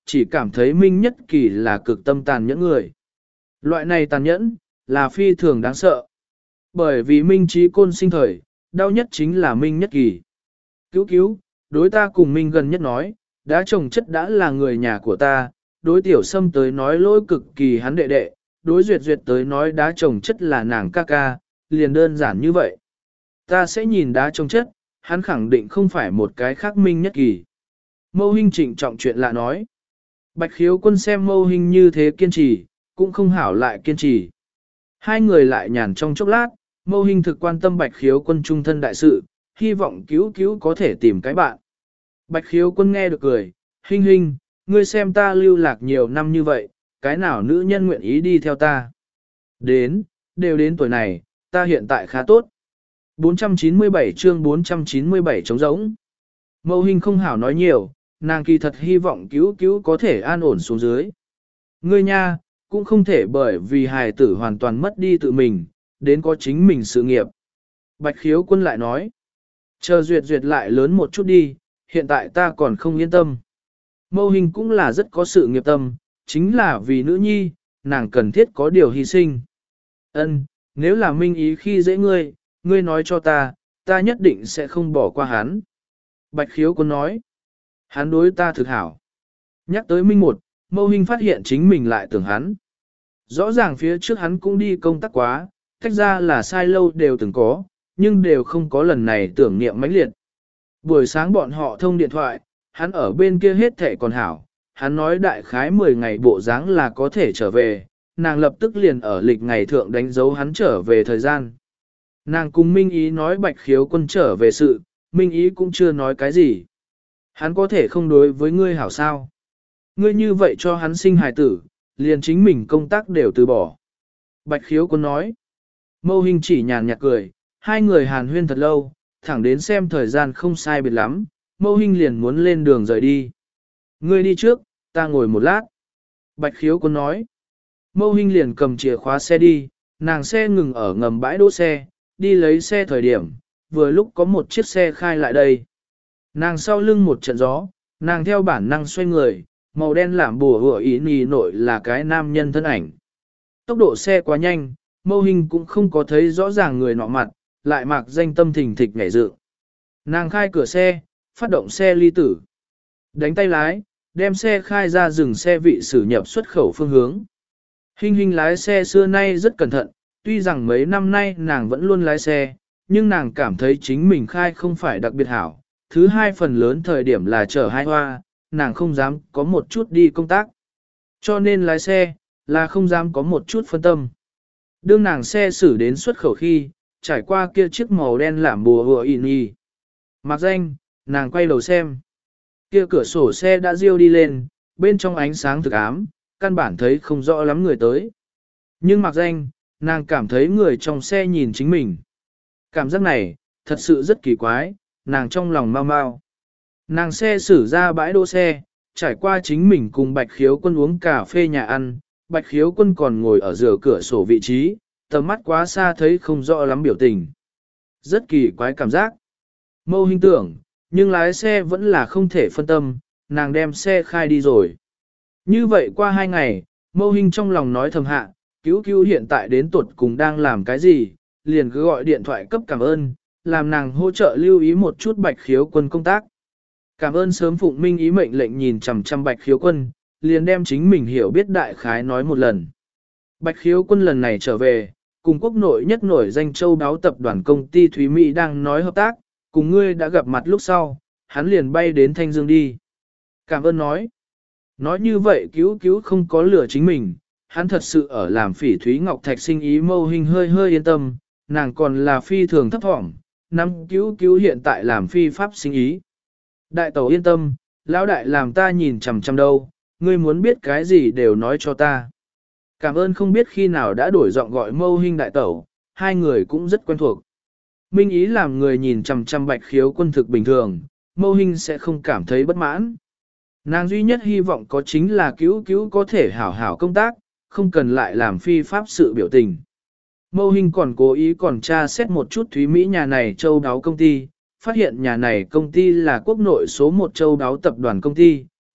chỉ cảm thấy Minh Nhất Kỳ là cực tâm tàn nhẫn người. Loại này tàn nhẫn, là phi thường đáng sợ. Bởi vì Minh Trí Côn sinh thời, đau nhất chính là Minh Nhất Kỳ. Cứu cứu, đối ta cùng Minh gần nhất nói, đã chồng chất đã là người nhà của ta, đối tiểu sâm tới nói lỗi cực kỳ hắn đệ đệ, đối duyệt duyệt tới nói đá chồng chất là nàng ca ca, liền đơn giản như vậy. Ta sẽ nhìn đá chồng chất, hắn khẳng định không phải một cái khác Minh Nhất Kỳ. Mâu Hinh trịnh trọng chuyện lạ nói. Bạch Khiếu Quân xem Mâu Hinh như thế kiên trì, cũng không hảo lại kiên trì. Hai người lại nhàn trong chốc lát, Mâu Hinh thực quan tâm Bạch Khiếu Quân trung thân đại sự, hy vọng cứu cứu có thể tìm cái bạn. Bạch Khiếu Quân nghe được cười, Hinh Hinh, ngươi xem ta lưu lạc nhiều năm như vậy, cái nào nữ nhân nguyện ý đi theo ta. Đến, đều đến tuổi này, ta hiện tại khá tốt. bốn trăm chín mươi bảy chương bốn trăm chín mươi bảy trống rỗng. Mâu Hinh không hảo nói nhiều, nàng kỳ thật hy vọng cứu cứu có thể an ổn xuống dưới. Ngươi nha, cũng không thể bởi vì hài tử hoàn toàn mất đi tự mình, đến có chính mình sự nghiệp. Bạch Khiếu Quân lại nói, chờ duyệt duyệt lại lớn một chút đi, hiện tại ta còn không yên tâm. Mâu Hinh cũng là rất có sự nghiệp tâm, chính là vì nữ nhi, nàng cần thiết có điều hy sinh. Ân, nếu là Minh ý khi dễ ngươi, ngươi nói cho ta, ta nhất định sẽ không bỏ qua hắn. Bạch Khiếu Quân nói, hắn đối ta thực hảo. Nhắc tới Minh một, Mâu Hinh phát hiện chính mình lại tưởng hắn. Rõ ràng phía trước hắn cũng đi công tác quá, tách ra là sai lâu đều từng có, nhưng đều không có lần này tưởng niệm mãnh liệt. Buổi sáng bọn họ thông điện thoại, hắn ở bên kia hết thể còn hảo, hắn nói đại khái mười ngày bộ dáng là có thể trở về, nàng lập tức liền ở lịch ngày thượng đánh dấu hắn trở về thời gian. Nàng cùng Minh Ý nói Bạch Khiếu Quân trở về sự, Minh Ý cũng chưa nói cái gì. Hắn có thể không đối với ngươi hảo sao. Ngươi như vậy cho hắn sinh hài tử, liền chính mình công tác đều từ bỏ. Bạch Khiếu Quân nói. Mâu Hinh chỉ nhàn nhạt cười, hai người hàn huyên thật lâu, thẳng đến xem thời gian không sai biệt lắm, Mâu Hinh liền muốn lên đường rời đi. Ngươi đi trước, ta ngồi một lát. Bạch Khiếu Quân nói. Mâu Hinh liền cầm chìa khóa xe đi, nàng xe ngừng ở ngầm bãi đỗ xe, đi lấy xe thời điểm, vừa lúc có một chiếc xe khai lại đây. Nàng sau lưng một trận gió, nàng theo bản năng xoay người, màu đen làm bùa hựa ý nì nội là cái nam nhân thân ảnh. Tốc độ xe quá nhanh, Mâu Hinh cũng không có thấy rõ ràng người nọ mặt, lại mặc danh tâm thình thịch nhảy dựng. Nàng khai cửa xe, phát động xe ly tử. Đánh tay lái, đem xe khai ra dừng xe vị xử nhập xuất khẩu phương hướng. Hinh Hinh lái xe xưa nay rất cẩn thận, tuy rằng mấy năm nay nàng vẫn luôn lái xe, nhưng nàng cảm thấy chính mình khai không phải đặc biệt hảo. Thứ hai phần lớn thời điểm là chở hai hoa, nàng không dám có một chút đi công tác. Cho nên lái xe, là không dám có một chút phân tâm. Đương nàng xe xử đến xuất khẩu khi, trải qua kia chiếc màu đen làm bùa hùa in y. Mặc danh, nàng quay đầu xem. Kia cửa sổ xe đã riêu đi lên, bên trong ánh sáng thực ám, căn bản thấy không rõ lắm người tới. Nhưng mặc danh, nàng cảm thấy người trong xe nhìn chính mình. Cảm giác này, thật sự rất kỳ quái, nàng trong lòng mau mau. Nàng xe xử ra bãi đỗ xe, trải qua chính mình cùng Bạch Khiếu Quân uống cà phê nhà ăn, Bạch Khiếu Quân còn ngồi ở giữa cửa sổ vị trí, tầm mắt quá xa thấy không rõ lắm biểu tình. Rất kỳ quái cảm giác. Mâu Hinh tưởng, nhưng lái xe vẫn là không thể phân tâm, nàng đem xe khai đi rồi. Như vậy qua hai ngày, Mâu Hinh trong lòng nói thầm hạ, cứu cứu hiện tại đến tuột cùng đang làm cái gì, liền cứ gọi điện thoại cấp cảm ơn, làm nàng hỗ trợ lưu ý một chút Bạch Khiếu Quân công tác. Cảm ơn sớm phụng Minh ý mệnh lệnh nhìn chằm chằm Bạch Khiếu Quân, liền đem chính mình hiểu biết đại khái nói một lần. Bạch Khiếu Quân lần này trở về, cùng quốc nội nhất nổi danh châu đáo tập đoàn công ty Thúy Mỹ đang nói hợp tác, cùng ngươi đã gặp mặt lúc sau, hắn liền bay đến Thanh Dương đi. Cảm ơn nói. Nói như vậy cứu cứu không có lửa chính mình, hắn thật sự ở làm Phỉ Thúy Ngọc Thạch sinh ý. Mâu Hinh hơi hơi yên tâm, nàng còn là phi thường thấp thỏm, năm cứu cứu hiện tại làm phi pháp sinh ý. Đại tẩu yên tâm, lão đại làm ta nhìn chằm chằm đâu, ngươi muốn biết cái gì đều nói cho ta. Cảm ơn không biết khi nào đã đổi giọng gọi Mâu Hinh đại tẩu, hai người cũng rất quen thuộc. Minh ý làm người nhìn chằm chằm Bạch Khiếu Quân thực bình thường, Mâu Hinh sẽ không cảm thấy bất mãn. Nàng duy nhất hy vọng có chính là cứu cứu có thể hảo hảo công tác, không cần lại làm phi pháp sự biểu tình. Mâu Hinh còn cố ý còn tra xét một chút Thúy Mỹ nhà này châu đáo công ty, phát hiện nhà này công ty là quốc nội số một châu đáo tập đoàn công ty,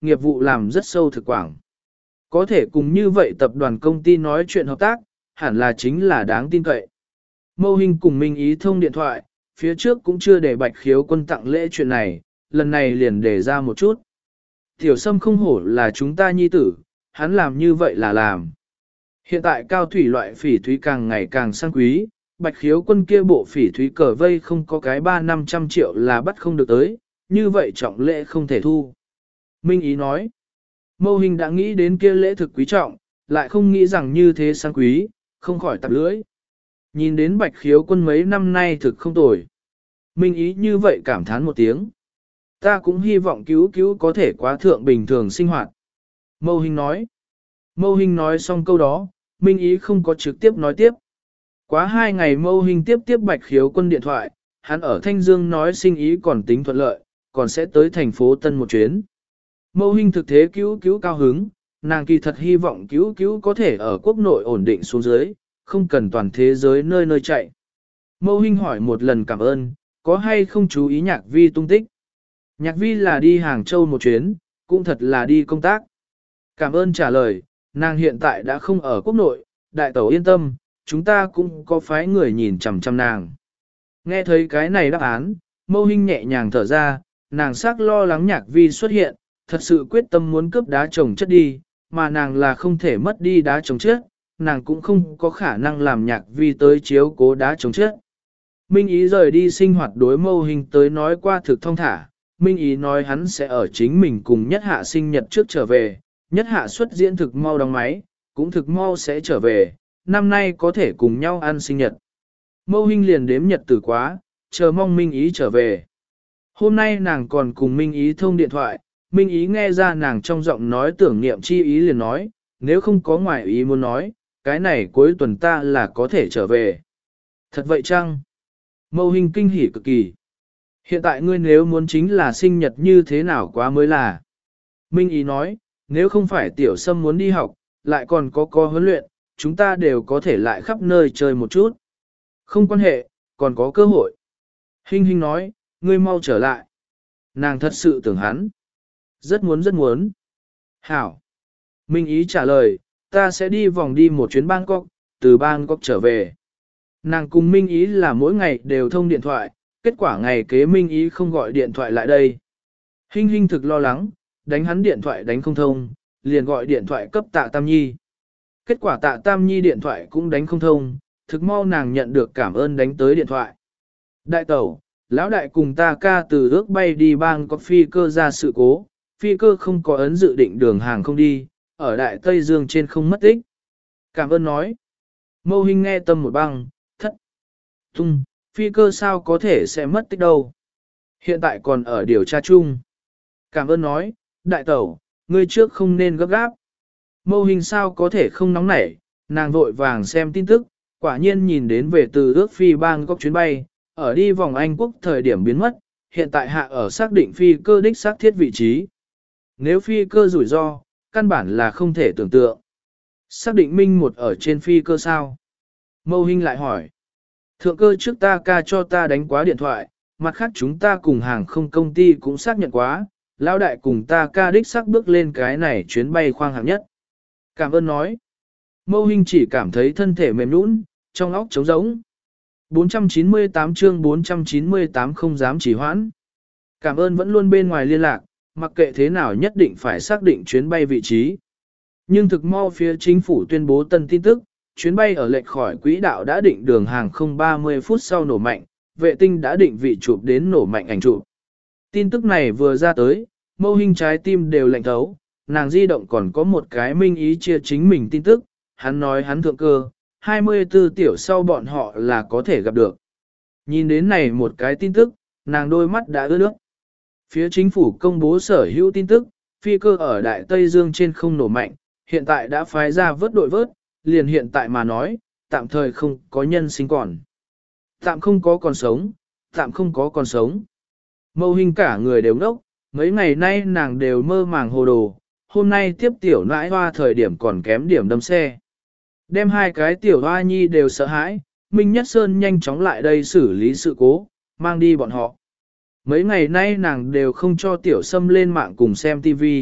nghiệp vụ làm rất sâu thực quảng. Có thể cùng như vậy tập đoàn công ty nói chuyện hợp tác, hẳn là chính là đáng tin cậy. Mâu Hinh cùng Minh Ý thông điện thoại, phía trước cũng chưa để Bạch Khiếu Quân tặng lễ chuyện này, lần này liền để ra một chút. Tiểu Sâm không hổ là chúng ta nhi tử, hắn làm như vậy là làm. Hiện tại cao thủy loại phỉ thúy càng ngày càng sang quý, Bạch Khiếu Quân kia bộ phỉ thúy cờ vây không có cái ba năm trăm triệu là bắt không được tới, như vậy trọng lễ không thể thu. Minh Ý nói, Mâu Hinh đã nghĩ đến kia lễ thực quý trọng, lại không nghĩ rằng như thế sang quý, không khỏi tạp lưỡi. Nhìn đến Bạch Khiếu Quân mấy năm nay thực không tồi. Minh Ý như vậy cảm thán một tiếng. Ta cũng hy vọng cứu cứu có thể quá thượng bình thường sinh hoạt. Mâu Hinh nói. Mâu Hinh nói xong câu đó, Minh Ý không có trực tiếp nói tiếp. Quá hai ngày Mâu Hinh tiếp tiếp Bạch Khiếu Quân điện thoại, hắn ở Thanh Dương nói sinh ý còn tính thuận lợi, còn sẽ tới thành phố Tân một chuyến. Mâu Hinh thực thế cứu cứu cao hứng, nàng kỳ thật hy vọng cứu cứu có thể ở quốc nội ổn định xuống dưới, không cần toàn thế giới nơi nơi chạy. Mâu Hinh hỏi một lần cảm ơn, có hay không chú ý Nhạc Vi tung tích. Nhạc Vi là đi Hàng Châu một chuyến, cũng thật là đi công tác. Cảm ơn trả lời, nàng hiện tại đã không ở quốc nội, đại tẩu yên tâm, chúng ta cũng có phái người nhìn chằm chằm nàng. Nghe thấy cái này đáp án, Mâu Hinh nhẹ nhàng thở ra, nàng xác lo lắng Nhạc Vi xuất hiện, thật sự quyết tâm muốn cướp đá trồng chất đi, mà nàng là không thể mất đi đá trồng chất, nàng cũng không có khả năng làm Nhạc Vi tới chiếu cố đá trồng chất. Minh Ý rời đi sinh hoạt đối Mâu Hinh tới nói qua thực thông thả, Minh Ý nói hắn sẽ ở chính mình cùng Nhất Hạ sinh nhật trước trở về, Nhất Hạ xuất diễn thực mau đóng máy, cũng thực mau sẽ trở về, năm nay có thể cùng nhau ăn sinh nhật. Mâu Hinh liền đếm nhật tử quá, chờ mong Minh Ý trở về. Hôm nay nàng còn cùng Minh Ý thông điện thoại, Minh Ý nghe ra nàng trong giọng nói tưởng niệm chi ý liền nói, nếu không có ngoại ý muốn nói, cái này cuối tuần ta là có thể trở về. Thật vậy chăng? Mâu Hinh kinh hỉ cực kỳ. Hiện tại ngươi nếu muốn chính là sinh nhật như thế nào quá mới là. Minh Ý nói, nếu không phải Tiểu Sâm muốn đi học, lại còn có co huấn luyện, chúng ta đều có thể lại khắp nơi chơi một chút. Không quan hệ, còn có cơ hội. Hinh Hinh nói, ngươi mau trở lại. Nàng thật sự tưởng hắn. Rất muốn rất muốn. Hảo. Minh Ý trả lời, ta sẽ đi vòng đi một chuyến Bangkok, từ Bangkok trở về. Nàng cùng Minh Ý là mỗi ngày đều thông điện thoại, kết quả ngày kế Minh Ý không gọi điện thoại lại đây. Hinh Hinh thực lo lắng, đánh hắn điện thoại đánh không thông, liền gọi điện thoại cấp Tạ Tam Nhi. Kết quả Tạ Tam Nhi điện thoại cũng đánh không thông, thực mau nàng nhận được cảm ơn đánh tới điện thoại. Đại tẩu, lão đại cùng ta ca từ ước bay đi Bangkok phi cơ ra sự cố, phi cơ không có ấn dự định đường hàng không đi, ở Đại Tây Dương trên không mất tích. Cảm ơn nói. Mâu Hinh nghe tâm một băng, thất. Tung, phi cơ sao có thể sẽ mất tích đâu. Hiện tại còn ở điều tra chung. Cảm ơn nói, đại tẩu, ngươi trước không nên gấp gáp. Mâu Hinh sao có thể không nóng nảy, nàng vội vàng xem tin tức, quả nhiên nhìn đến về từ ước phi Bangkok chuyến bay, ở đi vòng Anh Quốc thời điểm biến mất, hiện tại hạ ở xác định phi cơ đích xác thiết vị trí. Nếu phi cơ rủi ro, căn bản là không thể tưởng tượng. Xác định minh một ở trên phi cơ sao? Mâu Hinh lại hỏi. Thượng cơ trước ta ca cho ta đánh quá điện thoại, mặt khác chúng ta cùng hàng không công ty cũng xác nhận quá, lão đại cùng ta ca đích xác bước lên cái này chuyến bay khoang hạng nhất. Cảm ơn nói. Mâu Hinh chỉ cảm thấy thân thể mềm nũng, trong óc trống rỗng. bốn trăm chín mươi tám chương bốn trăm chín mươi tám không dám chỉ hoãn. Cảm ơn vẫn luôn bên ngoài liên lạc, mặc kệ thế nào nhất định phải xác định chuyến bay vị trí. Nhưng thực mau phía chính phủ tuyên bố tân tin tức, chuyến bay ở lệch khỏi quỹ đạo đã định đường hàng không ba mươi phút sau nổ mạnh, vệ tinh đã định vị chụp đến nổ mạnh ảnh chụp. Tin tức này vừa ra tới, Mâu Hinh trái tim đều lạnh thấu, nàng di động còn có một cái Minh Ý chia chính mình tin tức, hắn nói hắn thượng cơ, hai mươi tư tiểu sau bọn họ là có thể gặp được. Nhìn đến này một cái tin tức, nàng đôi mắt đã ướt nước. Phía chính phủ công bố sở hữu tin tức, phi cơ ở Đại Tây Dương trên không nổ mạnh, hiện tại đã phái ra vớt đội vớt, liền hiện tại mà nói, tạm thời không có nhân sinh còn. Tạm không có còn sống, tạm không có còn sống. Mâu Hinh cả người đều ngốc, mấy ngày nay nàng đều mơ màng hồ đồ, hôm nay tiếp tiểu nãi hoa thời điểm còn kém điểm đâm xe. Đem hai cái tiểu hoa nhi đều sợ hãi, Minh Nhất Sơn nhanh chóng lại đây xử lý sự cố, mang đi bọn họ. Mấy ngày nay nàng đều không cho tiểu Sâm lên mạng cùng xem tivi,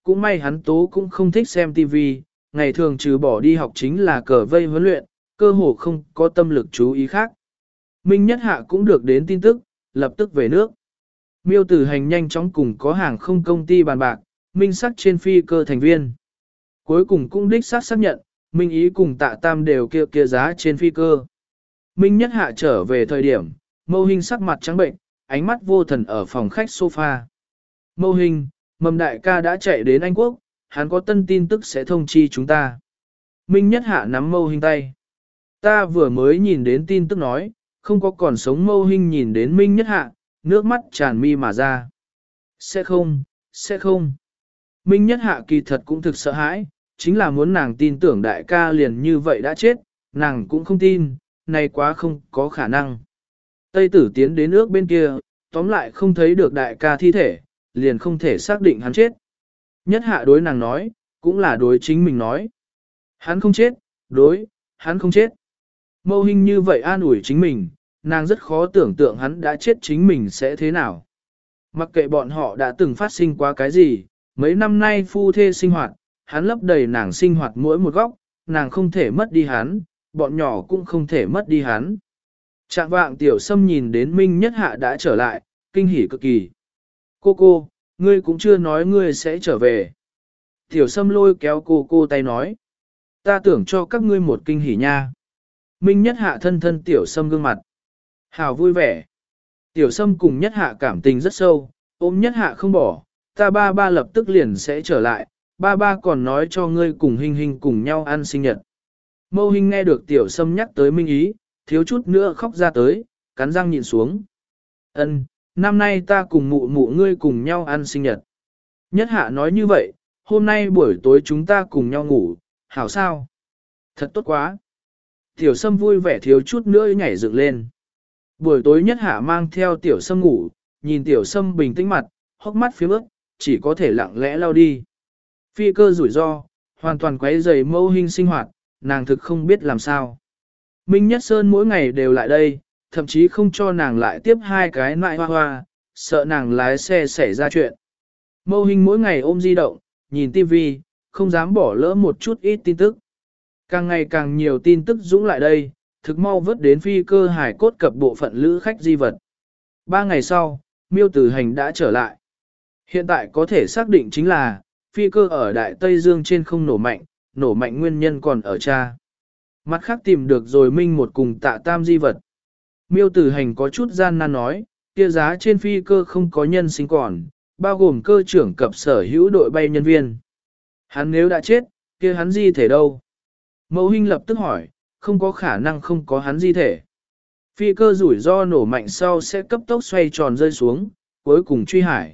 cũng may hắn tố cũng không thích xem tivi, ngày thường trừ bỏ đi học chính là cờ vây huấn luyện, cơ hồ không có tâm lực chú ý khác. Minh Nhất Hạ cũng được đến tin tức, lập tức về nước. Miêu Tử Hành nhanh chóng cùng có hàng không công ty bàn bạc, minh sắc trên phi cơ thành viên. Cuối cùng cũng đích xác xác nhận, Minh Ý cùng Tạ Tam đều kia kia giá trên phi cơ. Minh Nhất Hạ trở về thời điểm, Mâu Hinh sắc mặt trắng bệnh, ánh mắt vô thần ở phòng khách sofa. Mâu Hinh, Mầm đại ca đã chạy đến Anh Quốc, hắn có tân tin tức sẽ thông chi chúng ta. Minh Nhất Hạ nắm Mâu Hinh tay. Ta vừa mới nhìn đến tin tức nói, không có còn sống. Mâu Hinh nhìn đến Minh Nhất Hạ, nước mắt tràn mi mà ra. Sẽ không, sẽ không. Minh Nhất Hạ kỳ thật cũng thực sợ hãi, chính là muốn nàng tin tưởng đại ca liền như vậy đã chết, nàng cũng không tin, này quá không có khả năng. Tây Tử tiến đến nước bên kia, tóm lại không thấy được đại ca thi thể, liền không thể xác định hắn chết. Nhất Hạ đối nàng nói, cũng là đối chính mình nói. Hắn không chết, đối, hắn không chết. Mâu Hinh như vậy an ủi chính mình, nàng rất khó tưởng tượng hắn đã chết chính mình sẽ thế nào. Mặc kệ bọn họ đã từng phát sinh qua cái gì, mấy năm nay phu thê sinh hoạt, hắn lấp đầy nàng sinh hoạt mỗi một góc, nàng không thể mất đi hắn, bọn nhỏ cũng không thể mất đi hắn. Trạng vạng Tiểu Sâm nhìn đến Minh Nhất Hạ đã trở lại, kinh hỉ cực kỳ. Cô cô, ngươi cũng chưa nói ngươi sẽ trở về. Tiểu Sâm lôi kéo cô cô tay nói. Ta tưởng cho các ngươi một kinh hỉ nha. Minh Nhất Hạ thân thân Tiểu Sâm gương mặt. Hào vui vẻ. Tiểu Sâm cùng Nhất Hạ cảm tình rất sâu, ôm Nhất Hạ không bỏ, ta ba ba lập tức liền sẽ trở lại, ba ba còn nói cho ngươi cùng Hinh Hinh cùng nhau ăn sinh nhật. Mâu Hinh nghe được Tiểu Sâm nhắc tới Minh Ý, thiếu chút nữa khóc ra tới, cắn răng nhịn xuống. Ân, năm nay ta cùng mụ mụ ngươi cùng nhau ăn sinh nhật. Nhất Hạ nói như vậy, hôm nay buổi tối chúng ta cùng nhau ngủ, hảo sao? Thật tốt quá. Tiểu Sâm vui vẻ thiếu chút nữa nhảy dựng lên. Buổi tối Nhất Hạ mang theo Tiểu Sâm ngủ, nhìn Tiểu Sâm bình tĩnh mặt, hốc mắt phía ướt, chỉ có thể lặng lẽ lau đi. Phi cơ rủi ro, hoàn toàn quấy rầy Mâu Hinh sinh hoạt, nàng thực không biết làm sao. Minh Nhất Sơn mỗi ngày đều lại đây, thậm chí không cho nàng lại tiếp hai cái nại hoa hoa, sợ nàng lái xe xảy ra chuyện. Mâu Hinh mỗi ngày ôm di động, nhìn tivi, không dám bỏ lỡ một chút ít tin tức. Càng ngày càng nhiều tin tức dũng lại đây, thực mau vớt đến phi cơ hải cốt cập bộ phận lữ khách di vật. Ba ngày sau, Miêu Tử Hành đã trở lại. Hiện tại có thể xác định chính là, phi cơ ở Đại Tây Dương trên không nổ mạnh, nổ mạnh nguyên nhân còn ở cha. Mặt khác tìm được rồi Minh một cùng Tạ Tam di vật. Miêu Tử Hành có chút gian nan nói, kia giá trên phi cơ không có nhân sinh còn, bao gồm cơ trưởng cập sở hữu đội bay nhân viên. Hắn nếu đã chết, kia hắn di thể đâu? Mâu Hinh lập tức hỏi, không có khả năng không có hắn di thể. Phi cơ rủi ro nổ mạnh sau sẽ cấp tốc xoay tròn rơi xuống, cuối cùng truy hải.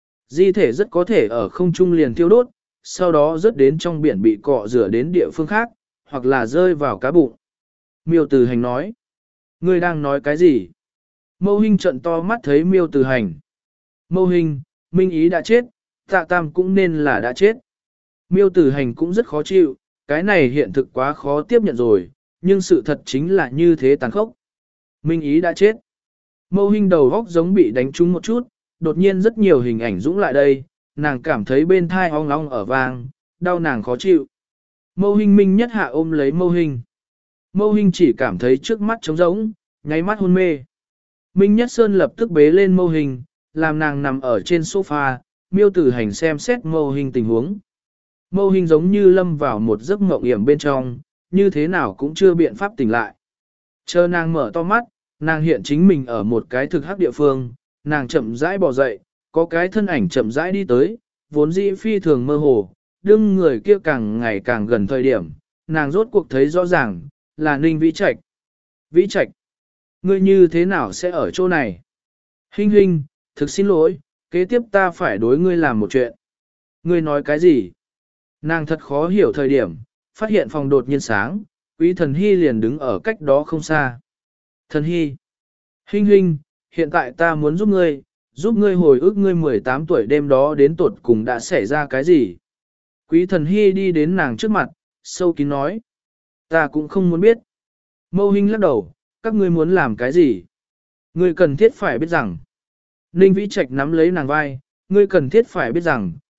Di thể rất có thể ở không trung liền tiêu đốt, sau đó rớt đến trong biển bị cọ rửa đến địa phương khác, hoặc là rơi vào cá bụng. Miêu Tử Hành nói, ngươi đang nói cái gì? Mâu Hinh trận to mắt thấy Miêu Tử Hành. Mâu Hinh, Minh Ý đã chết, Tạ Tam cũng nên là đã chết. Miêu Tử Hành cũng rất khó chịu, cái này hiện thực quá khó tiếp nhận rồi, nhưng sự thật chính là như thế tàn khốc. Minh Ý đã chết. Mâu Hinh đầu góc giống bị đánh trúng một chút, đột nhiên rất nhiều hình ảnh dũng lại đây, nàng cảm thấy bên thai ong ong ở vang, đau nàng khó chịu. Mâu Hinh Minh Nhất Hạ ôm lấy Mâu Hinh. Mâu Hinh chỉ cảm thấy trước mắt trống rỗng, nháy mắt hôn mê. Minh Nhất Sơn lập tức bế lên Mâu Hinh, làm nàng nằm ở trên sofa, Miêu Tử Hành xem xét Mâu Hinh tình huống. Mâu Hinh giống như lâm vào một giấc mộng hiểm bên trong, như thế nào cũng chưa biện pháp tỉnh lại. Chờ nàng mở to mắt, nàng hiện chính mình ở một cái thực hắc địa phương, nàng chậm rãi bò dậy, có cái thân ảnh chậm rãi đi tới, vốn dĩ phi thường mơ hồ, đương người kia càng ngày càng gần thời điểm, nàng rốt cuộc thấy rõ ràng, là Ninh Vĩ Trạch. Vĩ Trạch, ngươi như thế nào sẽ ở chỗ này? Hinh Hinh, thực xin lỗi, kế tiếp ta phải đối ngươi làm một chuyện. Ngươi nói cái gì? Nàng thật khó hiểu thời điểm, phát hiện phòng đột nhiên sáng, Quý Thần Hy liền đứng ở cách đó không xa. Thần Hy, Hinh Hinh, hiện tại ta muốn giúp ngươi, giúp ngươi hồi ức ngươi mười tám tuổi đêm đó đến tuột cùng đã xảy ra cái gì. Quý Thần Hy đi đến nàng trước mặt, sâu kín nói. Ta cũng không muốn biết. Mâu Hinh lắc đầu, các ngươi muốn làm cái gì? Ngươi cần thiết phải biết rằng. Ninh Vĩ Trạch nắm lấy nàng vai, ngươi cần thiết phải biết rằng,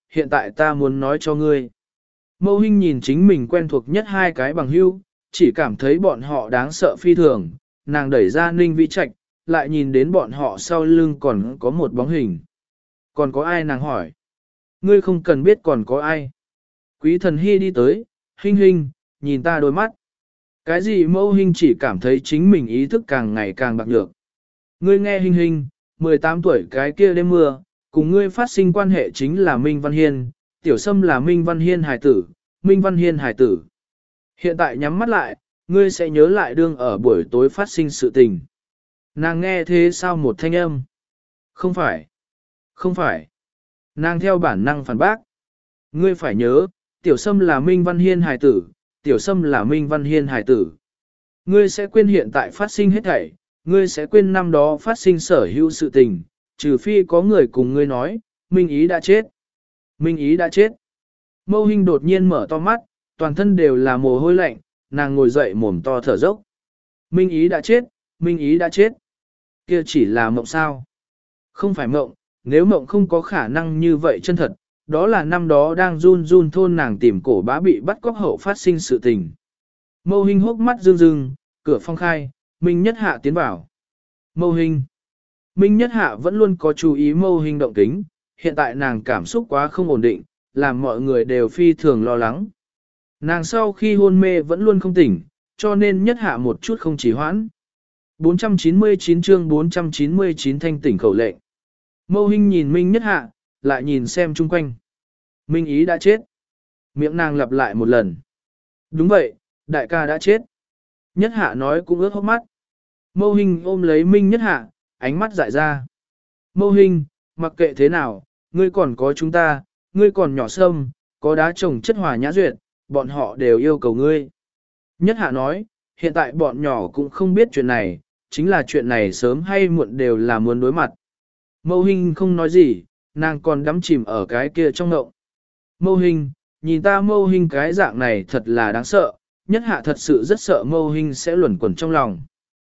hiện tại ta muốn nói cho ngươi. Mâu Hinh nhìn chính mình quen thuộc nhất hai cái bằng hữu, chỉ cảm thấy bọn họ đáng sợ phi thường, nàng đẩy ra Ninh Vĩ Trạch, lại nhìn đến bọn họ sau lưng còn có một bóng hình. Còn có ai nàng hỏi? Ngươi không cần biết còn có ai. Quý thần hy đi tới, Hinh Hinh, nhìn ta đôi mắt. Cái gì Mâu Hinh chỉ cảm thấy chính mình ý thức càng ngày càng bạc nhược. Ngươi nghe Hinh Hinh, mười tám tuổi cái kia đêm mưa, cùng ngươi phát sinh quan hệ chính là Minh Văn Hiên, Tiểu Sâm là Minh Văn Hiên hài tử, Minh Văn Hiên hài tử. Hiện tại nhắm mắt lại, ngươi sẽ nhớ lại đương ở buổi tối phát sinh sự tình. Nàng nghe thế sao một thanh âm? Không phải, không phải. Nàng theo bản năng phản bác. Ngươi phải nhớ, Tiểu Sâm là Minh Văn Hiên hài tử, Tiểu Sâm là Minh Văn Hiên hài tử. Ngươi sẽ quên hiện tại phát sinh hết thảy, ngươi sẽ quên năm đó phát sinh sở hữu sự tình, trừ phi có người cùng ngươi nói, Minh Ý đã chết. Minh Ý đã chết. Mâu Hinh đột nhiên mở to mắt, toàn thân đều là mồ hôi lạnh, nàng ngồi dậy mồm to thở dốc. Minh Ý đã chết, Minh Ý đã chết. Kia chỉ là mộng sao? Không phải mộng, nếu mộng không có khả năng như vậy chân thật, đó là năm đó đang run run thôn nàng tìm cổ bá bị bắt cóc hậu phát sinh sự tình. Mâu Hinh hốc mắt rưng rưng, cửa phong khai, Minh Nhất Hạ tiến vào. Mâu Hinh. Minh Nhất Hạ vẫn luôn có chú ý Mâu Hinh động kính, hiện tại nàng cảm xúc quá không ổn định, làm mọi người đều phi thường lo lắng. Nàng sau khi hôn mê vẫn luôn không tỉnh, cho nên Nhất Hạ một chút không chỉ hoãn. bốn trăm chín mươi chín chương bốn trăm chín mươi chín thanh tỉnh khẩu lệnh. Mâu Hinh nhìn Minh Nhất Hạ, lại nhìn xem chung quanh. Minh Ý đã chết. Miệng nàng lặp lại một lần. Đúng vậy, đại ca đã chết. Nhất Hạ nói cũng ướt hốc mắt. Mâu Hinh ôm lấy Minh Nhất Hạ, ánh mắt dại ra. Mâu Hinh, mặc kệ thế nào, ngươi còn có chúng ta, ngươi còn nhỏ Sâm, có đá trồng chất hòa nhã duyệt, bọn họ đều yêu cầu ngươi. Nhất Hạ nói, hiện tại bọn nhỏ cũng không biết chuyện này, chính là chuyện này sớm hay muộn đều là muốn đối mặt. Mâu Hinh không nói gì, nàng còn đắm chìm ở cái kia trong ngộng. Mâu Hinh, nhìn ta Mâu Hinh cái dạng này thật là đáng sợ, Nhất Hạ thật sự rất sợ Mâu Hinh sẽ luẩn quẩn trong lòng.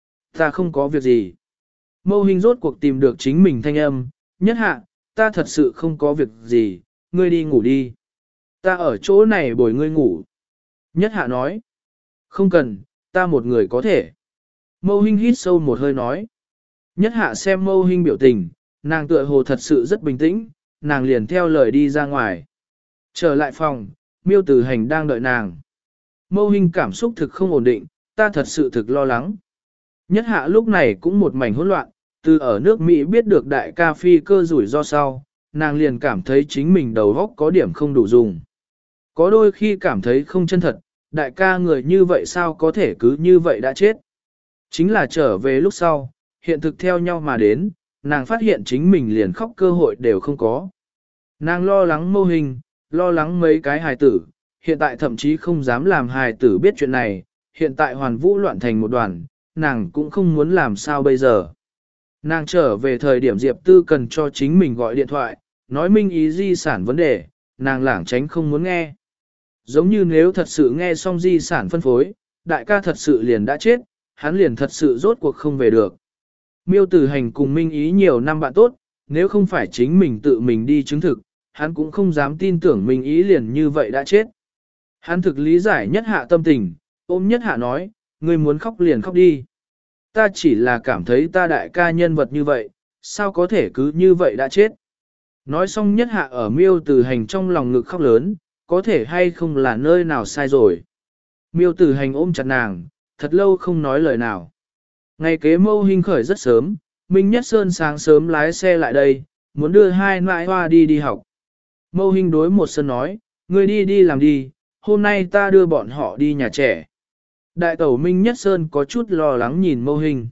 Ta không có việc gì. Mâu Hinh rốt cuộc tìm được chính mình thanh âm, Nhất Hạ, ta thật sự không có việc gì, ngươi đi ngủ đi. Ta ở chỗ này bồi ngươi ngủ. Nhất Hạ nói, không cần, ta một người có thể. Mâu Hinh hít sâu một hơi nói. Nhất Hạ xem Mâu Hinh biểu tình, nàng tựa hồ thật sự rất bình tĩnh, nàng liền theo lời đi ra ngoài. Trở lại phòng, Miêu Tử Hành đang đợi nàng. Mâu Hinh cảm xúc thực không ổn định, ta thật sự thực lo lắng. Nhất Hạ lúc này cũng một mảnh hỗn loạn, từ ở nước Mỹ biết được đại ca phi cơ rủi ro sau, nàng liền cảm thấy chính mình đầu óc có điểm không đủ dùng. Có đôi khi cảm thấy không chân thật, đại ca người như vậy sao có thể cứ như vậy đã chết. Chính là trở về lúc sau, hiện thực theo nhau mà đến, nàng phát hiện chính mình liền khóc cơ hội đều không có. Nàng lo lắng Mâu Hinh, lo lắng mấy cái hài tử, hiện tại thậm chí không dám làm hài tử biết chuyện này, hiện tại hoàn vũ loạn thành một đoàn, nàng cũng không muốn làm sao bây giờ. Nàng trở về thời điểm Diệp Tư cần cho chính mình gọi điện thoại, nói Minh Ý di sản vấn đề, nàng lảng tránh không muốn nghe. Giống như nếu thật sự nghe xong di sản phân phối, đại ca thật sự liền đã chết, hắn liền thật sự rốt cuộc không về được. Miêu Tử Hành cùng Minh Ý nhiều năm bạn tốt, nếu không phải chính mình tự mình đi chứng thực, hắn cũng không dám tin tưởng Minh Ý liền như vậy đã chết. Hắn thực lý giải Nhất Hạ tâm tình, ôm Nhất Hạ nói, ngươi muốn khóc liền khóc đi. Ta chỉ là cảm thấy ta đại ca nhân vật như vậy, sao có thể cứ như vậy đã chết. Nói xong Nhất Hạ ở Miêu Tử Hành trong lòng ngực khóc lớn, có thể hay không là nơi nào sai rồi. Miêu Tử Hành ôm chặt nàng, thật lâu không nói lời nào. Ngày kế Mâu Hinh khởi rất sớm, Minh Nhất Sơn sáng sớm lái xe lại đây, muốn đưa hai nãi hoa đi đi học. Mâu Hinh đối một Sơn nói, ngươi đi đi làm đi, hôm nay ta đưa bọn họ đi nhà trẻ. Đại tẩu Minh Nhất Sơn có chút lo lắng nhìn Mâu Hinh.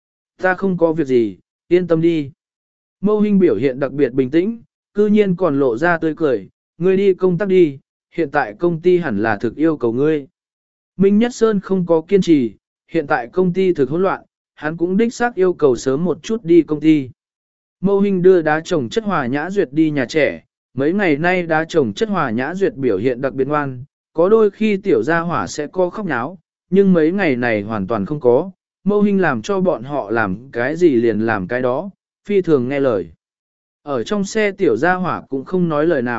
Ta không có việc gì, yên tâm đi. Mâu Hinh biểu hiện đặc biệt bình tĩnh, cư nhiên còn lộ ra tươi cười, ngươi đi công tác đi, hiện tại công ty hẳn là thực yêu cầu ngươi. Minh Nhất Sơn không có kiên trì, hiện tại công ty thực hỗn loạn, hắn cũng đích xác yêu cầu sớm một chút đi công ty. Mâu Hinh đưa đá trồng chất hòa nhã duyệt đi nhà trẻ, mấy ngày nay đá trồng chất hòa nhã duyệt biểu hiện đặc biệt ngoan, có đôi khi tiểu gia hỏa sẽ co khóc náo, nhưng mấy ngày này hoàn toàn không có, Mâu Hinh làm cho bọn họ làm cái gì liền làm cái đó, phi thường nghe lời. Ở trong xe tiểu gia hỏa cũng không nói lời nào,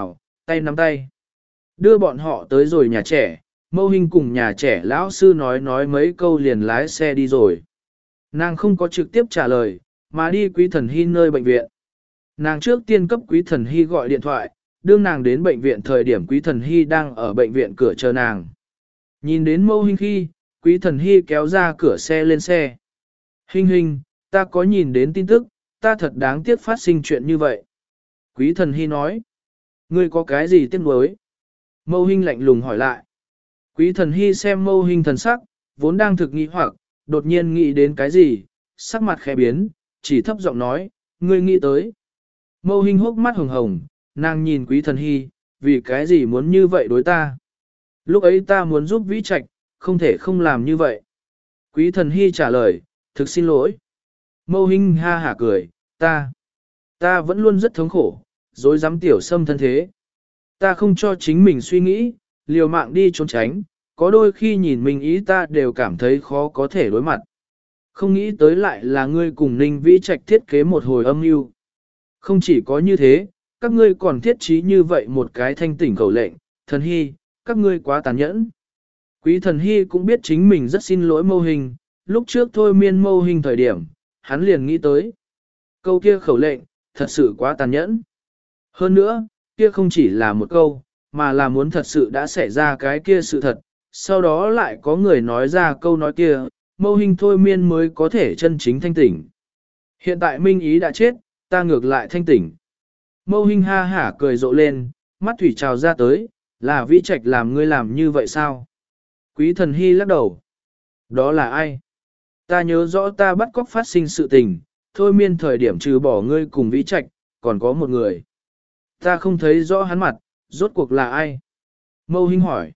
tay nắm tay. Đưa bọn họ tới rồi nhà trẻ, Mâu Hinh cùng nhà trẻ lão sư nói nói mấy câu liền lái xe đi rồi. Nàng không có trực tiếp trả lời, mà đi Quý Thần Hy nơi bệnh viện. Nàng trước tiên cấp Quý Thần Hy gọi điện thoại, đương nàng đến bệnh viện thời điểm Quý Thần Hy đang ở bệnh viện cửa chờ nàng. Nhìn đến Mâu Hinh khi, Quý Thần Hy kéo ra cửa xe lên xe. Hinh Hinh, ta có nhìn đến tin tức, ta thật đáng tiếc phát sinh chuyện như vậy. Quý Thần Hy nói, ngươi có cái gì tiếc nuối? Mâu Hinh lạnh lùng hỏi lại. Quý Thần Hy xem Mâu Hinh thần sắc, vốn đang thực nghĩ hoặc, đột nhiên nghĩ đến cái gì, sắc mặt khẽ biến, chỉ thấp giọng nói, ngươi nghĩ tới. Mâu Hinh hốc mắt hồng hồng, nàng nhìn Quý Thần Hy, vì cái gì muốn như vậy đối ta? Lúc ấy ta muốn giúp Vĩ Trạch, không thể không làm như vậy. Quý Thần Hy trả lời, thực xin lỗi. Mâu Hinh ha hả cười, ta, ta vẫn luôn rất thống khổ, dối dám tiểu xâm thân thế. Ta không cho chính mình suy nghĩ, liều mạng đi trốn tránh, có đôi khi nhìn mình ý ta đều cảm thấy khó có thể đối mặt. Không nghĩ tới lại là ngươi cùng Ninh Vĩ Trạch thiết kế một hồi âm mưu. Không chỉ có như thế, các ngươi còn thiết trí như vậy một cái thanh tỉnh khẩu lệnh, Thần Hy, các ngươi quá tàn nhẫn. Quý Thần Hy cũng biết chính mình rất xin lỗi Mâu Hinh, lúc trước thôi miên Mâu Hinh thời điểm, hắn liền nghĩ tới. Câu kia khẩu lệnh, thật sự quá tàn nhẫn. Hơn nữa, kia không chỉ là một câu, mà là muốn thật sự đã xảy ra cái kia sự thật, sau đó lại có người nói ra câu nói kia, Mâu Hinh thôi miên mới có thể chân chính thanh tỉnh. Hiện tại Minh Ý đã chết, ta ngược lại thanh tỉnh. Mâu Hinh ha hả cười rộ lên, mắt thủy trào ra tới, là Vĩ Trạch làm ngươi làm như vậy sao? Quý Thần Hy lắc đầu. Đó là ai? Ta nhớ rõ ta bắt cóc phát sinh sự tình, thôi miên thời điểm trừ bỏ ngươi cùng Vĩ Trạch, còn có một người. Ta không thấy rõ hắn mặt, rốt cuộc là ai? Mâu Hinh hỏi.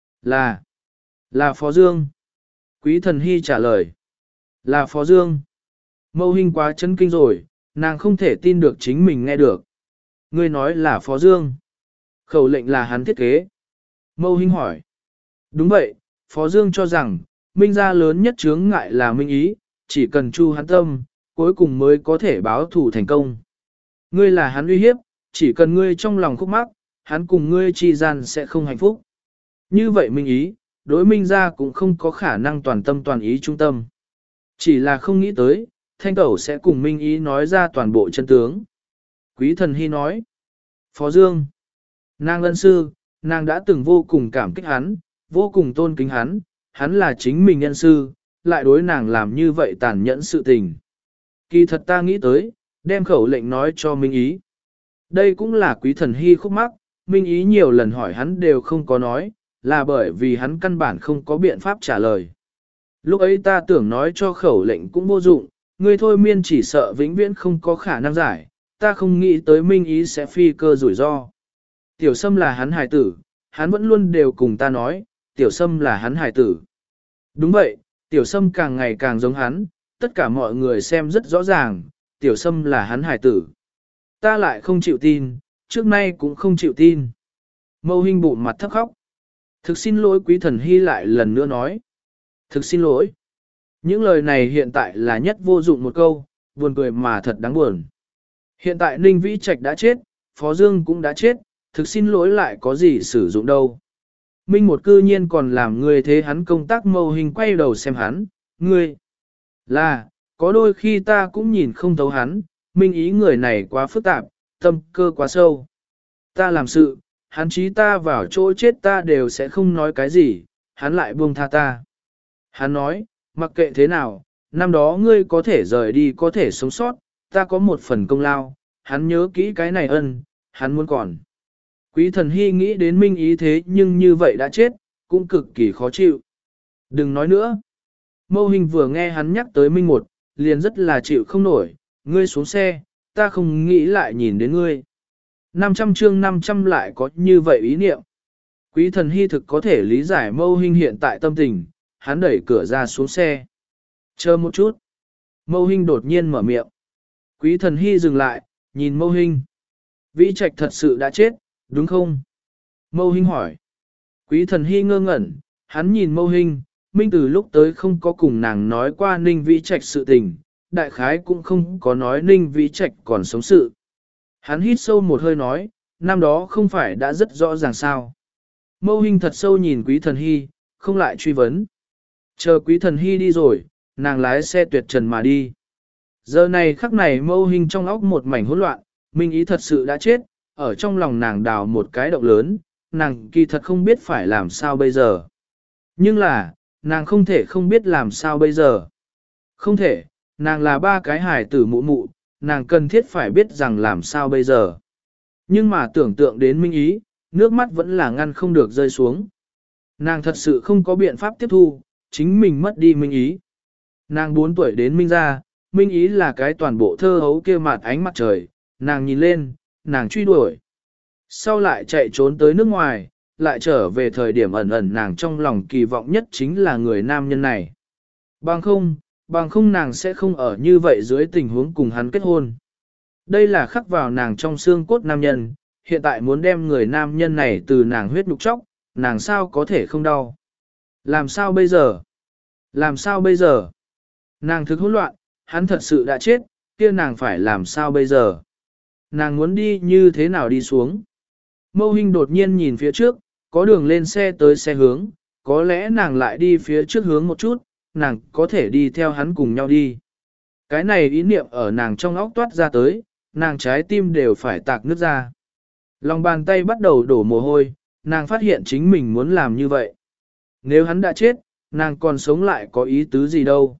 Là, là Phó Dương. Quý Thần Hy trả lời. Là Phó Dương. Mâu Hinh quá chấn kinh rồi, nàng không thể tin được chính mình nghe được. Ngươi nói là Phó Dương. Khẩu lệnh là hắn thiết kế. Mâu Hinh hỏi. Đúng vậy, Phó Dương cho rằng, Minh gia lớn nhất chướng ngại là Minh Ý, chỉ cần chu hắn tâm, cuối cùng mới có thể báo thù thành công. Ngươi là hắn uy hiếp, chỉ cần ngươi trong lòng khúc mắc, hắn cùng ngươi chi gian sẽ không hạnh phúc. Như vậy Minh Ý, đối Minh gia cũng không có khả năng toàn tâm toàn ý trung tâm. Chỉ là không nghĩ tới, Thanh Tẩu sẽ cùng Minh Ý nói ra toàn bộ chân tướng. Quý Thần Hy nói. Phó Dương. Nàng ân sư, nàng đã từng vô cùng cảm kích hắn, vô cùng tôn kính hắn, hắn là chính mình nhân sư, lại đối nàng làm như vậy tàn nhẫn sự tình. Kỳ thật ta nghĩ tới, đem khẩu lệnh nói cho Minh Ý. Đây cũng là Quý Thần Hy khúc mắc, Minh Ý nhiều lần hỏi hắn đều không có nói, là bởi vì hắn căn bản không có biện pháp trả lời. Lúc ấy ta tưởng nói cho khẩu lệnh cũng vô dụng, người thôi miên chỉ sợ vĩnh viễn không có khả năng giải, ta không nghĩ tới Minh Ý sẽ phi cơ rủi ro. Tiểu Sâm là hắn hài tử, hắn vẫn luôn đều cùng ta nói, Tiểu Sâm là hắn hài tử. Đúng vậy, Tiểu Sâm càng ngày càng giống hắn, tất cả mọi người xem rất rõ ràng, Tiểu Sâm là hắn hài tử. Ta lại không chịu tin, trước nay cũng không chịu tin. Mâu Hinh bụng mặt thấp khóc. Thực xin lỗi Quý Thần Hy lại lần nữa nói. Thực xin lỗi. Những lời này hiện tại là nhất vô dụng một câu, buồn cười mà thật đáng buồn. Hiện tại Ninh Vĩ Trạch đã chết, Phó Dương cũng đã chết, thực xin lỗi lại có gì sử dụng đâu. Minh một cư nhiên còn làm người thế hắn công tác. Mâu Hinh quay đầu xem hắn, ngươi. Là, có đôi khi ta cũng nhìn không thấu hắn, Minh Ý người này quá phức tạp, tâm cơ quá sâu. Ta làm sự, hắn chí ta vào chỗ chết ta đều sẽ không nói cái gì, hắn lại buông tha ta. Hắn nói, mặc kệ thế nào, năm đó ngươi có thể rời đi có thể sống sót, ta có một phần công lao, hắn nhớ kỹ cái này ân, hắn muốn còn. Quý Thần Hy nghĩ đến Minh Ý thế nhưng như vậy đã chết, cũng cực kỳ khó chịu. Đừng nói nữa. Mâu Hinh vừa nghe hắn nhắc tới Minh một, liền rất là chịu không nổi, ngươi xuống xe, ta không nghĩ lại nhìn đến ngươi. năm trăm chương năm trăm lại có như vậy ý niệm. Quý Thần Hy thực có thể lý giải Mâu Hinh hiện tại tâm tình, hắn đẩy cửa ra xuống xe. Chờ một chút. Mâu Hinh đột nhiên mở miệng. Quý Thần Hy dừng lại, nhìn Mâu Hinh. Vĩ Trạch thật sự đã chết, đúng không? Mâu Hinh hỏi. Quý Thần Hy ngơ ngẩn, hắn nhìn Mâu Hinh, Minh từ lúc tới không có cùng nàng nói qua Ninh Vĩ Trạch sự tình, đại khái cũng không có nói Ninh Vĩ Trạch còn sống sự. Hắn hít sâu một hơi nói, năm đó không phải đã rất rõ ràng sao. Mâu Hinh thật sâu nhìn Quý Thần Hy, không lại truy vấn. Chờ Quý Thần Hy đi rồi, nàng lái xe tuyệt trần mà đi. Giờ này khắc này Mâu Hinh trong óc một mảnh hỗn loạn, Minh Ý thật sự đã chết, ở trong lòng nàng đào một cái động lớn, nàng kỳ thật không biết phải làm sao bây giờ. Nhưng là, nàng không thể không biết làm sao bây giờ. Không thể, nàng là ba cái hài tử mụ mụ, nàng cần thiết phải biết rằng làm sao bây giờ. Nhưng mà tưởng tượng đến Minh Ý, nước mắt vẫn là ngăn không được rơi xuống. Nàng thật sự không có biện pháp tiếp thu, chính mình mất đi Minh Ý. Nàng bốn tuổi đến Minh ra, Minh Ý là cái toàn bộ thơ hấu kia mặt ánh mặt trời, nàng nhìn lên, nàng truy đuổi. Sau lại chạy trốn tới nước ngoài, lại trở về thời điểm ẩn ẩn nàng trong lòng kỳ vọng nhất chính là người nam nhân này. Bằng không, bằng không nàng sẽ không ở như vậy dưới tình huống cùng hắn kết hôn. Đây là khắc vào nàng trong xương cốt nam nhân, hiện tại muốn đem người nam nhân này từ nàng huyết nhục chóc, nàng sao có thể không đau. Làm sao bây giờ? Làm sao bây giờ? Nàng thực hỗn loạn, hắn thật sự đã chết, kia nàng phải làm sao bây giờ? Nàng muốn đi như thế nào đi xuống? Mâu Hinh đột nhiên nhìn phía trước, có đường lên xe tới xe hướng, có lẽ nàng lại đi phía trước hướng một chút, nàng có thể đi theo hắn cùng nhau đi. Cái này ý niệm ở nàng trong óc toát ra tới, nàng trái tim đều phải tạc nước ra. Lòng bàn tay bắt đầu đổ mồ hôi, nàng phát hiện chính mình muốn làm như vậy. Nếu hắn đã chết, nàng còn sống lại có ý tứ gì đâu.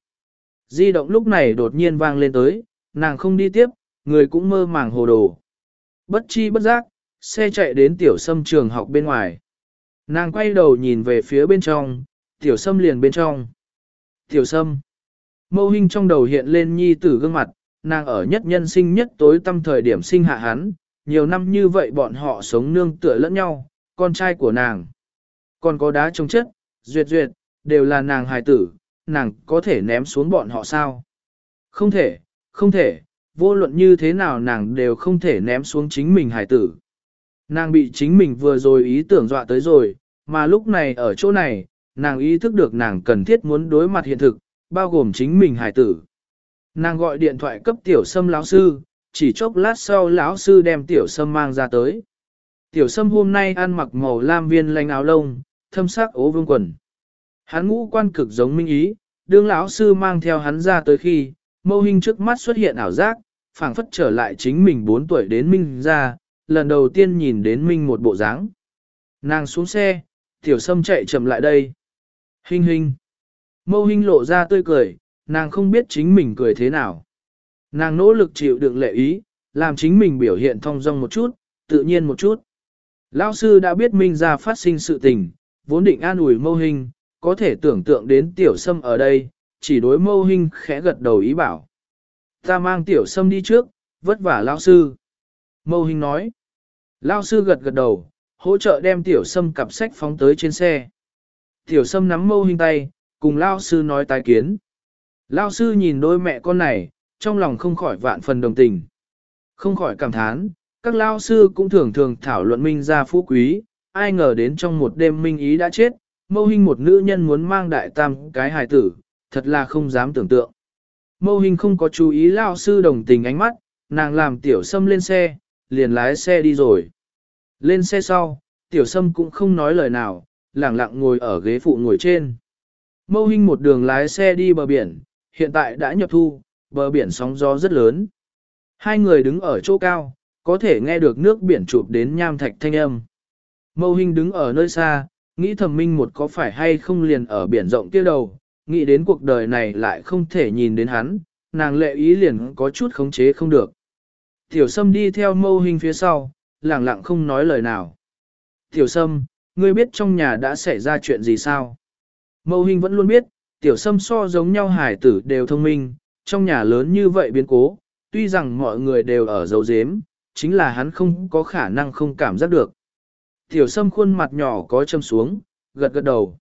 Di động lúc này đột nhiên vang lên tới, nàng không đi tiếp, người cũng mơ màng hồ đồ. Bất chi bất giác, xe chạy đến tiểu sâm trường học bên ngoài. Nàng quay đầu nhìn về phía bên trong, tiểu sâm liền bên trong. Tiểu sâm. Mâu Hinh trong đầu hiện lên nhi tử gương mặt, nàng ở nhất nhân sinh nhất tối tâm thời điểm sinh hạ hắn, nhiều năm như vậy bọn họ sống nương tựa lẫn nhau, con trai của nàng. Còn có đá trông chất, duyệt duyệt, đều là nàng hài tử, nàng có thể ném xuống bọn họ sao? Không thể, không thể, vô luận như thế nào nàng đều không thể ném xuống chính mình hài tử. Nàng bị chính mình vừa rồi ý tưởng dọa tới rồi, mà lúc này ở chỗ này, nàng ý thức được nàng cần thiết muốn đối mặt hiện thực, bao gồm chính mình hài tử. Nàng gọi điện thoại cấp tiểu sâm lão sư, chỉ chốc lát sau lão sư đem tiểu sâm mang ra tới. Tiểu sâm hôm nay ăn mặc màu lam viên lanh áo lông, thâm sắc ố vương quần. Hắn ngũ quan cực giống Minh Ý, đương lão sư mang theo hắn ra tới khi, Mâu Hinh trước mắt xuất hiện ảo giác, phảng phất trở lại chính mình bốn tuổi đến Minh ra, lần đầu tiên nhìn đến Minh một bộ dáng. Nàng xuống xe, tiểu sâm chạy chậm lại đây. Hinh hinh. Mâu Hinh lộ ra tươi cười, nàng không biết chính mình cười thế nào. Nàng nỗ lực chịu đựng lệ ý, làm chính mình biểu hiện thong dong một chút, tự nhiên một chút. Lão sư đã biết Minh ra phát sinh sự tình, vốn định an ủi Mâu Hinh, có thể tưởng tượng đến tiểu sâm ở đây, chỉ đối Mâu Hinh khẽ gật đầu ý bảo. Ta mang tiểu sâm đi trước, vất vả lão sư. Mâu Hinh nói. Lão sư gật gật đầu, hỗ trợ đem tiểu sâm cặp sách phóng tới trên xe. Tiểu sâm nắm Mâu Hinh tay, cùng lão sư nói tái kiến. Lão sư nhìn đôi mẹ con này, trong lòng không khỏi vạn phần đồng tình. Không khỏi cảm thán, các lão sư cũng thường thường thảo luận Minh gia phú quý, ai ngờ đến trong một đêm Minh Ý đã chết, Mâu Hinh một nữ nhân muốn mang đại tam cái hài tử, thật là không dám tưởng tượng. Mâu Hinh không có chú ý lão sư đồng tình ánh mắt, nàng làm tiểu sâm lên xe, liền lái xe đi rồi. Lên xe sau, tiểu sâm cũng không nói lời nào, lẳng lặng ngồi ở ghế phụ ngồi trên. Mâu Hinh một đường lái xe đi bờ biển, hiện tại đã nhập thu, bờ biển sóng gió rất lớn. Hai người đứng ở chỗ cao, có thể nghe được nước biển chụp đến nham thạch thanh âm. Mâu Hinh đứng ở nơi xa, nghĩ thầm Minh một có phải hay không liền ở biển rộng kia đầu, nghĩ đến cuộc đời này lại không thể nhìn đến hắn, nàng lệ ý liền có chút khống chế không được. Tiểu Sâm đi theo Mâu Hinh phía sau, lặng lặng không nói lời nào. Tiểu Sâm, ngươi biết trong nhà đã xảy ra chuyện gì sao? Mâu Hinh vẫn luôn biết, Tiểu Sâm so giống nhau hải tử đều thông minh, trong nhà lớn như vậy biến cố, tuy rằng mọi người đều ở dấu dếm, chính là hắn không có khả năng không cảm giác được. Tiểu Sâm khuôn mặt nhỏ có châm xuống, gật gật đầu.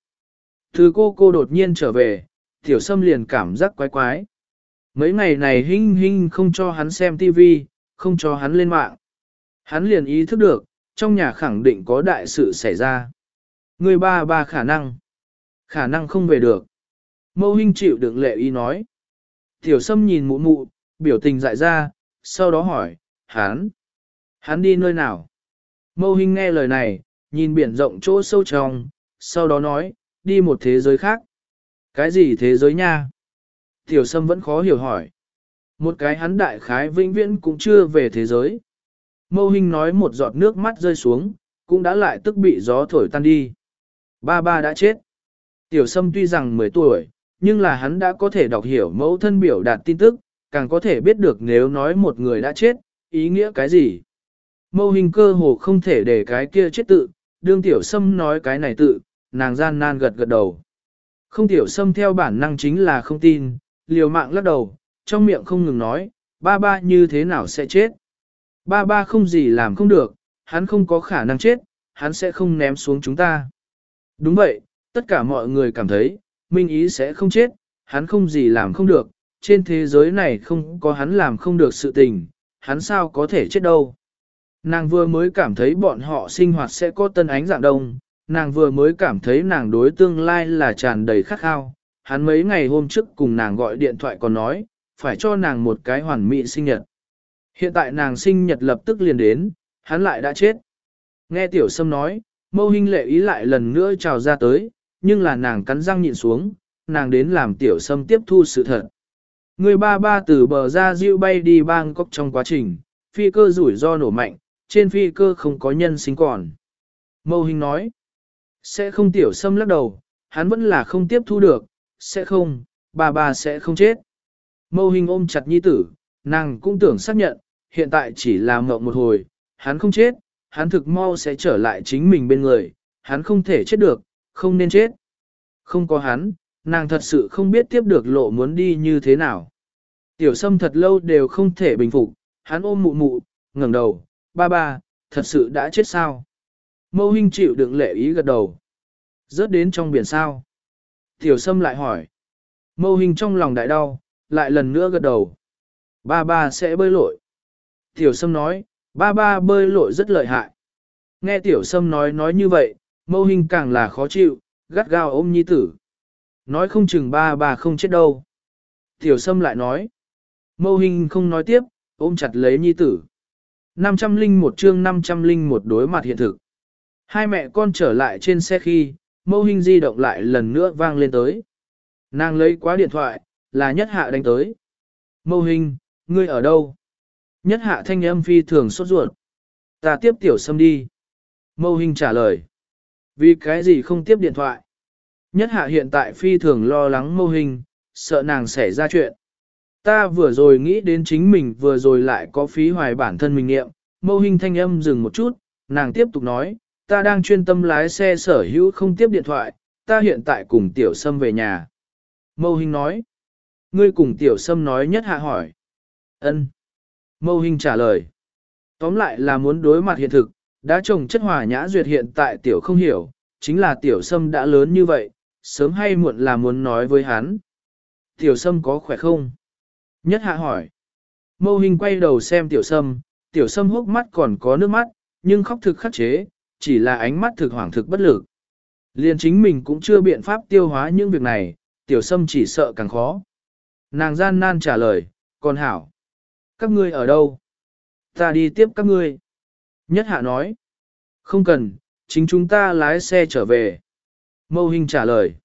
Từ cô cô đột nhiên trở về, Tiểu Sâm liền cảm giác quái quái. Mấy ngày này Hinh Hinh không cho hắn xem tivi, không cho hắn lên mạng. Hắn liền ý thức được, trong nhà khẳng định có đại sự xảy ra. Người ba ba khả năng, khả năng không về được. Mâu Hinh chịu đựng lệ ý nói. Tiểu Sâm nhìn mụ mụ, biểu tình dại ra, sau đó hỏi, hắn, hắn đi nơi nào? Mâu Hinh nghe lời này, nhìn biển rộng chỗ sâu trong, sau đó nói, đi một thế giới khác. Cái gì thế giới nha? Tiểu Sâm vẫn khó hiểu hỏi. Một cái hắn đại khái vĩnh viễn cũng chưa về thế giới. Mâu Hinh nói một giọt nước mắt rơi xuống, cũng đã lại tức bị gió thổi tan đi. Ba ba đã chết. Tiểu Sâm tuy rằng mười tuổi, nhưng là hắn đã có thể đọc hiểu mẫu thân biểu đạt tin tức, càng có thể biết được nếu nói một người đã chết, ý nghĩa cái gì. Mâu Hinh cơ hồ không thể để cái kia chết tự, đương Tiểu Sâm nói cái này tự, nàng gian nan gật gật đầu. Không Tiểu Sâm theo bản năng chính là không tin, liều mạng lắc đầu, trong miệng không ngừng nói, ba ba như thế nào sẽ chết. Ba ba không gì làm không được, hắn không có khả năng chết, hắn sẽ không ném xuống chúng ta. Đúng vậy, tất cả mọi người cảm thấy, Minh Ý sẽ không chết, hắn không gì làm không được, trên thế giới này không có hắn làm không được sự tình, hắn sao có thể chết đâu. Nàng vừa mới cảm thấy bọn họ sinh hoạt sẽ có tân ánh dạng đông, nàng vừa mới cảm thấy nàng đối tương lai là tràn đầy khát khao, hắn mấy ngày hôm trước cùng nàng gọi điện thoại còn nói, phải cho nàng một cái hoàn mỹ sinh nhật. Hiện tại nàng sinh nhật lập tức liền đến, hắn lại đã chết. Nghe Tiểu Sâm nói, Mâu Hinh lệ ý lại lần nữa trào ra tới, nhưng là nàng cắn răng nhịn xuống, nàng đến làm Tiểu Sâm tiếp thu sự thật. Người ba ba từ bờ ra diệu bay đi bang cốc trong quá trình, phi cơ rủi ro nổ mạnh, trên phi cơ không có nhân sinh còn. Mâu Hinh nói, sẽ không. Tiểu Sâm lắc đầu, hắn vẫn là không tiếp thu được, sẽ không, ba ba sẽ không chết. Mâu Hinh ôm chặt nhi tử, nàng cũng tưởng xác nhận, hiện tại chỉ là mộng một hồi, hắn không chết, hắn thực mau sẽ trở lại chính mình bên người, hắn không thể chết được, không nên chết. Không có hắn, nàng thật sự không biết tiếp được lộ muốn đi như thế nào. Tiểu Sâm thật lâu đều không thể bình phục, hắn ôm mụ mụ, ngẩng đầu, ba ba, thật sự đã chết sao? Mâu Hinh chịu đựng lệ ý gật đầu. Rớt đến trong biển sao? Tiểu Sâm lại hỏi. Mâu Hinh trong lòng đại đau, lại lần nữa gật đầu. Ba ba sẽ bơi lội. Tiểu Sâm nói, ba ba bơi lội rất lợi hại. Nghe Tiểu Sâm nói nói như vậy, Mâu Hinh càng là khó chịu, gắt gao ôm nhi tử. Nói không chừng ba ba không chết đâu. Tiểu Sâm lại nói. Mâu Hinh không nói tiếp, ôm chặt lấy nhi tử. năm trăm lẻ một chương năm trăm lẻ một đối mặt hiện thực. Hai mẹ con trở lại trên xe khi, Mâu Hinh di động lại lần nữa vang lên tới. Nàng lấy quá điện thoại, là Nhất Hạ đánh tới. Mâu Hinh, ngươi ở đâu? Nhất Hạ thanh âm phi thường sốt ruột. Ta tiếp Tiểu Sâm đi. Mâu Hinh trả lời. Vì cái gì không tiếp điện thoại? Nhất Hạ hiện tại phi thường lo lắng Mâu Hinh, sợ nàng xảy ra chuyện. Ta vừa rồi nghĩ đến chính mình vừa rồi lại có phí hoài bản thân mình nghiệm. Mâu Hinh thanh âm dừng một chút, nàng tiếp tục nói, ta đang chuyên tâm lái xe sở hữu không tiếp điện thoại, ta hiện tại cùng Tiểu Sâm về nhà. Mâu Hinh nói, ngươi cùng Tiểu Sâm nói. Nhất Hạ hỏi. Ân. Mâu Hinh trả lời. Tóm lại là muốn đối mặt hiện thực, đã trồng chất hòa nhã duyệt hiện tại Tiểu không hiểu, chính là Tiểu Sâm đã lớn như vậy, sớm hay muộn là muốn nói với hắn. Tiểu Sâm có khỏe không? Nhất Hạ hỏi. Mâu Hinh quay đầu xem Tiểu Sâm, Tiểu Sâm hốc mắt còn có nước mắt, nhưng khóc thực khắc chế, chỉ là ánh mắt thực hoảng thực bất lực. Liền chính mình cũng chưa biện pháp tiêu hóa những việc này, Tiểu Sâm chỉ sợ càng khó. Nàng gian nan trả lời, còn hảo. Các ngươi ở đâu? Ta đi tiếp các ngươi. Nhất Hạ nói. Không cần, chính chúng ta lái xe trở về. Mâu Hinh trả lời.